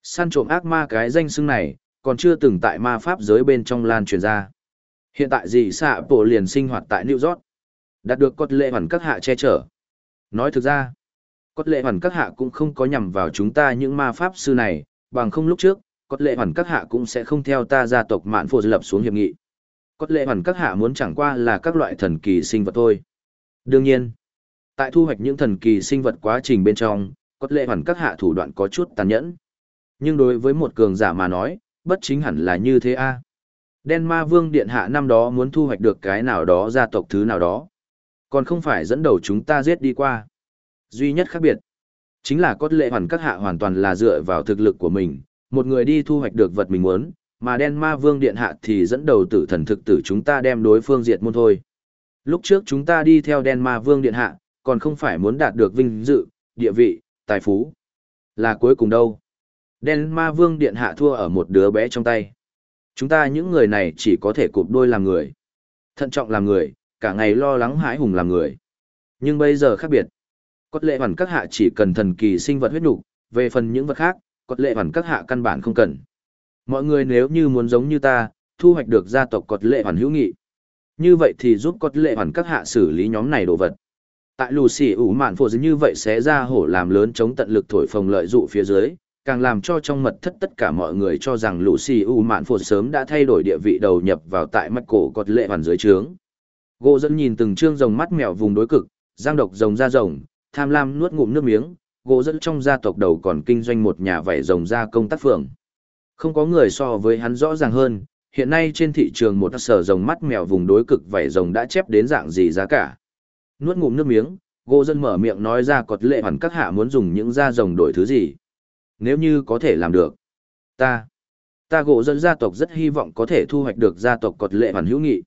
Săn trộm ác ma cái danh xưng này, còn chưa từng tại ma pháp giới bên trong lan truyền ra. Hiện tại dị xạ bộ liền sinh hoạt tại New York, đạt được cốt lệ hoàn các hạ che chở. Nói thực ra, cốt lệ hoàn các hạ cũng không có nhằm vào chúng ta những ma pháp sư này, bằng không lúc trước, cốt lệ hoàn các hạ cũng sẽ không theo ta gia tộc Mạn Phô lập xuống hiệp nghị. Cốt lệ hoàn các hạ muốn chẳng qua là các loại thần kỳ sinh vật thôi. Đương nhiên, tại thu hoạch những thần kỳ sinh vật quá trình bên trong, cốt lệ hoàn các hạ thủ đoạn có chút tàn nhẫn. Nhưng đối với một cường giả mà nói, bất chính hẳn là như thế a. Đen ma vương điện hạ năm đó muốn thu hoạch được cái nào đó gia tộc thứ nào đó. Còn không phải dẫn đầu chúng ta giết đi qua. Duy nhất khác biệt, chính là cốt lệ hoàn các hạ hoàn toàn là dựa vào thực lực của mình, một người đi thu hoạch được vật mình muốn, mà đen ma vương điện hạ thì dẫn đầu tử thần thực tử chúng ta đem đối phương diệt môn thôi. Lúc trước chúng ta đi theo đen ma vương điện hạ, còn không phải muốn đạt được vinh dự, địa vị, tài phú. Là cuối cùng đâu. Đen ma vương điện hạ thua ở một đứa bé trong tay. Chúng ta những người này chỉ có thể cụp đôi làm người. Thận trọng làm người, cả ngày lo lắng hãi hùng làm người. Nhưng bây giờ khác biệt. Cốt lệ hoàn các hạ chỉ cần thần kỳ sinh vật huyết nục, về phần những vật khác, cốt lệ hoàn các hạ căn bản không cần. Mọi người nếu như muốn giống như ta, thu hoạch được gia tộc cốt lệ hoàn hữu nghị. Như vậy thì giúp cốt lệ hoàn các hạ xử lý nhóm này đồ vật. Tại lù xì ủ mạn phổ như vậy sẽ ra hổ làm lớn chống tận lực thổi phồng lợi dụ phía dưới, càng làm cho trong mật thất tất cả mọi người cho rằng lù xì ủ mạn phổ sớm đã thay đổi địa vị đầu nhập vào tại mắt cổ cốt lệ hoàn dưới trướng. Gỗ dẫn nhìn từng trương rồng mắt mèo vùng đối cực, giang độc rồng ra rồng, tham lam nuốt ngụm nước miếng, gỗ dẫn trong gia tộc đầu còn kinh doanh một nhà vảy rồng gia công tác phường. Không có người so với hắn rõ ràng hơn, hiện nay trên thị trường một sở rồng mắt mèo vùng đối cực vảy rồng đã chép đến dạng gì giá cả. Nuốt ngụm nước miếng, gỗ dẫn mở miệng nói ra cốt lệ hoàn các hạ muốn dùng những da rồng đổi thứ gì. Nếu như có thể làm được, ta gỗ dẫn gia tộc rất hy vọng có thể thu hoạch được gia tộc cốt lệ hoàn hữu nghị.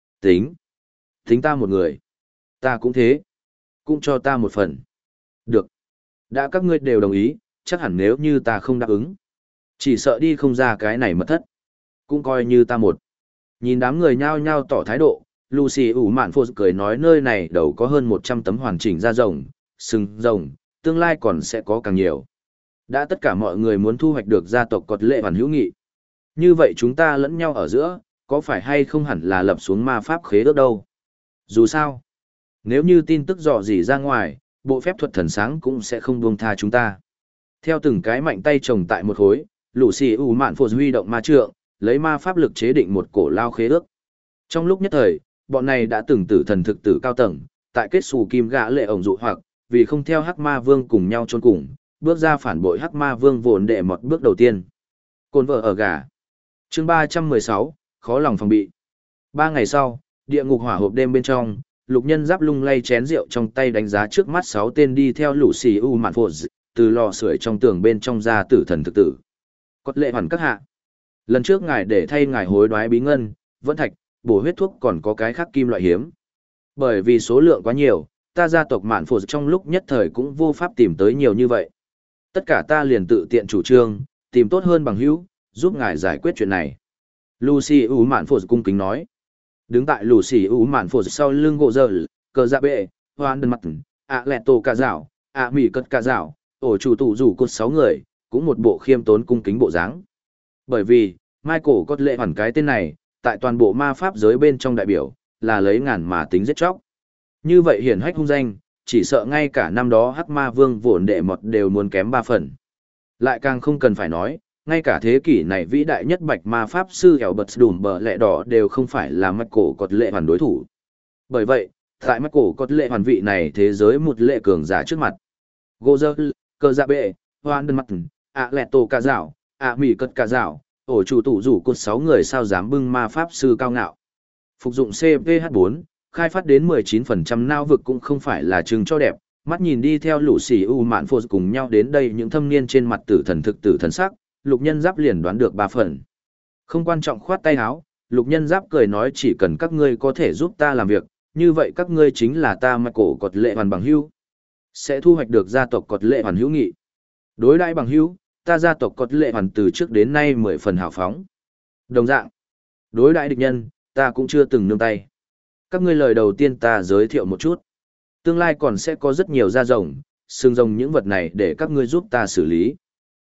Tính ta một người. Ta cũng thế. Cũng cho ta một phần. Được. Đã các ngươi đều đồng ý, chắc hẳn nếu như ta không đáp ứng. Chỉ sợ đi không ra cái này mật thất. Cũng coi như ta một. Nhìn đám người nhao nhao tỏ thái độ, Lucy ủ mạn phô cười nói nơi này đầu có hơn 100 tấm hoàn chỉnh da rồng, sừng rồng, tương lai còn sẽ có càng nhiều. Đã tất cả mọi người muốn thu hoạch được gia tộc cốt lệ hoàn hữu nghị. Như vậy chúng ta lẫn nhau ở giữa, có phải hay không hẳn là lập xuống ma pháp khế ước đâu. Dù sao, nếu như tin tức dò dỉ ra ngoài, bộ phép thuật thần sáng cũng sẽ không buông tha chúng ta. Theo từng cái mạnh tay chồng tại một khối, Lucy ủ mạn phô huy động ma trượng, lấy ma pháp lực chế định một cổ lao khế ước. Trong lúc nhất thời, bọn này đã từng tử thần thực tử cao tầng, tại kết xù kim gã lệ ổng dụ hoặc, vì không theo hắc ma vương cùng nhau chôn cùng, bước ra phản bội hắc ma vương vốn đệ một bước đầu tiên. Côn vợ ở gà. Chương 316, khó lòng phòng bị. 3 ngày sau, địa ngục hỏa hộp đêm bên trong, Lục Nhân Giáp lung lay chén rượu trong tay đánh giá trước mắt 6 tên đi theo Lucy U Mạn Phô, từ lò sưởi trong tường bên trong ra tử thần thực tử. Cốt lệ hoàn các hạ. Lần trước ngài để thay ngài hối đoái bí ngân, vẫn thạch, bổ huyết thuốc còn có cái khác kim loại hiếm. Bởi vì số lượng quá nhiều, ta gia tộc Mạn Phô trong lúc nhất thời cũng vô pháp tìm tới nhiều như vậy. Tất cả ta liền tự tiện chủ trương, tìm tốt hơn bằng hữu, giúp ngài giải quyết chuyện này. Lucy U Mạn Phô cung kính nói. Đứng tại Lucy U Mạn Phô sau lưng gỗ dơ, cờ dạ bệ, hoan đơn mặt, lẹt tổ cả dạo, mỉ cất cả dạo, ổ chủ tụ rủ cột 6 người, cũng một bộ khiêm tốn cung kính bộ dáng. Bởi vì, Michael cốt lệ hoàn cái tên này, tại toàn bộ ma pháp giới bên trong đại biểu, là lấy ngàn mà tính giết chóc. Như vậy hiển hách hung danh, chỉ sợ ngay cả năm đó hắc ma vương vốn đệ một đều muốn kém 3 phần. Lại càng không cần phải nói, ngay cả thế kỷ này vĩ đại nhất bạch ma pháp sư hẻo bật đùm bờ lẹ đỏ đều không phải là Michael cốt lệ hoàn đối thủ. Bởi vậy, tại Michael cốt lệ hoàn vị này thế giới một lệ cường giả trước mặt. Gô dơ, cơ dạ bệ, hoan đơn mặt, lẹt tổ cả dạo, mỉ cất cả dạo, ổ chủ tụ rủ cột 6 người sao dám bưng ma pháp sư cao ngạo. Phục dụng CPH4, khai phát đến 19% nao vực cũng không phải là chừng cho đẹp, mắt nhìn đi theo lũ xỉ U Mạn Phô cùng nhau đến đây những thâm niên trên mặt tử thần thực tử thần sắc, Lục Nhân Giáp liền đoán được 3 phần. Không quan trọng khoát tay áo, Lục Nhân Giáp cười nói chỉ cần các ngươi có thể giúp ta làm việc, như vậy các ngươi chính là ta Michael cốt lệ hoàn bằng hữu, sẽ thu hoạch được gia tộc cốt lệ hoàn hữu nghị. Đối đãi bằng hữu, ta gia tộc cốt lệ hoàn từ trước đến nay 10 phần hào phóng. Đồng dạng, đối đãi địch nhân, ta cũng chưa từng nương tay. Các ngươi lời đầu tiên ta giới thiệu một chút. Tương lai còn sẽ có rất nhiều da rồng, xương rồng những vật này để các ngươi giúp ta xử lý.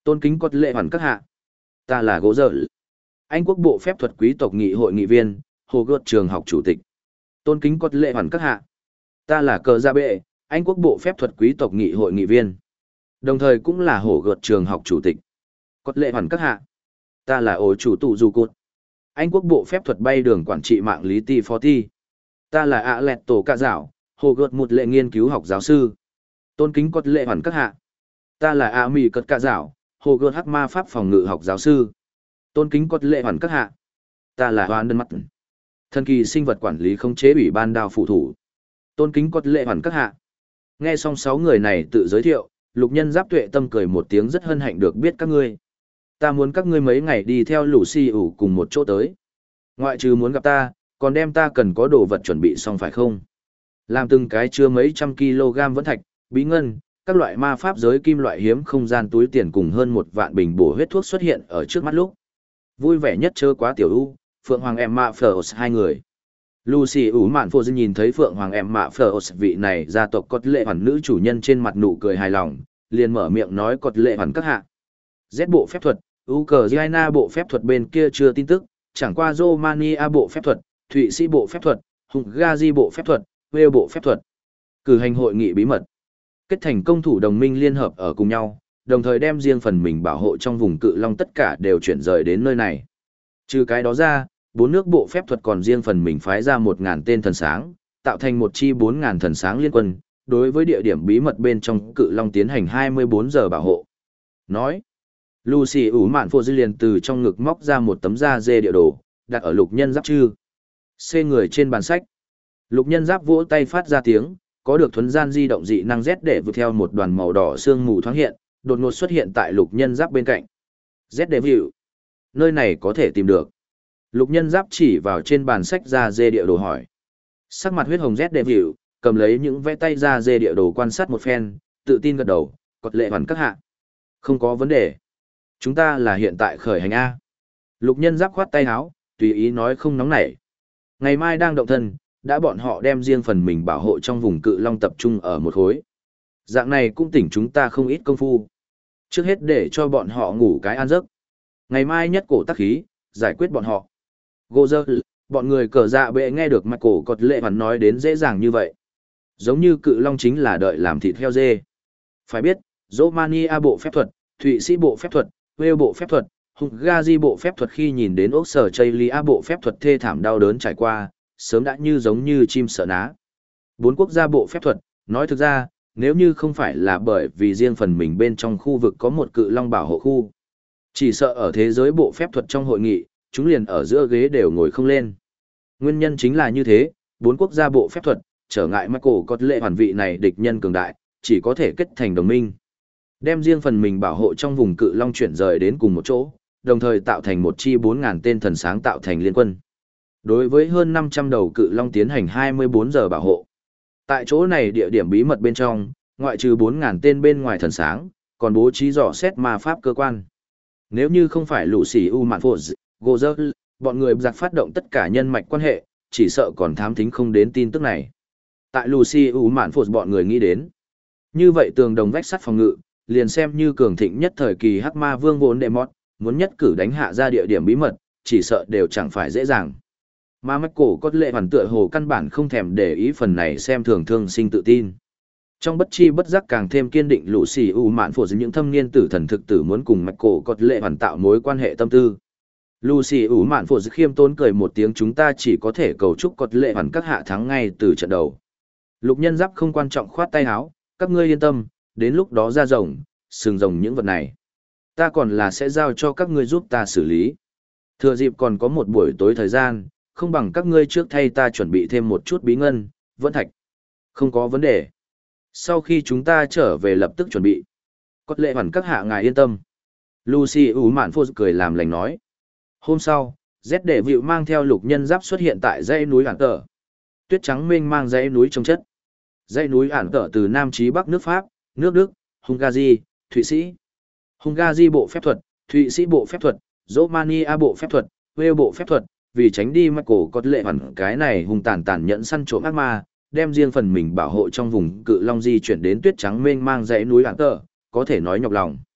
Tôn kính cốt lệ hoàn các hạ. Ta là Gỗ Dở. Anh quốc bộ phép thuật quý tộc nghị hội nghị viên, Hồ Gợt trường học chủ tịch. Tôn kính cốt lệ hoàn các hạ. Ta là Cờ Gia Bệ, Anh quốc bộ phép thuật quý tộc nghị hội nghị viên. Đồng thời cũng là Hồ Gợt trường học chủ tịch. Cốt lệ hoàn các hạ. Ta là ổ chủ tụ dù cột. Anh quốc bộ phép thuật bay đường quản trị mạng lý ti phó ti. Ta là ạ lẹt tổ cạ dạo, Hồ Gợt một lệ nghiên cứu học giáo sư. Tôn kính cốt lệ hoàn các hạ. Ta là ạ mì cật cạ dạo, Hồ Gợt hắc ma pháp phòng ngự học giáo sư. Tôn kính cốt lệ hoàn các hạ. Ta là Hoan Đơn Mắt. Thần kỳ sinh vật quản lý khống chế ủy ban đao phụ thủ. Tôn kính cốt lệ hoàn các hạ. Nghe xong 6 người này tự giới thiệu, Lục Nhân Giáp Tuệ Tâm cười một tiếng rất hân hạnh được biết các ngươi. Ta muốn các ngươi mấy ngày đi theo Lucy ủ cùng một chỗ tới. Ngoại trừ muốn gặp ta, còn đem ta cần có đồ vật chuẩn bị xong phải không? Làm từng cái chứa mấy trăm kg vẫn thạch, bí ngân, các loại ma pháp giới kim loại hiếm không gian túi tiền cùng hơn 1 vạn bình bổ huyết thuốc xuất hiện ở trước mắt lúc. Vui vẻ nhất chớ quá tiểu u, Phượng Hoàng Emma Phlos hai người. Lucy ủ mạn phô nhìn thấy Phượng Hoàng Emma Phlos vị này gia tộc cốt lệ hoàn nữ chủ nhân trên mặt nụ cười hài lòng, liền mở miệng nói cốt lệ hoàn các hạ. Z bộ phép thuật, Ukraine bộ phép thuật bên kia chưa tin tức, chẳng qua Romania bộ phép thuật, Thụy Sĩ bộ phép thuật, Hungary bộ phép thuật, Wales bộ phép thuật. Cử hành hội nghị bí mật. Kết thành công thủ đồng minh liên hợp ở cùng nhau, đồng thời đem riêng phần mình bảo hộ trong vùng cự long tất cả đều chuyển rời đến nơi này. Trừ cái đó ra, 4 nước bộ phép thuật còn riêng phần mình phái ra 1.000 tên thần sáng, tạo thành một chi 4.000 thần sáng liên quân, đối với địa điểm bí mật bên trong cự long tiến hành 24 giờ bảo hộ. Nói, Lucy ủ mạn phô dư liền từ trong ngực móc ra một tấm da dê địa đồ, đặt ở Lục Nhân Giáp chư. C người trên bàn sách. Lục Nhân Giáp vỗ tay phát ra tiếng, có được thuấn gian di động dị năng Z để vượt theo một đoàn màu đỏ sương mù thoáng hiện, đột ngột xuất hiện tại Lục Nhân Giáp bên cạnh. Z để view. Nơi này có thể tìm được. Lục Nhân Giáp chỉ vào trên bàn sách da dê địa đồ hỏi. Sắc mặt huyết hồng Z để view, cầm lấy những vẽ tay da dê địa đồ quan sát một phen, tự tin gật đầu, cột lệ hoàn các hạ. Không có vấn đề. Chúng ta là hiện tại khởi hành A. Lục Nhân Giáp khoát tay áo, tùy ý nói không nóng nảy. Ngày mai đang động thân, đã bọn họ đem riêng phần mình bảo hộ trong vùng cự long tập trung ở một khối. Dạng này cũng tỉnh chúng ta không ít công phu. Trước hết để cho bọn họ ngủ cái an giấc. Ngày mai nhất cổ tắc khí, giải quyết bọn họ. Gô dơ, bọn người cờ dạ bệ nghe được mặt cổ cột lệ hoàn nói đến dễ dàng như vậy. Giống như cự long chính là đợi làm thịt heo dê. Phải biết, Romania bộ phép thuật, Thụy Sĩ bộ phép thuật, Wales bộ phép thuật, Hungary bộ phép thuật khi nhìn đến Australia bộ phép thuật thê thảm đau đớn trải qua, sớm đã như giống như chim sợ ná. 4 quốc gia bộ phép thuật, nói thực ra, nếu như không phải là bởi vì riêng phần mình bên trong khu vực có một cự long bảo hộ khu, chỉ sợ ở thế giới bộ phép thuật trong hội nghị, chúng liền ở giữa ghế đều ngồi không lên. Nguyên nhân chính là như thế, 4 quốc gia bộ phép thuật, trở ngại Michael có lệ hoàn vị này địch nhân cường đại, chỉ có thể kết thành đồng minh. Đem riêng phần mình bảo hộ trong vùng cự long chuyển rời đến cùng một chỗ, đồng thời tạo thành một chi 4.000 tên thần sáng tạo thành liên quân. Đối với hơn 500 đầu cự long tiến hành 24 giờ bảo hộ. Tại chỗ này địa điểm bí mật bên trong, ngoại trừ 4.000 tên bên ngoài thần sáng, còn bố trí dò xét ma pháp cơ quan. Nếu như không phải Lucy U Mạn Phô, Gozer, bọn người giặc phát động tất cả nhân mạch quan hệ, chỉ sợ còn thám thính không đến tin tức này. Tại Lucy U Mạn Phô bọn người nghĩ đến. Như vậy tường đồng vách sắt phòng ngự, liền xem như cường thịnh nhất thời kỳ Hắc Ma Vương vốn đệ mót, muốn nhất cử đánh hạ ra địa điểm bí mật, chỉ sợ đều chẳng phải dễ dàng. Mà Michael có lệ hoàn tựa hồ căn bản không thèm để ý phần này xem thường thương sinh tự tin. Trong bất chi bất giác càng thêm kiên định Lucy U Mạn Phô những thâm niên tử thần thực tử muốn cùng Michael có lệ hoàn tạo mối quan hệ tâm tư. Lucy U Mạn Phô khiêm tốn cười một tiếng chúng ta chỉ có thể cầu chúc có lệ hoàn các hạ thắng ngay từ trận đầu. Lục Nhân Giáp không quan trọng khoát tay áo, các ngươi yên tâm, đến lúc đó ra rồng, sừng rồng những vật này. Ta còn là sẽ giao cho các ngươi giúp ta xử lý. Thừa dịp còn có một buổi tối thời gian, không bằng các ngươi trước thay ta chuẩn bị thêm một chút bí ngân, vẫn thạch. Không có vấn đề. Sau khi chúng ta trở về lập tức chuẩn bị. Cốt lệ hoàn các hạ ngài yên tâm. Lucy U Mạn Phô cười làm lành nói. Hôm sau, Z để vịu mang theo Lục Nhân Giáp xuất hiện tại dãy núi Ản Tở. Tuyết trắng mênh mang dãy núi trong chất. Dãy núi Ản Tở từ Nam chí Bắc nước Pháp, nước Đức, Hungary, Thụy Sĩ. Hungary bộ phép thuật, Thụy Sĩ bộ phép thuật, Romania bộ phép thuật, Wales bộ phép thuật, vì tránh đi Michael có lệ hoàn cái này hung tàn nhẫn săn trộm ác ma, đem riêng phần mình bảo hộ trong vùng cự long di chuyển đến tuyết trắng mênh mang dãy núi Ản Tở, có thể nói nhọc lòng.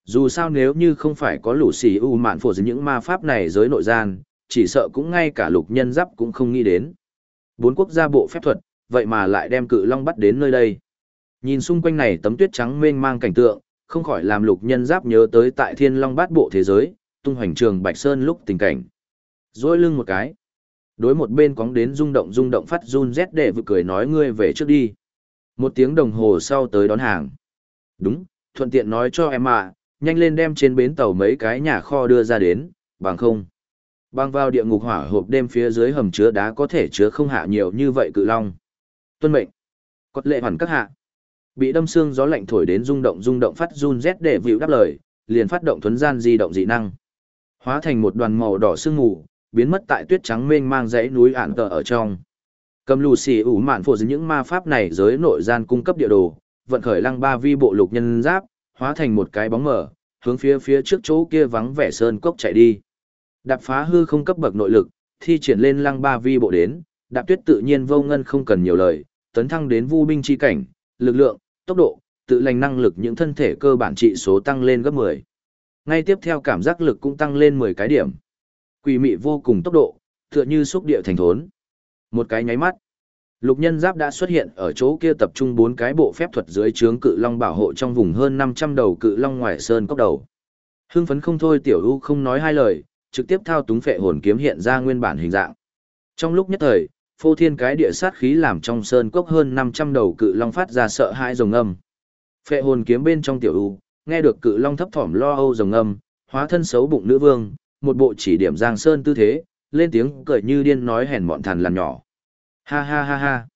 Dù sao nếu như không phải có lũ xì u mạn phổ những ma pháp này giới nội gian, chỉ sợ cũng ngay cả lục nhân giáp cũng không nghĩ đến. 4 quốc gia bộ phép thuật, vậy mà lại đem cự long bắt đến nơi đây. Nhìn xung quanh này tấm tuyết trắng mênh mang cảnh tượng, không khỏi làm lục nhân giáp nhớ tới tại thiên long bát bộ thế giới, tung hoành trường Bạch Sơn lúc tình cảnh. Dỗi lưng một cái. Đối một bên cóng đến rung động phát run rét để vừa cười nói ngươi về trước đi. Một tiếng đồng hồ sau tới đón hàng. Đúng, thuận tiện nói cho em ạ, nhanh lên đem trên bến tàu mấy cái nhà kho đưa ra đến, bằng không. Băng vào địa ngục hỏa hộp đêm phía dưới hầm chứa đá có thể chứa không hạ nhiều như vậy cự long. Tuân mệnh. Cốt lệ hoàn các hạ. Bị đâm xương gió lạnh thổi đến rung động phát run rét để vịu đáp lời, liền phát động thuấn gian di động dị năng. Hóa thành một đoàn màu đỏ sương mù, biến mất tại tuyết trắng mênh mang dãy núi ản tờ ở trong. Cầm lù xì ủ mạn phổ dưới những ma pháp này giới nội gian cung cấp địa đồ, vận khởi lăng ba vi bộ lục nhân giáp, hóa thành một cái bóng mở, hướng phía trước chỗ kia vắng vẻ sơn cốc chạy đi. Đạp phá hư không cấp bậc nội lực, thi triển lên lăng ba vi bộ đến, đạp tuyết tự nhiên vô ngân không cần nhiều lời, tấn thăng đến vu binh chi cảnh, lực lượng, tốc độ, tự lành năng lực những thân thể cơ bản trị số tăng lên gấp 10. Ngay tiếp theo cảm giác lực cũng tăng lên 10 cái điểm. Quỷ mị vô cùng tốc độ, tựa như xúc địa thành thốn. Một cái nháy mắt, lục nhân giáp đã xuất hiện ở chỗ kia tập trung 4 cái bộ phép thuật dưới trướng cự long bảo hộ trong vùng hơn 500 đầu cự long ngoài sơn cốc đầu. Hưng phấn không thôi tiểu u không nói hai lời, trực tiếp thao túng phệ hồn kiếm hiện ra nguyên bản hình dạng. Trong lúc nhất thời, phô thiên cái địa sát khí làm trong sơn cốc hơn 500 đầu cự long phát ra sợ hãi rồng âm. Phệ hồn kiếm bên trong tiểu u, nghe được cự long thấp thỏm lo âu rồng âm, hóa thân xấu bụng nữ vương, một bộ chỉ điểm giang sơn tư thế, lên tiếng cười như điên nói hèn mọn thằn lằn nhỏ. Ha ha ha ha.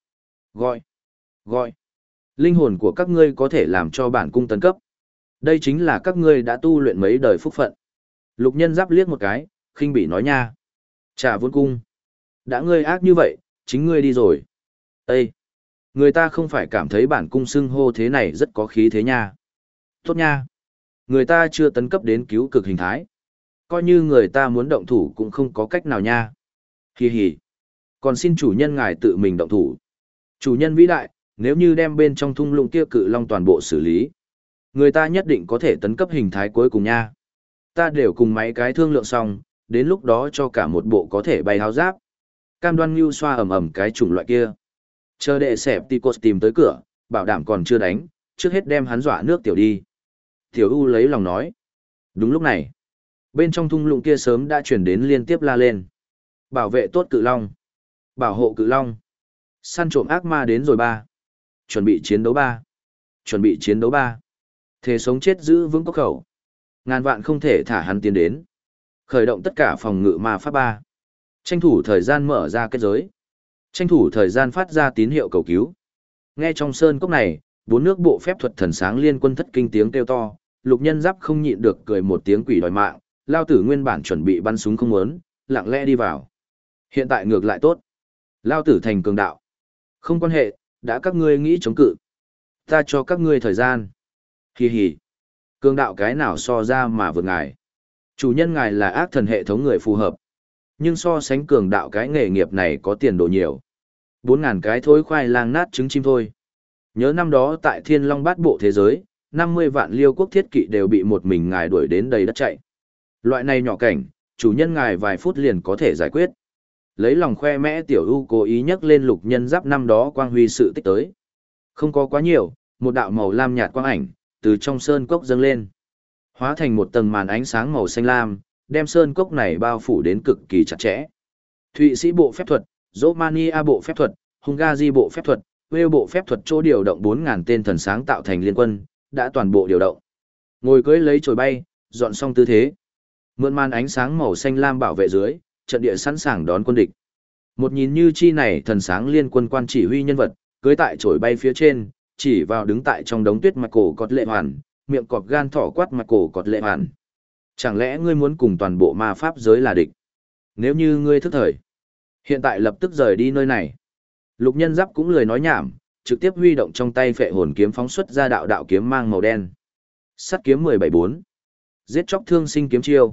Gọi. Linh hồn của các ngươi có thể làm cho bản cung tấn cấp. Đây chính là các ngươi đã tu luyện mấy đời phúc phận. Lục nhân giáp liếc một cái, khinh bỉ nói nha. Trả vốn cung. Đã ngươi ác như vậy, chính ngươi đi rồi. Ê! Người ta không phải cảm thấy bản cung xưng hô thế này rất có khí thế nha. Tốt nha. Người ta chưa tấn cấp đến cứu cực hình thái. Coi như người ta muốn động thủ cũng không có cách nào nha. Hi hi. Còn xin chủ nhân ngài tự mình động thủ. Chủ nhân vĩ đại, nếu như đem bên trong thung lũng kia cự long toàn bộ xử lý, người ta nhất định có thể tấn cấp hình thái cuối cùng nha. Ta đều cùng mấy cái thương lượng xong, đến lúc đó cho cả một bộ có thể bay háo giáp. Cam đoan Nưu xoa ầm cái chủng loại kia. Chờ đệ sẹp Ticos tìm tới cửa, bảo đảm còn chưa đánh, trước hết đem hắn dọa nước tiểu đi. Tiểu U lấy lòng nói. Đúng lúc này, bên trong thung lũng kia sớm đã chuyển đến liên tiếp la lên. Bảo vệ tốt cự long. Bảo hộ cự long. Săn trộm ác ma đến rồi ba. Chuẩn bị chiến đấu ba. Chuẩn bị chiến đấu ba. Thế sống chết giữ vững cốc khẩu. Ngàn vạn không thể thả hắn tiến đến. Khởi động tất cả phòng ngự ma pháp ba. Tranh thủ thời gian mở ra kết giới. Tranh thủ thời gian phát ra tín hiệu cầu cứu. Nghe trong sơn cốc này, 4 nước bộ phép thuật thần sáng liên quân thất kinh tiếng kêu to, lục nhân giáp không nhịn được cười một tiếng quỷ đòi mạng, lao tử nguyên bản chuẩn bị bắn súng không muốn, lặng lẽ đi vào. Hiện tại ngược lại tốt. Lao tử thành cường đạo. Không quan hệ, đã các ngươi nghĩ chống cự. Ta cho các ngươi thời gian. Hi hi. Cường đạo cái nào so ra mà vượt ngài. Chủ nhân ngài là ác thần hệ thống người phù hợp. Nhưng so sánh cường đạo cái nghề nghiệp này có tiền đồ nhiều. 4.000 cái thối khoai lang nát trứng chim thôi. Nhớ năm đó tại Thiên Long Bát Bộ thế giới, 50 vạn liêu quốc thiết kỵ đều bị một mình ngài đuổi đến đầy đất chạy. Loại này nhỏ cảnh, chủ nhân ngài vài phút liền có thể giải quyết. Lấy lòng khoe mẽ tiểu ưu cố ý nhắc lên lục nhân giáp năm đó quang huy sự tích tới. Không có quá nhiều, một đạo màu lam nhạt quang ảnh, từ trong sơn cốc dâng lên. Hóa thành một tầng màn ánh sáng màu xanh lam, đem sơn cốc này bao phủ đến cực kỳ chặt chẽ. Thụy Sĩ bộ phép thuật, Romania bộ phép thuật, Hungary bộ phép thuật, Wales bộ phép thuật chỗ điều động 4.000 tên thần sáng tạo thành liên quân, đã toàn bộ điều động. Ngồi cưỡi lấy chổi bay, dọn xong tư thế. Mượn màn ánh sáng màu xanh lam bảo vệ dưới, trận địa sẵn sàng đón quân địch. Một nhìn như chi này thần sáng liên quân quan chỉ huy nhân vật, cưỡi tại chổi bay phía trên, chỉ vào đứng tại trong đống tuyết mặt cổ cọt lệ hoàn, miệng cọt gan thỏ quát mặt cổ cọt lệ hoàn. Chẳng lẽ ngươi muốn cùng toàn bộ ma pháp giới là địch? Nếu như ngươi thức thời, hiện tại lập tức rời đi nơi này. Lục nhân giáp cũng lười nói nhảm, trực tiếp huy động trong tay phệ hồn kiếm phóng xuất ra đạo đạo kiếm mang màu đen. Sắt kiếm 17-4. Giết chóc thương sinh kiếm chiêu,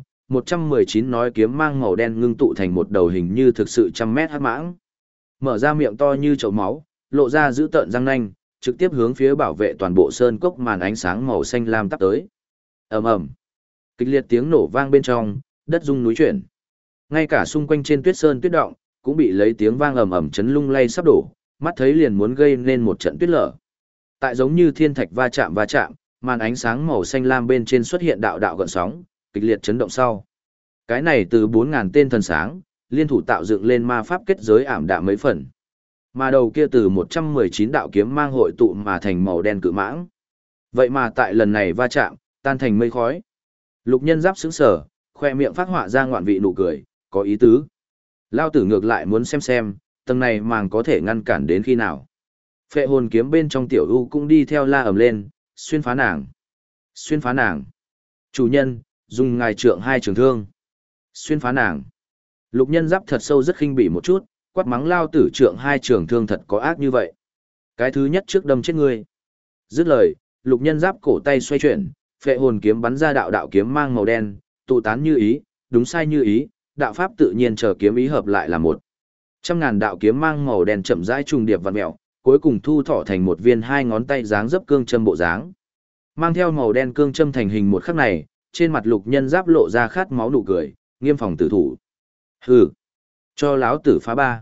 119 nói kiếm mang màu đen ngưng tụ thành một đầu hình như thực sự trăm mét hắc mãng. Mở ra miệng to như chậu máu, lộ ra dữ tợn răng nanh, trực tiếp hướng phía bảo vệ toàn bộ sơn cốc màn ánh sáng màu xanh lam tắp tới. Ầm ầm. Kịch liệt tiếng nổ vang bên trong, đất rung núi chuyển. Ngay cả xung quanh trên tuyết sơn tuyết động, cũng bị lấy tiếng vang ầm ầm chấn lung lay sắp đổ, mắt thấy liền muốn gây nên một trận tuyết lở. Tại giống như thiên thạch va chạm, màn ánh sáng màu xanh lam bên trên xuất hiện đạo đạo gợn sóng, kịch liệt chấn động sau. Cái này từ 4000 tên thần sáng, liên thủ tạo dựng lên ma pháp kết giới ảm đạm mấy phần. Mà đầu kia từ 119 đạo kiếm mang hội tụ mà thành màu đen cự mãng. Vậy mà tại lần này va chạm, tan thành mây khói. Lục Nhân Giáp sững sờ, khoe miệng phát họa ra ngoạn vị nụ cười, có ý tứ. Lao tử ngược lại muốn xem, tầng này màng có thể ngăn cản đến khi nào. Phệ hồn kiếm bên trong tiểu u cũng đi theo la ầm lên, xuyên phá nàng. Xuyên phá nàng. Chủ nhân, dùng ngài trượng 2 trường thương. Xuyên phá nàng. Lục Nhân Giáp thật sâu rất khinh bỉ một chút, quát mắng Lao tử trượng 2 trường thương thật có ác như vậy. Cái thứ nhất trước đâm chết ngươi. Dứt lời, Lục Nhân Giáp cổ tay xoay chuyển, phệ hồn kiếm bắn ra đạo đạo kiếm mang màu đen, tụ tán như ý, đúng sai như ý, đạo pháp tự nhiên chờ kiếm ý hợp lại là một. 100.000 đạo kiếm mang màu đen chậm rãi trùng điệp vặn mèo, cuối cùng thu thọ thành một viên 2 ngón tay dáng dấp cương châm bộ dáng. Mang theo màu đen cương châm thành hình một khắc này, trên mặt Lục Nhân Giáp lộ ra khát máu nụ cười, nghiêm phòng tử thủ. Hừ, cho láo tử phá ba.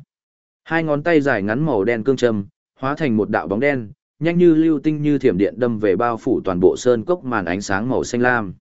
2 ngón tay dài ngắn màu đen cương châm, hóa thành một đạo bóng đen, nhanh như lưu tinh như thiểm điện đâm về bao phủ toàn bộ sơn cốc màn ánh sáng màu xanh lam.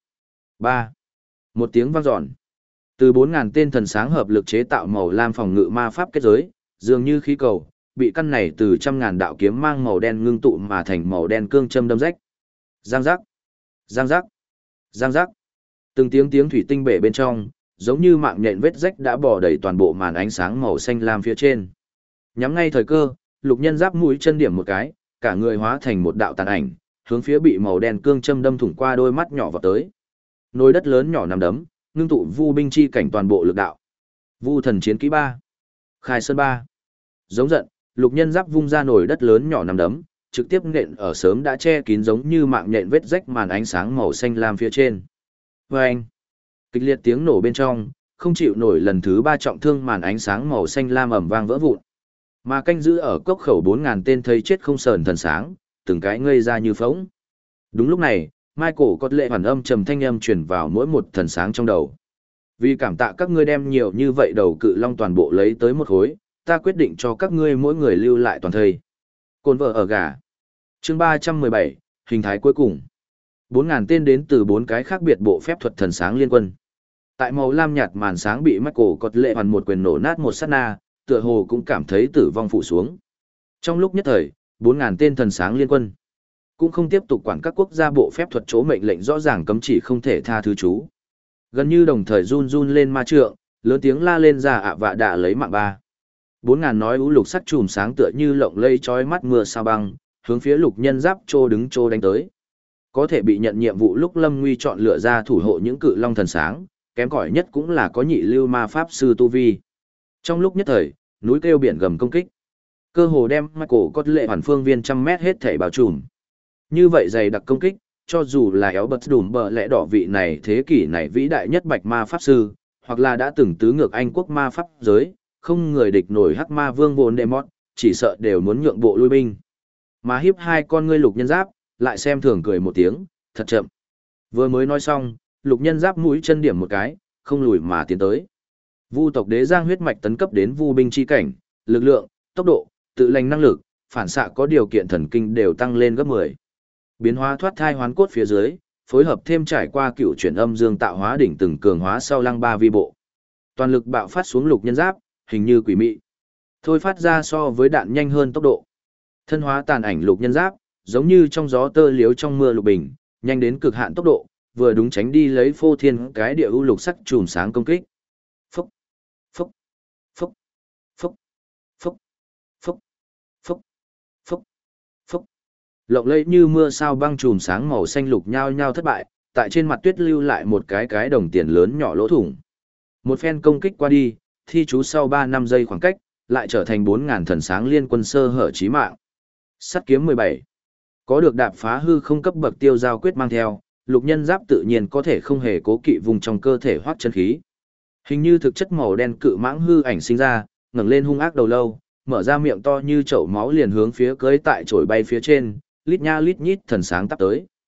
3. Một tiếng vang dọn. Từ 4000 tên thần sáng hợp lực chế tạo màu lam phòng ngự ma pháp kết giới, dường như khí cầu, bị căn này từ 100.000 đạo kiếm mang màu đen ngưng tụ mà thành màu đen cương châm đâm rách. Giang giác, giang giác, giang giác. Từng tiếng thủy tinh bể bên trong, giống như mạng nhện vết rách đã bò đầy toàn bộ màn ánh sáng màu xanh lam phía trên. Nhắm ngay thời cơ, Lục Nhân Giáp mũi chân điểm một cái, cả người hóa thành một đạo tàn ảnh, hướng phía bị màu đen cương châm đâm thủng qua đôi mắt nhỏ vào tới. Nồi đất lớn nhỏ nằm đấm, ngưng tụ vu binh chi cảnh toàn bộ lực đạo. Vu thần chiến kỹ 3. Khai sơn 3. Giống giận, Lục Nhân Giáp vung ra nồi đất lớn nhỏ nằm đấm, trực tiếp nện ở sớm đã che kín giống như mạng nhện vết rách màn ánh sáng màu xanh lam phía trên. Vâng! Kịch liệt tiếng nổ bên trong, không chịu nổi lần thứ 3 trọng thương màn ánh sáng màu xanh lam ầm vang vỡ vụn. Mà canh giữ ở cốc khẩu 4000 tên thấy chết không sờn thần sáng, từng cái ngây ra như phỗng. Đúng lúc này, Michael có lệ hoàn âm trầm thanh âm truyền vào mỗi một thần sáng trong đầu. Vì cảm tạ các ngươi đem nhiều như vậy đầu cự long toàn bộ lấy tới một khối, ta quyết định cho các ngươi mỗi người lưu lại toàn thây. Côn vợ ở gà. Chương 317, hình thái cuối cùng. 4000 tên đến từ 4 cái khác biệt bộ phép thuật thần sáng liên quân. Tại màu lam nhạt màn sáng bị Michael có lệ hoàn một quyền nổ nát một sát na, tựa hồ cũng cảm thấy tử vong phụ xuống. Trong lúc nhất thời, 4000 tên thần sáng liên quân cũng không tiếp tục quản các quốc gia bộ phép thuật chỗ mệnh lệnh rõ ràng cấm chỉ không thể tha thứ chú. Gần như đồng thời run run lên ma trượng, lớn tiếng la lên ra ạ vạ đạ lấy mạng ba. 4000 nói ú lục sắc chùm sáng tựa như lộng lây chói mắt mưa sao băng, hướng phía Lục Nhân Giáp trô đứng trô đánh tới. Có thể bị nhận nhiệm vụ lúc Lâm Nguy chọn lựa ra thủ hộ những cự long thần sáng, kém cỏi nhất cũng là có nhị lưu ma pháp sư tu vi. Trong lúc nhất thời, núi kêu biển gầm công kích. Cơ hồ đem Michael có lệ hoàn phương viên trăm mét hết thảy bao trùm. Như vậy dày đặc công kích, cho dù là éo bật đùm bờ lẽ đỏ vị này thế kỷ này vĩ đại nhất bạch ma pháp sư, hoặc là đã từng tứ ngược Anh quốc ma pháp giới, không người địch nổi hắc ma vương Voldemort, chỉ sợ đều muốn nhượng bộ lui binh. Mà hiếp hai con ngươi Lục Nhân Giáp, lại xem thường cười một tiếng, thật chậm. Vừa mới nói xong, Lục Nhân Giáp mũi chân điểm một cái, không lùi mà tiến tới. Vu tộc đế giang huyết mạch tấn cấp đến vu binh chi cảnh, lực lượng, tốc độ, tự lành năng lực, phản xạ có điều kiện thần kinh đều tăng lên gấp 10. Biến hóa thoát thai hoán cốt phía dưới, phối hợp thêm trải qua cựu chuyển âm dương tạo hóa đỉnh từng cường hóa sau lăng ba vi bộ. Toàn lực bạo phát xuống Lục Nhân Giáp, hình như quỷ mị. Thôi phát ra so với đạn nhanh hơn tốc độ. Thân hóa tàn ảnh Lục Nhân Giáp, giống như trong gió tơ liếu trong mưa lục bình, nhanh đến cực hạn tốc độ, vừa đúng tránh đi lấy phô thiên cái địa ưu lục sắc chùm sáng công kích. Phúc, phúc, phúc, phúc, phúc, phúc, phúc, phúc, phúc. Lộng lẫy như mưa sao băng chùm sáng màu xanh lục nhao nhao thất bại, tại trên mặt tuyết lưu lại một cái đồng tiền lớn nhỏ lỗ thủng. Một phen công kích qua đi, thi chú sau 3-5 giây khoảng cách, lại trở thành 4000 thần sáng liên quân sơ hở chí mạng. Sắt kiếm 17. Có được đạp phá hư không cấp bậc tiêu giao quyết mang theo, Lục Nhân Giáp tự nhiên có thể không hề cố kỵ vùng trong cơ thể hoắc chân khí. Hình như thực chất màu đen cự mãng hư ảnh sinh ra, ngẩng lên hung ác đầu lâu, mở ra miệng to như chậu máu liền hướng phía cưới tại chổi bay phía trên, lít nha lít nhít thần sáng tắp tới.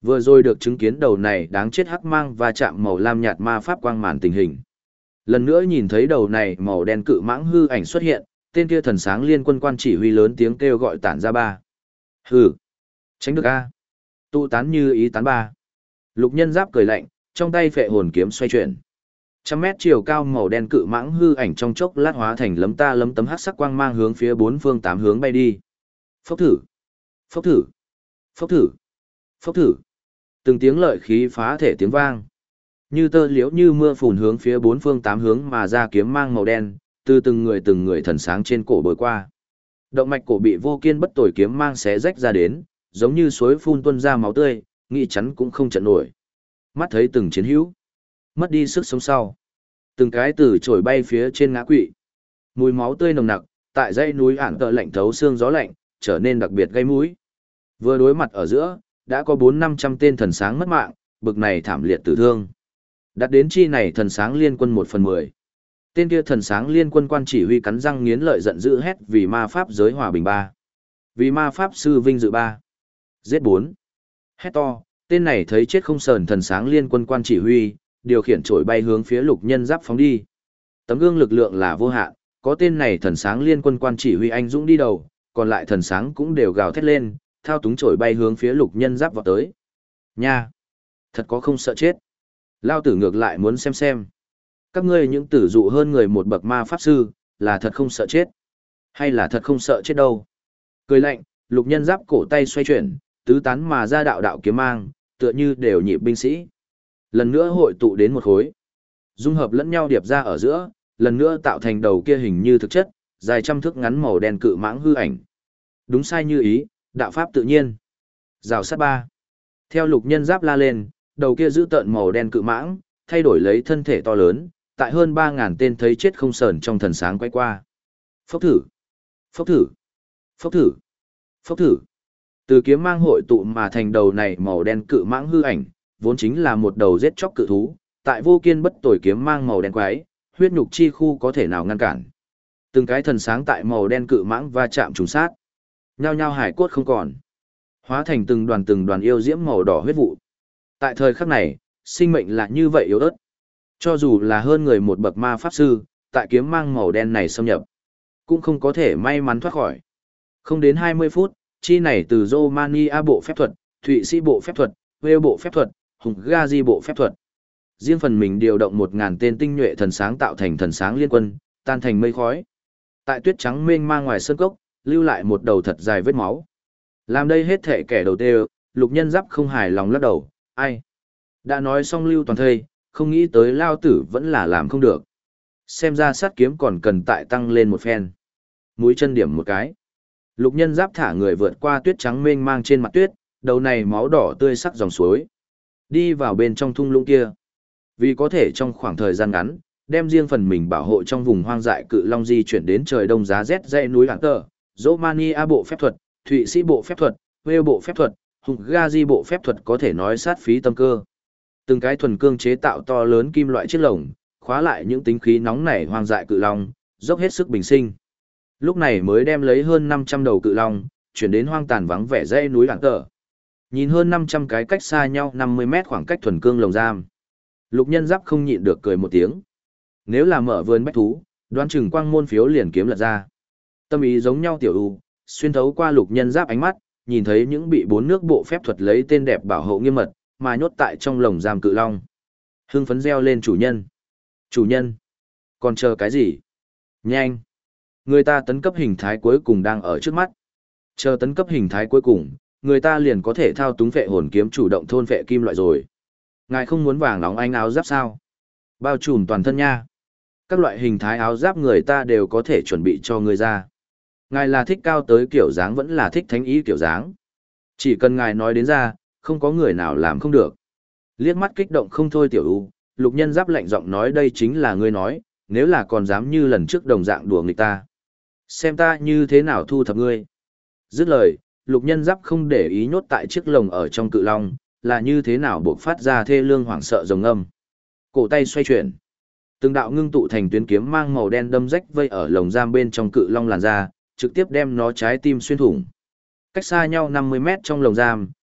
Vừa rồi được chứng kiến đầu này đáng chết hắc mang và chạm màu lam nhạt ma pháp quang màn tình hình. Lần nữa nhìn thấy đầu này màu đen cự mãng hư ảnh xuất hiện, tên kia thần sáng liên quân quan chỉ huy lớn tiếng kêu gọi tản ra ba. Hừ, tránh được a. Tụ tán như ý tán ba. Lục Nhân Giáp cười lạnh, trong tay phệ hồn kiếm xoay chuyển. 100 mét chiều cao màu đen cự mãng hư ảnh trong chốc lát hóa thành lấm ta lấm tấm hắc sắc quang mang hướng phía bốn phương tám hướng bay đi. Phốc thử, phốc thử, phốc thử, phốc thử. Từng tiếng lợi khí phá thể tiếng vang. Như tơ liễu như mưa phùn hướng phía bốn phương tám hướng mà ra kiếm mang màu đen, từ từng người thần sáng trên cổ bơi qua. Động mạch cổ bị vô kiên bất tồi kiếm mang xé rách ra đến, giống như suối phun tuôn ra máu tươi, nghĩ chắn cũng không chặn nổi. Mắt thấy từng chiến hữu mất đi sức sống sau, từng cái từ trồi bay phía trên ngã quỵ. Mùi máu tươi nồng nặc, tại dãy núi ảng tợ lạnh thấu xương gió lạnh, trở nên đặc biệt gây mũi. Vừa đối mặt ở giữa, đã có 400-500 tên thần sáng mất mạng, bực này thảm liệt tử thương. Đặt đến chi này thần sáng liên quân 1/10. Tên kia thần sáng liên quân quan chỉ huy cắn răng nghiến lợi giận dữ hét vì ma pháp giới hòa bình 3. Vì ma pháp sư vinh dự 3. Giết 4. Hét to, tên này thấy chết không sờn thần sáng liên quân quan chỉ huy, điều khiển trổi bay hướng phía Lục Nhân Giáp phóng đi. Tấm gương lực lượng là vô hạn, có tên này thần sáng liên quân quan chỉ huy anh dũng đi đầu, còn lại thần sáng cũng đều gào thét lên, thao túng trổi bay hướng phía Lục Nhân Giáp vọt tới. Nha! Thật có không sợ chết. Lao tử ngược lại muốn xem. Các ngươi những tử dụ hơn người một bậc ma pháp sư, là thật không sợ chết. Hay là thật không sợ chết đâu. Cười lạnh, Lục Nhân Giáp cổ tay xoay chuyển, tứ tán mà ra đạo đạo kiếm mang, tựa như đều nhịp binh sĩ. Lần nữa hội tụ đến một khối. Dung hợp lẫn nhau điệp ra ở giữa, lần nữa tạo thành đầu kia hình như thực chất, dài trăm thước ngắn màu đen cự mãng hư ảnh. Đúng sai như ý, đạo pháp tự nhiên. Rào sát 3. Theo Lục Nhân Giáp la lên, đầu kia giữ tợn màu đen cự mãng, thay đổi lấy thân thể to lớn, tại hơn 3.000 tên thấy chết không sờn trong thần sáng quay qua. Phốc thử, phốc thử, phốc thử, phốc thử. Từ kiếm mang hội tụ mà thành đầu này màu đen cự mãng hư ảnh, vốn chính là một đầu giết chóc cự thú, tại vô kiên bất tồi kiếm mang màu đen quái, huyết nhục chi khu có thể nào ngăn cản. Từng cái thần sáng tại màu đen cự mãng va chạm trùng sát, nhao nhao hải cốt không còn, hóa thành từng đoàn yêu diễm màu đỏ huyết vụ. Tại thời khắc này, sinh mệnh là như vậy yếu ớt. Cho dù là hơn người một bậc ma pháp sư, tại kiếm mang màu đen này xâm nhập, cũng không có thể may mắn thoát khỏi. Không đến 20 phút, chi này từ Romania bộ phép thuật, Thụy Sĩ bộ phép thuật, Wales bộ phép thuật, Hungary bộ phép thuật. Riêng phần mình điều động 1.000 tên tinh nhuệ thần sáng tạo thành thần sáng liên quân, tan thành mây khói. Tại tuyết trắng mênh mang ngoài sơn cốc, lưu lại một đầu thật dài vết máu. Làm đây hết thể kẻ đầu tê, Lục Nhân Giáp không hài lòng lắc đầu, ai? Đã nói xong lưu toàn thây, không nghĩ tới lao tử vẫn là làm không được. Xem ra sát kiếm còn cần tại tăng lên một phen. Mũi chân điểm một cái. Lục Nhân Giáp thả người vượt qua tuyết trắng mênh mang trên mặt tuyết, đầu này máu đỏ tươi sắc dòng suối. Đi vào bên trong thung lũng kia. Vì có thể trong khoảng thời gian ngắn, đem riêng phần mình bảo hộ trong vùng hoang dại cự long di chuyển đến trời đông giá rét dãy núi Lạng Tờ, Romania bộ phép thuật, Thụy Sĩ bộ phép thuật, Wales bộ phép thuật, Hungary bộ phép thuật có thể nói sát phí tâm cơ. Từng cái thuần cương chế tạo to lớn kim loại chiếc lồng, khóa lại những tính khí nóng nảy hoang dại cự long, dốc hết sức bình sinh. Lúc này mới đem lấy hơn 500 đầu cự long, chuyển đến hoang tàn vắng vẻ dãy núi Lạng Tờ. Nhìn hơn 500 cái cách xa nhau 50 mét khoảng cách thuần cương lồng giam. Lục Nhân Giáp không nhịn được cười một tiếng. Nếu là mở vườn bách thú, đoán chừng quang môn phiếu liền kiếm lật ra. Tâm ý giống nhau tiểu u, xuyên thấu qua Lục Nhân Giáp ánh mắt, nhìn thấy những bị 4 nước bộ phép thuật lấy tên đẹp bảo hộ nghiêm mật, mà nhốt tại trong lồng giam cự long. Hưng phấn reo lên chủ nhân. Chủ nhân, còn chờ cái gì? Nhanh! Người ta tấn cấp hình thái cuối cùng đang ở trước mắt. Chờ tấn cấp hình thái cuối cùng, người ta liền có thể thao túng phệ hồn kiếm chủ động thôn phệ kim loại rồi. Ngài không muốn vàng nóng ánh áo giáp sao? Bao trùm toàn thân nha. Các loại hình thái áo giáp người ta đều có thể chuẩn bị cho người ra. Ngài là thích cao tới kiểu dáng vẫn là thích thánh ý kiểu dáng. Chỉ cần ngài nói đến ra, không có người nào làm không được. Liếc mắt kích động không thôi tiểu u, Lục Nhân Giáp lạnh giọng nói đây chính là ngươi nói, nếu là còn dám như lần trước đồng dạng đùa nghịch ta. Xem ta như thế nào thu thập ngươi. Dứt lời, Lục Nhân Giáp không để ý nhốt tại chiếc lồng ở trong cự long, là như thế nào buộc phát ra thê lương hoảng sợ rồng âm. Cổ tay xoay chuyển. Từng đạo ngưng tụ thành tuyến kiếm mang màu đen đâm rách vây ở lồng giam bên trong cự long làn ra, trực tiếp đem nó trái tim xuyên thủng. Cách xa nhau 50 mét trong lồng giam,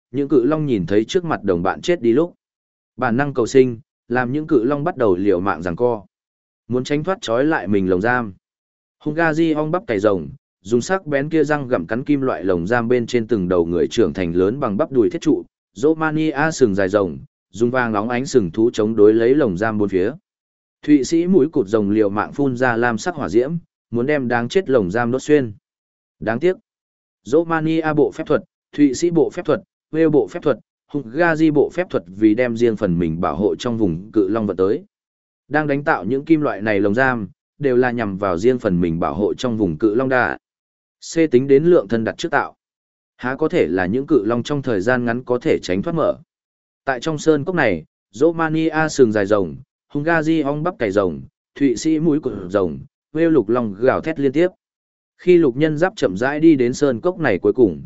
những cự long nhìn thấy trước mặt đồng bạn chết đi lúc. Bản năng cầu sinh, làm những cự long bắt đầu liều mạng giằng co. Muốn tránh thoát trói lại mình lồng giam. Hungazi ong bắp cày rồng, dùng sắc bén kia răng gặm cắn kim loại lồng giam bên trên từng đầu người trưởng thành lớn bằng bắp đùi thiết trụ. Romania sừng dài rồng, dùng vàng nóng ánh sừng thú chống đối lấy lồng giam bốn phía. Thụy Sĩ mũi cụt rồng liều mạng phun ra lam sắc hỏa diễm, muốn đem đáng chết lồng giam đốt xuyên. Đáng tiếc. Romania bộ phép thuật, Thụy Sĩ bộ phép thuật, Wales bộ phép thuật, Hungary bộ phép thuật vì đem riêng phần mình bảo hộ trong vùng cự long vật tới. Đang đánh tạo những kim loại này lồng giam, đều là nhằm vào riêng phần mình bảo hộ trong vùng cự long đà. C tính đến lượng thân đặt trước tạo. Há có thể là những cự long trong thời gian ngắn có thể tránh thoát mở. Tại trong sơn cốc này, Romania sừng dài rồng, Hungary ong bắp cày rồng, Thụy Sĩ mũi cụt rồng, Wales lục long gào thét liên tiếp. Khi lục nhân giáp chậm rãi đi đến sơn cốc này cuối cùng,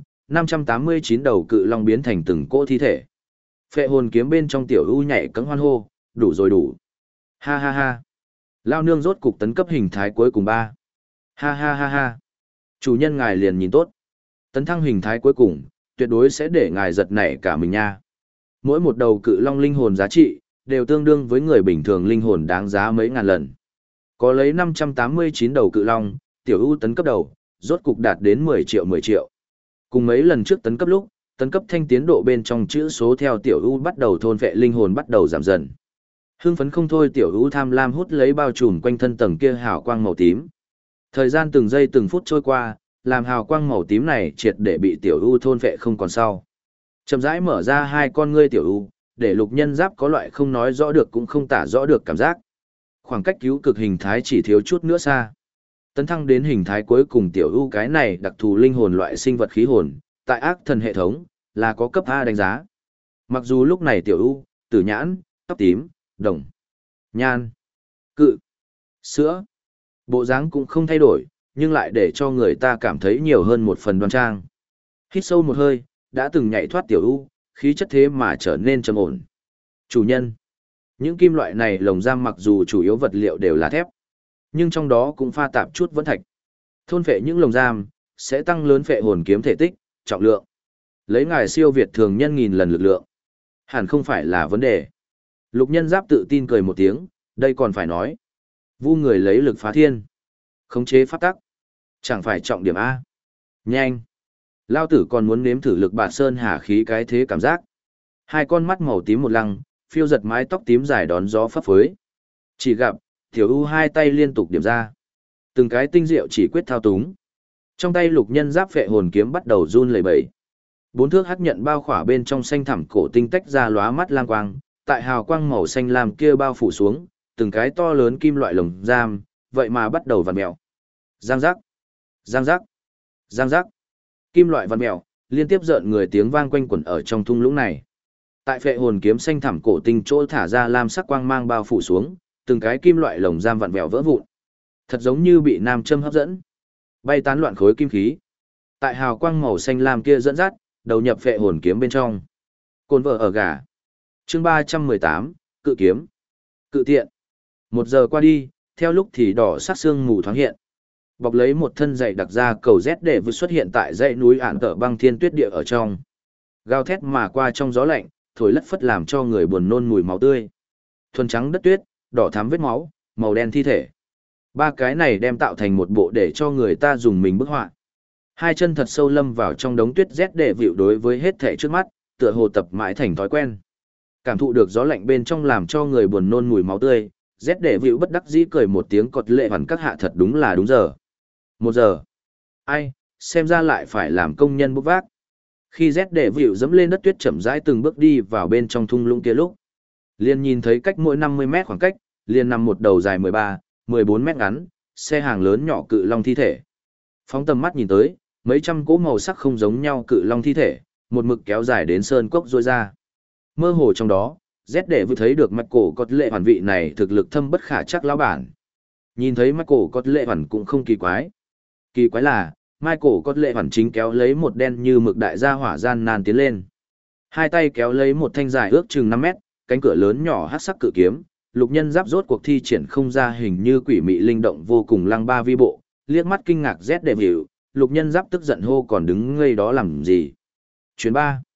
589 đầu cự long biến thành từng cỗ thi thể. Phệ hồn kiếm bên trong tiểu u nhảy cẫng hoan hô, đủ rồi đủ. Ha ha ha. Lao nương rốt cục tấn cấp hình thái cuối cùng 3. Ha ha ha ha. Chủ nhân ngài liền nhìn tốt. Tấn thăng hình thái cuối cùng, tuyệt đối sẽ để ngài giật nảy cả mình nha. Mỗi một đầu cự long linh hồn giá trị, đều tương đương với người bình thường linh hồn đáng giá mấy ngàn lần. Có lấy 589 đầu cự long, tiểu u tấn cấp đầu, rốt cục đạt đến 10 triệu. Cùng mấy lần trước tấn cấp lúc, tấn cấp thanh tiến độ bên trong chữ số theo tiểu u bắt đầu thôn vệ linh hồn bắt đầu giảm dần. Hưng phấn không thôi tiểu u tham lam hút lấy bao trùm quanh thân tầng kia hào quang màu tím. Thời gian từng giây từng phút trôi qua, làm hào quang màu tím này triệt để bị tiểu u thôn vệ không còn sau. Chậm rãi mở ra hai con ngươi tiểu u, để lục nhân giáp có loại không nói rõ được cũng không tả rõ được cảm giác. Khoảng cách cứu cực hình thái chỉ thiếu chút nữa xa. Tấn thăng đến hình thái cuối cùng tiểu u cái này đặc thù linh hồn loại sinh vật khí hồn, tại ác thần hệ thống, là có cấp A đánh giá. Mặc dù lúc này tiểu u, tử nhãn, tóc tím, đồng, nhan, cự, sữa, bộ dáng cũng không thay đổi, nhưng lại để cho người ta cảm thấy nhiều hơn một phần đoan trang. Hít sâu một hơi, đã từng nhảy thoát tiểu u, khí chất thế mà trở nên trầm ổn. Chủ nhân, những kim loại này lồng giam mặc dù chủ yếu vật liệu đều là thép, nhưng trong đó cũng pha tạp chút vẫn thạch. Thôn phệ những lồng giam, sẽ tăng lớn phệ hồn kiếm thể tích, trọng lượng. Lấy ngài siêu việt thường nhân nghìn lần lực lượng. Hẳn không phải là vấn đề. Lục nhân giáp tự tin cười một tiếng, đây còn phải nói. Vu người lấy lực phá thiên. Khống chế pháp tắc. Chẳng phải trọng điểm A. Nhanh. Lao tử còn muốn nếm thử lực bạt sơn hà khí cái thế cảm giác. Hai con mắt màu tím một lăng, phiêu giật mái tóc tím dài đón gió phấp phới. Chỉ gặp, tiểu u hai tay liên tục điểm ra. Từng cái tinh diệu chỉ quyết thao túng. Trong tay lục nhân giáp phệ hồn kiếm bắt đầu run lẩy bẩy. 4 thước hắc nhận bao khỏa bên trong xanh thẳm cổ tinh tách ra lóa mắt lang quang, tại hào quang màu xanh lam kia bao phủ xuống, từng cái to lớn kim loại lồng giam, vậy mà bắt đầu vặn mèo. Giang giác, giang giác, giang giác. Kim loại vặn mèo, liên tiếp rợn người tiếng vang quanh quẩn ở trong thung lũng này. Tại phệ hồn kiếm xanh thẳm cổ tinh chỗ thả ra lam sắc quang mang bao phủ xuống, từng cái kim loại lồng giam vặn vẹo vỡ vụn. Thật giống như bị nam châm hấp dẫn, bay tán loạn khối kim khí. Tại hào quang màu xanh lam kia dẫn dắt, đầu nhập phệ hồn kiếm bên trong. Cồn vợ ở gà. Chương 318, cự kiếm. Cự tiện. 1 giờ qua đi, theo lúc thì đỏ sắc xương mù thoáng hiện. Bọc lấy một thân dày đặc ra cầu rét để vừa xuất hiện tại dãy núi ản tở băng thiên tuyết địa ở trong. Gào thét mà qua trong gió lạnh, thổi lất phất làm cho người buồn nôn mùi máu tươi. Thuần trắng đất tuyết, đỏ thắm vết máu, màu đen thi thể. Ba cái này đem tạo thành một bộ để cho người ta dùng mình bức họa. Hai chân thật sâu lâm vào trong đống tuyết rét để vịu đối với hết thể trước mắt, tựa hồ tập mãi thành thói quen. Cảm thụ được gió lạnh bên trong làm cho người buồn nôn mùi máu tươi, rét để vịu bất đắc dĩ cười một tiếng cọt lệ hoàn các hạ thật đúng là đúng giờ. 1 giờ. Ai, xem ra lại phải làm công nhân bốc vác. Khi rét để vịu dẫm lên đất tuyết chậm rãi từng bước đi vào bên trong thung lũng kia lúc, liền nhìn thấy cách mỗi 50 mét khoảng cách, liền nằm một đầu dài 13, 14 mét ngắn, xe hàng lớn nhỏ cự long thi thể. Phóng tầm mắt nhìn tới, mấy trăm cỗ màu sắc không giống nhau cự long thi thể, một mực kéo dài đến sơn cốc rôi ra. Mơ hồ trong đó, rét để vừa thấy được mặt cổ cọt lệ hoàn vị này thực lực thâm bất khả chắc lão bản. Nhìn thấy mặt cổ cọt lệ hoàn cũng không kỳ quái. Kỳ quái là, Michael có lệ hoàn chính kéo lấy một đen như mực đại gia hỏa gian nan tiến lên. Hai tay kéo lấy một thanh dài ước chừng 5 mét, cánh cửa lớn nhỏ hắc sắc cự kiếm, lục nhân giáp rốt cuộc thi triển không ra hình như quỷ mị linh động vô cùng lăng ba vi bộ, liếc mắt kinh ngạc rét đẹp hiểu, lục nhân giáp tức giận hô còn đứng ngây đó làm gì. Chuyến 3.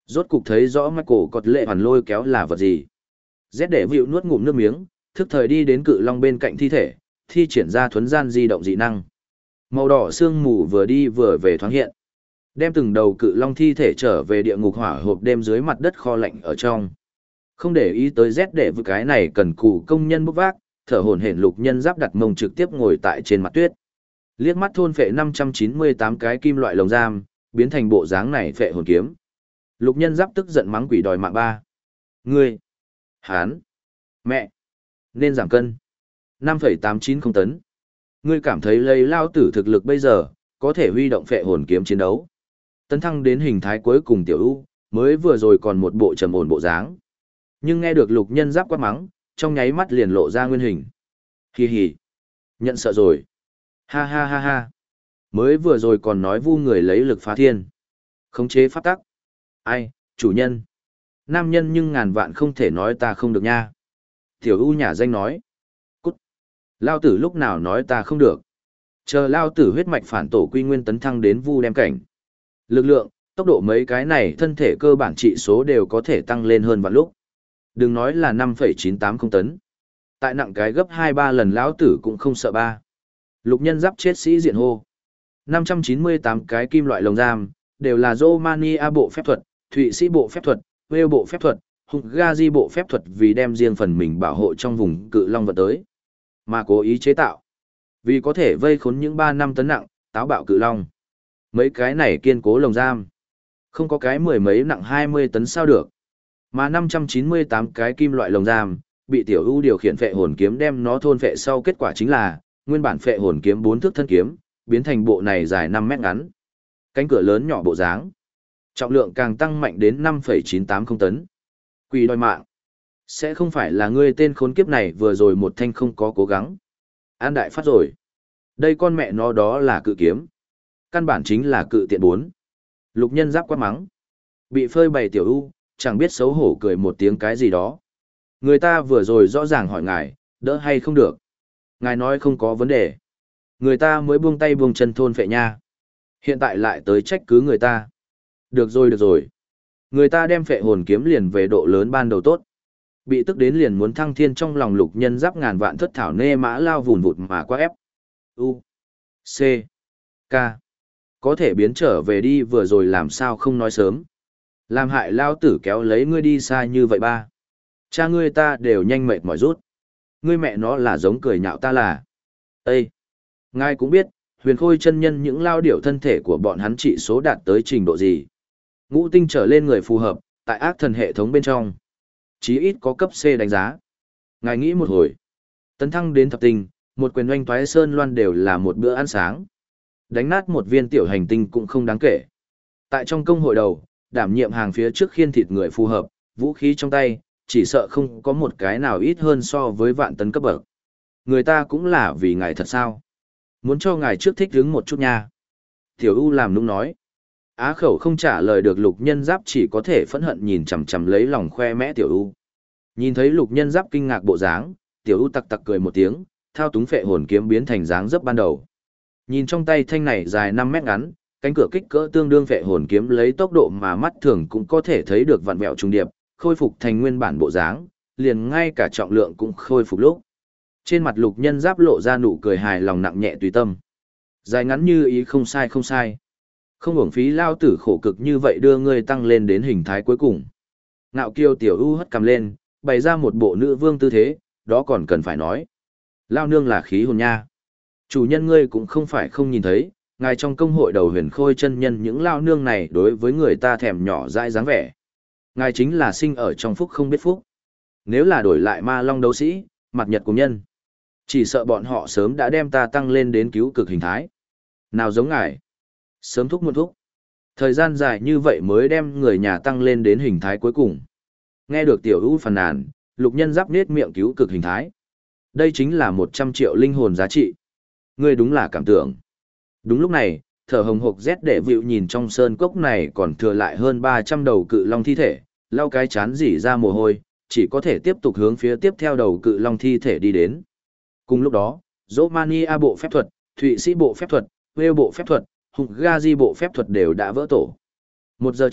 Rốt cục thấy rõ Michael cọt lệ hoàn lôi kéo là vật gì. Z để vịu nuốt ngụm nước miếng, thức thời đi đến cự long bên cạnh thi thể, thi triển ra thuấn gian di động dị năng. Màu đỏ sương mù vừa đi vừa về thoáng hiện. Đem từng đầu cự long thi thể trở về địa ngục hỏa hộp đêm dưới mặt đất kho lạnh ở trong. Không để ý tới Z để vự cái này cần cù công nhân bốc vác, thở hổn hển Lục Nhân Giáp đặt mông trực tiếp ngồi tại trên mặt tuyết. Liếc mắt thôn phệ 598 cái kim loại lồng giam, biến thành bộ dáng này phệ hồn kiếm. Lục Nhân Giáp tức giận mắng quỷ đòi mạng ba. Ngươi! Hán! Mẹ! Nên giảm cân. 5,890 tấn. Ngươi cảm thấy lấy lao tử thực lực bây giờ, có thể huy động phệ hồn kiếm chiến đấu. Tấn thăng đến hình thái cuối cùng tiểu ưu, mới vừa rồi còn một bộ trầm ổn bộ dáng. Nhưng nghe được Lục Nhân Giáp quát mắng, trong nháy mắt liền lộ ra nguyên hình. Hi hi! Nhận sợ rồi. Ha ha ha ha. Mới vừa rồi còn nói vu người lấy lực phá thiên. Khống chế pháp tắc. Ai, chủ nhân. Nam nhân nhưng ngàn vạn không thể nói ta không được nha. Tiểu U nhà danh nói. Cút. Lao tử lúc nào nói ta không được. Chờ Lao tử huyết mạch phản tổ quy nguyên tấn thăng đến vu đem cảnh. Lực lượng, tốc độ mấy cái này thân thể cơ bản trị số đều có thể tăng lên hơn vạn lúc. Đừng nói là 5,980 tấn. Tại nặng cái gấp 2-3 lần lão tử cũng không sợ ba. Lục Nhân Giáp chết sĩ diện hô. 598 cái kim loại lồng giam, đều là Romania bộ phép thuật, Thụy Sĩ bộ phép thuật, Wales bộ phép thuật, Hungary bộ phép thuật vì đem riêng phần mình bảo hộ trong vùng cự long vật tới. Mà cố ý chế tạo. Vì có thể vây khốn những 3 năm tấn nặng, táo bạo cự long. Mấy cái này kiên cố lồng giam. Không có cái mười mấy nặng 20 tấn sao được. Mà 598 cái kim loại lồng giam, bị tiểu ưu điều khiển phệ hồn kiếm đem nó thôn phệ sau kết quả chính là, nguyên bản phệ hồn kiếm 4 thước thân kiếm, biến thành bộ này dài 5 mét ngắn. Cánh cửa lớn nhỏ bộ dáng. Trọng lượng càng tăng mạnh đến 5,980 tấn. Quỷ đòi mạng. Sẽ không phải là ngươi tên khốn kiếp này vừa rồi một thanh không có cố gắng. An đại phát rồi. Đây con mẹ nó đó là cự kiếm. Căn bản chính là cự tiện 4. Lục Nhân Giáp quát mắng. Bị phơi bày tiểu ưu, chẳng biết xấu hổ cười một tiếng cái gì đó. Người ta vừa rồi rõ ràng hỏi ngài, đỡ hay không được. Ngài nói không có vấn đề. Người ta mới buông tay buông chân thôn phệ nha. Hiện tại lại tới trách cứ người ta. Được rồi được rồi. Người ta đem phệ hồn kiếm liền về độ lớn ban đầu tốt. Bị tức đến liền muốn thăng thiên trong lòng Lục Nhân Giáp ngàn vạn thất thảo nê mã lao vùn vụt mà quá ép. U. C. K. Có thể biến trở về đi vừa rồi làm sao không nói sớm. Làm hại lao tử kéo lấy ngươi đi xa như vậy ba. Cha ngươi ta đều nhanh mệt mỏi rút. Ngươi mẹ nó là giống cười nhạo ta là. Ê! Ngài cũng biết, huyền khôi chân nhân những lao điểu thân thể của bọn hắn trị số đạt tới trình độ gì. Ngũ tinh trở lên người phù hợp, tại ác thần hệ thống bên trong. Chí ít có cấp C đánh giá. Ngài nghĩ một hồi. Tấn thăng đến thập tinh, một quyền oanh toái sơn loan đều là một bữa ăn sáng. Đánh nát một viên tiểu hành tinh cũng không đáng kể. Tại trong công hội đầu, đảm nhiệm hàng phía trước khiên thịt người phù hợp, vũ khí trong tay, chỉ sợ không có một cái nào ít hơn so với vạn tấn cấp bậc. Người ta cũng là vì ngài thật sao. Muốn cho ngài trước thích hứng một chút nha. Tiểu U làm nũng nói. Á khẩu không trả lời được Lục Nhân Giáp chỉ có thể phẫn hận nhìn chằm chằm lấy lòng khoe mẽ Tiểu U. Nhìn thấy Lục Nhân Giáp kinh ngạc bộ dáng, Tiểu U tặc tặc cười một tiếng, thao túng phệ hồn kiếm biến thành dáng dấp ban đầu. Nhìn trong tay thanh này dài 5 mét ngắn, cánh cửa kích cỡ tương đương phệ hồn kiếm lấy tốc độ mà mắt thường cũng có thể thấy được vặn vẹo trùng điệp, khôi phục thành nguyên bản bộ dáng, liền ngay cả trọng lượng cũng khôi phục lúc. Trên mặt Lục Nhân Giáp lộ ra nụ cười hài lòng nặng nhẹ tùy tâm. Dài ngắn như ý không sai không sai. Không uổng phí lao tử khổ cực như vậy đưa ngươi tăng lên đến hình thái cuối cùng. Ngạo kiêu tiểu u hất cầm lên, bày ra một bộ nữ vương tư thế, đó còn cần phải nói. Lao nương là khí hồn nha. Chủ nhân ngươi cũng không phải không nhìn thấy, ngài trong công hội đầu huyền khôi chân nhân những lao nương này đối với người ta thèm nhỏ dãi dáng vẻ. Ngài chính là sinh ở trong phúc không biết phúc. Nếu là đổi lại ma long đấu sĩ, mặt nhật của nhân. Chỉ sợ bọn họ sớm đã đem ta tăng lên đến cứu cực hình thái. Nào giống ngài. Sớm thúc muộn thúc. Thời gian dài như vậy mới đem người nhà tăng lên đến hình thái cuối cùng. Nghe được tiểu hữu phàn nàn, Lục Nhân Giáp nết miệng cứu cực hình thái. Đây chính là 100 triệu linh hồn giá trị. Ngươi đúng là cảm tưởng. Đúng lúc này, thở hồng hộc rét để vịu nhìn trong sơn cốc này còn thừa lại hơn 300 đầu cự long thi thể, lau cái chán rỉ ra mồ hôi, chỉ có thể tiếp tục hướng phía tiếp theo đầu cự long thi thể đi đến. Cùng lúc đó, Romania bộ phép thuật, Thụy Sĩ bộ phép thuật, Wales bộ phép thuật, Hungary bộ phép thuật đều đã vỡ tổ. 1 giờ trước,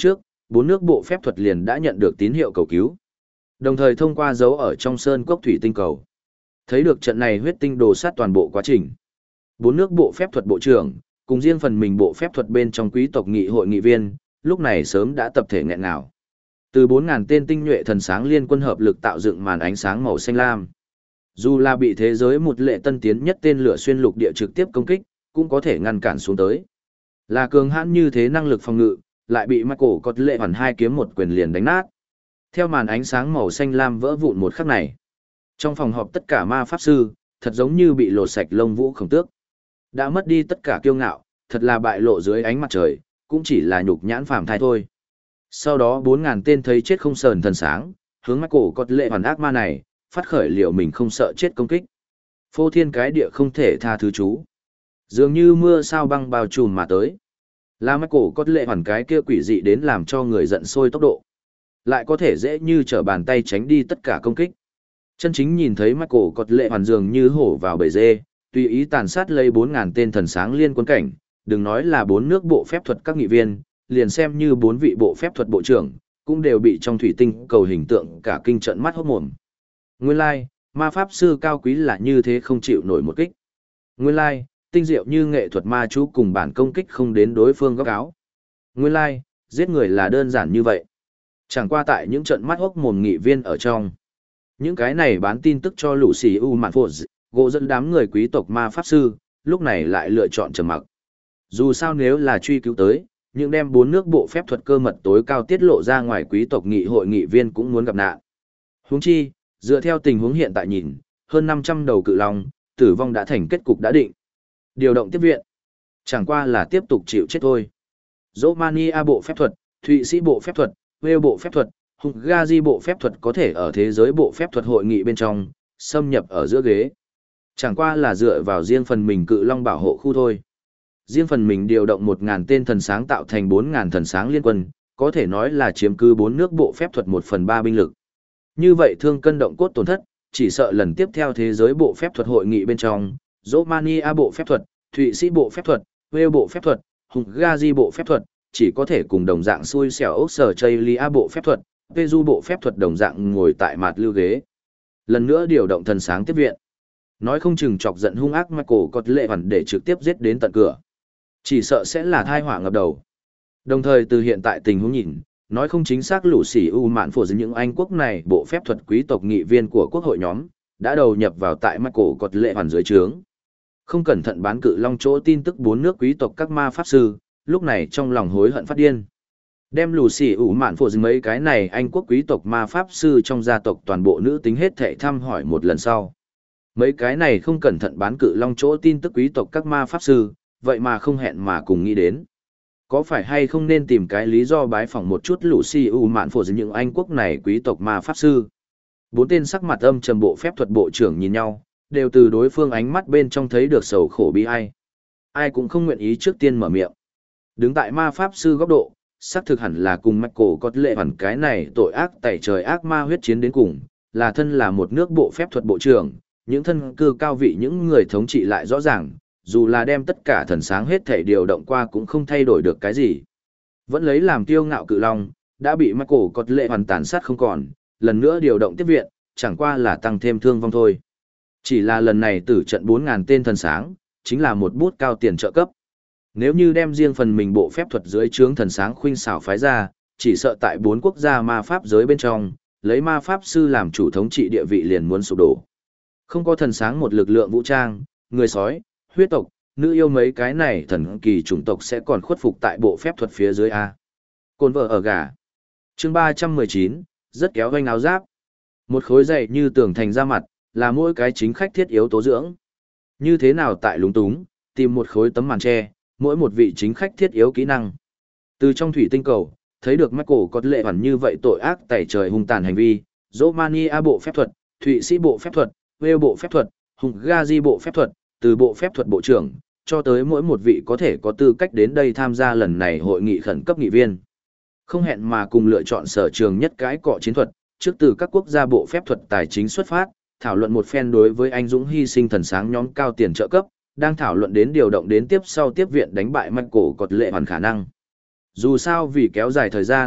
bốn nước bộ phép thuật liền đã nhận được tín hiệu cầu cứu. Đồng thời thông qua dấu ở trong sơn cốc thủy tinh cầu. Thấy được trận này huyết tinh đồ sát toàn bộ quá trình. Bốn nước bộ phép thuật bộ trưởng, cùng riêng phần mình bộ phép thuật bên trong quý tộc nghị hội nghị viên, lúc này sớm đã tập thể nghẹn ngào. Từ 4.000 tên tinh nhuệ thần sáng liên quân hợp lực tạo dựng màn ánh sáng màu xanh lam. Dù là bị thế giới một lệ tân tiến nhất tên lửa xuyên lục địa trực tiếp công kích, cũng có thể ngăn cản xuống tới. Là cường hãn như thế năng lực phòng ngự, lại bị Michael có lệ hoàn hai kiếm một quyền liền đánh nát. Theo màn ánh sáng màu xanh lam vỡ vụn một khắc này. Trong phòng họp tất cả ma pháp sư, thật giống như bị lột sạch lông vũ khổng tước. Đã mất đi tất cả kiêu ngạo, thật là bại lộ dưới ánh mặt trời, cũng chỉ là nhục nhãn phàm thai thôi. Sau đó 4.000 tên thấy chết không sờn thần sáng, hướng Michael có lệ hoàn ác ma này, phát khởi liệu mình không sợ chết công kích. Phô thiên cái địa không thể tha thứ chú. Dường như mưa sao băng bao trùm mà tới. Là Michael có lệ hoàn cái kia quỷ dị đến làm cho người giận sôi tốc độ. Lại có thể dễ như trở bàn tay tránh đi tất cả công kích. Chân chính nhìn thấy Michael có lệ hoàn dường như hổ vào bầy dê, tùy ý tàn sát lấy 4.000 tên thần sáng liên quân cảnh, đừng nói là 4 nước bộ phép thuật các nghị viên, liền xem như 4 vị bộ phép thuật bộ trưởng, cũng đều bị trong thủy tinh cầu hình tượng cả kinh trận mắt hốt mồm. Nguyên lai, ma pháp sư cao quý là như thế không chịu nổi một kích. Nguyên lai, tinh diệu như nghệ thuật ma chú cùng bản công kích không đến đối phương góc áo. Nguyên lai, giết người là đơn giản như vậy. Chẳng qua tại những trận mắt hốc mồm nghị viên ở trong. Những cái này bán tin tức cho lũ xì u mạn phổ gỗ dẫn đám người quý tộc ma pháp sư, lúc này lại lựa chọn trầm mặc. Dù sao nếu là truy cứu tới, những đem 4 nước bộ phép thuật cơ mật tối cao tiết lộ ra ngoài quý tộc nghị hội nghị viên cũng muốn gặp nạn. Huống chi, dựa theo tình huống hiện tại nhìn, hơn 500 đầu cự long, tử vong đã thành kết cục đã định. Điều động tiếp viện, chẳng qua là tiếp tục chịu chết thôi. Romania bộ phép thuật, Thụy Sĩ bộ phép thuật, Wales bộ phép thuật, Hungary bộ phép thuật có thể ở thế giới bộ phép thuật hội nghị bên trong, xâm nhập ở giữa ghế. Chẳng qua là dựa vào riêng phần mình cự long bảo hộ khu thôi. Riêng phần mình điều động 1.000 tên thần sáng tạo thành 4.000 thần sáng liên quân, có thể nói là chiếm cứ 4 nước bộ phép thuật 1/3 binh lực. Như vậy thương cân động cốt tổn thất, chỉ sợ lần tiếp theo thế giới bộ phép thuật hội nghị bên trong, Romania bộ phép thuật, Thụy Sĩ bộ phép thuật, Wales bộ phép thuật, Hungary bộ phép thuật, chỉ có thể cùng đồng dạng xui xẻo Australia bộ phép thuật, Peru bộ phép thuật đồng dạng ngồi tại mặt lưu ghế. Lần nữa điều động thần sáng tiếp viện. Nói không chừng chọc giận hung ác Michael có lệ hoàn để trực tiếp giết đến tận cửa. Chỉ sợ sẽ là thai họa ngập đầu. Đồng thời từ hiện tại tình huống nhìn, nói không chính xác lũ xỉ u mạn phổ những Anh quốc này bộ phép thuật quý tộc nghị viên của quốc hội nhóm, đã đầu nhập vào tại Michael có lệ hoàn dưới trướng. Không cẩn thận bán cự long chỗ tin tức 4 nước quý tộc các ma pháp sư, lúc này trong lòng hối hận phát điên. Đem lù xỉ ủ mạn phổ mấy cái này Anh quốc quý tộc ma pháp sư trong gia tộc toàn bộ nữ tính hết thảy thăm hỏi một lần sau. Mấy cái này không cẩn thận bán cự long chỗ tin tức quý tộc các ma pháp sư, vậy mà không hẹn mà cùng nghĩ đến. Có phải hay không nên tìm cái lý do bái phỏng một chút lũ xỉ ủ mạn phổ những Anh quốc này quý tộc ma pháp sư. 4 tên sắc mặt âm trầm bộ phép thuật bộ trưởng nhìn nhau, đều từ đối phương ánh mắt bên trong thấy được sầu khổ bi ai. Ai cũng không nguyện ý trước tiên mở miệng. Đứng tại ma pháp sư góc độ, xác thực hẳn là cùng Michael có lệ hoàn cái này tội ác tẩy trời ác ma huyết chiến đến cùng, là thân là một nước bộ phép thuật bộ trưởng, những thân cư cao vị những người thống trị lại rõ ràng, dù là đem tất cả thần sáng hết thể điều động qua cũng không thay đổi được cái gì. Vẫn lấy làm kiêu ngạo cự long, đã bị Michael có lệ hoàn tàn sát không còn, lần nữa điều động tiếp viện, chẳng qua là tăng thêm thương vong thôi. Chỉ là lần này tử trận 4.000 tên thần sáng, chính là một bút cao tiền trợ cấp. Nếu như đem riêng phần mình bộ phép thuật dưới trướng thần sáng khuynh xảo phái ra, chỉ sợ tại 4 quốc gia ma pháp giới bên trong, lấy ma pháp sư làm chủ thống trị địa vị liền muốn sụp đổ. Không có thần sáng một lực lượng vũ trang, người sói, huyết tộc, nữ yêu mấy cái này thần kỳ chủng tộc sẽ còn khuất phục tại bộ phép thuật phía dưới A. Côn vợ ở gà. Chương 319, rất kéo vanh áo giáp. Một khối dày như tường thành ra mặt, là mỗi cái chính khách thiết yếu tố dưỡng. Như thế nào tại lúng túng, tìm một khối tấm màn tre, mỗi một vị chính khách thiết yếu kỹ năng. Từ trong thủy tinh cầu, thấy được Michael có lệ hoàn như vậy tội ác tẩy trời hung tàn hành vi, Romania bộ phép thuật, Thụy Sĩ bộ phép thuật, Wales bộ phép thuật, Hungary bộ phép thuật, từ bộ phép thuật bộ trưởng, cho tới mỗi một vị có thể có tư cách đến đây tham gia lần này hội nghị khẩn cấp nghị viên. Không hẹn mà cùng lựa chọn sở trường nhất cái cọ chiến thuật, trước từ các quốc gia bộ phép thuật tài chính xuất phát, thảo luận một phen đối với anh dũng hy sinh thần sáng nhóm cao tiền trợ cấp, đang thảo luận đến điều động đến tiếp sau tiếp viện đánh bại Michael có lệ hoàn khả năng. Dù sao vì kéo dài thời gian,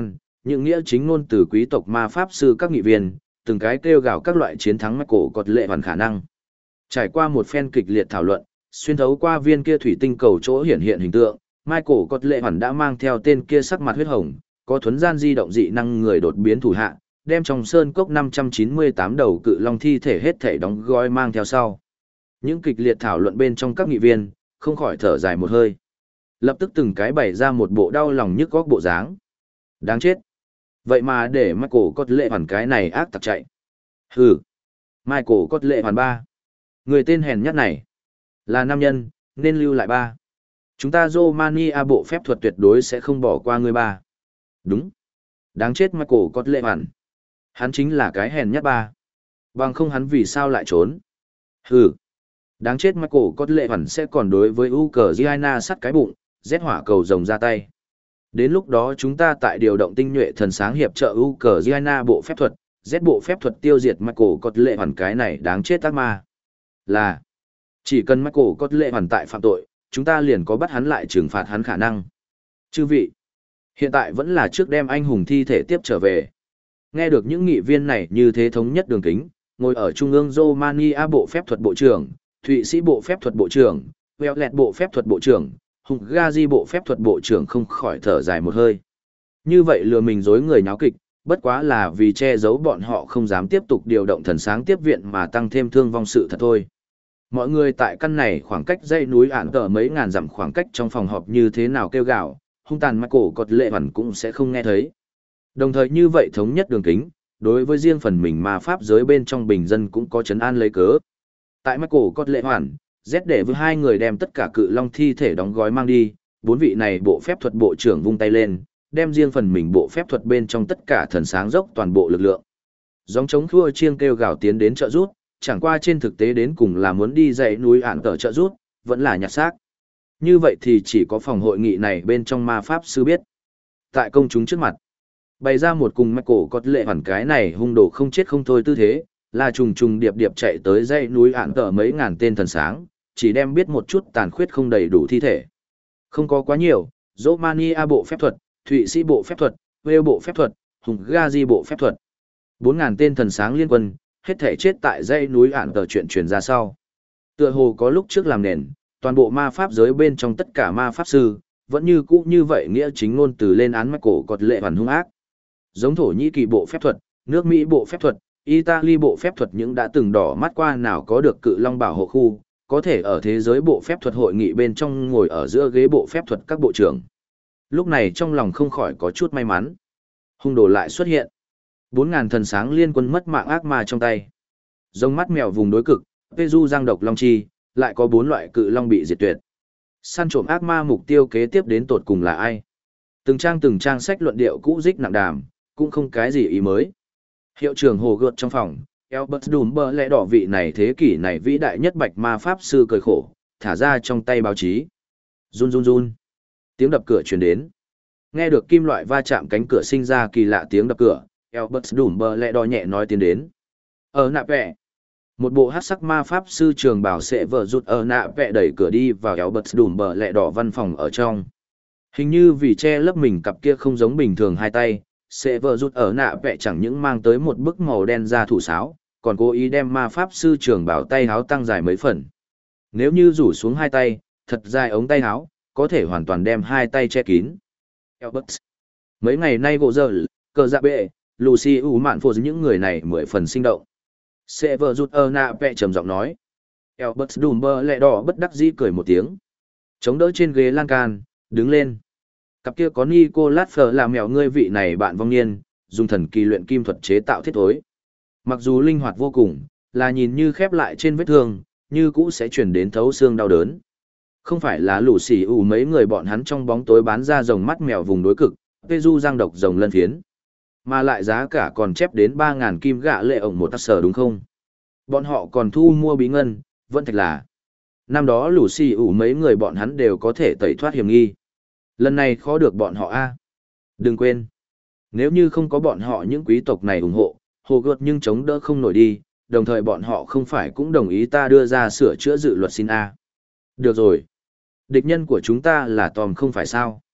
những nghĩa chính ngôn từ quý tộc ma pháp sư các nghị viên, từng cái kêu gào các loại chiến thắng Michael Cọt lệ hoàn khả năng. Trải qua một phen kịch liệt thảo luận, xuyên thấu qua viên kia thủy tinh cầu chỗ hiện hiện hình tượng, Michael Cọt lệ hoàn đã mang theo tên kia sắc mặt huyết hồng, có thuấn gian di động dị năng người đột biến thủ hạ, đem trong sơn cốc 598 đầu cự long thi thể hết thể đóng gói mang theo sau. Những kịch liệt thảo luận bên trong các nghị viên, không khỏi thở dài một hơi. Lập tức từng cái bày ra một bộ đau lòng nhức góc bộ dáng. Đáng chết. Vậy mà để Michael Cọt lệ hoàn cái này ác tặc chạy. Hừ. Michael Cọt lệ hoàn 3. Người tên hèn nhát này. Là nam nhân, nên lưu lại 3. Chúng ta Romania bộ phép thuật tuyệt đối sẽ không bỏ qua người 3. Đúng. Đáng chết Michael Cọt lệ hoàn. Hắn chính là cái hèn nhát 3. Bằng không hắn vì sao lại trốn. Hừ. Đáng chết Michael Cọt lệ hoàn sẽ còn đối với Ukraine sắt cái bụng, rét hỏa cầu rồng ra tay. Đến lúc đó chúng ta tại điều động tinh nhuệ thần sáng hiệp trợ Ukraine bộ phép thuật, Z bộ phép thuật tiêu diệt Michael Cọt lệ hoàn cái này đáng chết ác ma. Là, chỉ cần Michael Cọt lệ hoàn tại phạm tội, chúng ta liền có bắt hắn lại trừng phạt hắn khả năng. Chư vị, hiện tại vẫn là trước đem anh hùng thi thể tiếp trở về. Nghe được những nghị viên này như thế thống nhất đường kính, ngồi ở trung ương Romania bộ phép thuật bộ trưởng, Thụy Sĩ bộ phép thuật bộ trưởng, Wales bộ phép thuật bộ trưởng, Hungary bộ phép thuật bộ trưởng không khỏi thở dài một hơi. Như vậy lừa mình dối người nháo kịch, bất quá là vì che giấu bọn họ không dám tiếp tục điều động thần sáng tiếp viện mà tăng thêm thương vong sự thật thôi. Mọi người tại căn này khoảng cách dãy núi ản tờ mấy ngàn dặm khoảng cách trong phòng họp như thế nào kêu gào, hung tàn Michael Cọt lệ hoàn cũng sẽ không nghe thấy. Đồng thời như vậy thống nhất đường kính, đối với riêng phần mình mà pháp giới bên trong bình dân cũng có trấn an lấy cớ. Tại Michael Cọt lệ hoàn, Z để với hai người đem tất cả cự long thi thể đóng gói mang đi, 4 vị này bộ phép thuật bộ trưởng vung tay lên, đem riêng phần mình bộ phép thuật bên trong tất cả thần sáng dốc toàn bộ lực lượng. Gióng chống khua chiêng kêu gào tiến đến trợ rút, chẳng qua trên thực tế đến cùng là muốn đi dãy núi ản tờ trợ rút, vẫn là nhặt xác. Như vậy thì chỉ có phòng hội nghị này bên trong ma pháp sư biết. Tại công chúng trước mặt, bày ra một cùng Michael Cọt lệ hoàn cái này hung đồ không chết không thôi tư thế, là trùng trùng điệp điệp chạy tới dãy núi ản tờ mấy ngàn tên thần sáng, chỉ đem biết một chút tàn khuyết không đầy đủ thi thể. Không có quá nhiều, Romania bộ phép thuật, Thụy Sĩ bộ phép thuật, Wales bộ phép thuật, Hungary bộ phép thuật. 4.000 tên thần sáng liên quân, hết thể chết tại dãy núi ản tờ chuyện truyền ra sau. Tựa hồ có lúc trước làm nền, toàn bộ ma pháp giới bên trong tất cả ma pháp sư, vẫn như cũ như vậy nghĩa chính ngôn từ lên án Michael Cọt lệ hoàn hung ác. Giống Thổ Nhĩ Kỳ bộ phép thuật, nước Mỹ bộ phép thuật, Italy bộ phép thuật những đã từng đỏ mắt qua nào có được cự long bảo hộ khu, có thể ở thế giới bộ phép thuật hội nghị bên trong ngồi ở giữa ghế bộ phép thuật các bộ trưởng. Lúc này trong lòng không khỏi có chút may mắn. Hung đồ lại xuất hiện. 4.000 thần sáng liên quân mất mạng ác ma trong tay. Rông mắt mèo vùng đối cực, Peru giang độc long chi, lại có 4 loại cự long bị diệt tuyệt. Săn trộm ác ma mục tiêu kế tiếp đến tột cùng là ai? Từng trang sách luận điệu cũ dích nặng đàm, cũng không cái gì ý mới. Hiệu trưởng hồ gợt trong phòng, Albert Dumber lẽ đỏ vị này thế kỷ này vĩ đại nhất bạch ma pháp sư cười khổ, thả ra trong tay báo chí. Run run run. Tiếng đập cửa truyền đến. Nghe được kim loại va chạm cánh cửa sinh ra kỳ lạ tiếng đập cửa, Albert Dumber lẽ đỏ nhẹ nói tiến đến. Ở nạ vẹ. Một bộ hát sắc ma pháp sư trường bảo sẽ vợ rụt ở nạ vẹ đẩy cửa đi vào Albert Dumber lẽ đỏ văn phòng ở trong. Hình như vì che lấp mình cặp kia không giống bình thường hai tay, sẽ vợ rụt ở nạ vẹ chẳng những mang tới một bức màu đen ra thủ sáo, còn cố ý đem ma pháp sư trường bảo tay háo tăng dài mấy phần. Nếu như rủ xuống hai tay, thật dài ống tay háo, có thể hoàn toàn đem hai tay che kín. Albert. Mấy ngày nay gỗ giờ, cờ dạ bệ, Lucy ủ mạn phô những người này 10 phần sinh động. Sẽ vợ rụt ở nạ vẹ trầm giọng nói. Albert Dumber lẹ đỏ bất đắc dĩ cười một tiếng. Chống đỡ trên ghế lan can, đứng lên. Cặp kia có Nicolas Fleur là mèo ngươi vị này bạn vong niên, dùng thần kỳ luyện kim thuật chế tạo thiết thối. Mặc dù linh hoạt vô cùng, là nhìn như khép lại trên vết thương, như cũ sẽ chuyển đến thấu xương đau đớn. Không phải là lũ xỉ ủ mấy người bọn hắn trong bóng tối bán ra rồng mắt mèo vùng đối cực, Peru giang độc rồng lân phiến. Mà lại giá cả còn chép đến 3.000 kim gạ lệ ổng một tắc sở đúng không? Bọn họ còn thu mua bí ngân, vẫn thật là. Năm đó lũ xỉ ủ mấy người bọn hắn đều có thể tẩy thoát hiểm nghi. Lần này khó được bọn họ a. Đừng quên, nếu như không có bọn họ những quý tộc này ủng hộ, hồ gợt nhưng chống đỡ không nổi đi, đồng thời bọn họ không phải cũng đồng ý ta đưa ra sửa chữa dự luật xin a. Được rồi. Địch nhân của chúng ta là Tom không phải sao.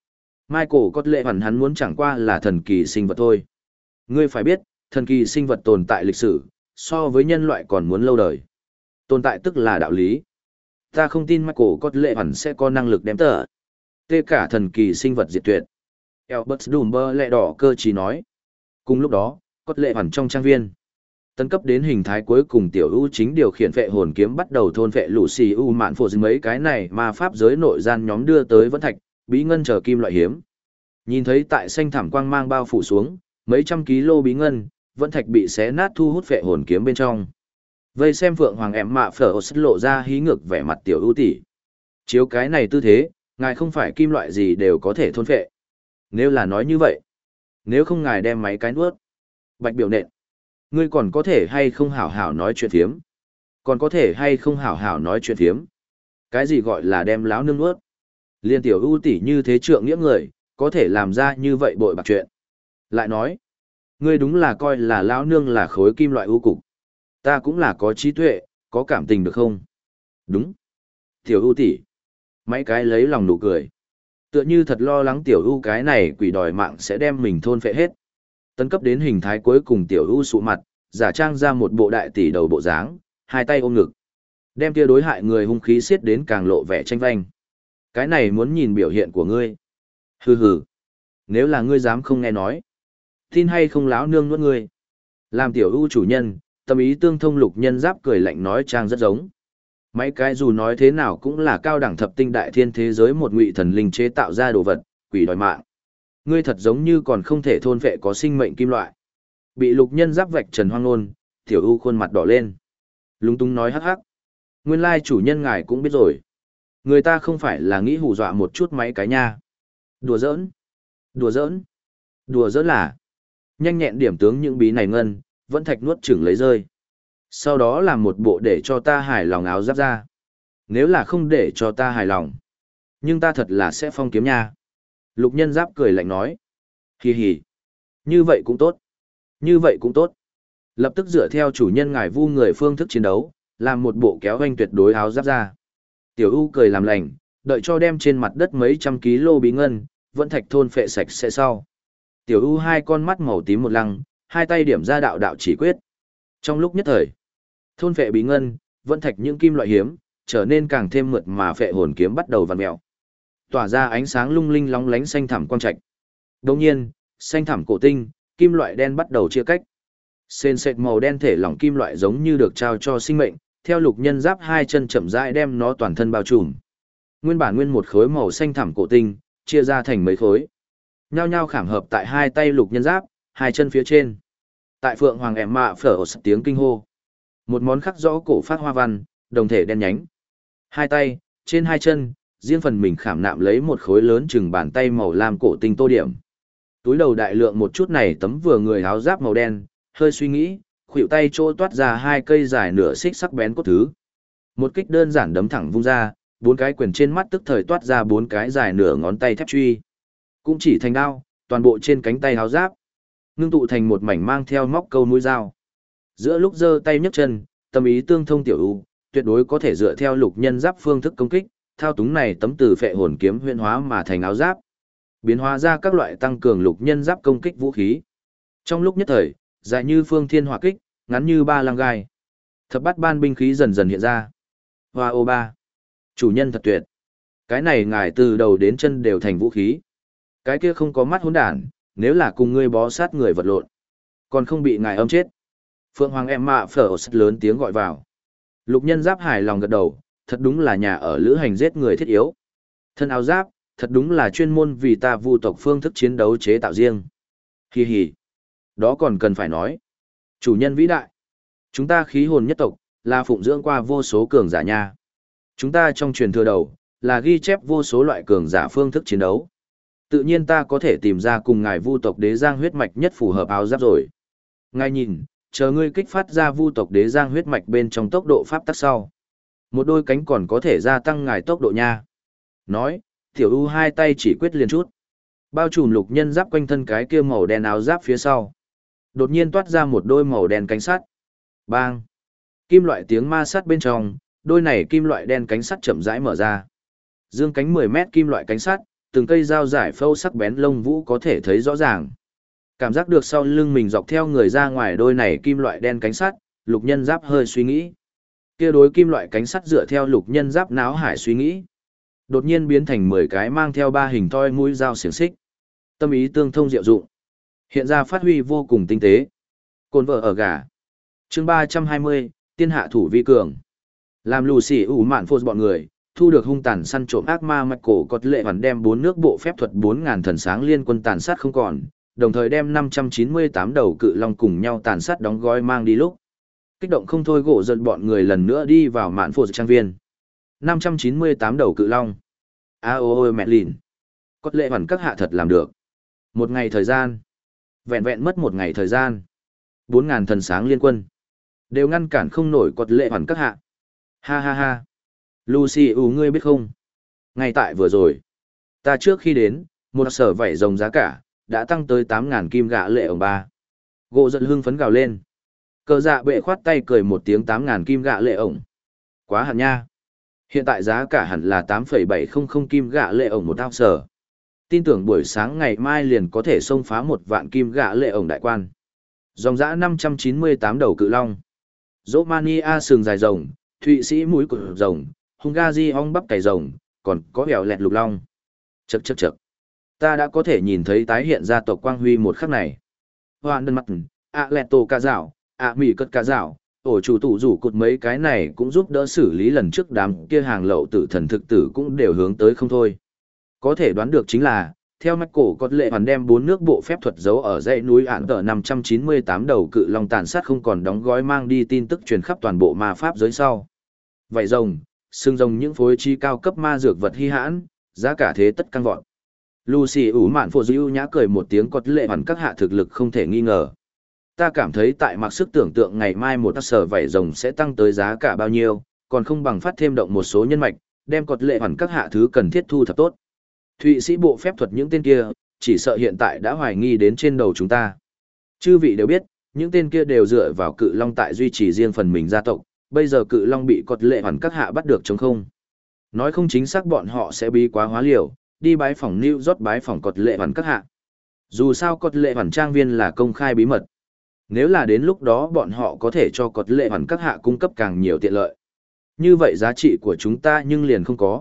Michael có lệ hẳn hắn muốn chẳng qua là thần kỳ sinh vật thôi. Ngươi phải biết, thần kỳ sinh vật tồn tại lịch sử, so với nhân loại còn muốn lâu đời. Tồn tại tức là đạo lý. Ta không tin Michael có lệ hẳn sẽ có năng lực đem tờ. Tê cả thần kỳ sinh vật diệt tuyệt. Albert Dumber lẹ đỏ cơ trí nói. Cùng lúc đó, có lệ hẳn trong trang viên. Tấn cấp đến hình thái cuối cùng tiểu ưu chính điều khiển phệ hồn kiếm bắt đầu thôn phệ lũ xì u mạn phổ mấy cái này mà pháp giới nội gian nhóm đưa tới vẫn thạch, bí ngân chờ kim loại hiếm. Nhìn thấy tại xanh thảm quang mang bao phủ xuống, mấy trăm kg bí ngân, vẫn thạch bị xé nát thu hút phệ hồn kiếm bên trong. Vây xem Phượng Hoàng em mạ phở lộ ra hí ngược vẻ mặt tiểu ưu tỷ. Chiếu cái này tư thế, ngài không phải kim loại gì đều có thể thôn phệ. Nếu là nói như vậy, nếu không ngài đem máy cái nuốt. Bạch biểu nện. Ngươi còn có thể hay không hảo hảo nói chuyện phiếm? Còn có thể hay không hảo hảo nói chuyện phiếm? Cái gì gọi là đem láo nương nuốt? Liên tiểu ưu tỷ như thế trượng nghĩa người, có thể làm ra như vậy bội bạc chuyện. Lại nói, ngươi đúng là coi là lão nương là khối kim loại ưu cục. Ta cũng là có trí tuệ, có cảm tình được không? Đúng. Tiểu ưu tỷ. Mấy cái lấy lòng nụ cười. Tựa như thật lo lắng tiểu ưu cái này quỷ đòi mạng sẽ đem mình thôn phệ hết. Tấn cấp đến hình thái cuối cùng tiểu ưu sụ mặt, giả trang ra một bộ đại tỷ đầu bộ dáng, hai tay ôm ngực. Đem kia đối hại người hung khí xiết đến càng lộ vẻ tranh vanh. Cái này muốn nhìn biểu hiện của ngươi. Hừ hừ. Nếu là ngươi dám không nghe nói. Tin hay không láo nương nuốt ngươi. Làm tiểu ưu chủ nhân, tâm ý tương thông lục nhân giáp cười lạnh nói trang rất giống. Mấy cái dù nói thế nào cũng là cao đẳng thập tinh đại thiên thế giới một ngụy thần linh chế tạo ra đồ vật, quỷ đòi mạng. Ngươi thật giống như còn không thể thôn phệ có sinh mệnh kim loại. Bị lục nhân giáp vạch trần hoang nôn, tiểu ưu khuôn mặt đỏ lên. Lúng túng nói hắc hắc. Nguyên lai chủ nhân ngài cũng biết rồi. Người ta không phải là nghĩ hù dọa một chút mấy cái nha. Đùa giỡn. Đùa giỡn. Đùa giỡn là. Nhanh nhẹn điểm tướng những bí này ngân, vẫn thạch nuốt chửng lấy rơi. Sau đó làm một bộ để cho ta hài lòng áo giáp ra. Nếu là không để cho ta hài lòng. Nhưng ta thật là sẽ phong kiếm nha. Lục nhân giáp cười lạnh nói. Hì hì. Như vậy cũng tốt. Như vậy cũng tốt. Lập tức dựa theo chủ nhân ngài vu người phương thức chiến đấu, làm một bộ kéo hoanh tuyệt đối áo giáp ra. Tiểu U cười làm lành, đợi cho đem trên mặt đất mấy trăm kg bí ngân, vẫn thạch thôn phệ sạch sẽ sau. Tiểu U hai con mắt màu tím một lăng, hai tay điểm ra đạo đạo chỉ quyết. Trong lúc nhất thời, thôn phệ bí ngân, vẫn thạch những kim loại hiếm, trở nên càng thêm mượt mà phệ hồn kiếm bắt đầu vặn mèo. Tỏa ra ánh sáng lung linh lóng lánh xanh thẳm quang trạch. Đồng nhiên, xanh thẳm cổ tinh, kim loại đen bắt đầu chia cách. Sền sệt màu đen thể lỏng kim loại giống như được trao cho sinh mệnh, theo lục nhân giáp hai chân chậm rãi đem nó toàn thân bao trùm. Nguyên bản nguyên một khối màu xanh thẳm cổ tinh, chia ra thành mấy khối. Nhao nhao khảm hợp tại hai tay lục nhân giáp, hai chân phía trên. Tại Phượng Hoàng em mạ phở tiếng kinh hô. Một món khắc rõ cổ phát hoa văn, đồng thể đen nhánh. Hai tay, trên hai chân, riêng phần mình khảm nạm lấy một khối lớn chừng bàn tay màu lam cổ tinh tô điểm. Túi đầu đại lượng một chút này tấm vừa người áo giáp màu đen, hơi suy nghĩ, khuỷu tay chỗ toát ra hai cây dài nửa xích sắc bén cốt thứ. Một kích đơn giản đấm thẳng vung ra, bốn cái quyền trên mắt tức thời toát ra bốn cái dài nửa ngón tay thép truy. Cũng chỉ thành đao, toàn bộ trên cánh tay áo giáp, ngưng tụ thành một mảnh mang theo móc câu mũi dao. Giữa lúc giơ tay nhấc chân, tâm ý tương thông tiểu u, tuyệt đối có thể dựa theo lục nhân giáp phương thức công kích, thao túng này tấm từ phệ hồn kiếm huyễn hóa mà thành áo giáp, biến hóa ra các loại tăng cường lục nhân giáp công kích vũ khí. Trong lúc nhất thời, dài như phương thiên hỏa kích, ngắn như ba lăng gai. Thập bát ban binh khí dần dần hiện ra. Hoa ô ba. Chủ nhân thật tuyệt. Cái này ngài từ đầu đến chân đều thành vũ khí. Cái kia không có mắt hỗn đản, nếu là cùng ngươi bó sát người vật lộn, còn không bị ngài âm chết. Phượng Hoàng em mạ phở lớn tiếng gọi vào. Lục nhân giáp hài lòng gật đầu, thật đúng là nhà ở lữ hành giết người thiết yếu. Thân áo giáp, thật đúng là chuyên môn vì ta vu tộc phương thức chiến đấu chế tạo riêng. Hi hi. Đó còn cần phải nói. Chủ nhân vĩ đại. Chúng ta khí hồn nhất tộc, là phụng dưỡng qua vô số cường giả nha. Chúng ta trong truyền thừa đầu, là ghi chép vô số loại cường giả phương thức chiến đấu. Tự nhiên ta có thể tìm ra cùng ngài vu tộc đế giang huyết mạch nhất phù hợp áo giáp rồi. Ngài nhìn, chờ ngươi kích phát ra vu tộc đế giang huyết mạch bên trong tốc độ pháp tắc sau. Một đôi cánh còn có thể gia tăng ngài tốc độ nha. Nói, tiểu u hai tay chỉ quyết liền chút. Bao trùm lục nhân giáp quanh thân cái kia màu đen áo giáp phía sau. Đột nhiên toát ra một đôi màu đen cánh sắt. Bang! Kim loại tiếng ma sắt bên trong, đôi này kim loại đen cánh sắt chậm rãi mở ra. Dương cánh 10 mét kim loại cánh sắt, từng cây dao giải phẫu sắc bén lông vũ có thể thấy rõ ràng. Cảm giác được sau lưng mình dọc theo người ra ngoài đôi này kim loại đen cánh sắt, Lục Nhân Giáp hơi suy nghĩ. Kia đối kim loại cánh sắt dựa theo Lục Nhân Giáp náo hải suy nghĩ, đột nhiên biến thành 10 cái mang theo 3 hình thoi mũi dao xiềng xích. Tâm ý tương thông diệu dụng, hiện ra phát huy vô cùng tinh tế. Cồn vợ ở gà. Chương 320, tiên hạ thủ vi cường. Làm lù xì ủ mạn phô bọn người, thu được hung tàn săn trộm ác ma mạch cổ cọt lệ hoàn đem 4 nước bộ phép thuật 4000 thần sáng liên quân tàn sát không còn, đồng thời đem 598 đầu cự long cùng nhau tàn sát đóng gói mang đi lúc. Kích động không thôi gỗ giận bọn người lần nữa đi vào mạn phô trang viên. 598 đầu cự long. Ôi mẹ lìn. Cọt lệ hoàn các hạ thật làm được. Một ngày thời gian. Vẹn vẹn mất một ngày thời gian. 4000 thần sáng liên quân. Đều ngăn cản không nổi cọt lệ hoàn các hạ. Ha ha ha. Lucy ngươi biết không? Ngay tại vừa rồi. Ta trước khi đến, một sở vảy rồng giá cả, đã tăng tới 8.000 kim gạ lệ ổng ba. Gỗ giận hưng phấn gào lên. Cờ dạ bệ khoát tay cười một tiếng 8.000 kim gạ lệ ổng. Quá hạn nha. Hiện tại giá cả hẳn là 8,700 kim gạ lệ ổng một ao sở. Tin tưởng buổi sáng ngày mai liền có thể xông phá 1 vạn kim gạ lệ ổng đại quan. Dòng dã 598 đầu cự long. Romania sừng dài rồng, Thụy Sĩ mũi cột rồng, Hungary ong bắp cày rồng, còn có hẻo lẹt lục long. Chậc chậc chậc. Ta đã có thể nhìn thấy tái hiện ra tộc quang huy một khắc này. Hoạn đơn mặt, lẹt tổ ca dạo, mỉ cất ca dạo, ổ chủ tủ rủ cụt mấy cái này cũng giúp đỡ xử lý lần trước đám kia hàng lậu tử thần thực tử cũng đều hướng tới không thôi. Có thể đoán được chính là, theo mắt cổ có lệ hoàn đem 4 nước bộ phép thuật giấu ở dãy núi ản tờ 598 đầu cự long tàn sát không còn đóng gói mang đi tin tức truyền khắp toàn bộ ma pháp giới sau. Vậy rồng, xương rồng những phối trí cao cấp ma dược vật hy hãn, giá cả thế tất căng vọt. Lucy ủ mạn phổ dịu nhã cười một tiếng có lệ hoàn các hạ thực lực không thể nghi ngờ. Ta cảm thấy tại mặc sức tưởng tượng ngày mai một sở vảy rồng sẽ tăng tới giá cả bao nhiêu, còn không bằng phát thêm động một số nhân mạch, đem cọt lệ hoàn các hạ thứ cần thiết thu thập tốt. Thụy Sĩ bộ phép thuật những tên kia, chỉ sợ hiện tại đã hoài nghi đến trên đầu chúng ta. Chư vị đều biết, những tên kia đều dựa vào cự long tại duy trì riêng phần mình gia tộc, bây giờ cự long bị cọt lệ hoàn các hạ bắt được chống không. Nói không chính xác bọn họ sẽ bí quá hóa liều, đi bái phỏng New York bái phỏng cọt lệ hoàn các hạ. Dù sao cọt lệ hoàn trang viên là công khai bí mật. Nếu là đến lúc đó bọn họ có thể cho cọt lệ hoàn các hạ cung cấp càng nhiều tiện lợi. Như vậy giá trị của chúng ta nhưng liền không có.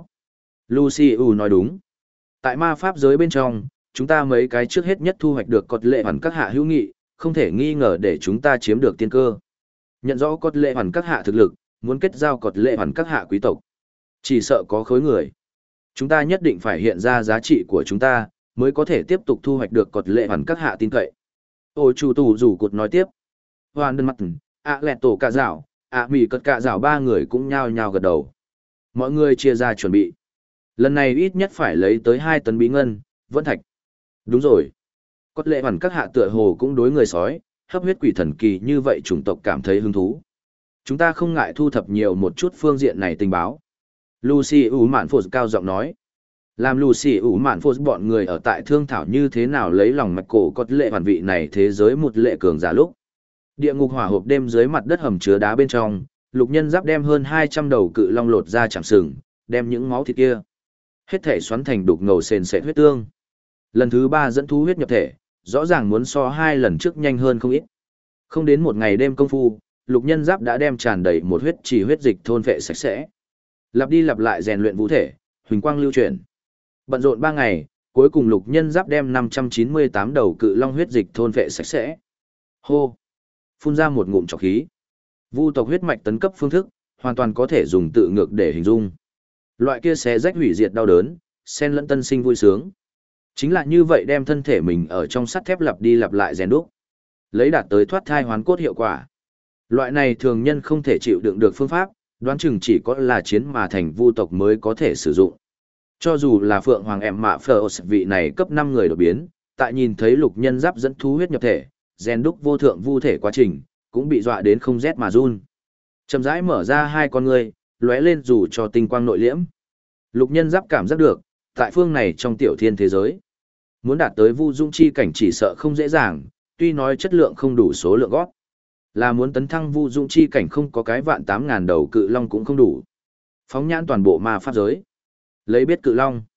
Lucy nói đúng. Tại ma pháp giới bên trong, chúng ta mấy cái trước hết nhất thu hoạch được cọt lệ hoàn các hạ hữu nghị, không thể nghi ngờ để chúng ta chiếm được tiên cơ. Nhận rõ cọt lệ hoàn các hạ thực lực, muốn kết giao cọt lệ hoàn các hạ quý tộc. Chỉ sợ có khối người. Chúng ta nhất định phải hiện ra giá trị của chúng ta, mới có thể tiếp tục thu hoạch được cọt lệ hoàn các hạ tin cậy. Ôi chủ tù rủ cụt nói tiếp. Hoàn đơn mặt, lẹt tổ cả rào, mỉ cất cả rào ba người cũng nhao nhao gật đầu. Mọi người chia ra chuẩn bị. Lần này ít nhất phải lấy tới 2 tấn bí ngân, vẫn thạch. Đúng rồi. Cọt lệ hoàn các hạ tựa hồ cũng đối người sói, hấp huyết quỷ thần kỳ như vậy chủng tộc cảm thấy hứng thú. Chúng ta không ngại thu thập nhiều một chút phương diện này tình báo. Lucy mạn phô cao giọng nói. Làm Lucy mạn phô bọn người ở tại thương thảo như thế nào lấy lòng mạch cổ cọt lệ hoàn vị này thế giới một lệ cường giả lúc. Địa ngục hỏa hộp đêm dưới mặt đất hầm chứa đá bên trong, Lục Nhân Giáp đem hơn 200 đầu cự long lột ra chạm sừng, đem những máu thịt kia hết thể xoắn thành đục ngầu sền sệt huyết tương. Lần thứ 3 dẫn thú huyết nhập thể, rõ ràng muốn so 2 lần trước nhanh hơn không ít. Không đến một ngày đêm công phu, Lục Nhân Giáp đã đem tràn đầy một huyết chỉ huyết dịch thôn vệ sạch sẽ. Lặp đi lặp lại rèn luyện vũ thể, huỳnh quang lưu chuyển. Bận rộn 3 ngày, cuối cùng Lục Nhân Giáp đem 598 đầu cự long huyết dịch thôn vệ sạch sẽ. Hô! Phun ra một ngụm trọc khí. Vu tộc huyết mạch tấn cấp phương thức, hoàn toàn có thể dùng tự ngược để hình dung. Loại kia xé rách hủy diệt đau đớn, xen lẫn tân sinh vui sướng. Chính là như vậy đem thân thể mình ở trong sắt thép lặp đi lặp lại rèn đúc, lấy đạt tới thoát thai hoán cốt hiệu quả. Loại này thường nhân không thể chịu đựng được phương pháp, đoán chừng chỉ có là chiến mà thành vu tộc mới có thể sử dụng. Cho dù là Phượng Hoàng em mạ Phở vị này cấp 5 người đột biến, tại nhìn thấy Lục Nhân Giáp dẫn thú huyết nhập thể, rèn đúc vô thượng vu thể quá trình, cũng bị dọa đến không rét mà run. Chậm rãi mở ra 2 con ngươi, lóe lên dù cho tinh quang nội liễm. Lục Nhân Giáp cảm giác được, tại phương này trong tiểu thiên thế giới, muốn đạt tới vu dung chi cảnh chỉ sợ không dễ dàng, tuy nói chất lượng không đủ số lượng gót. Là muốn tấn thăng vu dung chi cảnh không có cái vạn 8.000 đầu cự long cũng không đủ. Phóng nhãn toàn bộ ma pháp giới. Lấy biết cự long.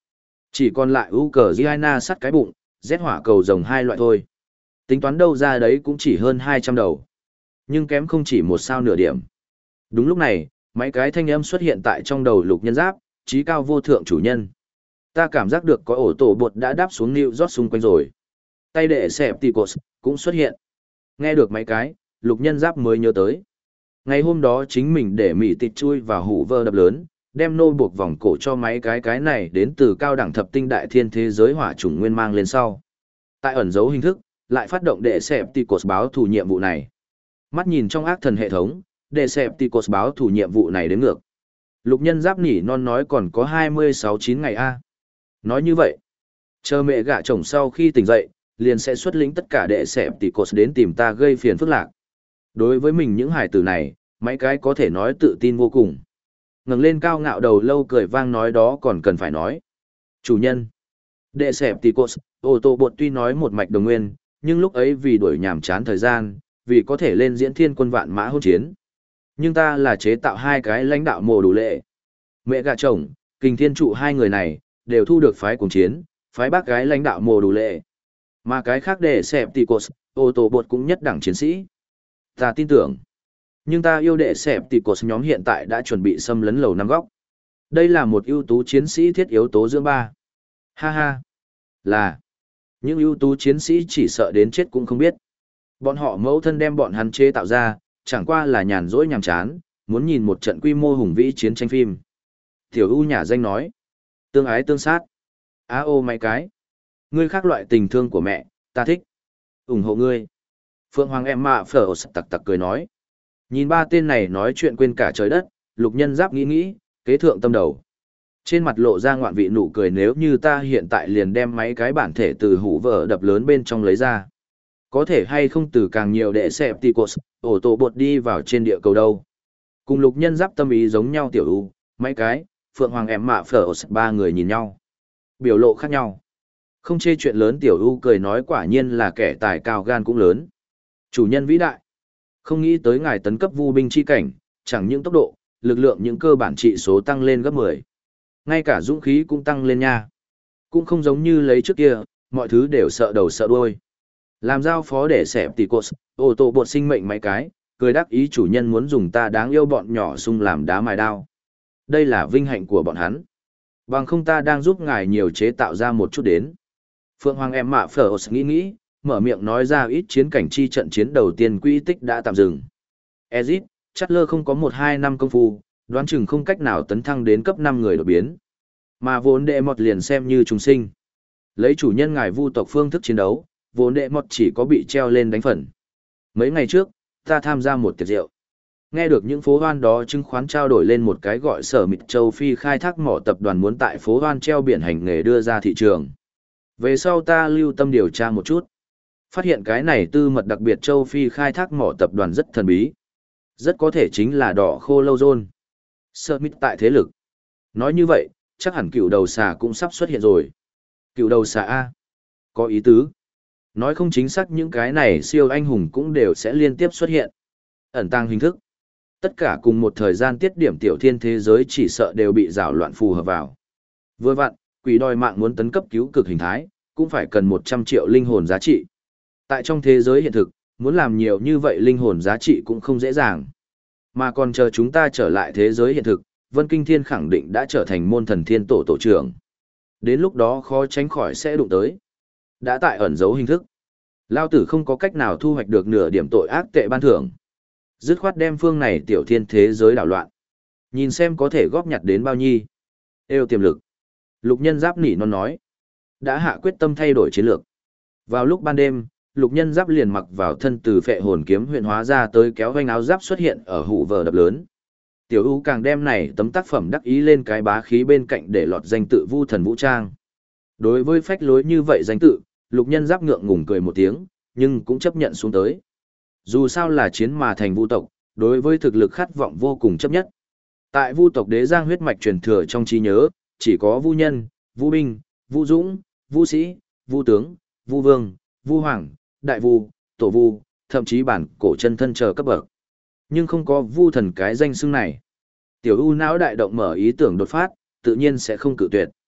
Chỉ còn lại Ukraine sắt cái bụng, Z hỏa cầu rồng hai loại thôi. Tính toán đâu ra đấy cũng chỉ hơn 200 đầu. Nhưng kém không chỉ một sao nửa điểm. Đúng lúc này, mấy cái thanh âm xuất hiện tại trong đầu Lục Nhân Giáp, trí cao vô thượng chủ nhân. Ta cảm giác được có ổ tổ bột đã đáp xuống New York xung quanh rồi. Tay đệ Septicus cũng xuất hiện. Nghe được mấy cái, Lục Nhân Giáp mới nhớ tới. Ngày hôm đó chính mình để Mỹ tịt chui vào hủ vơ đập lớn, đem nô buộc vòng cổ cho mấy cái này đến từ cao đẳng thập tinh đại thiên thế giới hỏa chủng nguyên mang lên sau. Tại ẩn dấu hình thức, lại phát động đệ Septicus báo thủ nhiệm vụ này. Mắt nhìn trong ác thần hệ thống, đệ Septicus báo thủ nhiệm vụ này đến ngược. Lục Nhân Giáp nỉ non nói còn có 26-9 ngày a. Nói như vậy, chờ mẹ gạ chồng sau khi tỉnh dậy, liền sẽ xuất lĩnh tất cả đệ Septicus đến tìm ta gây phiền phức lạc. Đối với mình những hải tử này, mấy cái có thể nói tự tin vô cùng. Ngẩng lên cao ngạo đầu lâu cười vang nói đó còn cần phải nói. Chủ nhân, đệ Septicus, ô tô bột tuy nói một mạch đồng nguyên, nhưng lúc ấy vì đuổi nhàm chán thời gian, vì có thể lên diễn thiên quân vạn mã hôn chiến. Nhưng ta là chế tạo hai cái lãnh đạo mồ đủ lệ. Mẹ gạ chồng, kình thiên trụ hai người này, đều thu được phái cùng chiến, phái bác gái lãnh đạo mồ đủ lệ. Mà cái khác đệ Septicus, ô tô bột cũng nhất đẳng chiến sĩ. Ta tin tưởng. Nhưng ta yêu đệ Septicus nhóm hiện tại đã chuẩn bị xâm lấn lầu năm góc. Đây là một ưu tú chiến sĩ thiết yếu tố dưỡng ba. Ha ha. Là. Những ưu tú chiến sĩ chỉ sợ đến chết cũng không biết. Bọn họ mẫu thân đem bọn hắn chế tạo ra, chẳng qua là nhàn rỗi nhàm chán, muốn nhìn một trận quy mô hùng vĩ chiến tranh phim. Tiểu U nhà danh nói. Tương ái tương sát. Á ô mấy cái. Ngươi khác loại tình thương của mẹ, ta thích. ủng hộ ngươi. Phượng Hoàng em mạ phở tặc tặc cười nói. Nhìn ba tên này nói chuyện quên cả trời đất, Lục Nhân Giáp nghĩ, kế thượng tâm đầu. Trên mặt lộ ra ngoạn vị nụ cười nếu như ta hiện tại liền đem mấy cái bản thể từ hủ vở đập lớn bên trong lấy ra. Có thể hay không từ càng nhiều đệ Septicus, ổ tổ bột đi vào trên địa cầu đâu. Cùng Lục Nhân Giáp tâm ý giống nhau tiểu u, mấy cái, Phượng Hoàng em mạ phở ba người nhìn nhau. Biểu lộ khác nhau. Không chê chuyện lớn tiểu u cười nói quả nhiên là kẻ tài cao gan cũng lớn. Chủ nhân vĩ đại. Không nghĩ tới ngài tấn cấp vu binh chi cảnh, chẳng những tốc độ, lực lượng những cơ bản trị số tăng lên gấp 10. Ngay cả dũng khí cũng tăng lên nha. Cũng không giống như lấy trước kia, mọi thứ đều sợ đầu sợ đuôi. Làm giao phó để xẹp tỷ cột, ô tô bột sinh mệnh mấy cái, cười đắc ý chủ nhân muốn dùng ta đáng yêu bọn nhỏ sung làm đá mài đao. Đây là vinh hạnh của bọn hắn. Bằng không ta đang giúp ngài nhiều chế tạo ra một chút đến. Phượng Hoàng em mạ phở nghĩ, mở miệng nói ra ít chiến cảnh chi trận chiến đầu tiên quỹ tích đã tạm dừng. Ezit, Chatler không có 1-2 năm công phu, đoán chừng không cách nào tấn thăng đến cấp 5 người đột biến. Mà vốn đệ mọt liền xem như trùng sinh. Lấy chủ nhân ngài vu tộc phương thức chiến đấu, vốn đệ mọt chỉ có bị treo lên đánh phần. Mấy ngày trước, ta tham gia một tiệc rượu. Nghe được những phố hoan đó chứng khoán trao đổi lên một cái gọi Sở Mịt Châu Phi khai thác mỏ tập đoàn muốn tại phố hoan treo biển hành nghề đưa ra thị trường. Về sau ta lưu tâm điều tra một chút. Phát hiện cái này tư mật đặc biệt châu Phi khai thác mỏ tập đoàn rất thần bí. Rất có thể chính là đỏ khô lâu rôn. Smith tại thế lực. Nói như vậy, chắc hẳn cựu đầu xà cũng sắp xuất hiện rồi. Cựu đầu xà A. Có ý tứ. Nói không chính xác những cái này siêu anh hùng cũng đều sẽ liên tiếp xuất hiện. Ẩn tăng hình thức. Tất cả cùng một thời gian tiết điểm tiểu thiên thế giới chỉ sợ đều bị rào loạn phù hợp vào. Vừa vặn, quỷ đòi mạng muốn tấn cấp cứu cực hình thái, cũng phải cần 100 triệu linh hồn giá trị. Tại trong thế giới hiện thực, muốn làm nhiều như vậy linh hồn giá trị cũng không dễ dàng. Mà còn chờ chúng ta trở lại thế giới hiện thực, Vân Kinh Thiên khẳng định đã trở thành môn thần thiên tổ tổ trưởng. Đến lúc đó khó tránh khỏi sẽ đụng tới. Đã tại ẩn dấu hình thức. Lao tử không có cách nào thu hoạch được nửa điểm tội ác tệ ban thưởng. Dứt khoát đem phương này tiểu thiên thế giới đảo loạn. Nhìn xem có thể góp nhặt đến bao nhi. Êu tiềm lực. Lục Nhân Giáp nỉ non nói. Đã hạ quyết tâm thay đổi chiến lược. Vào lúc ban đêm, Lục Nhân Giáp liền mặc vào thân từ phệ hồn kiếm huyện hóa ra tới kéo vành áo giáp xuất hiện ở hụ vờ đập lớn. Tiểu U càng đem này tấm tác phẩm đắc ý lên cái bá khí bên cạnh để lọt danh tự Vu Thần Vũ Trang. Đối với phách lối như vậy danh tự, Lục Nhân Giáp ngượng ngùng cười một tiếng, nhưng cũng chấp nhận xuống tới. Dù sao là chiến mà thành vu tộc, đối với thực lực khát vọng vô cùng chấp nhất. Tại vu tộc đế giang huyết mạch truyền thừa trong trí nhớ, chỉ có vu nhân, vu binh, vu dũng, vu sĩ, vu tướng, vu vương, vu hoàng, đại vu, tổ vu, thậm chí bản cổ chân thân chờ cấp bậc. Nhưng không có vu thần cái danh xưng này. Tiểu U não đại động mở ý tưởng đột phát, tự nhiên sẽ không cự tuyệt.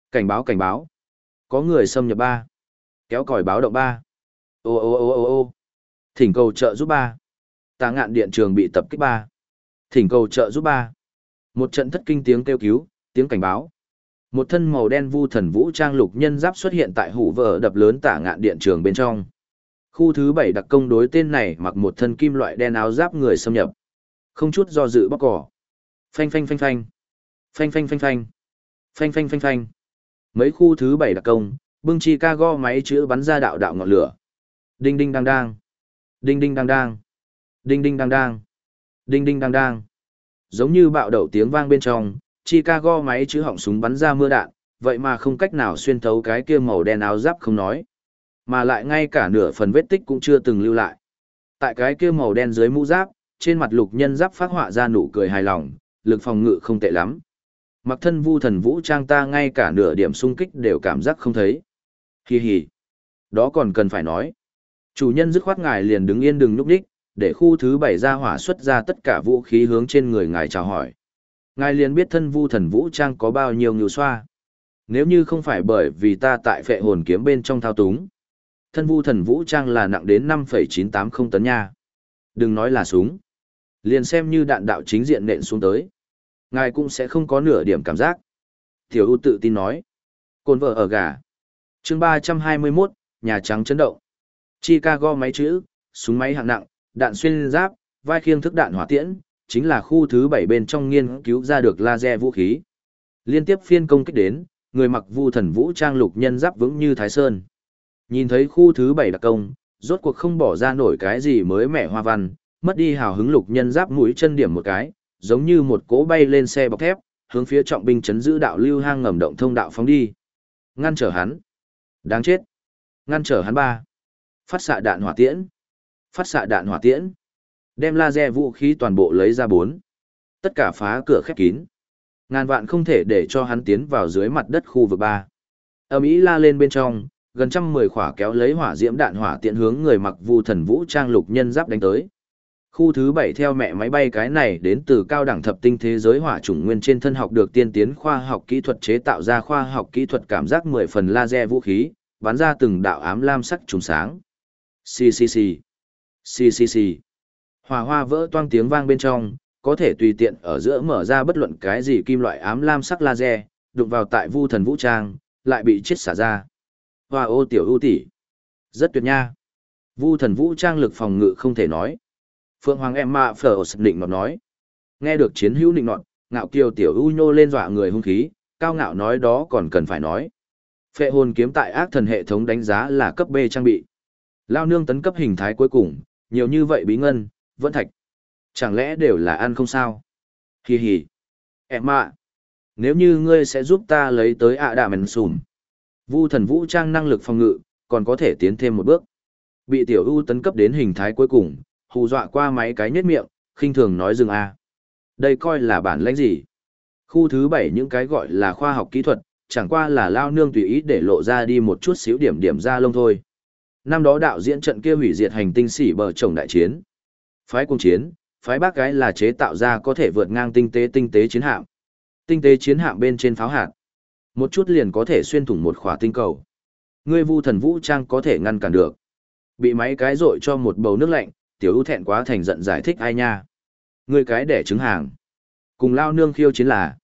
Cảnh báo. Có người xâm nhập ba. Kéo còi báo động ba. Ô ô ô ô ô. Thỉnh cầu trợ giúp ba. Tà ngạn điện trường bị tập kích ba. Thỉnh cầu trợ giúp ba. Một trận thất kinh tiếng kêu cứu, tiếng cảnh báo. Một thân màu đen vu thần vũ trang lục nhân giáp xuất hiện tại hủ vỡ đập lớn tả ngạn điện trường bên trong. Khu thứ 7 đặc công đối tên này mặc một thân kim loại đen áo giáp người xâm nhập. Không chút do dự bóc cỏ. Phanh phanh phanh phanh. Phanh phanh phanh phanh. Phanh phanh phanh phanh. Mấy khu thứ 7 đặc công, bưng Chicago máy chữa bắn ra đạo đạo ngọn lửa. Đinh đinh đang đang. Đinh đinh đang đang. Đinh đinh đang đang. Đinh đinh đang đang. Giống như bạo đậu tiếng vang bên trong, Chicago máy chữa họng súng bắn ra mưa đạn, vậy mà không cách nào xuyên thấu cái kia màu đen áo giáp không nói. Mà lại ngay cả nửa phần vết tích cũng chưa từng lưu lại. Tại cái kia màu đen dưới mũ giáp, trên mặt lục nhân giáp phát họa ra nụ cười hài lòng, lực phòng ngự không tệ lắm. Mặc thân vu thần vũ trang ta ngay cả nửa điểm xung kích đều cảm giác không thấy. Hi hi. Đó còn cần phải nói. Chủ nhân dứt khoát ngài liền đứng yên đừng núp đích, để khu thứ 7 ra hỏa xuất ra tất cả vũ khí hướng trên người ngài chào hỏi. Ngài liền biết thân vu thần vũ trang có bao nhiêu ngưu xoa. Nếu như không phải bởi vì ta tại phệ hồn kiếm bên trong thao túng. Thân vu thần vũ trang là nặng đến 5,980 tấn nha. Đừng nói là súng. Liền xem như đạn đạo chính diện nện xuống tới. Ngài cũng sẽ không có nửa điểm cảm giác. Tiểu U tự tin nói. Cồn vợ ở gà. Chương 321, Nhà Trắng chấn động. Chicago máy chữ, súng máy hạng nặng, đạn xuyên giáp, vai khiêng thức đạn hỏa tiễn, chính là khu thứ 7 bên trong nghiên cứu ra được laser vũ khí. Liên tiếp phiên công kích đến, người mặc vu thần vũ trang lục nhân giáp vững như Thái Sơn. Nhìn thấy khu thứ 7 đặc công, rốt cuộc không bỏ ra nổi cái gì mới mẻ hoa văn, mất đi hào hứng lục nhân giáp mũi chân điểm một cái, giống như một cỗ bay lên xe bọc thép, hướng phía trọng binh chấn giữ đạo lưu hang ngầm động thông đạo phóng đi. Ngăn trở hắn. Đáng chết. Ngăn trở hắn ba. Phát xạ đạn hỏa tiễn. Phát xạ đạn hỏa tiễn. Đem laser vũ khí toàn bộ lấy ra 4. Tất cả phá cửa khép kín. Ngàn vạn không thể để cho hắn tiến vào dưới mặt đất khu vực 3. Ầm ĩ la lên bên trong, gần 110 khỏa kéo lấy hỏa diễm đạn hỏa tiễn hướng người mặc vu thần vũ trang lục nhân giáp đánh tới. Khu thứ 7 theo mẹ máy bay cái này đến từ cao đẳng thập tinh thế giới hỏa chủng nguyên trên thân học được tiên tiến khoa học kỹ thuật chế tạo ra khoa học kỹ thuật cảm giác 10 phần laser vũ khí, bắn ra từng đạo ám lam sắc trùng sáng. Xì xì xì. Xì xì xì. Hỏa hoa vỡ toang tiếng vang bên trong, có thể tùy tiện ở giữa mở ra bất luận cái gì kim loại ám lam sắc laser, đụng vào tại vu thần vũ trang, lại bị chết xả ra. Hoa ô tiểu ưu tỷ. Rất tuyệt nha. Vu thần vũ trang lực phòng ngự không thể nói. Phượng Hoàng Emma Phở định nọt nói. Nghe được chiến hữu định nọt, ngạo kiều tiểu ưu nhô lên dọa người hung khí, cao ngạo nói đó còn cần phải nói. Phệ hồn kiếm tại ác thần hệ thống đánh giá là cấp B trang bị. Lao nương tấn cấp hình thái cuối cùng, nhiều như vậy bí ngân, vẫn thạch. Chẳng lẽ đều là ăn không sao? Hì hì. Emma. Nếu như ngươi sẽ giúp ta lấy tới ạ đà mèn sùm. Vu thần vũ trang năng lực phòng ngự, còn có thể tiến thêm một bước. Bị tiểu ưu tấn cấp đến hình thái cuối cùng, hù dọa qua máy cái nhếch miệng, khinh thường nói dừng a. Đây coi là bản lãnh gì? Khu thứ 7 những cái gọi là khoa học kỹ thuật, chẳng qua là lao nương tùy ý để lộ ra đi một chút xíu điểm điểm ra lông thôi. Năm đó đạo diễn trận kia hủy diệt hành tinh xỉ bờ chồng đại chiến. Phái cung chiến, phái bác gái là chế tạo ra có thể vượt ngang tinh tế chiến hạm. Tinh tế chiến hạm bên trên pháo hạt. Một chút liền có thể xuyên thủng một khỏa tinh cầu. Ngươi vu thần vũ trang có thể ngăn cản được. Bị máy cái rội cho một bầu nước lạnh, tiểu ưu thẹn quá thành giận giải thích ai nha. Ngươi cái đẻ trứng hàng. Cùng lao nương khiêu chiến là.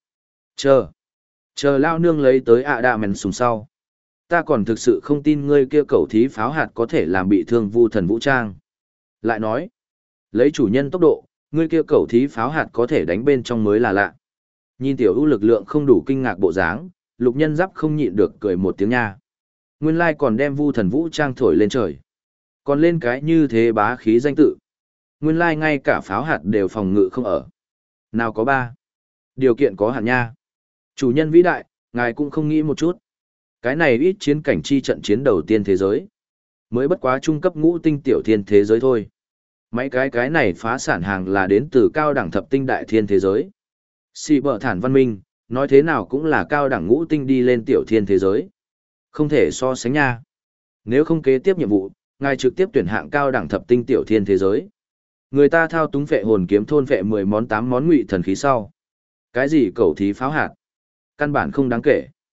Chờ lao nương lấy tới ạ đà mèn sùng sau. Ta còn thực sự không tin ngươi kia cầu thí pháo hạt có thể làm bị thương vu thần vũ trang. Lại nói, lấy chủ nhân tốc độ, ngươi kia cầu thí pháo hạt có thể đánh bên trong mới là lạ. Nhìn tiểu ưu lực lượng không đủ kinh ngạc bộ dáng, lục nhân giáp không nhịn được cười một tiếng nha. Nguyên lai còn đem vu thần vũ trang thổi lên trời. Còn lên cái như thế bá khí danh tự. Nguyên lai ngay cả pháo hạt đều phòng ngự không ở. Nào có ba. Điều kiện có hạn nha. Chủ nhân vĩ đại, ngài cũng không nghĩ một chút. Cái này ít chiến cảnh chi trận chiến đầu tiên thế giới. Mới bất quá trung cấp ngũ tinh tiểu thiên thế giới thôi. Mấy cái này phá sản hàng là đến từ cao đẳng thập tinh đại thiên thế giới. Xì bở thản văn minh, nói thế nào cũng là cao đẳng ngũ tinh đi lên tiểu thiên thế giới. Không thể so sánh nha. Nếu không kế tiếp nhiệm vụ, ngài trực tiếp tuyển hạng cao đẳng thập tinh tiểu thiên thế giới. Người ta thao túng phệ hồn kiếm thôn phệ 10 món 8 món ngụy thần khí sau. Cái gì cầu thí pháo hạt? Căn bản không đáng kể.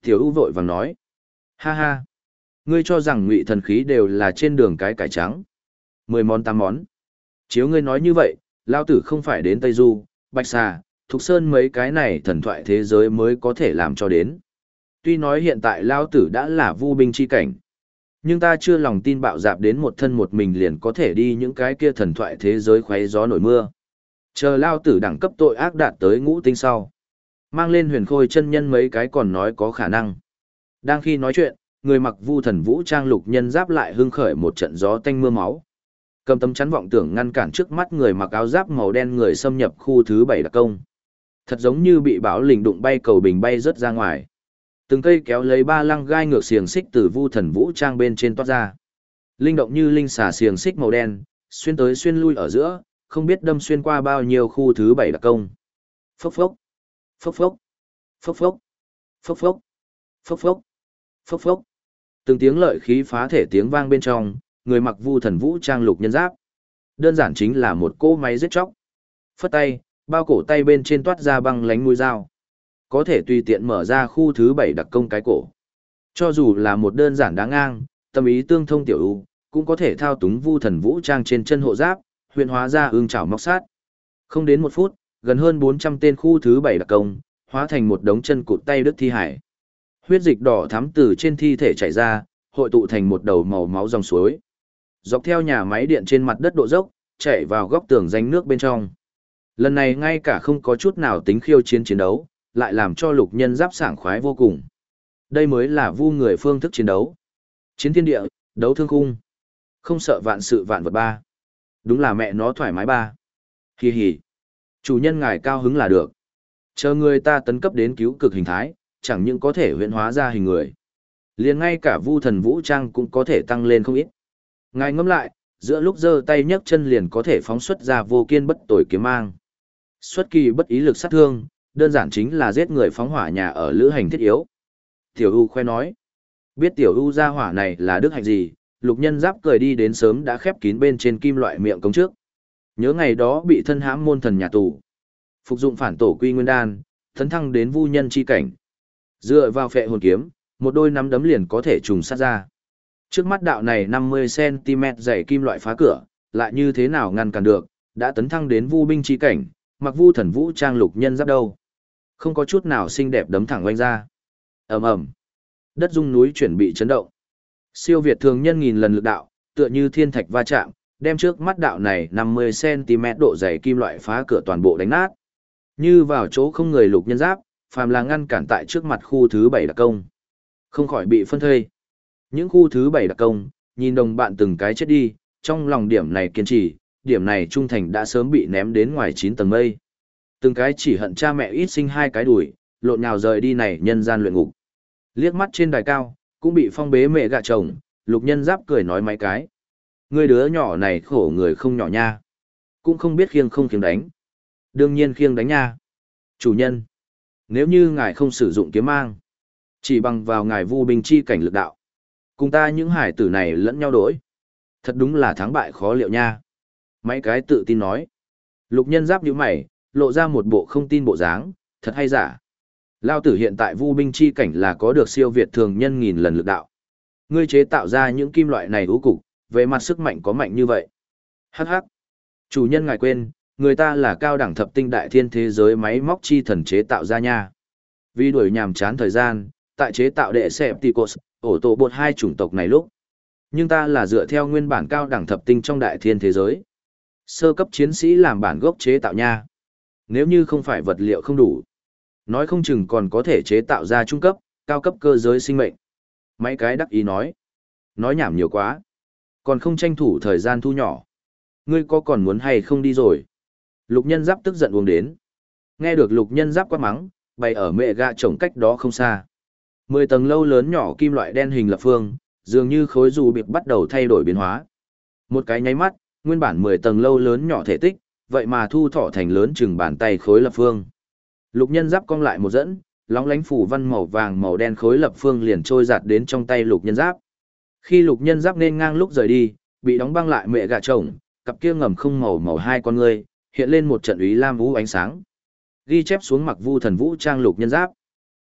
Tiểu U vội vàng nói. Ha ha, ngươi cho rằng ngụy thần khí đều là trên đường cái cải trắng. 10 món 8 món. Chiếu ngươi nói như vậy, lao tử không phải đến Tây Du, Bạch Xà, Thục Sơn mấy cái này thần thoại thế giới mới có thể làm cho đến. Tuy nói hiện tại lao tử đã là vu binh chi cảnh, nhưng ta chưa lòng tin bạo dạp đến một thân một mình liền có thể đi những cái kia thần thoại thế giới khoé gió nổi mưa. Chờ lao tử đẳng cấp tội ác đạt tới ngũ tinh sau. Mang lên huyền khôi chân nhân mấy cái còn nói có khả năng. Đang khi nói chuyện, người mặc vu thần vũ trang lục nhân giáp lại hưng khởi một trận gió tanh mưa máu. Cầm tấm chắn vọng tưởng ngăn cản trước mắt người mặc áo giáp màu đen người xâm nhập khu thứ 7 đặc công. Thật giống như bị bão lình đụng bay cầu bình bay rớt ra ngoài. Từng cây kéo lấy 3 lăng gai ngược xiềng xích từ vu thần vũ trang bên trên toát ra. Linh động như linh xà xiềng xích màu đen, xuyên tới xuyên lui ở giữa, không biết đâm xuyên qua bao nhiêu khu thứ 7 đặc công. Phốc phốc, phốc phốc, phốc phốc, phốc phốc, phốc phốc, phốc phốc. Từng tiếng lợi khí phá thể tiếng vang bên trong, người mặc vu thần vũ trang lục nhân giáp. Đơn giản chính là một cỗ máy giết chóc. Phất tay, bao cổ tay bên trên toát ra băng lánh mũi dao. Có thể tùy tiện mở ra khu thứ 7 đặc công cái cổ. Cho dù là một đơn giản đáng ngang, tâm ý tương thông tiểu ưu, cũng có thể thao túng vu thần vũ trang trên chân hộ giáp, huyện hóa ra ương chảo móc sát. Không đến 1 phút, gần hơn 400 tên khu thứ 7 đặc công, hóa thành một đống chân cụt tay đứt thi hải. Huyết dịch đỏ thắm từ trên thi thể chảy ra, hội tụ thành một đầu màu máu dòng suối. Dọc theo nhà máy điện trên mặt đất độ dốc, chạy vào góc tường rãnh nước bên trong. Lần này ngay cả không có chút nào tính khiêu chiến chiến đấu, lại làm cho lục nhân giáp sảng khoái vô cùng. Đây mới là vu người phương thức chiến đấu. Chiến thiên địa, đấu thương khung. Không sợ vạn sự vạn vật ba. Đúng là mẹ nó thoải mái ba. Hì hì. Chủ nhân ngài cao hứng là được. Chờ người ta tấn cấp đến cứu cực hình thái, chẳng những có thể huyễn hóa ra hình người. Liền ngay cả vu thần vũ trang cũng có thể tăng lên không ít. Ngài ngẫm lại, giữa lúc giơ tay nhấc chân liền có thể phóng xuất ra vô kiên bất tồi kiếm mang. Xuất kỳ bất ý lực sát thương, đơn giản chính là giết người phóng hỏa nhà ở lữ hành thiết yếu. Tiểu U khoe nói. Biết Tiểu U ra hỏa này là đức hạnh gì, lục nhân giáp cười đi đến sớm đã khép kín bên trên kim loại miệng cống trước. Nhớ ngày đó bị thân hãm môn thần nhà tù. Phục dụng phản tổ quy nguyên đan, thấn thăng đến vu nhân chi cảnh. Dựa vào phệ hồn kiếm, một đôi nắm đấm liền có thể trùng sát ra. Trước mắt đạo này 50cm dày kim loại phá cửa, lại như thế nào ngăn cản được, đã tấn thăng đến vu binh chi cảnh, mặc vu thần vũ trang lục nhân giáp đâu. Không có chút nào xinh đẹp đấm thẳng oanh ra. Ầm ầm, đất rung núi chuyển bị chấn động. Siêu việt thường nhân nghìn lần lực đạo, tựa như thiên thạch va chạm, đem trước mắt đạo này 50cm độ dày kim loại phá cửa toàn bộ đánh nát. Như vào chỗ không người lục nhân giáp, phàm là ngăn cản tại trước mặt khu thứ 7 đặc công. Không khỏi bị phân thây. Những khu thứ 7 đặc công, nhìn đồng bạn từng cái chết đi, trong lòng điểm này kiên trì, điểm này trung thành đã sớm bị ném đến ngoài 9 tầng mây. Từng cái chỉ hận cha mẹ ít sinh 2 cái đuổi, lộn nhào rời đi này nhân gian luyện ngục. Liếc mắt trên đài cao, cũng bị phong bế mẹ gạ chồng, lục nhân giáp cười nói mấy cái. Ngươi đứa nhỏ này khổ người không nhỏ nha. Cũng không biết khiêng không khiêng đánh. Đương nhiên khiêng đánh nha. Chủ nhân, nếu như ngài không sử dụng kiếm mang, chỉ bằng vào ngài vu binh chi cảnh lực đạo, cùng ta những hải tử này lẫn nhau đối. Thật đúng là thắng bại khó liệu nha. Mấy cái tự tin nói. Lục nhân giáp nhíu mày, lộ ra một bộ không tin bộ dáng, thật hay giả. Lao tử hiện tại vu binh chi cảnh là có được siêu việt thường nhân nghìn lần lực đạo. Ngươi chế tạo ra những kim loại này ưu cục, về mặt sức mạnh có mạnh như vậy. Hắc hắc. Chủ nhân ngài quên, người ta là cao đẳng thập tinh đại thiên thế giới máy móc chi thần chế tạo ra nha. Vì đuổi nhàm chán thời gian, tại chế tạo đệ Decepticons, ổ tổ bột 2 chủng tộc này lúc. Nhưng ta là dựa theo nguyên bản cao đẳng thập tinh trong đại thiên thế giới. Sơ cấp chiến sĩ làm bản gốc chế tạo nha. Nếu như không phải vật liệu không đủ, nói không chừng còn có thể chế tạo ra trung cấp, cao cấp cơ giới sinh mệnh. Mấy cái đắc ý nói. Nói nhảm nhiều quá. Còn không tranh thủ thời gian thu nhỏ. Ngươi có còn muốn hay không đi rồi? Lục nhân giáp tức giận uống đến. Nghe được lục nhân giáp quát mắng, bày ở mẹ gạ trồng cách đó không xa. 10 tầng lâu lớn nhỏ kim loại đen hình lập phương, dường như khối dù bịp bắt đầu thay đổi biến hóa. Một cái nháy mắt, nguyên bản 10 tầng lâu lớn nhỏ thể tích, vậy mà thu thọ thành lớn chừng bàn tay khối lập phương. Lục nhân giáp cong lại một dẫn, lóng lánh phủ văn màu vàng màu đen khối lập phương liền trôi giạt đến trong tay lục nhân giáp. Khi lục nhân giáp nên ngang lúc rời đi, bị đóng băng lại mẹ gạ chồng, cặp kia ngầm không màu màu hai con ngươi, hiện lên một trận úy lam vũ ánh sáng. Ghi chép xuống mặc vu thần vũ trang lục nhân giáp.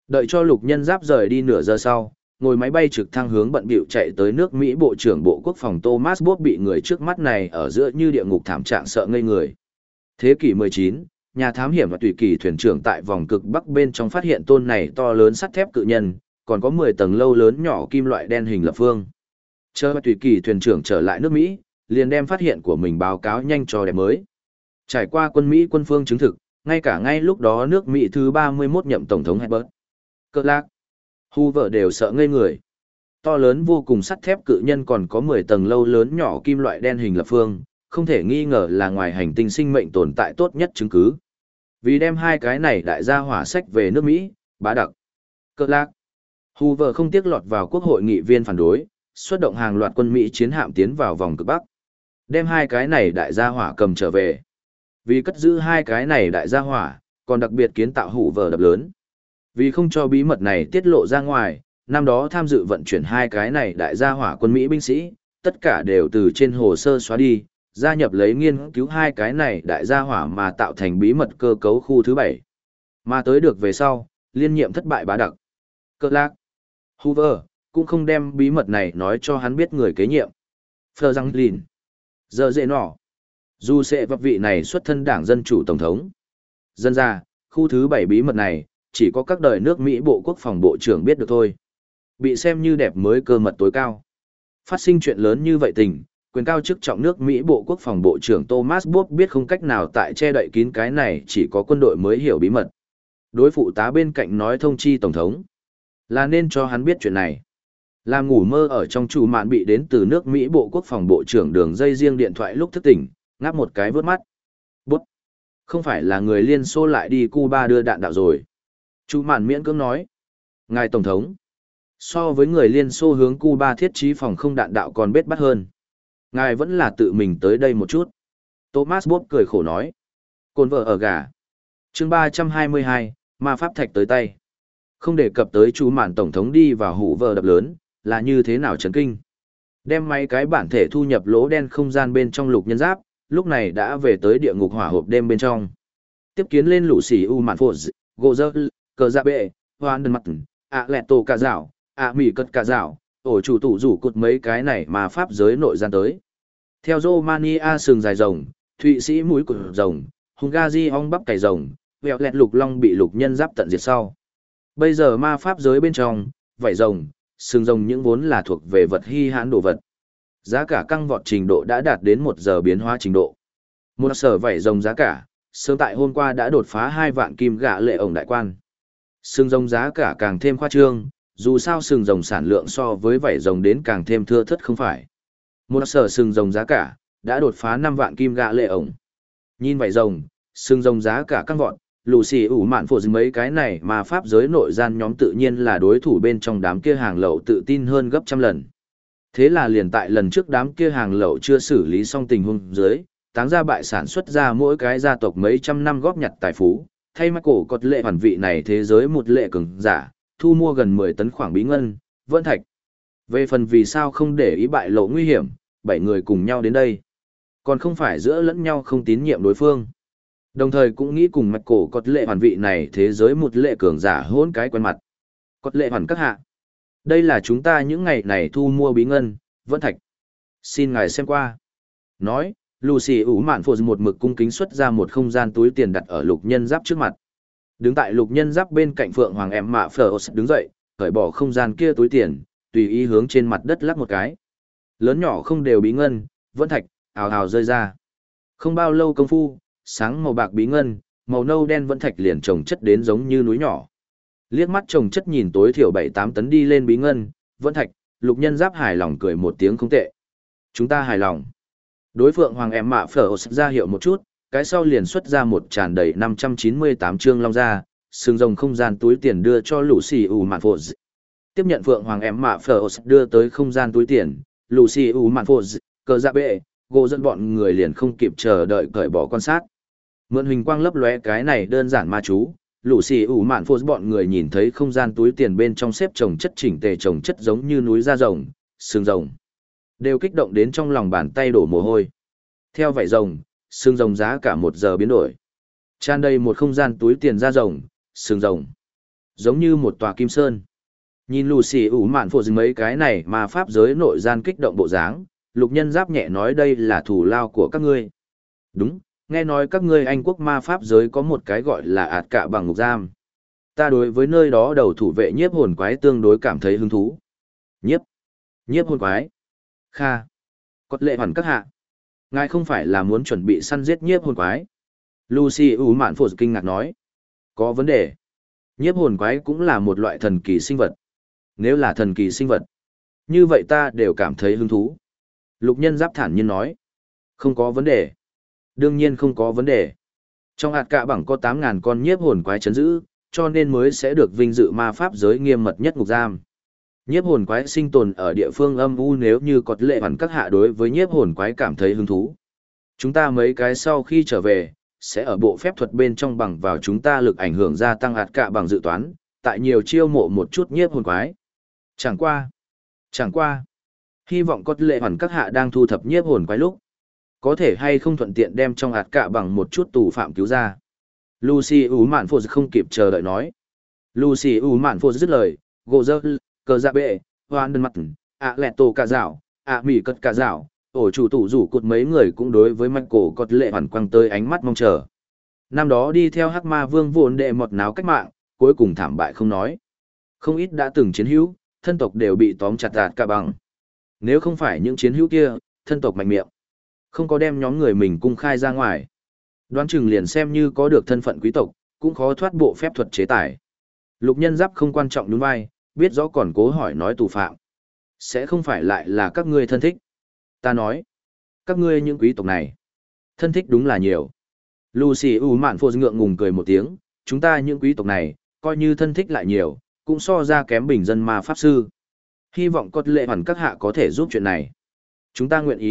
Đợi cho Lục Nhân Giáp rời đi nửa giờ sau, ngồi máy bay trực thăng hướng bận bịu chạy tới nước Mỹ Bộ trưởng Bộ Quốc phòng Thomas Booth bị người trước mắt này ở giữa như địa ngục thảm trạng sợ ngây người. Thế kỷ 19, nhà thám hiểm và tùy kỳ thuyền trưởng tại vòng cực bắc bên trong phát hiện tôn này to lớn sắt thép cự nhân, còn có 10 tầng lâu lớn nhỏ kim loại đen hình lập phương. Chờ tùy kỳ thuyền trưởng trở lại nước Mỹ, liền đem phát hiện của mình báo cáo nhanh cho đẹp mới. Trải qua quân Mỹ quân phương chứng thực, ngay lúc đó nước Mỹ thứ 31 nhậm tổng thống Herbert Clark Hoover đều sợ ngây người. To lớn vô cùng sắt thép cự nhân còn có 10 tầng lâu lớn nhỏ kim loại đen hình lập phương, không thể nghi ngờ là ngoài hành tinh sinh mệnh tồn tại tốt nhất chứng cứ. Vì đem hai cái này đại gia hỏa sách về nước Mỹ, bá đặc. Clark Hoover không tiếc lọt vào quốc hội nghị viên phản đối, xuất động hàng loạt quân Mỹ chiến hạm tiến vào vòng cực Bắc. Đem hai cái này đại gia hỏa cầm trở về. Vì cất giữ hai cái này đại gia hỏa, còn đặc biệt kiến tạo Hoover đập lớn. Vì không cho bí mật này tiết lộ ra ngoài, năm đó tham dự vận chuyển hai cái này đại gia hỏa quân Mỹ binh sĩ, tất cả đều từ trên hồ sơ xóa đi, gia nhập lấy nghiên cứu hai cái này đại gia hỏa mà tạo thành bí mật cơ cấu khu thứ 7. Mà tới được về sau, liên nhiệm thất bại bá đặc. Clark Hoover cũng không đem bí mật này nói cho hắn biết người kế nhiệm. Franklin giờ dễ nọ. Dù sẽ vấp vị này xuất thân đảng Dân Chủ Tổng thống. Dân ra, khu thứ 7 bí mật này, chỉ có các đời nước Mỹ Bộ Quốc phòng Bộ trưởng biết được thôi. Bị xem như đẹp mới cơ mật tối cao. Phát sinh chuyện lớn như vậy tình, quyền cao chức trọng nước Mỹ Bộ Quốc phòng Bộ trưởng Thomas Booth biết không cách nào tại che đậy kín cái này chỉ có quân đội mới hiểu bí mật. Đối phụ tá bên cạnh nói thông chi Tổng thống. Là nên cho hắn biết chuyện này. Làm ngủ mơ ở trong trụ mạn bị đến từ nước Mỹ Bộ Quốc phòng Bộ trưởng đường dây riêng điện thoại lúc thức tỉnh, ngáp một cái vớt mắt. Bút! Không phải là người Liên Xô lại đi Cuba đưa đạn đạo rồi. Trụ mạn miễn cưỡng nói. Ngài Tổng thống. So với người Liên Xô hướng Cuba thiết trí phòng không đạn đạo còn bết bắt hơn. Ngài vẫn là tự mình tới đây một chút. Thomas Booth cười khổ nói. Cồn vợ ở gà. Chương 322, ma pháp thạch tới tay. Không đề cập tới chú mạn Tổng thống đi vào Hoover đập lớn, là như thế nào chấn kinh. Đem mấy cái bản thể thu nhập lỗ đen không gian bên trong Lục Nhân Giáp, lúc này đã về tới địa ngục hỏa hộp đêm bên trong. Tiếp kiến lên lũ xỉ U Mạn Phột, Gô Dơ, Cờ Dạ Bệ, Hoan Đơn Mặt, Lẹ Tổ Cả Dạo, Mỉ Cất Cả Dạo, ổ chủ tụ rủ cột mấy cái này mà pháp giới nội gian tới. Theo Romania sừng dài rồng, Thụy Sĩ mũi cột rồng, Hungary ong bắp cày rồng, Vẹo Lẹt Lục Long bị Lục Nhân Giáp tận diệt sau. Bây giờ ma pháp giới bên trong, vảy rồng, sừng rồng những vốn là thuộc về vật hy hãn đồ vật. Giá cả căng vọt trình độ đã đạt đến 1 giờ biến hóa trình độ. Một sở vảy rồng giá cả, sớm tại hôm qua đã đột phá 2 vạn kim gạ lệ ổng đại quan. Sừng rồng giá cả càng thêm khoa trương, dù sao sừng rồng sản lượng so với vảy rồng đến càng thêm thưa thớt không phải. Một sở sừng rồng giá cả, đã đột phá 5 vạn kim gạ lệ ổng. Nhìn vảy rồng, sừng rồng giá cả căng vọt, lù xì ủ mạn phổ mấy cái này mà pháp giới nội gian nhóm tự nhiên là đối thủ bên trong đám kia hàng lậu tự tin hơn gấp trăm lần. Thế là liền tại lần trước đám kia hàng lậu chưa xử lý xong tình huống dưới, táng ra bại sản xuất ra mỗi cái gia tộc mấy trăm năm góp nhặt tài phú, thay Michael cột lệ hoàn vị này thế giới một lệ cường giả, thu mua gần 10 tấn khoảng bí ngân, vân thạch. Về phần vì sao không để ý bại lộ nguy hiểm, 7 người cùng nhau đến đây. Còn không phải giữa lẫn nhau không tín nhiệm đối phương. Đồng thời cũng nghĩ cùng Michael cột lệ hoàn vị này thế giới một lệ cường giả hôn cái quen mặt. Cột lệ hoàn các hạ. Đây là chúng ta những ngày này thu mua bí ngân, vân thạch. Xin ngài xem qua. Nói, Lucy ủ mạn phô một mực cung kính xuất ra một không gian túi tiền đặt ở Lục Nhân Giáp trước mặt. Đứng tại Lục Nhân Giáp bên cạnh Phượng Hoàng em mạ Phở đứng dậy, cởi bỏ không gian kia túi tiền, tùy ý hướng trên mặt đất lắc một cái. Lớn nhỏ không đều bí ngân, vân thạch, ào ào rơi ra. Không bao lâu công phu, sáng màu bạc bí ngân, màu nâu đen vân thạch liền chồng chất đến giống như núi nhỏ. Liếc mắt chồng chất nhìn tối thiểu 7-8 tấn đi lên bí ngân, vân thạch, Lục Nhân Giáp hài lòng cười một tiếng không tệ. Chúng ta hài lòng. Đối Phượng Hoàng em mạ Phở ra hiệu một chút, cái sau liền xuất ra một tràn đầy 598 trương long ra, sừng rồng không gian túi tiền đưa cho Lucy ủ mạn phô. Tiếp nhận Phượng Hoàng em mạ Phở đưa tới không gian túi tiền, Lucy ủ mạn phô, Cờ Dạ Bệ, Gỗ dẫn bọn người liền không kịp chờ đợi cởi bỏ quan sát. Mượn huỳnh quang lấp lóe cái này đơn giản ma chú, Lucy ủ mạn phô bọn người nhìn thấy không gian túi tiền bên trong xếp chồng chất chỉnh tề chồng chất giống như núi da rồng, xương rồng. Đều kích động đến trong lòng bàn tay đổ mồ hôi. Theo vảy rồng, xương rồng giá cả 1 giờ biến đổi. Tràn đầy một không gian túi tiền da rồng, xương rồng. Giống như một tòa kim sơn. Nhìn Lucy ủ mạn phổ mấy cái này mà pháp giới nội gian kích động bộ dáng, lục nhân giáp nhẹ nói đây là thủ lao của các ngươi. Đúng, nghe nói các ngươi Anh quốc ma pháp giới có một cái gọi là ạt cạ bằng ngục giam. Ta đối với nơi đó đầu thủ vệ nhiếp hồn quái tương đối cảm thấy hứng thú. Nhiếp hồn quái. Kha. Cốt lệ hoàn các hạ. Ngài không phải là muốn chuẩn bị săn giết nhiếp hồn quái. Lucy ủ mạn phổ kinh ngạc nói. Có vấn đề. Nhiếp hồn quái cũng là một loại thần kỳ sinh vật. Nếu là thần kỳ sinh vật, như vậy ta đều cảm thấy hứng thú. Lục nhân giáp thản nhiên nói. Không có vấn đề. Đương nhiên không có vấn đề. Trong hạt cạ bằng có 8.000 con nhiếp hồn quái chấn giữ, cho nên mới sẽ được vinh dự ma pháp giới nghiêm mật nhất ngục giam. Nhiếp hồn quái sinh tồn ở địa phương âm u nếu như có lệ hoàn các hạ đối với nhiếp hồn quái cảm thấy hứng thú. Chúng ta mấy cái sau khi trở về, sẽ ở bộ phép thuật bên trong bằng vào chúng ta lực ảnh hưởng gia tăng hạt cạ bằng dự toán, tại nhiều chiêu mộ một chút nhiếp hồn quái. Chẳng qua. Hy vọng có lệ hoàn các hạ đang thu thập nhiếp hồn quái lúc. Có thể hay không thuận tiện đem trong hạt cạ bằng một chút tù phạm cứu ra. Lucy ủ mạn phô không kịp chờ đợi nói. Lucy ủ mạn phô dứt lời, gỗ dơ, cờ dạ bệ, hoan đơn mặt, lẹt tổ cả dạo, mỉ cất cả dạo, ổ chủ tủ rủ cụt mấy người cũng đối với Michael có lệ hoàn quăng tới ánh mắt mong chờ. Năm đó đi theo hắc ma vương vốn đệ một náo cách mạng, cuối cùng thảm bại không nói. Không ít đã từng chiến hữu, thân tộc đều bị tóm chặt cả bằng. Nếu không phải những chiến hữu kia, thân tộc mạnh miệng, không có đem nhóm người mình cung khai ra ngoài. Đoán chừng liền xem như có được thân phận quý tộc, cũng khó thoát bộ phép thuật chế tài. Lục nhân giáp không quan trọng đúng vai, biết rõ còn cố hỏi nói tù phạm. Sẽ không phải lại là các ngươi thân thích. Ta nói, các ngươi những quý tộc này, thân thích đúng là nhiều. Lucy U mạn phô ngượng ngùng cười một tiếng, chúng ta những quý tộc này, coi như thân thích lại nhiều, cũng so ra kém bình dân ma pháp sư. Hy vọng có lệ hoàn các hạ có thể giúp chuyện này. Chúng ta nguyện ý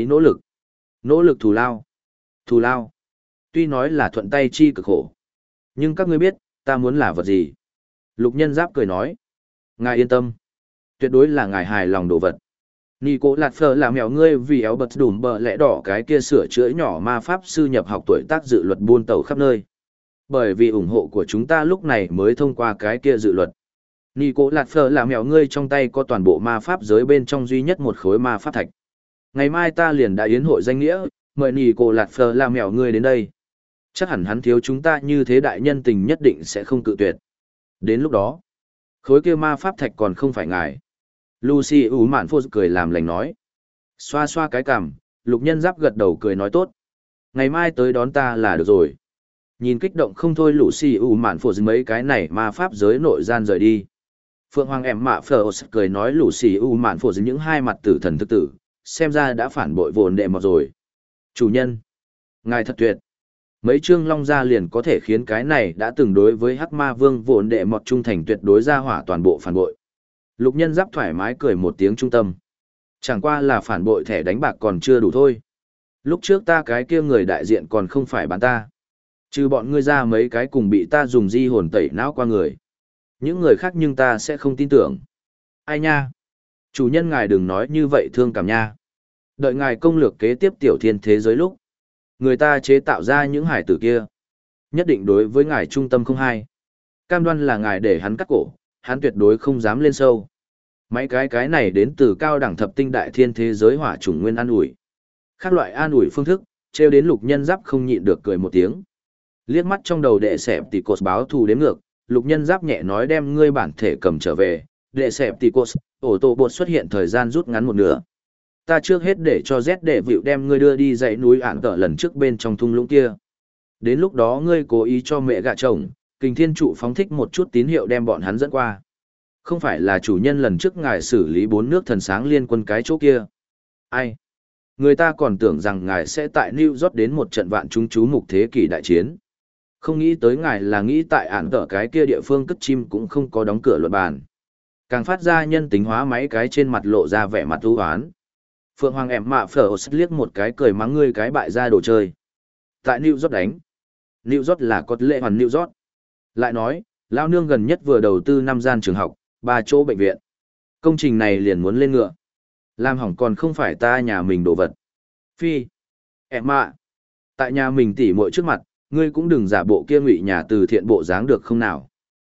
nỗ lực thù lao. Thù lao. Tuy nói là thuận tay chi cực khổ. Nhưng các ngươi biết, ta muốn là vật gì? Lục nhân giáp cười nói. Ngài yên tâm. Tuyệt đối là ngài hài lòng đồ vật. Nico lạt phở là mèo ngươi vì éo bật đùm bờ lẽ đỏ cái kia sửa chữa nhỏ ma pháp sư nhập học tuổi tác dự luật buôn tàu khắp nơi. Bởi vì ủng hộ của chúng ta lúc này mới thông qua cái kia dự luật. Nico lạt phở là mèo ngươi trong tay có toàn bộ ma pháp giới bên trong duy nhất một khối ma pháp thạch. Ngày mai ta liền đã yến hội danh nghĩa, mời Nico lạt phở là mèo ngươi đến đây. Chắc hẳn hắn thiếu chúng ta như thế đại nhân tình nhất định sẽ không cự tuyệt. Đến lúc đó, khối kia ma pháp thạch còn không phải ngài. Lucy ủ mạn phô cười làm lành nói. Xoa xoa cái cằm, lục nhân giáp gật đầu cười nói tốt. Ngày mai tới đón ta là được rồi. Nhìn kích động không thôi Lucy ủ mạn phô mấy cái này ma pháp giới nội gian rời đi. Phượng Hoàng em mạ phở cười nói Lucy ủ mạn phô những hai mặt tử thần thực tử, xem ra đã phản bội vồn đệ một rồi. Chủ nhân, ngài thật tuyệt. Mấy chương long ra liền có thể khiến cái này đã từng đối với hắc ma vương vồn đệ một trung thành tuyệt đối ra hỏa toàn bộ phản bội. Lục nhân giáp thoải mái cười một tiếng trung tâm. Chẳng qua là phản bội thẻ đánh bạc còn chưa đủ thôi. Lúc trước ta cái kia người đại diện còn không phải bán ta. Trừ bọn ngươi ra mấy cái cùng bị ta dùng di hồn tẩy não qua người. Những người khác nhưng ta sẽ không tin tưởng. Ai nha? Chủ nhân ngài đừng nói như vậy thương cảm nha. Đợi ngài công lược kế tiếp tiểu thiên thế giới lúc. Người ta chế tạo ra những hải tử kia. Nhất định đối với ngài trung tâm không hai. Cam đoan là ngài để hắn cắt cổ, hắn tuyệt đối không dám lên sâu. Mấy cái này đến từ cao đẳng thập tinh đại thiên thế giới hỏa chủng nguyên an ủi. Khác loại an ủi phương thức, trêu đến lục nhân giáp không nhịn được cười một tiếng. Liếc mắt trong đầu đệ sẹp tỷ cột báo thù đếm ngược, lục nhân giáp nhẹ nói đem ngươi bản thể cầm trở về, đệ sẹp tỷ cột, ổ tổ bột xuất hiện thời gian rút ngắn một nửa. Ta trước hết để cho Z đệ vịu đem ngươi đưa đi dãy núi ản tở lần trước bên trong thung lũng kia. Đến lúc đó ngươi cố ý cho mẹ gạ chồng, kình thiên trụ phóng thích một chút tín hiệu đem bọn hắn dẫn qua. Không phải là chủ nhân lần trước ngài xử lý 4 nước thần sáng liên quân cái chỗ kia. Ai? Người ta còn tưởng rằng ngài sẽ tại New York đến một trận vạn chúng chú mục thế kỷ đại chiến. Không nghĩ tới ngài là nghĩ tại ản tở cái kia địa phương cất chim cũng không có đóng cửa luật bàn. Càng phát ra nhân tính hóa máy cái trên mặt lộ ra vẻ mặt u hoán. Phượng Hoàng em mạ phở liếc một cái cười mắng ngươi cái bại ra đồ chơi. Tại New York đánh. New York là có lệ hoàn New York. Lại nói, lao nương gần nhất vừa đầu tư 5 gian trường học, 3 chỗ bệnh viện. Công trình này liền muốn lên ngựa. Làm hỏng còn không phải ta nhà mình đồ vật. Phi. Em mạ. Tại nhà mình tỉ muội trước mặt, ngươi cũng đừng giả bộ kia ngụy nhà từ thiện bộ dáng được không nào.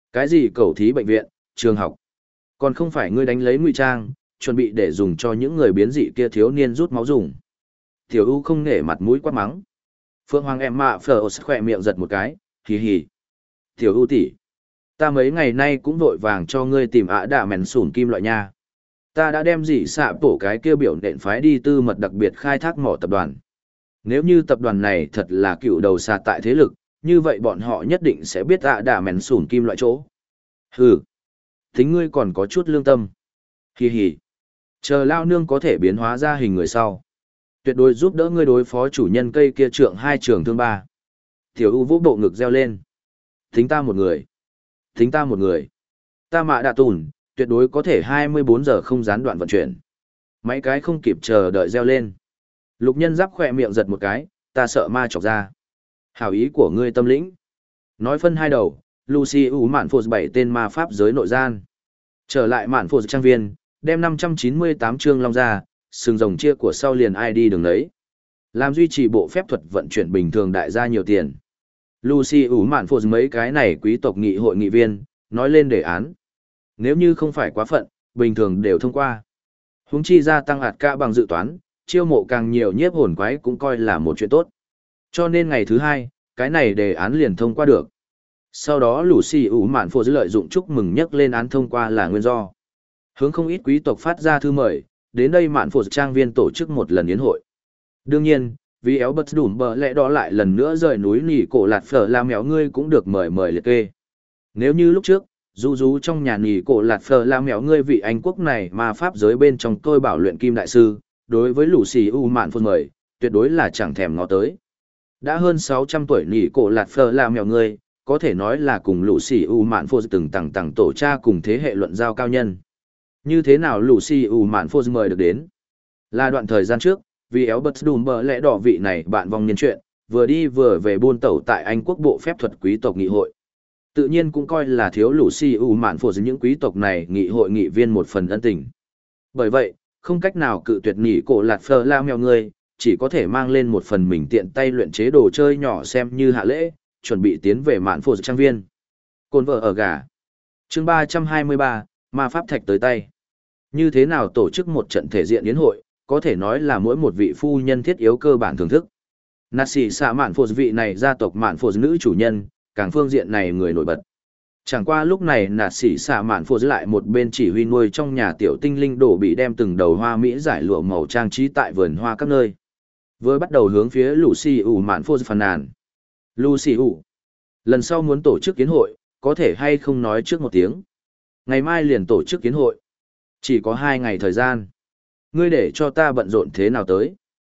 Cái gì cầu thí bệnh viện, trường học? Còn không phải ngươi đánh lấy ngụy trang, chuẩn bị để dùng cho những người biến dị kia thiếu niên rút máu dùng. Tiểu U không nể mặt mũi quát mắng. Phượng Hoàng em mạ phở khỏe miệng giật một cái, hì hì. Tiểu U tỷ, ta mấy ngày nay cũng vội vàng cho ngươi tìm ạ đạ mèn sủn kim loại nha. Ta đã đem dị xạ tổ cái kia biểu nện phái đi tư mật đặc biệt khai thác mỏ tập đoàn. Nếu như tập đoàn này thật là cựu đầu xa tại thế lực, như vậy bọn họ nhất định sẽ biết ạ đạ mèn sủn kim loại chỗ. Hừ, tính ngươi còn có chút lương tâm. Hì hì, chờ lao nương có thể biến hóa ra hình người sau. Tuyệt đối giúp đỡ ngươi đối phó chủ nhân cây kia trượng 2 trường thương 3. Tiểu U vũ bộ ngực reo lên. Tính ta một người. Tính ta một người. Ta mạ đạ tùn, tuyệt đối có thể 24 giờ không gián đoạn vận chuyển. Mấy cái không kịp chờ đợi reo lên. Lục nhân giáp khỏe miệng giật một cái, ta sợ ma chọc ra. Hảo ý của ngươi tâm lĩnh. Nói phân hai đầu, Lucy ủ mạn phô 7 tên ma pháp giới nội gian. Trở lại mạn phô trang viên, đem 598 chương long ra, sừng rồng chia của sau liền ai đi đường đấy. Làm duy trì bộ phép thuật vận chuyển bình thường đại gia nhiều tiền. Lucy ủ mạn phô mấy cái này quý tộc nghị hội nghị viên, nói lên đề án. Nếu như không phải quá phận, bình thường đều thông qua. Huống chi gia tăng hạt ca bằng dự toán, chiêu mộ càng nhiều nhiếp hồn quái cũng coi là một chuyện tốt. Cho nên ngày thứ hai, cái này đề án liền thông qua được. Sau đó Lucy ủ mạn phô lợi dụng chúc mừng nhắc lên án thông qua là nguyên do. Hướng không ít quý tộc phát ra thư mời, đến đây mạn phô trang viên tổ chức một lần yến hội. Đương nhiên, vì éo bật đủm bờ lẽ đó lại lần nữa rời núi nỉ cổ lạt phở la mèo ngươi cũng được mời liệt kê. Nếu như lúc trước, rú trong nhà nỉ cổ lạt phở la mèo ngươi vị Anh quốc này mà pháp giới bên trong tôi bảo luyện kim đại sư, đối với Lucy U mạn phô mời, tuyệt đối là chẳng thèm ngó tới. Đã hơn 600 tuổi nỉ cổ lạt phở la mèo ngươi, có thể nói là cùng Lucy U mạn phô từng tầng tổ cha cùng thế hệ luận giao cao nhân. Như thế nào Lucy U mạn phô mời được đến? Là đoạn thời gian trước, vì éo bật đùm bờ lẽ đỏ vị này bạn vong niên chuyện, vừa đi vừa về buôn tẩu tại Anh quốc bộ phép thuật quý tộc nghị hội. Tự nhiên cũng coi là thiếu Lucy U mạn phô những quý tộc này nghị hội nghị viên một phần ân tình. Bởi vậy, không cách nào cự tuyệt nỉ cổ lạt phở la mèo người, chỉ có thể mang lên một phần mình tiện tay luyện chế đồ chơi nhỏ xem như hạ lễ, chuẩn bị tiến về mạn phô trang viên. Côn vợ ở gà. Chương 323, ma pháp thạch tới tay. Như thế nào tổ chức một trận thể diện yến hội, có thể nói là mỗi một vị phu nhân thiết yếu cơ bản thưởng thức. Nạt sĩ xạ mạn phô vị này gia tộc mạn phô nữ chủ nhân, càng phương diện này người nổi bật. Chẳng qua lúc này nạt sĩ xạ mạn phô lại một bên chỉ huy nuôi trong nhà tiểu tinh linh đổ bị đem từng đầu hoa mỹ giải lụa màu trang trí tại vườn hoa các nơi. Vừa bắt đầu hướng phía Lucy ủ mạn phô phàn nàn. Lucy ủ, lần sau muốn tổ chức yến hội, có thể hay không nói trước một tiếng. Ngày mai liền tổ chức yến hội. Chỉ có 2 ngày thời gian. Ngươi để cho ta bận rộn thế nào tới?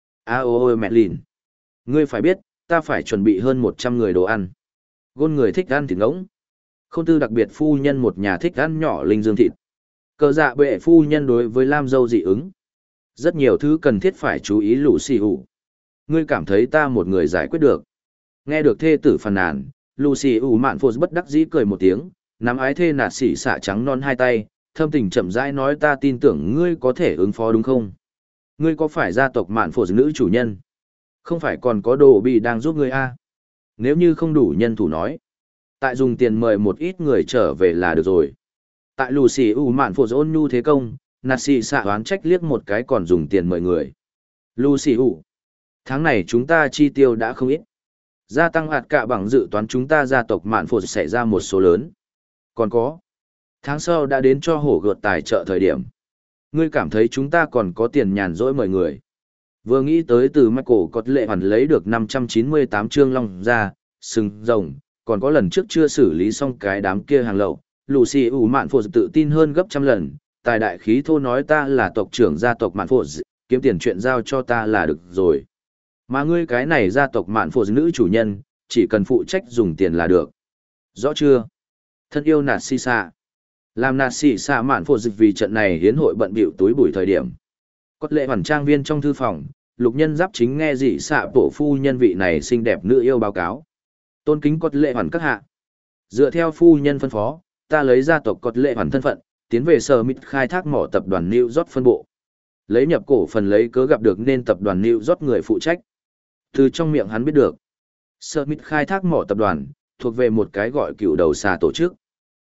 Ôi mẹ lìn. Ngươi phải biết, ta phải chuẩn bị hơn 100 người đồ ăn. Gôn người thích ăn thịt ngỗng. Khôn tư đặc biệt phu nhân một nhà thích ăn nhỏ linh dương thịt. Cờ dạ bệ phu nhân đối với lam dâu dị ứng. Rất nhiều thứ cần thiết phải chú ý Lucy ủ. Ngươi cảm thấy ta một người giải quyết được. Nghe được thê tử phàn nàn, Lucy ủ mạn phô bất đắc dĩ cười một tiếng, nắm ái thê nạt xỉ xả trắng non hai tay, thâm tình chậm rãi nói ta tin tưởng ngươi có thể ứng phó đúng không? Ngươi có phải gia tộc mạn phô nữ chủ nhân? Không phải còn có đồ bị đang giúp ngươi à? Nếu như không đủ nhân thủ nói, tại dùng tiền mời một ít người trở về là được rồi. Tại Lucy ủ mạn phô ôn nhu thế công, nạt xỉ xả oán trách liếc một cái còn dùng tiền mời người. Lucy ủ, tháng này chúng ta chi tiêu đã không ít. Gia tăng hạt cả bằng dự toán chúng ta gia tộc mạn phô sẽ ra một số lớn. Còn có, tháng sau đã đến cho hổ gợt tài trợ thời điểm. Ngươi cảm thấy chúng ta còn có tiền nhàn rỗi mời người. Vừa nghĩ tới từ Michael có lệ hoàn lấy được 598 chương long ra, sừng rồng, còn có lần trước chưa xử lý xong cái đám kia hàng lậu. Lucy ủ mạn phô tự tin hơn gấp trăm lần, tài đại khí thô nói ta là tộc trưởng gia tộc mạn phô, kiếm tiền chuyện giao cho ta là được rồi. Mà ngươi cái này gia tộc mạn phô nữ chủ nhân, chỉ cần phụ trách dùng tiền là được. Rõ chưa? Thân yêu nạt si xạ. Làm nạt si xạ mạn phô dịch vì trận này hiến hội bận bịu túi bụi thời điểm. Cốt lệ hoàn trang viên trong thư phòng, lục nhân giáp chính nghe dị xạ bộ phu nhân vị này xinh đẹp nữ yêu báo cáo. Tôn kính cốt lệ hoàn các hạ. Dựa theo phu nhân phân phó, ta lấy gia tộc cốt lệ hoàn thân phận, tiến về sở mít khai thác mỏ tập đoàn New York phân bộ. Lấy nhập cổ phần lấy cớ gặp được nên tập đoàn New York người phụ trách. Từ trong miệng hắn biết được, Smith khai thác mỏ tập đoàn, thuộc về một cái gọi cựu đầu xà tổ chức.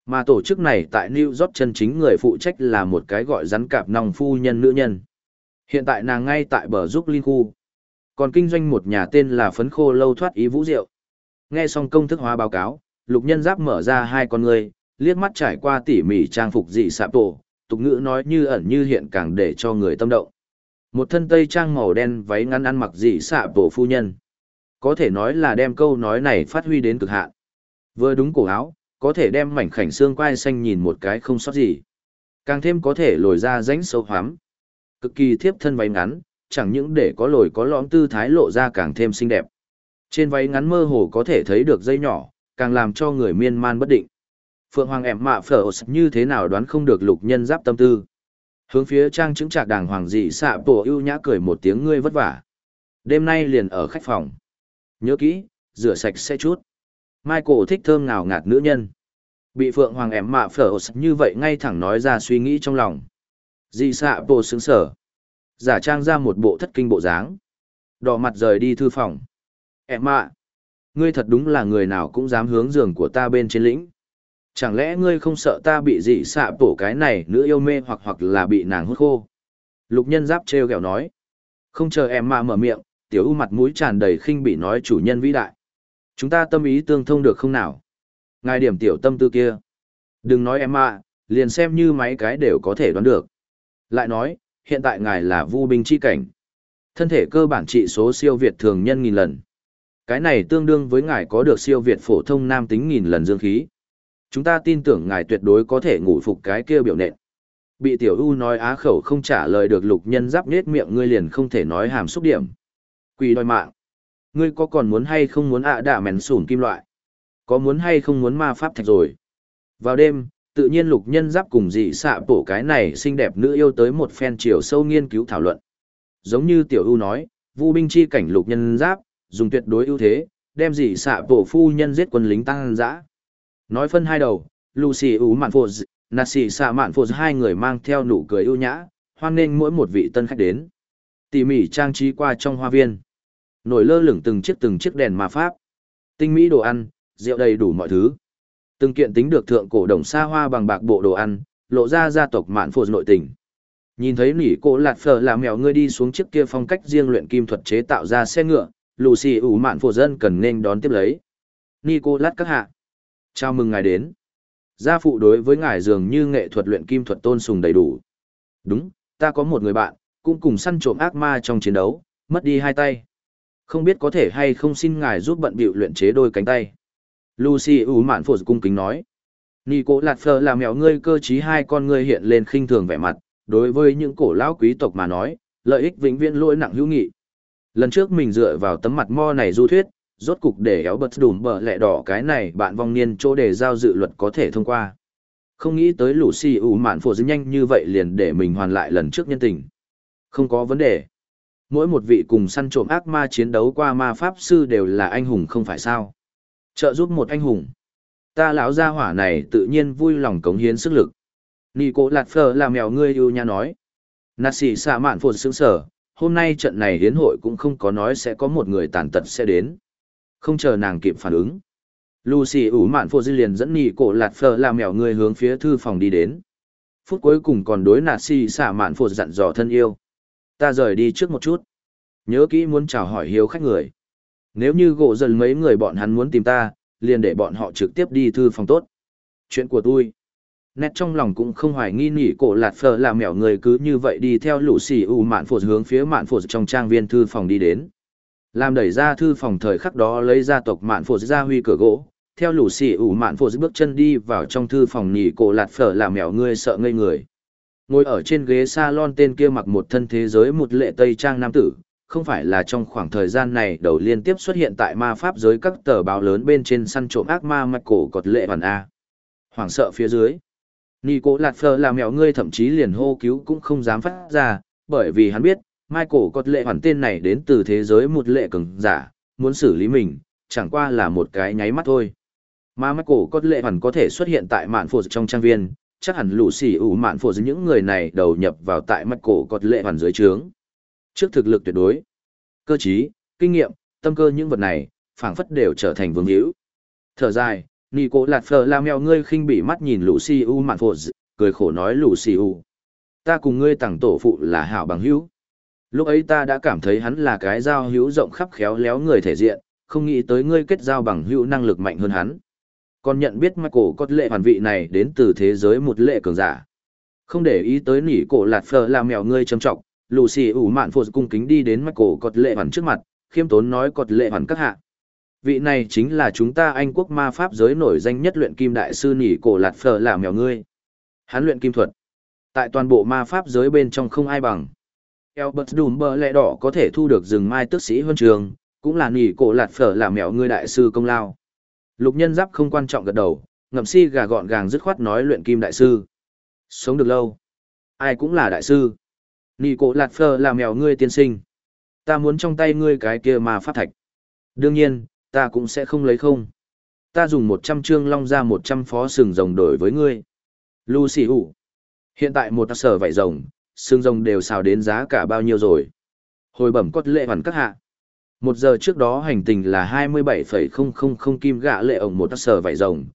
Mà tổ chức này tại New York chân chính người phụ trách là một cái gọi rắn cạp nòng phu nhân nữ nhân. Hiện tại nàng ngay tại bờ giúp Linh khu. Còn kinh doanh một nhà tên là Phấn Khô Lâu Thoát Ý Vũ Rượu. Nghe xong công thức hóa báo cáo, Lục Nhân Giáp mở ra hai con ngươi, liếc mắt trải qua tỉ mỉ trang phục dị sạp tổ, tục ngữ nói như ẩn như hiện càng để cho người tâm động. Một thân tây trang màu đen váy ngắn ăn mặc dị sạp tổ phu nhân. Có thể nói là đem câu nói này phát huy đến cực hạn. Vừa đúng cổ áo, có thể đem mảnh khảnh xương quai xanh nhìn một cái không sót gì. Càng thêm có thể lồi ra rãnh sâu hoắm. Cực kỳ thiếp thân váy ngắn, chẳng những để có lồi có lõm tư thái lộ ra càng thêm xinh đẹp. Trên váy ngắn mơ hồ có thể thấy được dây nhỏ, càng làm cho người miên man bất định. Phượng Hoàng em mạ phở như thế nào đoán không được Lục Nhân Giáp tâm tư. Hướng phía trang chứng trạc đàng hoàng dị xạ tổ ưu nhã cười một tiếng ngươi vất vả. Đêm nay liền ở khách phòng. Nhớ kỹ, rửa sạch sẽ chút. Michael thích thơm ngào ngạt nữ nhân. Bị Phượng Hoàng em mạ phở như vậy ngay thẳng nói ra suy nghĩ trong lòng. Dị xạ tổ sướng sở. Giả trang ra một bộ thất kinh bộ dáng. Đỏ mặt rời đi thư phòng. Em mạ. Ngươi thật đúng là người nào cũng dám hướng giường của ta bên trên lĩnh. Chẳng lẽ ngươi không sợ ta bị dị xạ tổ cái này nữ yêu mê hoặc là bị nàng hút khô? Lục Nhân Giáp trêu ghẹo nói. Không chờ em mà mở miệng, tiểu u mặt mũi tràn đầy khinh bỉ nói chủ nhân vĩ đại. Chúng ta tâm ý tương thông được không nào? Ngài điểm tiểu tâm tư kia. Đừng nói em mà, liền xem như mấy cái đều có thể đoán được. Lại nói, hiện tại ngài là vu binh chi cảnh. Thân thể cơ bản trị số siêu việt thường nhân 1000 lần. Cái này tương đương với ngài có được siêu việt phổ thông nam tính 1000 lần dương khí. Chúng ta tin tưởng ngài tuyệt đối có thể ngủ phục cái kia biểu nện. Bị tiểu u nói á khẩu không trả lời được Lục Nhân Giáp nết miệng ngươi liền không thể nói hàm xúc điểm. Quỷ đòi mạng. Ngươi có còn muốn hay không muốn đạ mèn sủn kim loại? Có muốn hay không muốn ma pháp thạch rồi? Vào đêm, tự nhiên Lục Nhân Giáp cùng dị xạ bổ cái này xinh đẹp nữ yêu tới một phen chiều sâu nghiên cứu thảo luận. Giống như tiểu u nói, vu binh chi cảnh Lục Nhân Giáp, dùng tuyệt đối ưu thế, đem dị xạ bổ phu nhân giết quân lính tăng dã. Nói phân hai đầu, Lucy Ú Mạn Phô Nasi Sa Mạn Phô hai người mang theo nụ cười ưu nhã, hoan nghênh mỗi một vị tân khách đến. Tỉ mỉ trang trí qua trong hoa viên. Nổi lơ lửng từng chiếc đèn ma pháp. Tinh mỹ đồ ăn, rượu đầy đủ mọi thứ. Từng kiện tính được thượng cổ đồng xa hoa bằng bạc bộ đồ ăn, lộ ra gia tộc Mạn Phô nội tình. Nhìn thấy nỉ cô lạt phở làm mèo ngươi đi xuống chiếc kia phong cách riêng luyện kim thuật chế tạo ra xe ngựa, Lucy Ú Mạn Phô dân cần nên đón tiếp lấy. Nicolas các hạ. Chào mừng ngài đến. Gia phụ đối với ngài dường như nghệ thuật luyện kim thuật tôn sùng đầy đủ. Đúng, ta có một người bạn, cũng cùng săn trộm ác ma trong chiến đấu, mất đi hai tay. Không biết có thể hay không xin ngài giúp bận bịu luyện chế đôi cánh tay. Lucy ủ mạn phổ cung kính nói. Nico lạt phờ làm mèo ngươi cơ trí hai con ngươi hiện lên khinh thường vẻ mặt, đối với những cổ lão quý tộc mà nói, lợi ích vĩnh viễn lỗi nặng hữu nghị. Lần trước mình dựa vào tấm mặt mo này du thuyết, rốt cục để éo bật đùm bờ lẹ đỏ cái này bạn vong niên chỗ đề giao dự luật có thể thông qua. Không nghĩ tới Lucy ủ mạn phổ dữ nhanh như vậy liền để mình hoàn lại lần trước nhân tình. Không có vấn đề. Mỗi một vị cùng săn trộm ác ma chiến đấu qua ma pháp sư đều là anh hùng không phải sao. Trợ giúp một anh hùng. Ta lão gia hỏa này tự nhiên vui lòng cống hiến sức lực. Nico lạt phờ là mèo ngươi yêu nha nói. Nasi xạ mạn phổ sướng sở, hôm nay trận này hiến hội cũng không có nói sẽ có một người tàn tật sẽ đến. Không chờ nàng kịp phản ứng. Lucy ủ mạn phô dư liền dẫn Nico lạt phờ là mèo người hướng phía thư phòng đi đến. Phút cuối cùng còn đối Nasi xạ mạn phô dặn dò thân yêu. Ta rời đi trước một chút. Nhớ kỹ muốn chào hỏi hiếu khách người. Nếu như gỗ dần mấy người bọn hắn muốn tìm ta, liền để bọn họ trực tiếp đi thư phòng tốt. Chuyện của tôi. Nét trong lòng cũng không hoài nghi nỉ cổ lạt phờ là mèo người cứ như vậy đi theo Lucy ủ mạn phô hướng phía mạn phô trong trang viên thư phòng đi đến. Làm đẩy ra thư phòng thời khắc đó lấy gia tộc mạn phô ra huy cửa gỗ, theo Lucy ủ mạn phô bước chân đi vào trong thư phòng nỉ cổ lạt phở là mèo ngươi sợ ngây người. Ngồi ở trên ghế salon tên kia mặc một thân thế giới một lệ tây trang nam tử, không phải là trong khoảng thời gian này đầu liên tiếp xuất hiện tại ma pháp giới các tờ báo lớn bên trên săn trộm ác ma Michael cọt lệ hoàn A. Hoảng sợ phía dưới. Nico lạt phở là mèo ngươi thậm chí liền hô cứu cũng không dám phát ra, bởi vì hắn biết, Michael cọt lệ hoàn tên này đến từ thế giới một lệ cường giả, muốn xử lý mình, chẳng qua là một cái nháy mắt thôi. Mà Michael cọt lệ hoàn có thể xuất hiện tại mạn phổ trong trang viên, chắc hẳn Lucy ủ mạn phổ những người này đầu nhập vào tại Michael cọt lệ hoàn dưới trướng. Trước thực lực tuyệt đối, cơ trí, kinh nghiệm, tâm cơ những vật này, phảng phất đều trở thành vương hữu. Thở dài, Nico lạt phở là mèo ngươi khinh bỉ mắt nhìn Luciu mạn phột, cười khổ nói Luciu. Ta cùng ngươi tặng tổ phụ là hảo bằng hữu. Lúc ấy ta đã cảm thấy hắn là cái giao hữu rộng khắp khéo léo người thể diện, không nghĩ tới ngươi kết giao bằng hữu năng lực mạnh hơn hắn. Còn nhận biết Michael có lệ hoàn vị này đến từ thế giới một lệ cường giả. Không để ý tới nỉ cổ lạt phở là mèo ngươi trầm trọng, Luciu mạn phột cung kính đi đến Michael có lệ hoàn trước mặt, khiêm tốn nói có lệ hoàn các hạ. Vị này chính là chúng ta Anh quốc ma pháp giới nổi danh nhất luyện kim đại sư nỉ cổ lạt phở là mèo ngươi. Hắn luyện kim thuật. Tại toàn bộ ma pháp giới bên trong không ai bằng. Albert Dumber lẽ đỏ có thể thu được rừng mai tước sĩ huân trường, cũng là nỉ cổ lạt phở là mèo ngươi đại sư công lao. Lục nhân giáp không quan trọng gật đầu, ngậm si gà gọn gàng dứt khoát nói luyện kim đại sư. Sống được lâu. Ai cũng là đại sư. Nỉ cổ lạt phở là mèo ngươi tiên sinh. Ta muốn trong tay ngươi cái kia ma pháp thạch. Đương nhiên, ta cũng sẽ không lấy không. Ta dùng 100 trương long ra 100 phó sừng rồng đổi với ngươi. Lucy ủ. Hiện tại một sở vảy rồng, sừng rồng đều xào đến giá cả bao nhiêu rồi. Hồi bẩm cốt lệ hoàn các hạ. 1 giờ trước đó hành tình là 27,000 kim gạ lệ ổng một sở vảy rồng,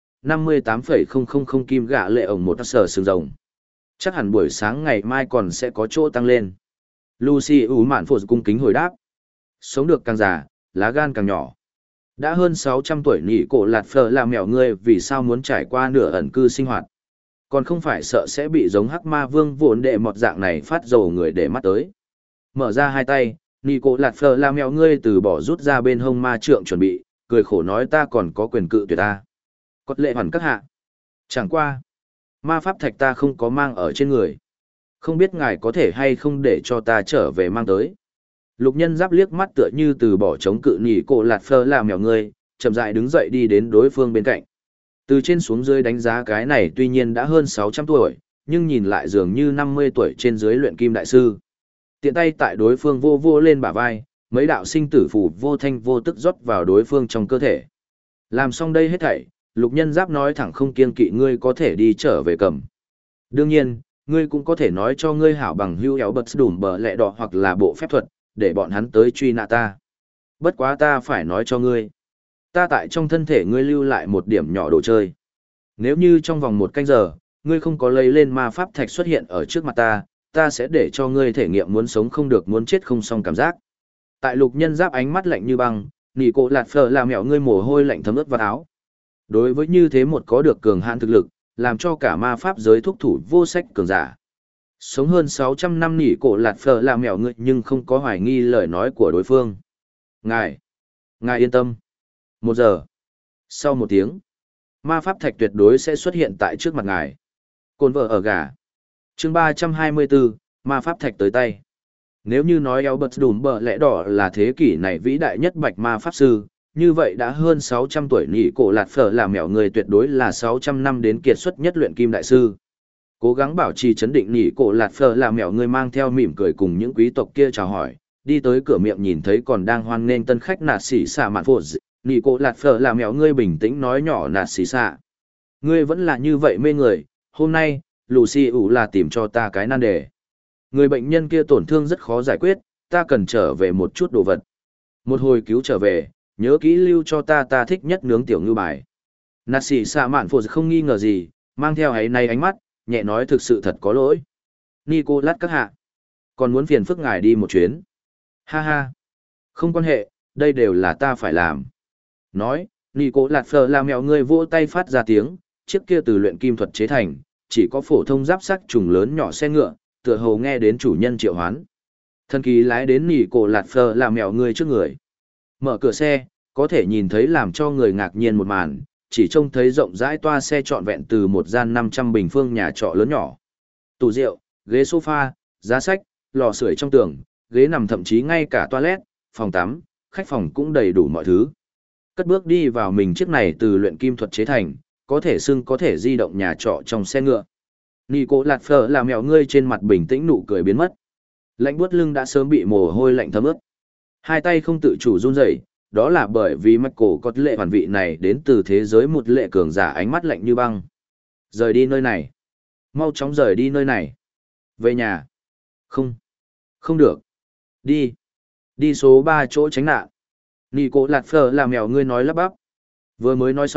58,000 kim gạ lệ ổng một sở sừng rồng. Chắc hẳn buổi sáng ngày mai còn sẽ có chỗ tăng lên. Lucy ủ mạn phổ cung kính hồi đáp. Sống được càng già, lá gan càng nhỏ. Đã hơn 600 tuổi nỉ cổ lạt phở là mèo ngươi vì sao muốn trải qua nửa ẩn cư sinh hoạt. Còn không phải sợ sẽ bị giống hắc ma vương vốn đệ mọt dạng này phát dầu người để mắt tới. Mở ra hai tay, nỉ cổ lạt phở là mèo ngươi từ bỏ rút ra bên hông ma trượng chuẩn bị, cười khổ nói ta còn có quyền cự tuyệt ta. Cốt lệ hoàn các hạ. Chẳng qua. Ma pháp thạch ta không có mang ở trên người. Không biết ngài có thể hay không để cho ta trở về mang tới. Lục nhân giáp liếc mắt tựa như từ bỏ chống cự nỉ cổ lạt phơ là mèo ngươi, chậm rãi đứng dậy đi đến đối phương bên cạnh. Từ trên xuống dưới đánh giá cái này tuy nhiên đã hơn 600 tuổi, nhưng nhìn lại dường như 50 tuổi trên dưới luyện kim đại sư. Tiện tay tại đối phương vô vô lên bả vai, mấy đạo sinh tử phù vô thanh vô tức rót vào đối phương trong cơ thể. Làm xong đây hết thảy, lục nhân giáp nói thẳng không kiêng kỵ ngươi có thể đi trở về cầm. Đương nhiên, ngươi cũng có thể nói cho ngươi hảo bằng hữu éo bật đủm bờ lẹ đỏ hoặc là bộ phép thuật, để bọn hắn tới truy nã ta. Bất quá ta phải nói cho ngươi. Ta tại trong thân thể ngươi lưu lại một điểm nhỏ đồ chơi. Nếu như trong vòng 1 canh giờ, ngươi không có lấy lên ma pháp thạch xuất hiện ở trước mặt ta, ta sẽ để cho ngươi thể nghiệm muốn sống không được muốn chết không xong cảm giác. Tại lục nhân giáp ánh mắt lạnh như băng, nỉ cổ lạt phở là mẹo ngươi mồ hôi lạnh thấm ướt vào áo. Đối với như thế một có được cường hãn thực lực, làm cho cả ma pháp giới thúc thủ vô sách cường giả. Sống hơn 600 năm nỉ cổ lạt phở là mèo ngươi nhưng không có hoài nghi lời nói của đối phương. Ngài yên tâm. 1 giờ. Sau 1 tiếng, ma pháp thạch tuyệt đối sẽ xuất hiện tại trước mặt ngài. Cồn vợ ở gà. Chương 324, ma pháp thạch tới tay. Nếu như nói Albert Đùm Bờ Lẽ Đỏ là thế kỷ này vĩ đại nhất bạch ma pháp sư, như vậy đã hơn 600 tuổi nỉ cổ lạt phở là mèo người tuyệt đối là 600 năm đến kiệt xuất nhất luyện kim đại sư. Cố gắng bảo trì chấn định nỉ cổ lạt phở là mèo người mang theo mỉm cười cùng những quý tộc kia chào hỏi, đi tới cửa miệng nhìn thấy còn đang hoan nghênh tân khách nạt xỉ xả mạn phổ. Nỉ cổ lạt phở là mèo ngươi bình tĩnh nói nhỏ nạt xỉ xả. Ngươi vẫn là như vậy mê người, hôm nay, Lucy ủ là tìm cho ta cái nan đề. Người bệnh nhân kia tổn thương rất khó giải quyết, ta cần trở về một chút đồ vật. Một hồi cứu trở về, nhớ kỹ lưu cho ta thích nhất nướng tiểu ngư bài. Nạt xỉ xả mạn phổ không nghi ngờ gì, mang theo ấy nay ánh mắt, nhẹ nói thực sự thật có lỗi. Nicolas các hạ, còn muốn phiền phức ngài đi một chuyến. Ha ha, không quan hệ, đây đều là ta phải làm. Nói, Nicolas phở là mèo ngươi vỗ tay phát ra tiếng, chiếc kia từ luyện kim thuật chế thành, chỉ có phổ thông giáp sắt trùng lớn nhỏ xe ngựa, tựa hồ nghe đến chủ nhân triệu hoán. Thần kỳ lái đến Nicolas phở là mèo ngươi trước người. Mở cửa xe, có thể nhìn thấy làm cho người ngạc nhiên một màn, chỉ trông thấy rộng rãi toa xe trọn vẹn từ một gian 500 bình phương nhà trọ lớn nhỏ. Tủ rượu, ghế sofa, giá sách, lò sưởi trong tường, ghế nằm thậm chí ngay cả toilet, phòng tắm, khách phòng cũng đầy đủ mọi thứ. Cất bước đi vào mình chiếc này từ luyện kim thuật chế thành, có thể xưng có thể di động nhà trọ trong xe ngựa. Nicolas phở là mèo ngươi trên mặt bình tĩnh nụ cười biến mất. Lạnh buốt lưng đã sớm bị mồ hôi lạnh thấm ướt. Hai tay không tự chủ run rẩy, đó là bởi vì Michael có lệ hoàn vị này đến từ thế giới một lệ cường giả ánh mắt lạnh như băng. Rời đi nơi này. Mau chóng rời đi nơi này. Về nhà. Không. Không được. Đi. Đi số 3 chỗ tránh nạn. Nicolas phở là mèo ngươi nói lắp bắp. Vừa mới nói xong,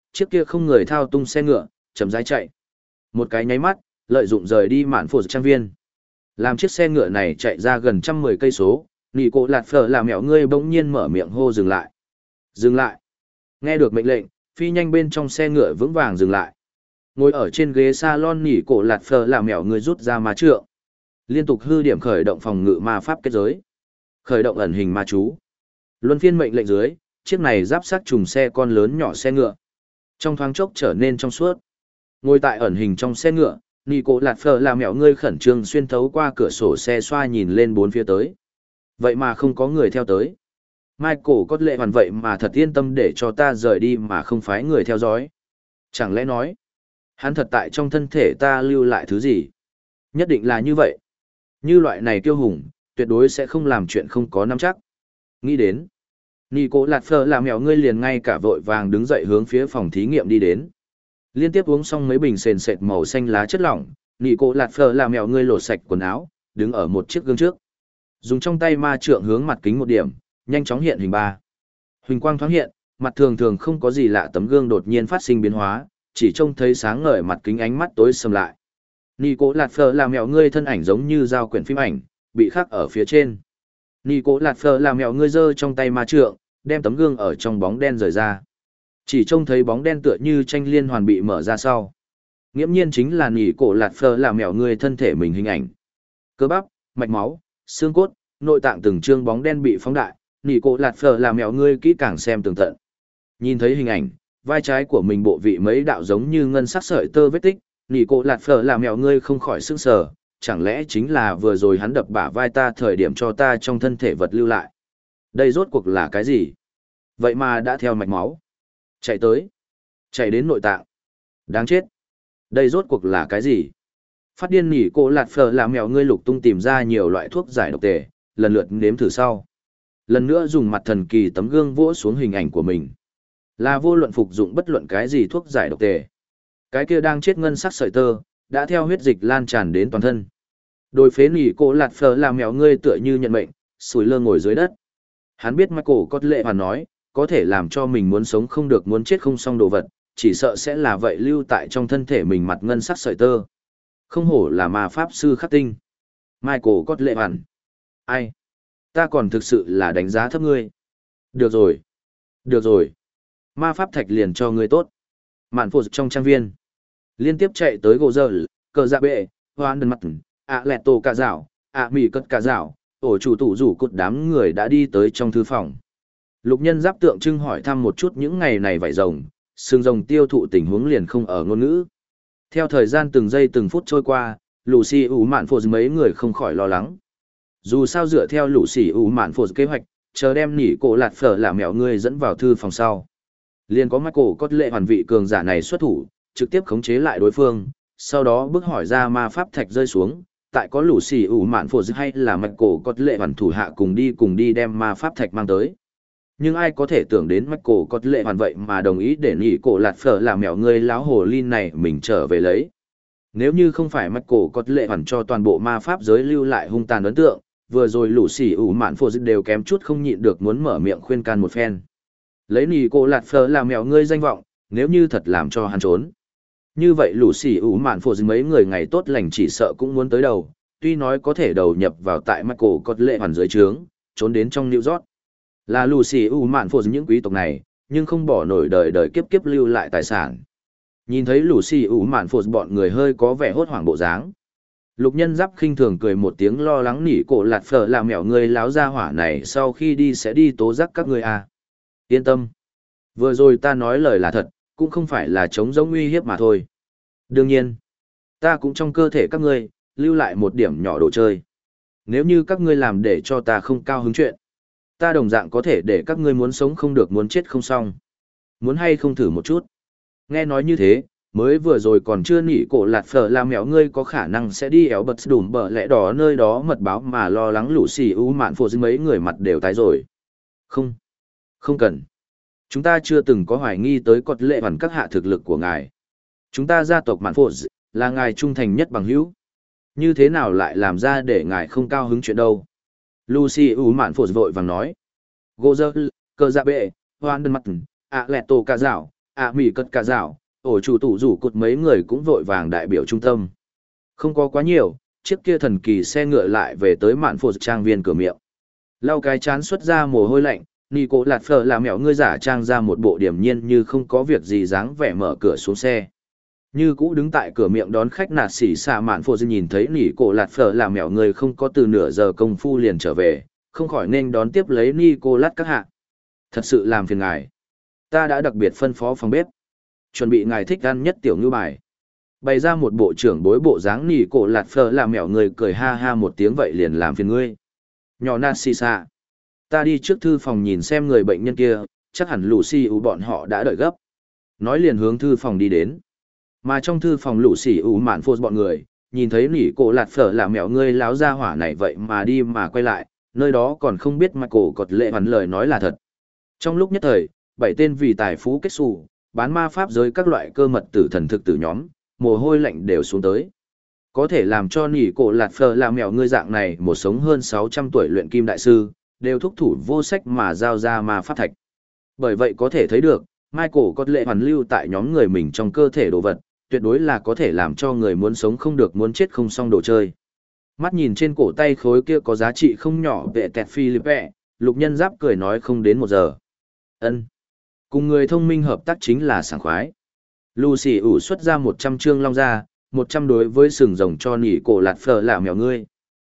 chiếc kia không người thao tung xe ngựa, chậm rãi chạy. Một cái nháy mắt, lợi dụng rời đi mạn phổ trang viên. Làm chiếc xe ngựa này chạy ra gần 110 cây số, nị cổ lạt phở là mẹo ngươi bỗng nhiên mở miệng hô dừng lại. Dừng lại. Nghe được mệnh lệnh, phi nhanh bên trong xe ngựa vững vàng dừng lại. Ngồi ở trên ghế salon nỉ cổ lạt phở là mẹo ngươi rút ra ma trượng. Liên tục hư điểm khởi động phòng ngự ma pháp kết giới. Khởi động ẩn hình ma chú. Luân phiên mệnh lệnh dưới, chiếc này giáp sát trùng xe con lớn nhỏ xe ngựa. Trong thoáng chốc trở nên trong suốt. Ngồi tại ẩn hình trong xe ngựa, nị cổ lạt phở là mẹo ngươi khẩn trương xuyên thấu qua cửa sổ xe xoa nhìn lên bốn phía tới. Vậy mà không có người theo tới. Michael có lệ hoàn vậy mà thật yên tâm để cho ta rời đi mà không phái người theo dõi. Chẳng lẽ nói, hắn thật tại trong thân thể ta lưu lại thứ gì? Nhất định là như vậy. Như loại này kiêu hùng, tuyệt đối sẽ không làm chuyện không có nắm chắc. Nghĩ đến, Nico lạt phở làm mèo ngươi liền ngay cả vội vàng đứng dậy hướng phía phòng thí nghiệm đi đến. Liên tiếp uống xong mấy bình sền sệt màu xanh lá chất lỏng, Nico lạt phở làm mèo ngươi lột sạch quần áo, đứng ở một chiếc gương trước. Dùng trong tay ma trượng hướng mặt kính một điểm, nhanh chóng hiện hình ba. Huỳnh quang thoáng hiện, mặt thường thường không có gì lạ tấm gương đột nhiên phát sinh biến hóa, chỉ trông thấy sáng ngời mặt kính ánh mắt tối sầm lại. Nico lạt phở làm mèo ngươi thân ảnh giống như dao quyển phim ảnh, bị khắc ở phía trên. Nico lạt phở làm mèo ngươi giơ trong tay ma trượng, đem tấm gương ở trong bóng đen rời ra. Chỉ trông thấy bóng đen tựa như tranh liên hoàn bị mở ra sau. Nghiễm nhiên chính là Nico lạt phở làm mèo ngươi thân thể mình hình ảnh. Cơ bắp, mạch máu, xương cốt, nội tạng từng trương bóng đen bị phóng đại, Nico lạt phở làm mèo ngươi kỹ càng xem tường tận. Nhìn thấy hình ảnh, vai trái của mình bộ vị mấy đạo giống như ngân sắc sợi tơ vết tích, Nico lạt phở làm mèo ngươi không khỏi sững sờ, chẳng lẽ chính là vừa rồi hắn đập bả vai ta thời điểm cho ta trong thân thể vật lưu lại. Đây rốt cuộc là cái gì? Vậy mà đã theo mạch máu. Chạy tới. Chạy đến nội tạng. Đáng chết. Đây rốt cuộc là cái gì? Phát điên Nico lạt phở làm mèo ngươi lục tung tìm ra nhiều loại thuốc giải độc tề, lần lượt nếm thử sau. Lần nữa dùng mặt thần kỳ tấm gương vỗ xuống hình ảnh của mình. Là vô luận phục dụng bất luận cái gì thuốc giải độc tề. Cái kia đang chết ngân sắc sợi tơ, đã theo huyết dịch lan tràn đến toàn thân. Đôi phế nỉ cổ lạt phở làm mèo ngươi tựa như nhận mệnh, sủi lơ ngồi dưới đất. Hắn biết Michael có lệ hoàn nói, có thể làm cho mình muốn sống không được muốn chết không xong đồ vật, chỉ sợ sẽ là vậy lưu tại trong thân thể mình mặt ngân sắc sợi tơ. Không hổ là ma pháp sư khắc tinh. Michael có lệ hoàn. Ai? Ta còn thực sự là đánh giá thấp ngươi. Được rồi. Được rồi. Ma pháp thạch liền cho ngươi tốt. Mạn phô trong trang viên. Liên tiếp chạy tới gỗ dơ, cờ dạ bệ, hoan đơn mặt, lẹt tổ cả rào, mì cất cả rào, ổ chủ tủ rủ cột đám người đã đi tới trong thư phòng. Lục nhân giáp tượng trưng hỏi thăm một chút những ngày này vải rồng, xương rồng tiêu thụ tình huống liền không ở ngôn ngữ. Theo thời gian từng giây từng phút trôi qua, Lucy ủ mạn phô mấy người không khỏi lo lắng. Dù sao dựa theo Lucy ủ mạn phô kế hoạch, chờ đem nỉ cổ lạt phở là mèo ngươi dẫn vào thư phòng sau. Liền có Michael có lệ hoàn vị cường giả này xuất thủ, trực tiếp khống chế lại đối phương, sau đó bước hỏi ra ma pháp thạch rơi xuống, tại có lũ xì ủ mạn phổ dư hay là Michael có lệ hoàn thủ hạ cùng đi đem ma pháp thạch mang tới. Nhưng ai có thể tưởng đến Michael có lệ hoàn vậy mà đồng ý để nghỉ cổ lạt phở làm mèo người láo hồ linh này mình trở về lấy. Nếu như không phải Michael có lệ hoàn cho toàn bộ ma pháp giới lưu lại hung tàn ấn tượng, vừa rồi lũ xì ủ mạn phổ dư đều kém chút không nhịn được muốn mở miệng khuyên can một phen. Lấy nỉ cổ lạt phở làm mèo ngươi danh vọng, nếu như thật làm cho hắn trốn. Như vậy lũ xỉ ủ mạn phổ dư mấy người ngày tốt lành chỉ sợ cũng muốn tới đầu, tuy nói có thể đầu nhập vào tại Michael có lệ hoàn dưới trướng, trốn đến trong New York. Là lũ xỉ ủ mạn phổ dư những quý tộc này, nhưng không bỏ nổi đời đời kiếp kiếp lưu lại tài sản. Nhìn thấy lũ xỉ ủ mạn phổ dư bọn người hơi có vẻ hốt hoảng bộ dáng. Lục nhân giáp khinh thường cười một tiếng lo lắng nỉ cổ lạt phở làm mèo người láo ra hỏa này sau khi đi sẽ đi tố giác các ngươi à. Yên tâm. Vừa rồi ta nói lời là thật, cũng không phải là chống giống uy hiếp mà thôi. Đương nhiên, ta cũng trong cơ thể các ngươi, lưu lại một điểm nhỏ đồ chơi. Nếu như các ngươi làm để cho ta không cao hứng chuyện, ta đồng dạng có thể để các ngươi muốn sống không được muốn chết không xong. Muốn hay không thử một chút. Nghe nói như thế, mới vừa rồi còn chưa nỉ cổ lạt phở làm mèo ngươi có khả năng sẽ đi éo bật đùm bờ lẽ đỏ nơi đó mật báo mà lo lắng lũ xì ú mạn phô dư mấy người mặt đều tái rồi. Không, không cần. Chúng ta chưa từng có hoài nghi tới cột lệ hoàn các hạ thực lực của ngài. Chúng ta gia tộc Mạn Phổ là ngài trung thành nhất bằng hữu. Như thế nào lại làm ra để ngài không cao hứng chuyện đâu? Lucy ủ Mạn Phổ vội vàng nói. Gô dơ, cơ dạ bệ, hoan đơn mặt, lẹt tổ cả rào, Mỉ cất cả dạo, ổ chủ tủ rủ cụt mấy người cũng vội vàng đại biểu trung tâm. Không có quá nhiều, chiếc kia thần kỳ xe ngựa lại về tới mạn phô trang viên cửa miệng. Lau cái chán xuất ra mồ hôi lạnh, Nico lạt phở là mẹo ngươi giả trang ra một bộ điềm nhiên như không có việc gì dáng vẻ mở cửa xuống xe. Như cũ đứng tại cửa miệng đón khách nạt xỉ xạ mạn phô nhìn thấy Nico lạt phở là mẹo người không có từ nửa giờ công phu liền trở về, không khỏi nên đón tiếp lấy Nico lạt các hạ. Thật sự làm phiền ngài. Ta đã đặc biệt phân phó phòng bếp. Chuẩn bị ngài thích ăn nhất tiểu ngư bài. Bày ra một bộ trưởng bối bộ dáng Nico lạt phở là mẹo người cười ha ha một tiếng vậy liền làm phiền ngươi. Nhỏ nạt xỉ xạ. Ta đi trước thư phòng nhìn xem người bệnh nhân kia, chắc hẳn Lucy bọn họ đã đợi gấp. Nói liền hướng thư phòng đi đến. Mà trong thư phòng Lucy mạn phô bọn người, nhìn thấy nỉ cổ lạt phở là mẹo ngươi láo ra hỏa này vậy mà đi mà quay lại, nơi đó còn không biết Michael cột lệ hoàn lời nói là thật. Trong lúc nhất thời, 7 tên vì tài phú kết xù, bán ma pháp giới các loại cơ mật tử thần thực tử nhóm, mồ hôi lạnh đều xuống tới. Có thể làm cho nỉ cổ lạt phở là mẹo ngươi dạng này một sống hơn 600 tuổi luyện kim đại sư, đều thúc thủ vô sách mà giao ra ma pháp thạch. Bởi vậy có thể thấy được, Michael có lệ hoàn lưu tại nhóm người mình trong cơ thể đồ vật, tuyệt đối là có thể làm cho người muốn sống không được muốn chết không xong đồ chơi. Mắt nhìn trên cổ tay khối kia có giá trị không nhỏ vệ tẹt Philippe, Lục Nhân Giáp cười nói không đến 1 giờ. Ân, cùng người thông minh hợp tác chính là sảng khoái. Lucy xuất ra 100 trương long ra, 100 đối với sừng rồng cho nỉ cổ lạt phở là mèo ngươi.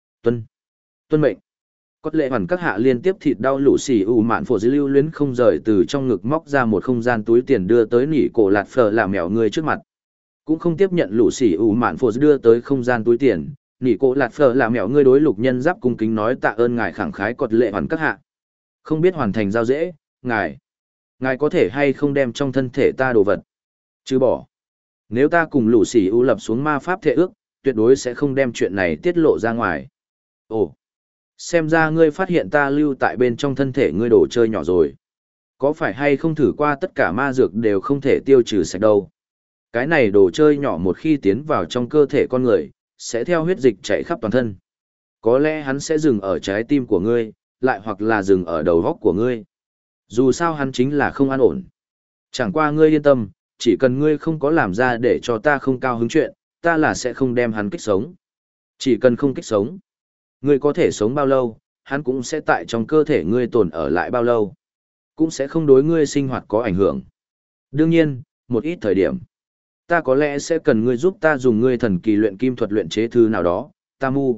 Tuân mệnh. Cốt lệ hoàn các hạ liên tiếp thịt đau lũ xì mạn phổ dư lưu luyến không rời từ trong ngực móc ra một không gian túi tiền đưa tới nỉ cổ lạt phở làm mèo người trước mặt. Cũng không tiếp nhận lũ xì mạn phổ đưa tới không gian túi tiền, nỉ cổ lạt phở làm mèo người đối Lục Nhân Giáp cung kính nói tạ ơn ngài khẳng khái cốt lệ hoàn các hạ. Không biết hoàn thành giao dễ, ngài có thể hay không đem trong thân thể ta đồ vật chứ bỏ. Nếu ta cùng lũ xì lập xuống ma pháp thệ ước, tuyệt đối sẽ không đem chuyện này tiết lộ ra ngoài. Ồ, xem ra ngươi phát hiện ta lưu tại bên trong thân thể ngươi đồ chơi nhỏ rồi. Có phải hay không thử qua tất cả ma dược đều không thể tiêu trừ sạch đâu. Cái này đồ chơi nhỏ một khi tiến vào trong cơ thể con người, sẽ theo huyết dịch chạy khắp toàn thân. Có lẽ hắn sẽ dừng ở trái tim của ngươi, lại hoặc là dừng ở đầu góc của ngươi. Dù sao hắn chính là không an ổn. Chẳng qua ngươi yên tâm, chỉ cần ngươi không có làm ra để cho ta không cao hứng chuyện, ta là sẽ không đem hắn kích sống. Chỉ cần không kích sống, ngươi có thể sống bao lâu, hắn cũng sẽ tại trong cơ thể ngươi tồn ở lại bao lâu. Cũng sẽ không đối ngươi sinh hoạt có ảnh hưởng. Đương nhiên, một ít thời điểm, ta có lẽ sẽ cần ngươi giúp ta dùng ngươi thần kỳ luyện kim thuật luyện chế thư nào đó, ta mu.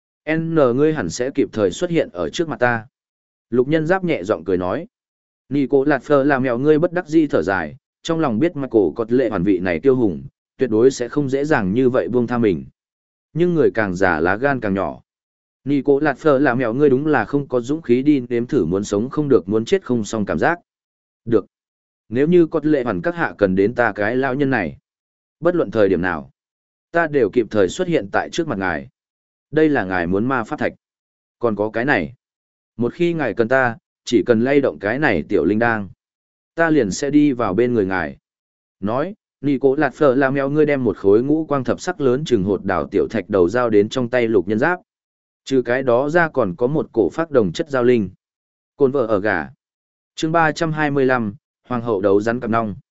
Ngươi hẳn sẽ kịp thời xuất hiện ở trước mặt ta. Lục Nhân Giáp nhẹ giọng cười nói. Nico lạt phở là mèo ngươi bất đắc dĩ thở dài, trong lòng biết Michael có lệ hoàn vị này tiêu hùng, tuyệt đối sẽ không dễ dàng như vậy buông tha mình. Nhưng người càng già lá gan càng nhỏ. Nico lạt phở là mèo ngươi đúng là không có dũng khí đi nếm thử muốn sống không được muốn chết không xong cảm giác. Được. Nếu như có lệ hoàn các hạ cần đến ta cái lão nhân này, bất luận thời điểm nào, ta đều kịp thời xuất hiện tại trước mặt ngài. Đây là ngài muốn ma pháp thạch. Còn có cái này. Một khi ngài cần ta, chỉ cần lay động cái này tiểu linh đang, ta liền sẽ đi vào bên người ngài. Nói, Nico lạt phở là mèo ngươi đem một khối ngũ quang thập sắc lớn chừng hột đảo tiểu thạch đầu dao đến trong tay Lục Nhân Giáp. Trừ cái đó ra còn có một cổ phát đồng chất giao linh. Côn vợ ở gà. Chương 325, Hoàng hậu đấu rắn cặp nong.